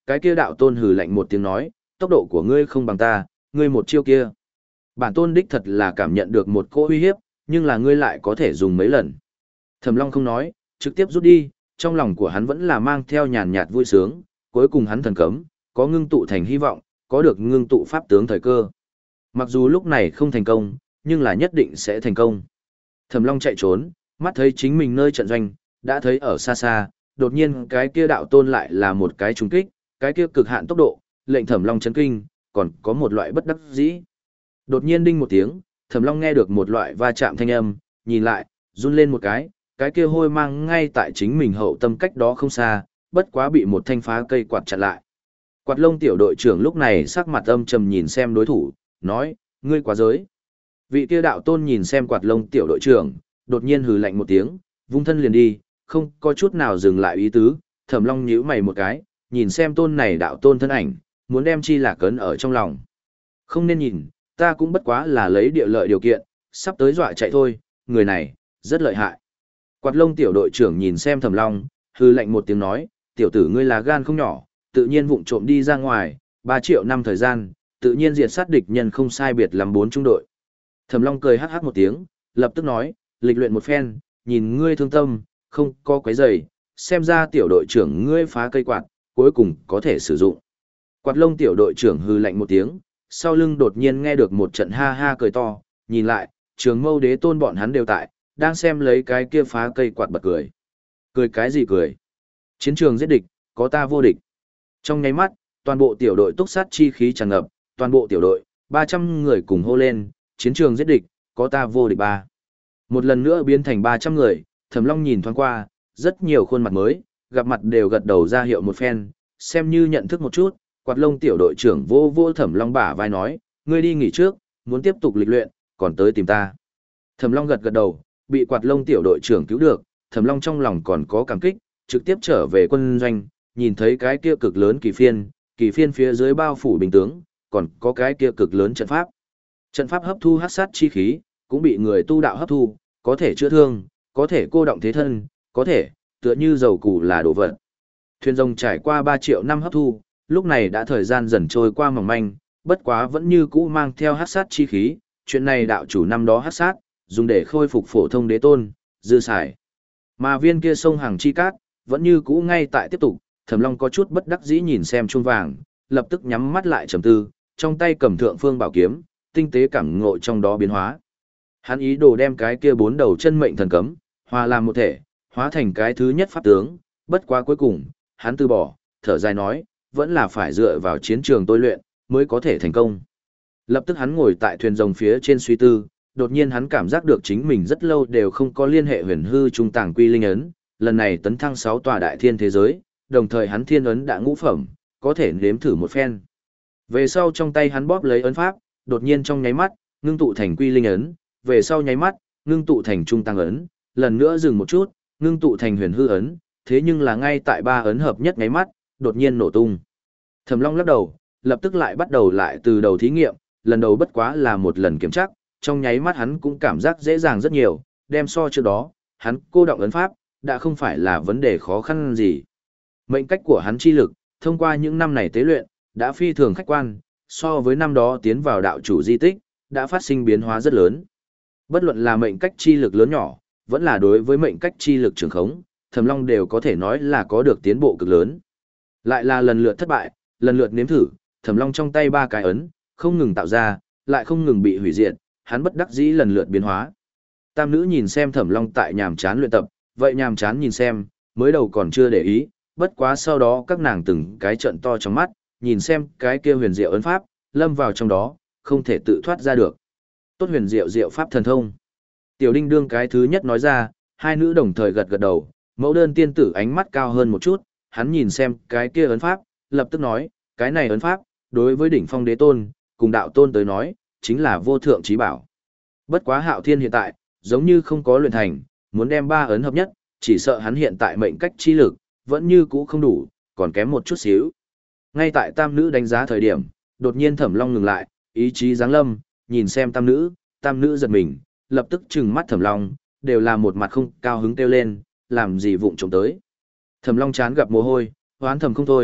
Cái kia đạo tôn hừ lạnh một tiếng nói, tốc độ của ngươi không bằng ta, ngươi một chiêu kia. Bản tôn đích thật là cảm nhận được một cỗ uy hiếp, nhưng là ngươi lại có thể dùng mấy lần. Thẩm Long không nói, trực tiếp rút đi, trong lòng của hắn vẫn là mang theo nhàn nhạt vui sướng, cuối cùng hắn thần cấm, có ngưng tụ thành hy vọng, có được ngưng tụ pháp tướng thời cơ. Mặc dù lúc này không thành công, nhưng là nhất định sẽ thành công. Thẩm Long chạy trốn, mắt thấy chính mình nơi trận doanh, đã thấy ở xa xa, đột nhiên cái kia đạo tôn lại là một cái trùng kích, cái kia cực hạn tốc độ, lệnh Thẩm Long chấn kinh, còn có một loại bất đắc dĩ. Đột nhiên đinh một tiếng, Thẩm Long nghe được một loại va chạm thanh âm, nhìn lại, run lên một cái, cái kia hôi mang ngay tại chính mình hậu tâm cách đó không xa, bất quá bị một thanh phá cây quạt chặn lại. Quạt lông tiểu đội trưởng lúc này sắc mặt âm trầm nhìn xem đối thủ, nói, ngươi quá giới. Vị kia đạo tôn nhìn xem quạt lông tiểu đội trưởng, đột nhiên hừ lạnh một tiếng, vung thân liền đi, không có chút nào dừng lại ý tứ, Thẩm Long nhíu mày một cái, nhìn xem tôn này đạo tôn thân ảnh, muốn đem chi lạc cấn ở trong lòng. Không nên nhìn, ta cũng bất quá là lấy địa lợi điều kiện, sắp tới dọa chạy thôi, người này, rất lợi hại. Quạt lông tiểu đội trưởng nhìn xem Thẩm Long, hư lạnh một tiếng nói, tiểu tử ngươi là gan không nhỏ, tự nhiên vụng trộm đi ra ngoài, ba triệu năm thời gian, tự nhiên diệt sát địch nhân không sai biệt làm bốn trung đội. Thẩm Long cười hắc hắc một tiếng, lập tức nói, lịch luyện một phen, nhìn ngươi thương tâm, không có quấy rầy, xem ra tiểu đội trưởng ngươi phá cây quạt, cuối cùng có thể sử dụng. Quạt lông tiểu đội trưởng hư lạnh một tiếng, sau lưng đột nhiên nghe được một trận ha ha cười to, nhìn lại, Trường Mâu Đế Tôn bọn hắn đều tại, đang xem lấy cái kia phá cây quạt bật cười. Cười cái gì cười? Chiến trường giết địch, có ta vô địch. Trong nháy mắt, toàn bộ tiểu đội túc sát chi khí tràn ngập, toàn bộ tiểu đội, ba trăm người cùng hô lên, chiến trường giết địch, có ta vô địch ba. Một lần nữa biến thành ba trăm người, Thẩm Long nhìn thoáng qua, rất nhiều khuôn mặt mới, gặp mặt đều gật đầu ra hiệu một phen, xem như nhận thức một chút, quạt lông tiểu đội trưởng vô vô Thẩm Long bả vai nói, ngươi đi nghỉ trước, muốn tiếp tục lịch luyện, còn tới tìm ta. Thẩm Long gật gật đầu, bị quạt lông tiểu đội trưởng cứu được, Thẩm Long trong lòng còn có cảm kích, trực tiếp trở về quân doanh, nhìn thấy cái kia cực lớn kỳ phiên, kỳ phiên phía dưới bao phủ bình tướng, còn có cái kia cực lớn trận pháp. Trận pháp hấp thu hắc sát chi khí, cũng bị người tu đạo hấp thu, có thể chữa thương, có thể cô động thế thân, có thể, tựa như dầu củ là đồ vật. Thuyền rồng trải qua ba triệu năm hấp thu, lúc này đã thời gian dần trôi qua mỏng manh, bất quá vẫn như cũ mang theo hắc sát chi khí, chuyện này đạo chủ năm đó hắc sát, dùng để khôi phục phổ thông đế tôn, dư xài. Mà viên kia sông hàng chi cát, vẫn như cũ ngay tại tiếp tục, Thẩm Long có chút bất đắc dĩ nhìn xem chuông vàng, lập tức nhắm mắt lại trầm tư, trong tay cầm thượng phương bảo kiếm, tinh tế cảm ngộ trong đó biến hóa. Hắn ý đồ đem cái kia bốn đầu chân mệnh thần cấm, hòa làm một thể, hóa thành cái thứ nhất pháp tướng, bất quá cuối cùng, hắn từ bỏ, thở dài nói, vẫn là phải dựa vào chiến trường tôi luyện, mới có thể thành công. Lập tức hắn ngồi tại thuyền rồng phía trên suy tư, đột nhiên hắn cảm giác được chính mình rất lâu đều không có liên hệ huyền hư trung tàng quy linh ấn, lần này tấn thăng sáu tòa đại thiên thế giới, đồng thời hắn thiên ấn đã ngũ phẩm, có thể nếm thử một phen. Về sau trong tay hắn bóp lấy ấn pháp, đột nhiên trong nháy mắt, ngưng tụ thành quy linh ấn, về sau nháy mắt, ngưng tụ thành trung tăng ấn, lần nữa dừng một chút, ngưng tụ thành huyền hư ấn, thế nhưng là ngay tại ba ấn hợp nhất nháy mắt, đột nhiên nổ tung. Thẩm Long lắc đầu, lập tức lại bắt đầu lại từ đầu thí nghiệm, lần đầu bất quá là một lần kiểm tra, trong nháy mắt hắn cũng cảm giác dễ dàng rất nhiều, đem so trước đó, hắn cô động ấn pháp, đã không phải là vấn đề khó khăn gì. Mệnh cách của hắn chi lực, thông qua những năm này tế luyện, đã phi thường khách quan, so với năm đó tiến vào đạo chủ di tích, đã phát sinh biến hóa rất lớn. Bất luận là mệnh cách chi lực lớn nhỏ, vẫn là đối với mệnh cách chi lực trường khống, Thẩm Long đều có thể nói là có được tiến bộ cực lớn. Lại là lần lượt thất bại, lần lượt nếm thử, Thẩm Long trong tay ba cái ấn, không ngừng tạo ra, lại không ngừng bị hủy diệt, hắn bất đắc dĩ lần lượt biến hóa. Tam nữ nhìn xem Thẩm Long tại nhàm chán luyện tập, vậy nhàm chán nhìn xem, mới đầu còn chưa để ý, bất quá sau đó các nàng từng cái trận to trong mắt, nhìn xem cái kia huyền diệu ấn pháp, lâm vào trong đó, không thể tự thoát ra được. Tốt huyền diệu diệu pháp thần thông. Tiểu Đinh đương cái thứ nhất nói ra, hai nữ đồng thời gật gật đầu, mẫu đơn tiên tử ánh mắt cao hơn một chút, hắn nhìn xem cái kia ấn pháp, lập tức nói, cái này ấn pháp, đối với đỉnh phong đế tôn, cùng đạo tôn tới nói, chính là vô thượng trí bảo. Bất quá Hạo Thiên hiện tại, giống như không có luyện thành, muốn đem ba ấn hợp nhất, chỉ sợ hắn hiện tại mệnh cách chi lực, vẫn như cũ không đủ, còn kém một chút xíu. Ngay tại tam nữ đánh giá thời điểm, đột nhiên Thẩm Long ngừng lại, ý chí giáng lâm, nhìn xem tam nữ, tam nữ giật mình, lập tức trừng mắt Thẩm Long, đều là một mặt không cao hứng kêu lên, làm gì vụng trộm tới. Thẩm Long chán gặp mồ hôi, hoán thầm không thôi,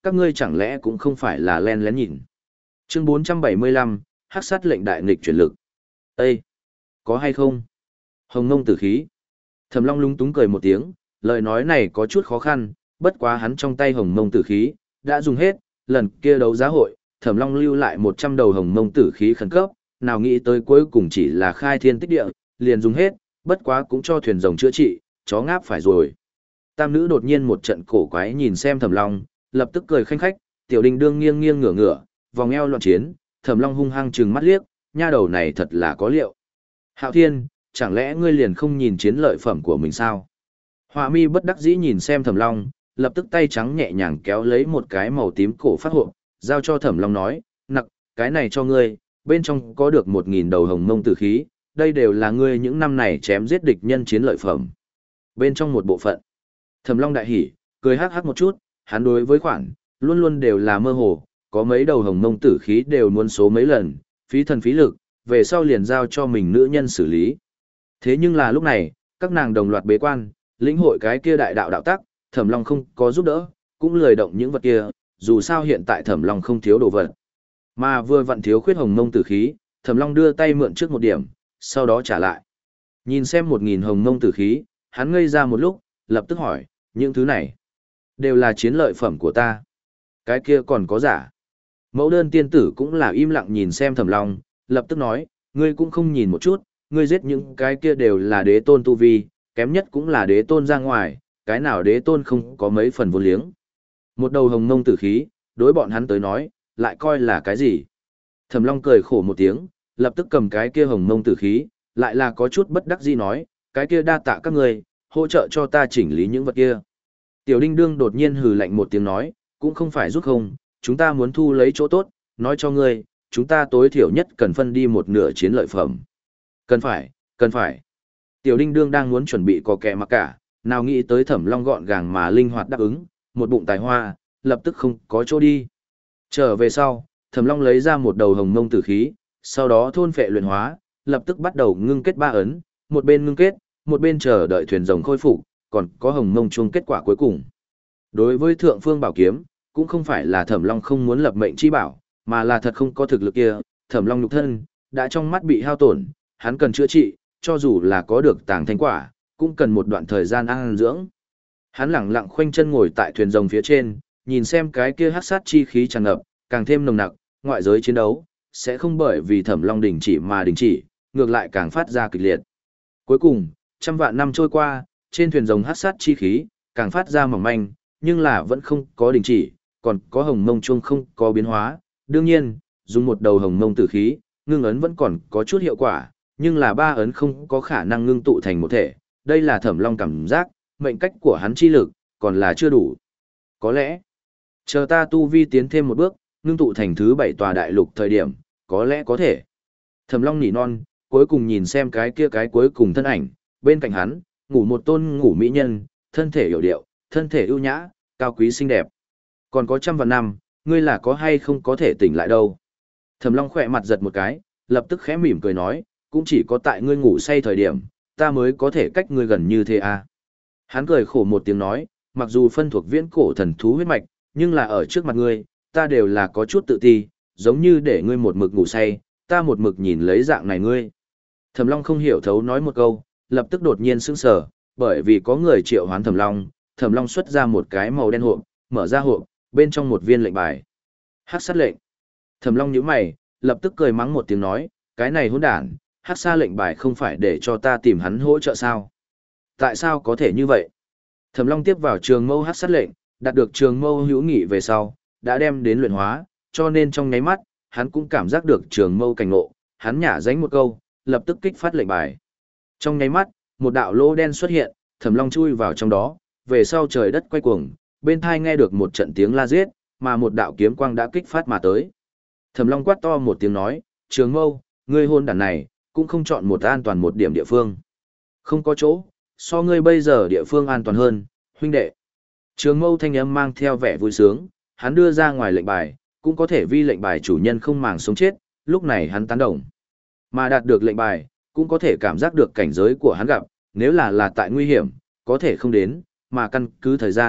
các ngươi chẳng lẽ cũng không phải là len lén nhìn. Chương bốn trăm bảy mươi lăm, hắc sát lệnh đại nghịch chuyển lực. Ê! Có hay không? Hồng Mông tử khí. Thẩm Long lúng túng cười một tiếng, lời nói này có chút khó khăn, bất quá hắn trong tay Hồng Mông tử khí, đã dùng hết, lần kia đấu giá hội, Thẩm Long lưu lại một trăm đầu Hồng Mông tử khí khẩn cấp, nào nghĩ tới cuối cùng chỉ là khai thiên tích địa, liền dùng hết, bất quá cũng cho thuyền rồng chữa trị, chó ngáp phải rồi. Tam nữ đột nhiên một trận cổ quái nhìn xem Thẩm Long, lập tức cười khanh khách, Tiểu Đình đương nghiêng nghiêng ngửa ngửa, vòng eo loạn chiến, Thẩm Long hung hăng trừng mắt liếc, nha đầu này thật là có liệu. Hạo Thiên, chẳng lẽ ngươi liền không nhìn chiến lợi phẩm của mình sao? Họa mi bất đắc dĩ nhìn xem Thẩm Long, lập tức tay trắng nhẹ nhàng kéo lấy một cái màu tím cổ phát hộp, giao cho Thẩm Long nói, nặc, cái này cho ngươi, bên trong có được một nghìn đầu hồng mông tử khí, đây đều là ngươi những năm này chém giết địch nhân chiến lợi phẩm. Bên trong một bộ phận, Thẩm Long đại hỉ, cười hắc hắc một chút, hắn đối với khoản, luôn luôn đều là mơ hồ, có mấy đầu hồng mông tử khí đều muốn số mấy lần, phí thần phí lực, về sau liền giao cho mình nữ nhân xử lý. Thế nhưng là lúc này, các nàng đồng loạt bế quan, lĩnh hội cái kia đại đạo đạo tắc, Thẩm Long không có giúp đỡ, cũng lười động những vật kia, dù sao hiện tại Thẩm Long không thiếu đồ vật. Mà vừa vặn thiếu khuyết hồng mông tử khí, Thẩm Long đưa tay mượn trước một điểm, sau đó trả lại. Nhìn xem một nghìn hồng mông tử khí, hắn ngây ra một lúc, lập tức hỏi, những thứ này đều là chiến lợi phẩm của ta. Cái kia còn có giả. Mẫu đơn tiên tử cũng là im lặng nhìn xem Thẩm Long, lập tức nói, ngươi cũng không nhìn một chút, ngươi giết những cái kia đều là đế tôn tu vi, kém nhất cũng là đế tôn ra ngoài, cái nào đế tôn không có mấy phần vô liếng. Một đầu hồng mông tử khí, đối bọn hắn tới nói, lại coi là cái gì? Thẩm Long cười khổ một tiếng, lập tức cầm cái kia hồng mông tử khí, lại là có chút bất đắc dĩ nói, cái kia đa tạ các ngươi, hỗ trợ cho ta chỉnh lý những vật kia. Tiểu Đinh Đương đột nhiên hừ lạnh một tiếng nói, cũng không phải rút không, chúng ta muốn thu lấy chỗ tốt, nói cho ngươi, chúng ta tối thiểu nhất cần phân đi một nửa chiến lợi phẩm. Cần phải, cần phải. Tiểu Đinh Đương đang muốn chuẩn bị có kẻ mặc cả, nào nghĩ tới Thẩm Long gọn gàng mà linh hoạt đáp ứng, một bụng tài hoa, lập tức không có chỗ đi. Trở về sau, Thẩm Long lấy ra một đầu hồng mông tử khí, sau đó thôn phệ luyện hóa, lập tức bắt đầu ngưng kết ba ấn, một bên ngưng kết, một bên chờ đợi thuyền rồng khôi phục, còn có hồng mông chuông kết quả cuối cùng. Đối với Thượng Phương Bảo Kiếm, cũng không phải là Thẩm Long không muốn lập mệnh chi bảo, mà là thật không có thực lực kia, Thẩm Long nhục thân đã trong mắt bị hao tổn, hắn cần chữa trị, cho dù là có được tàng thanh quả, cũng cần một đoạn thời gian ăn dưỡng. Hắn lẳng lặng khoanh chân ngồi tại thuyền rồng phía trên, nhìn xem cái kia hắc sát chi khí tràn ngập, càng thêm nồng nặc, ngoại giới chiến đấu sẽ không bởi vì Thẩm Long đình chỉ mà đình chỉ, ngược lại càng phát ra kịch liệt. Cuối cùng, trăm vạn năm trôi qua, trên thuyền rồng hắc sát chi khí càng phát ra mỏng manh, nhưng là vẫn không có đình chỉ, còn có hồng mông chuông không có biến hóa. Đương nhiên, dùng một đầu hồng mông tử khí, ngưng ấn vẫn còn có chút hiệu quả, nhưng là ba ấn không có khả năng ngưng tụ thành một thể. Đây là Thẩm Long cảm giác, mệnh cách của hắn chi lực, còn là chưa đủ. Có lẽ, chờ ta tu vi tiến thêm một bước, ngưng tụ thành thứ bảy tòa đại lục thời điểm, có lẽ có thể. Thẩm Long nỉ non, cuối cùng nhìn xem cái kia cái cuối cùng thân ảnh, bên cạnh hắn, ngủ một tôn ngủ mỹ nhân, thân thể hiểu điệu, thân thể ưu nhã, cao quý xinh đẹp. Còn có trăm vạn năm, ngươi là có hay không có thể tỉnh lại đâu. Thẩm Long khỏe mặt giật một cái, lập tức khẽ mỉm cười nói, cũng chỉ có tại ngươi ngủ say thời điểm, ta mới có thể cách ngươi gần như thế à. Hắn cười khổ một tiếng nói, mặc dù phân thuộc viễn cổ thần thú huyết mạch, nhưng là ở trước mặt ngươi, ta đều là có chút tự ti, giống như để ngươi một mực ngủ say, ta một mực nhìn lấy dạng này ngươi. Thẩm Long không hiểu thấu nói một câu, lập tức đột nhiên sững sờ, bởi vì có người triệu hoán Thẩm Long, Thẩm Long xuất ra một cái màu đen hộp, mở ra hộp, bên trong một viên lệnh bài. Hắc sát lệnh. Thẩm Long nhíu mày, lập tức cười mắng một tiếng nói, cái này hỗn đản, Hắc sát lệnh bài không phải để cho ta tìm hắn hỗ trợ sao? Tại sao có thể như vậy? Thẩm Long tiếp vào Trường Mâu Hắc sát lệnh, đạt được Trường Mâu hữu nghị về sau, đã đem đến luyện hóa, cho nên trong nháy mắt, hắn cũng cảm giác được Trường Mâu cảnh ngộ, hắn nhả dánh một câu, lập tức kích phát lệnh bài. Trong nháy mắt, một đạo lỗ đen xuất hiện, Thẩm Long chui vào trong đó, về sau trời đất quay cuồng, bên thai nghe được một trận tiếng la giết, mà một đạo kiếm quang đã kích phát mà tới. Thẩm Long quát to một tiếng nói, Trường Mâu, ngươi hôn đản này, cũng không chọn một an toàn một điểm địa phương. Không có chỗ, so ngươi bây giờ địa phương an toàn hơn, huynh đệ. Trường Mâu thanh âm mang theo vẻ vui sướng, hắn đưa ra ngoài lệnh bài, cũng có thể vi lệnh bài chủ nhân không màng sống chết, lúc này hắn tán đồng. Mà đạt được lệnh bài, cũng có thể cảm giác được cảnh giới của hắn gặp, nếu là là tại nguy hiểm, có thể không đến, mà căn cứ thời gian,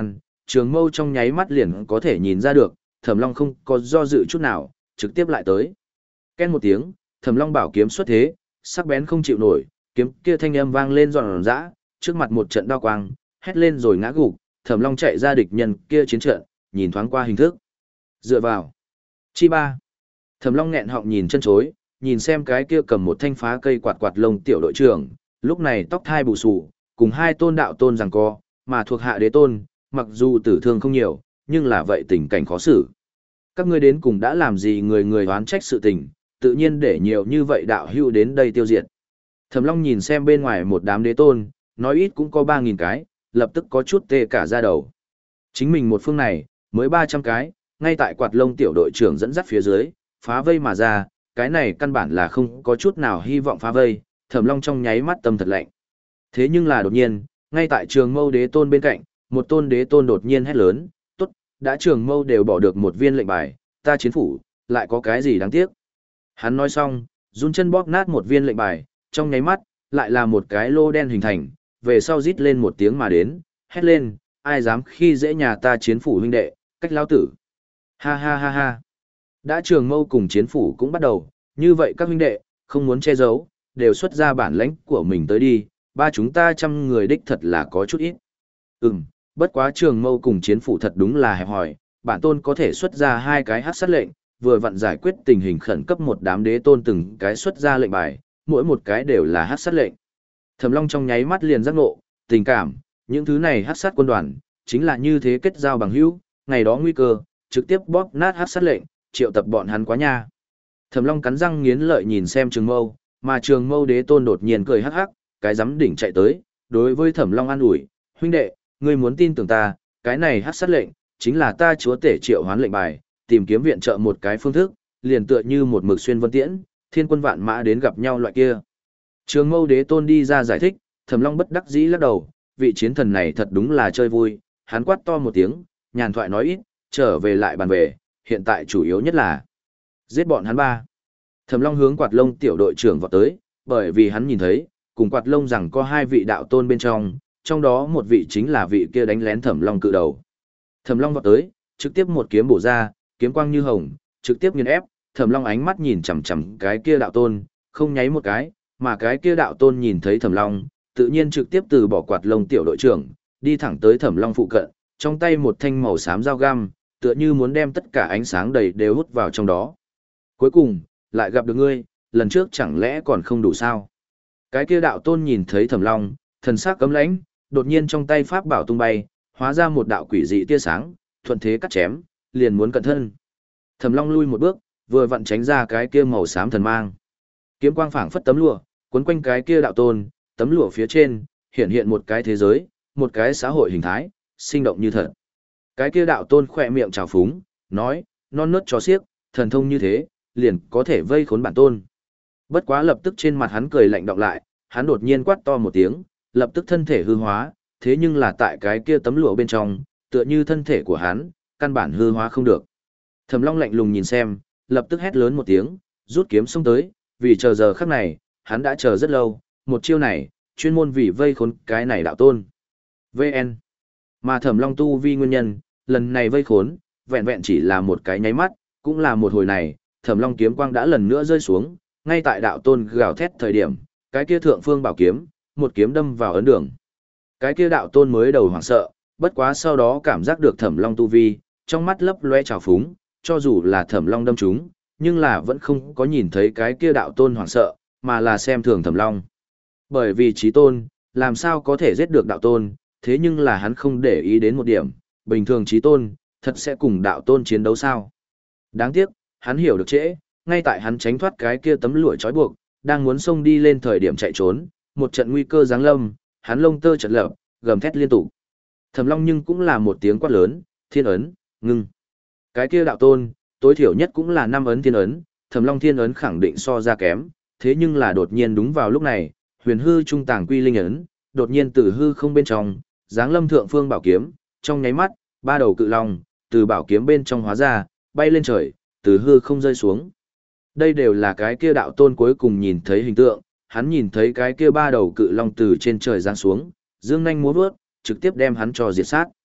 trường mâu trong nháy mắt liền có thể nhìn ra được, Thẩm Long không có do dự chút nào, trực tiếp lại tới. Ken một tiếng, Thẩm Long bảo kiếm xuất thế, sắc bén không chịu nổi, kiếm kia thanh âm vang lên giòn giã, trước mặt một trận đao quang, hét lên rồi ngã gục, Thẩm Long chạy ra địch nhân kia chiến trận, nhìn thoáng qua hình thức. Dựa vào. Chi ba. Thẩm Long nghẹn họng nhìn chân chối, nhìn xem cái kia cầm một thanh phá cây quạt quạt lông tiểu đội trưởng, lúc này tóc thai bù xù, cùng hai tôn đạo tôn giằng co, mà thuộc hạ đế tôn, mặc dù tử thương không nhiều, nhưng là vậy tình cảnh khó xử. Các ngươi đến cùng đã làm gì người người oán trách sự tình, tự nhiên để nhiều như vậy đạo hữu đến đây tiêu diệt. Thẩm Long nhìn xem bên ngoài một đám đế tôn, nói ít cũng có ba nghìn cái, lập tức có chút tê cả da đầu. Chính mình một phương này, mới ba trăm cái, ngay tại quạt lông tiểu đội trưởng dẫn dắt phía dưới, phá vây mà ra, cái này căn bản là không có chút nào hy vọng phá vây, Thẩm Long trong nháy mắt tâm thật lạnh. Thế nhưng là đột nhiên, ngay tại trường mâu đế tôn bên cạnh, một tôn đế tôn đột nhiên hét lớn, tốt, đã trường mâu đều bỏ được một viên lệnh bài, ta chiến phủ, lại có cái gì đáng tiếc. Hắn nói xong, run chân bóp nát một viên lệnh bài, trong nháy mắt, lại là một cái lô đen hình thành, về sau rít lên một tiếng mà đến, hét lên, ai dám khi dễ nhà ta chiến phủ huynh đệ, cách lao tử. Ha ha ha ha. Đã trường mâu cùng chiến phủ cũng bắt đầu, như vậy các huynh đệ, không muốn che giấu, đều xuất ra bản lãnh của mình tới đi, ba chúng ta trăm người đích thật là có chút ít. Ừm, bất quá trường mâu cùng chiến phủ thật đúng là hẹp hòi, bản tôn có thể xuất ra hai cái hắc sát lệnh, vừa vặn giải quyết tình hình khẩn cấp một đám đế tôn từng cái xuất ra lệnh bài, mỗi một cái đều là hắc sát lệnh. Thẩm Long trong nháy mắt liền giác ngộ, tình cảm, những thứ này hắc sát quân đoàn, chính là như thế kết giao bằng hữu, ngày đó nguy cơ, trực tiếp bóp nát hắc sát lệnh, triệu tập bọn hắn quá nha. Thẩm Long cắn răng nghiến lợi nhìn xem Trường Mâu, mà Trường Mâu đế tôn đột nhiên cười hắc hắc, cái giám đỉnh chạy tới, đối với Thẩm Long an ủi, huynh đệ, ngươi muốn tin tưởng ta, cái này hắc sát lệnh, chính là ta chúa tể triệu hoán lệnh bài, tìm kiếm viện trợ một cái phương thức, liền tựa như một mực xuyên vân tiễn, thiên quân vạn mã đến gặp nhau loại kia. Trường Mâu đế tôn đi ra giải thích, Thẩm Long bất đắc dĩ lắc đầu, vị chiến thần này thật đúng là chơi vui, hắn quát to một tiếng, nhàn thoại nói ít, trở về lại bàn về, hiện tại chủ yếu nhất là giết bọn hắn ba. Thẩm Long hướng quạt lông tiểu đội trưởng vọt tới, bởi vì hắn nhìn thấy, cùng quạt lông rằng có hai vị đạo tôn bên trong, trong đó một vị chính là vị kia đánh lén Thẩm Long cự đầu. Thẩm Long vọt tới, trực tiếp một kiếm bổ ra, kiếm quang như hồng, trực tiếp nghiền ép, Thẩm Long ánh mắt nhìn chằm chằm cái kia đạo tôn, không nháy một cái, mà cái kia đạo tôn nhìn thấy Thẩm Long, tự nhiên trực tiếp từ bỏ quạt lông tiểu đội trưởng, đi thẳng tới Thẩm Long phụ cận, trong tay một thanh màu xám dao găm, tựa như muốn đem tất cả ánh sáng đầy đều hút vào trong đó. Cuối cùng, lại gặp được ngươi, lần trước chẳng lẽ còn không đủ sao? Cái kia đạo tôn nhìn thấy Thẩm Long, thần sắc cấm lãnh, đột nhiên trong tay pháp bảo tung bay, hóa ra một đạo quỷ dị tia sáng, thuận thế cắt chém, liền muốn cận thân. Thẩm Long lui một bước, vừa vặn tránh ra cái kia màu xám thần mang. Kiếm quang phảng phất tấm lụa, quấn quanh cái kia đạo tôn, tấm lụa phía trên hiện hiện một cái thế giới, một cái xã hội hình thái, sinh động như thật. Cái kia đạo tôn khỏe miệng trào phúng, nói, non nớt chó xiếc, thần thông như thế, liền có thể vây khốn bản tôn. Bất quá lập tức trên mặt hắn cười lạnh đọng lại, hắn đột nhiên quát to một tiếng, lập tức thân thể hư hóa, thế nhưng là tại cái kia tấm lụa bên trong, tựa như thân thể của hắn, căn bản hư hóa không được. Thẩm Long lạnh lùng nhìn xem, lập tức hét lớn một tiếng, rút kiếm xông tới, vì chờ giờ khắc này, hắn đã chờ rất lâu, một chiêu này, chuyên môn vì vây khốn cái này đạo tôn. vê en. Mà Thẩm Long tu vi nguyên nhân, lần này vây khốn, vẹn vẹn chỉ là một cái nháy mắt, cũng là một hồi này, Thẩm Long kiếm quang đã lần nữa rơi xuống, ngay tại đạo tôn gào thét thời điểm, cái kia thượng phương bảo kiếm, một kiếm đâm vào ấn đường. Cái kia đạo tôn mới đầu hoảng sợ, bất quá sau đó cảm giác được Thẩm Long tu vi, trong mắt lấp loe trào phúng, cho dù là Thẩm Long đâm trúng, nhưng là vẫn không có nhìn thấy cái kia đạo tôn hoảng sợ, mà là xem thường Thẩm Long. Bởi vì chí tôn, làm sao có thể giết được đạo tôn, thế nhưng là hắn không để ý đến một điểm, bình thường chí tôn, thật sẽ cùng đạo tôn chiến đấu sao. Đáng tiếc, hắn hiểu được trễ, ngay tại hắn tránh thoát cái kia tấm lụa trói buộc, đang muốn xông đi lên thời điểm chạy trốn, một trận nguy cơ giáng lâm, hắn lông tơ chợt lập, gầm thét liên tục. Thẩm Long nhưng cũng là một tiếng quát lớn, thiên ấn, ngưng. Cái kia đạo tôn, tối thiểu nhất cũng là năm ấn thiên ấn, Thẩm Long thiên ấn khẳng định so ra kém, thế nhưng là đột nhiên đúng vào lúc này, huyền hư trung tàng quy linh ấn, đột nhiên từ hư không bên trong, giáng lâm thượng phương bảo kiếm, trong nháy mắt, ba đầu cự long, từ bảo kiếm bên trong hóa ra, bay lên trời, từ hư không rơi xuống. Đây đều là cái kia đạo tôn cuối cùng nhìn thấy hình tượng, hắn nhìn thấy cái kia ba đầu cự long từ trên trời giáng xuống, dương nhanh múa vớt, trực tiếp đem hắn cho diệt sát.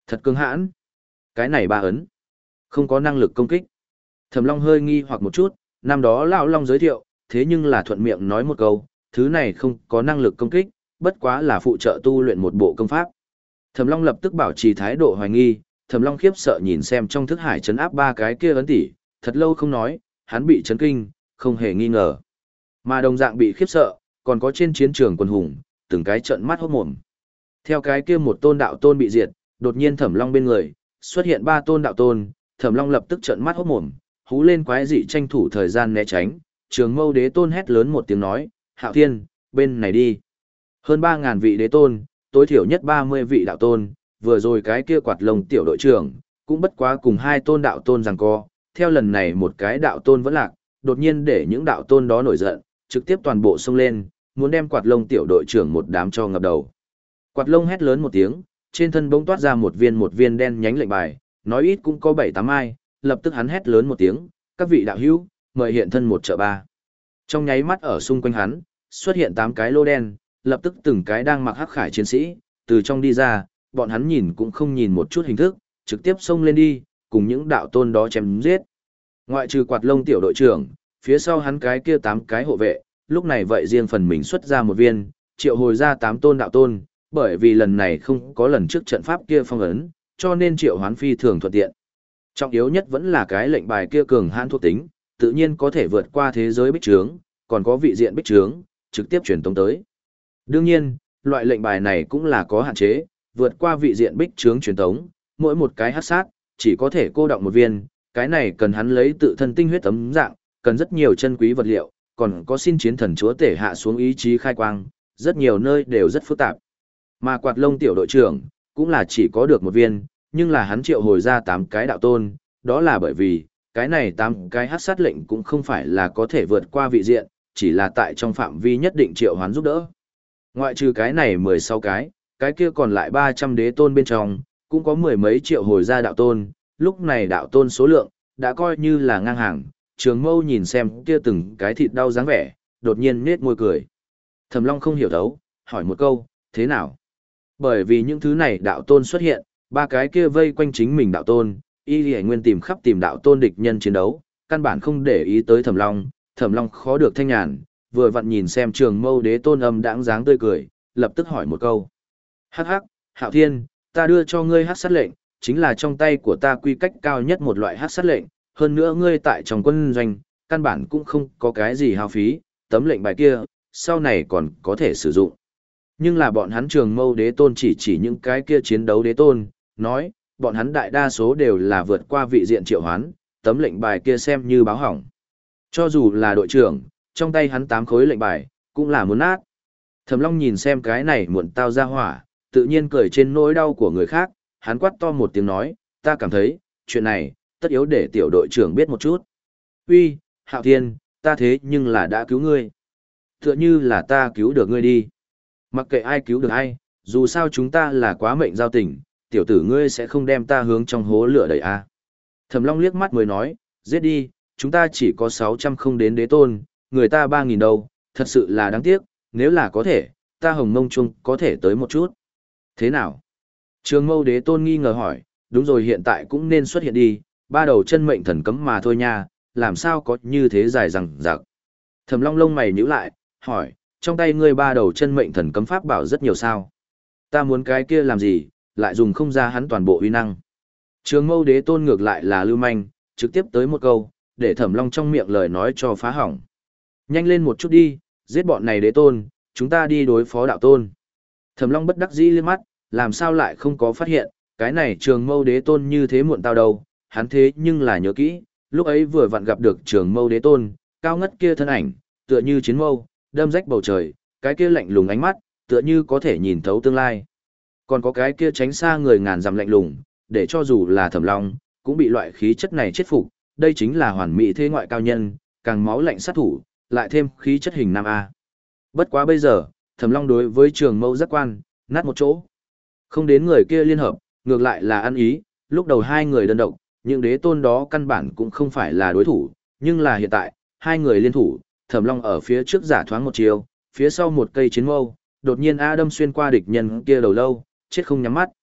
Thật cứng hãn. Cái này ba ấn. Không có năng lực công kích. Thẩm Long hơi nghi hoặc một chút, năm đó lão Long giới thiệu, thế nhưng là thuận miệng nói một câu, thứ này không có năng lực công kích, bất quá là phụ trợ tu luyện một bộ công pháp. Thẩm Long lập tức bảo trì thái độ hoài nghi, Thẩm Long khiếp sợ nhìn xem trong thức hải chấn áp ba cái kia ấn tỷ, thật lâu không nói, hắn bị chấn kinh, không hề nghi ngờ. Mà đồng dạng bị khiếp sợ, còn có trên chiến trường quân hùng, từng cái trợn mắt hốt mồm. Theo cái kia một tôn đạo tôn bị diệt, đột nhiên Thẩm Long bên người xuất hiện ba tôn đạo tôn, Thẩm Long lập tức trợn mắt hốt mồm, hú lên quái dị tranh thủ thời gian né tránh, Trường Mâu Đế Tôn hét lớn một tiếng nói, "Hạo Thiên, bên này đi." Hơn ba ngàn vị đế tôn, tối thiểu nhất ba mươi vị đạo tôn, vừa rồi cái kia quạt lông tiểu đội trưởng, cũng bất quá cùng hai tôn đạo tôn giằng co, theo lần này một cái đạo tôn vẫn lạc, đột nhiên để những đạo tôn đó nổi giận, trực tiếp toàn bộ xông lên, muốn đem quạt lông tiểu đội trưởng một đám cho ngập đầu. Quạt lông hét lớn một tiếng, trên thân bỗng toát ra một viên một viên đen nhánh lệnh bài, nói ít cũng có bảy tám ai, lập tức hắn hét lớn một tiếng, "Các vị đạo hữu, mời hiện thân một trợ ba." Trong nháy mắt ở xung quanh hắn, xuất hiện tám cái lô đen, lập tức từng cái đang mặc hắc khải chiến sĩ, từ trong đi ra, bọn hắn nhìn cũng không nhìn một chút hình thức, trực tiếp xông lên đi, cùng những đạo tôn đó chém giết. Ngoại trừ quạt lông tiểu đội trưởng, phía sau hắn cái kia tám cái hộ vệ, lúc này vậy riêng phần mình xuất ra một viên, triệu hồi ra tám tôn đạo tôn, bởi vì lần này không có lần trước trận pháp kia phong ấn, cho nên triệu hoán phi thường thuận tiện. Trọng yếu nhất vẫn là cái lệnh bài kia cường hãn thuộc tính, tự nhiên có thể vượt qua thế giới bích trướng, còn có vị diện bích trướng, trực tiếp truyền tống tới. Đương nhiên, loại lệnh bài này cũng là có hạn chế, vượt qua vị diện bích trướng truyền tống, mỗi một cái hắc sát, chỉ có thể cô đọng một viên, cái này cần hắn lấy tự thân tinh huyết tấm dạng, cần rất nhiều chân quý vật liệu, còn có xin chiến thần chúa tể hạ xuống ý chí khai quang, rất nhiều nơi đều rất phức tạp. Mà quạt lông tiểu đội trưởng, cũng là chỉ có được một viên, nhưng là hắn triệu hồi ra tám cái đạo tôn, đó là bởi vì, cái này tám cái hắc sát lệnh cũng không phải là có thể vượt qua vị diện, chỉ là tại trong phạm vi nhất định triệu hoán giúp đỡ. Ngoại trừ cái này mười sáu cái, cái kia còn lại ba trăm đế tôn bên trong, cũng có mười mấy triệu hồi ra đạo tôn, lúc này đạo tôn số lượng, đã coi như là ngang hàng, Trường Mâu nhìn xem kia từng cái thịt đau dáng vẻ, đột nhiên nết môi cười. Thẩm Long không hiểu thấu, hỏi một câu, thế nào? Bởi vì những thứ này đạo tôn xuất hiện, ba cái kia vây quanh chính mình đạo tôn, y lì nguyên tìm khắp tìm đạo tôn địch nhân chiến đấu, căn bản không để ý tới Thẩm Long, Thẩm Long khó được thanh nhàn, vừa vặn nhìn xem Trường Mâu Đế Tôn âm đãng dáng tươi cười, lập tức hỏi một câu. "Hắc hắc, Hạo Thiên, ta đưa cho ngươi hắc sát lệnh, chính là trong tay của ta quy cách cao nhất một loại hắc sát lệnh, hơn nữa ngươi tại trong quân doanh, căn bản cũng không có cái gì hao phí, tấm lệnh bài kia, sau này còn có thể sử dụng." Nhưng là bọn hắn Trường Mâu Đế Tôn chỉ chỉ những cái kia chiến đấu đế tôn, nói, bọn hắn đại đa số đều là vượt qua vị diện triệu hoán, tấm lệnh bài kia xem như báo hỏng. Cho dù là đội trưởng, trong tay hắn tám khối lệnh bài, cũng là muốn nát. Thẩm Long nhìn xem cái này muộn tao ra hỏa, tự nhiên cười trên nỗi đau của người khác, hắn quát to một tiếng nói, "Ta cảm thấy, chuyện này, tất yếu để tiểu đội trưởng biết một chút." "Uy, Hạo Thiên, ta thế nhưng là đã cứu ngươi. Tựa như là ta cứu được ngươi đi." "Mặc kệ ai cứu được ai, dù sao chúng ta là quá mệnh giao tình, tiểu tử ngươi sẽ không đem ta hướng trong hố lửa đẩy à." Thẩm Long liếc mắt mới nói, "Giết đi, chúng ta chỉ có sáu trăm không đến đế tôn, người ta ba nghìn đâu, thật sự là đáng tiếc, nếu là có thể, ta Hồng Mông Trung có thể tới một chút." "Thế nào?" Trường Mâu Đế Tôn nghi ngờ hỏi, "Đúng rồi, hiện tại cũng nên xuất hiện đi, ba đầu chân mệnh thần cấm mà thôi nha, làm sao có như thế dài rằng rạc." Thẩm Long lông mày nhíu lại, hỏi, "Trong tay ngươi ba đầu chân mệnh thần cấm pháp bảo rất nhiều sao? Ta muốn cái kia làm gì, lại dùng không ra hắn toàn bộ uy năng." Trường Mâu Đế Tôn ngược lại là lưu manh, trực tiếp tới một câu, để Thẩm Long trong miệng lời nói cho phá hỏng. "Nhanh lên một chút đi, giết bọn này đế tôn, chúng ta đi đối phó đạo tôn." Thẩm Long bất đắc dĩ liếc mắt, làm sao lại không có phát hiện, cái này Trường Mâu Đế Tôn như thế muộn tao đâu, hắn thế nhưng là nhớ kỹ, lúc ấy vừa vặn gặp được Trường Mâu Đế Tôn, cao ngất kia thân ảnh, tựa như chiến mâu, đâm rách bầu trời, cái kia lạnh lùng ánh mắt, tựa như có thể nhìn thấu tương lai. Còn có cái kia tránh xa người ngàn dặm lạnh lùng, để cho dù là Thẩm Long, cũng bị loại khí chất này chết phục, đây chính là hoàn mỹ thế ngoại cao nhân, càng máu lạnh sát thủ, lại thêm khí chất hình nam A. Bất quá bây giờ, Thẩm Long đối với Trường Mâu giác quan, nát một chỗ. Không đến người kia liên hợp, ngược lại là ăn ý, lúc đầu hai người đơn độc, những đế tôn đó căn bản cũng không phải là đối thủ, nhưng là hiện tại, hai người liên thủ, Thẩm Long ở phía trước giả thoáng một chiều, phía sau một cây chiến mâu, đột nhiên A đâm xuyên qua địch nhân kia đầu lâu, chết không nhắm mắt.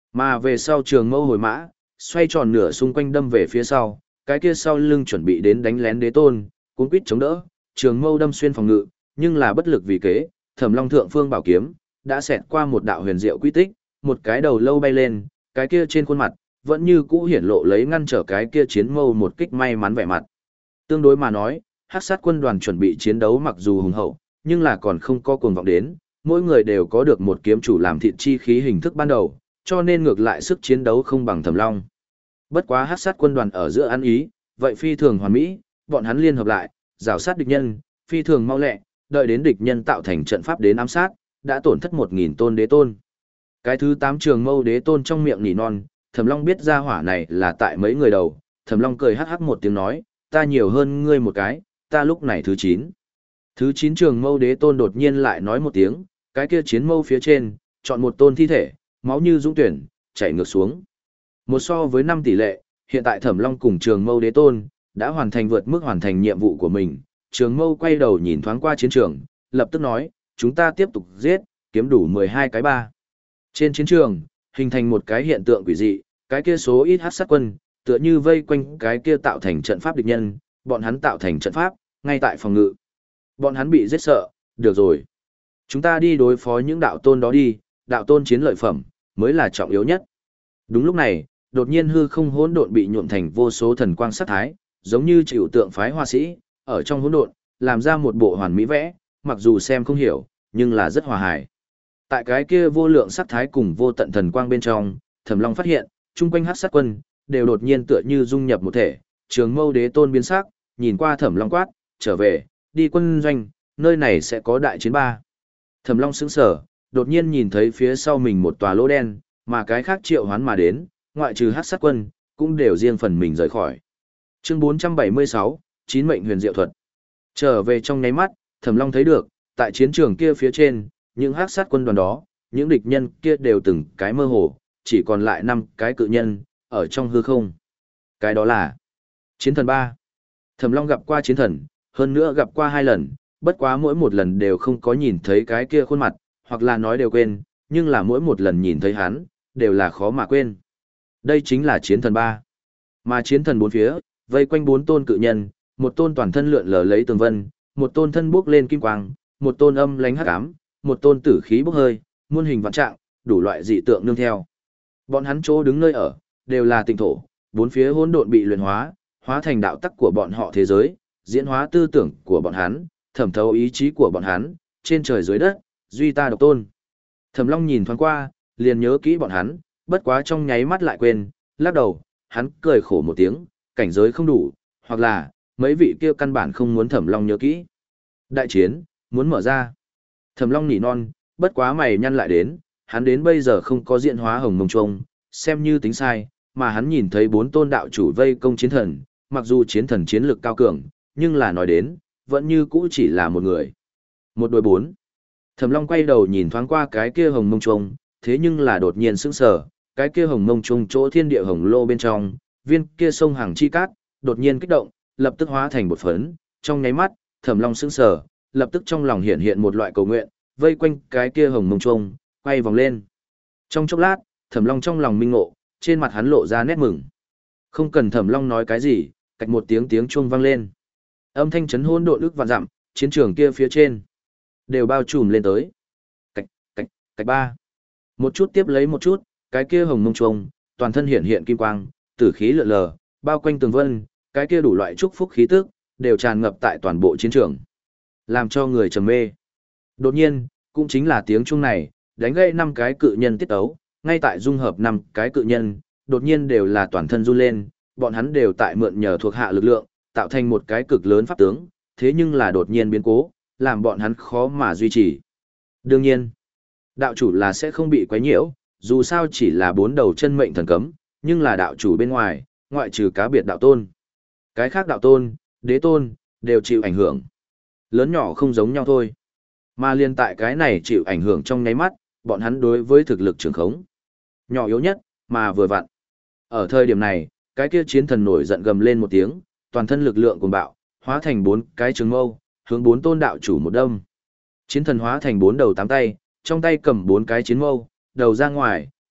Mà về sau trường mâu hồi mã, xoay tròn nửa xung quanh đâm về phía sau, cái kia sau lưng chuẩn bị đến đánh lén đế tôn, cuốn quýt chống đỡ, trường mâu đâm xuyên phòng ngự, nhưng là bất lực vì kế, Thẩm Long thượng phương bảo kiếm đã xẹt qua một đạo huyền diệu quy tích, một cái đầu lâu bay lên, cái kia trên khuôn mặt vẫn như cũ hiển lộ lấy ngăn trở cái kia chiến mâu một kích may mắn vẻ mặt. Tương đối mà nói, Hắc Sát quân đoàn chuẩn bị chiến đấu mặc dù hùng hậu, nhưng là còn không có cuồng vọng đến, mỗi người đều có được một kiếm chủ làm thịt chi khí hình thức ban đầu, cho nên ngược lại sức chiến đấu không bằng Thẩm Long. Bất quá Hắc Sát quân đoàn ở giữa ăn ý, vậy phi thường hoàn mỹ, bọn hắn liên hợp lại, rào sát địch nhân, phi thường mau lẹ, đợi đến địch nhân tạo thành trận pháp đến ám sát, đã tổn thất một nghìn tôn đế tôn. Cái thứ tám trường mâu đế tôn trong miệng nỉ non, Thẩm Long biết ra hỏa này là tại mấy người đầu, Thẩm Long cười hắc hắc một tiếng nói, ta nhiều hơn ngươi một cái, ta lúc này thứ chín. Thứ chín trường mâu đế tôn đột nhiên lại nói một tiếng, cái kia chiến mâu phía trên, chọn một tôn thi thể, máu như dũng tuyển, chảy ngược xuống. Một so với năm tỷ lệ, hiện tại Thẩm Long cùng trường mâu đế tôn, đã hoàn thành vượt mức hoàn thành nhiệm vụ của mình. Trường mâu quay đầu nhìn thoáng qua chiến trường, lập tức nói, chúng ta tiếp tục giết, kiếm đủ mười hai cái ba. Trên chiến trường, hình thành một cái hiện tượng quỷ dị, cái kia số ít hắc sát quân, tựa như vây quanh cái kia tạo thành trận pháp địch nhân, bọn hắn tạo thành trận pháp, ngay tại phòng ngự. Bọn hắn bị giết sợ, được rồi. Chúng ta đi đối phó những đạo tôn đó đi, đạo tôn chiến lợi phẩm, mới là trọng yếu nhất. Đúng lúc này, đột nhiên hư không hỗn độn bị nhuộm thành vô số thần quang sắc thái, giống như chịu tượng phái hoa sĩ, ở trong hỗn độn, làm ra một bộ hoàn mỹ vẽ, mặc dù xem không hiểu, nhưng là rất hòa hài. Tại cái kia vô lượng sắc thái cùng vô tận thần quang bên trong, Thẩm Long phát hiện, chung quanh hắc sát quân đều đột nhiên tựa như dung nhập một thể, trường mâu đế tôn biến sắc, nhìn qua Thẩm Long quát, trở về, đi quân doanh, nơi này sẽ có đại chiến ba. Thẩm Long sững sờ, đột nhiên nhìn thấy phía sau mình một tòa lỗ đen, mà cái khác triệu hoán mà đến, ngoại trừ hắc sát quân, cũng đều riêng phần mình rời khỏi. Chương bốn trăm bảy mươi sáu, chín mệnh huyền diệu thuật. Trở về trong nháy mắt, Thẩm Long thấy được, tại chiến trường kia phía trên, những hắc sát quân đoàn đó, những địch nhân kia đều từng cái mơ hồ, chỉ còn lại năm cái cự nhân, ở trong hư không. Cái đó là Chiến thần ba. Thẩm Long gặp qua chiến thần, hơn nữa gặp qua hai lần, bất quá mỗi một lần đều không có nhìn thấy cái kia khuôn mặt, hoặc là nói đều quên, nhưng là mỗi một lần nhìn thấy hắn, đều là khó mà quên. Đây chính là chiến thần ba. Mà chiến thần bốn phía, vây quanh bốn tôn cự nhân, một tôn toàn thân lượn lờ lấy tường vân, một tôn thân bước lên kim quang, một tôn âm lánh hắc ám, một tôn tử khí bốc hơi, muôn hình vạn trạng, đủ loại dị tượng nương theo. Bọn hắn chỗ đứng nơi ở, đều là tịnh thổ, bốn phía hỗn độn bị luyện hóa, hóa thành đạo tắc của bọn họ thế giới, diễn hóa tư tưởng của bọn hắn, thẩm thấu ý chí của bọn hắn, trên trời dưới đất, duy ta độc tôn. Thẩm Long nhìn thoáng qua, liền nhớ kỹ bọn hắn, bất quá trong nháy mắt lại quên, lắc đầu, hắn cười khổ một tiếng, cảnh giới không đủ, hoặc là, mấy vị kia căn bản không muốn Thẩm Long nhớ kỹ. Đại chiến, muốn mở ra. Thẩm Long nỉ non, bất quá mày nhăn lại đến, hắn đến bây giờ không có diện hóa hồng mông trông, xem như tính sai, mà hắn nhìn thấy bốn tôn đạo chủ vây công chiến thần, mặc dù chiến thần chiến lực cao cường, nhưng là nói đến, vẫn như cũ chỉ là một người. Một đôi bốn. Thẩm Long quay đầu nhìn thoáng qua cái kia hồng mông trông, thế nhưng là đột nhiên sững sờ, cái kia hồng mông trông chỗ thiên địa hồng lô bên trong, viên kia sông hàng chi cát, đột nhiên kích động, lập tức hóa thành bột phấn, trong nháy mắt, Thẩm Long sững sờ, lập tức trong lòng hiện hiện một loại cầu nguyện, vây quanh cái kia hồng mông trông, quay vòng lên. Trong chốc lát, Thẩm Long trong lòng minh ngộ, trên mặt hắn lộ ra nét mừng. Không cần Thẩm Long nói cái gì, cạch một tiếng tiếng chuông vang lên. Âm thanh chấn hỗn độn ức vạn dặm, chiến trường kia phía trên đều bao trùm lên tới. Cạch cạch cạch ba. Một chút tiếp lấy một chút, cái kia hồng mông chuông, toàn thân hiện hiện kim quang, tử khí lượn lờ, bao quanh tường vân, cái kia đủ loại chúc phúc khí tức đều tràn ngập tại toàn bộ chiến trường, làm cho người trầm mê. Đột nhiên, cũng chính là tiếng chuông này, đánh gãy năm cái cự nhân tiết ấu, ngay tại dung hợp năm cái cự nhân, đột nhiên đều là toàn thân run lên, bọn hắn đều tại mượn nhờ thuộc hạ lực lượng, tạo thành một cái cực lớn pháp tướng, thế nhưng là đột nhiên biến cố, làm bọn hắn khó mà duy trì. Đương nhiên, đạo chủ là sẽ không bị quấy nhiễu, dù sao chỉ là bốn đầu chân mệnh thần cấm, nhưng là đạo chủ bên ngoài, ngoại trừ cá biệt đạo tôn. Cái khác đạo tôn, đế tôn, đều chịu ảnh hưởng. Lớn nhỏ không giống nhau thôi. Mà liên tại cái này chịu ảnh hưởng trong nháy mắt, bọn hắn đối với thực lực trường khống. Nhỏ yếu nhất, mà vừa vặn. Ở thời điểm này, cái kia chiến thần nổi giận gầm lên một tiếng, toàn thân lực lượng cuồng bạo, hóa thành bốn cái trường mâu, hướng bốn tôn đạo chủ một đâm. Chiến thần hóa thành bốn đầu tám tay, trong tay cầm bốn cái chiến mâu, đầu ra ngoài,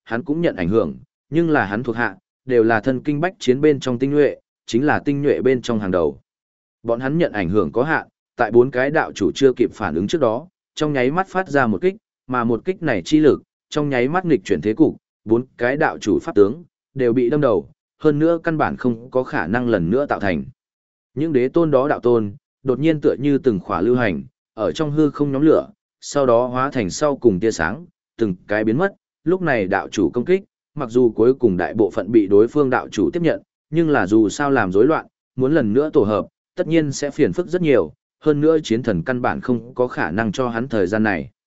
hắn cũng nhận ảnh hưởng, nhưng là hắn thuộc hạ, đều là thân kinh bách chiến bên trong tinh nhuệ, chính là tinh nhuệ bên trong hàng đầu. Bọn hắn nhận ảnh hưởng có hạn, tại bốn cái đạo chủ chưa kịp phản ứng trước đó, trong nháy mắt phát ra một kích, mà một kích này chi lực, trong nháy mắt nghịch chuyển thế cục, bốn cái đạo chủ pháp tướng, đều bị đâm đầu, hơn nữa căn bản không có khả năng lần nữa tạo thành. Những đế tôn đó đạo tôn, đột nhiên tựa như từng khỏa lưu hành, ở trong hư không nhóm lửa, sau đó hóa thành sau cùng tia sáng, từng cái biến mất, lúc này đạo chủ công kích, mặc dù cuối cùng đại bộ phận bị đối phương đạo chủ tiếp nhận, nhưng là dù sao làm rối loạn, muốn lần nữa tổ hợp, tất nhiên sẽ phiền phức rất nhiều, hơn nữa chiến thần căn bản không có khả năng cho hắn thời gian này.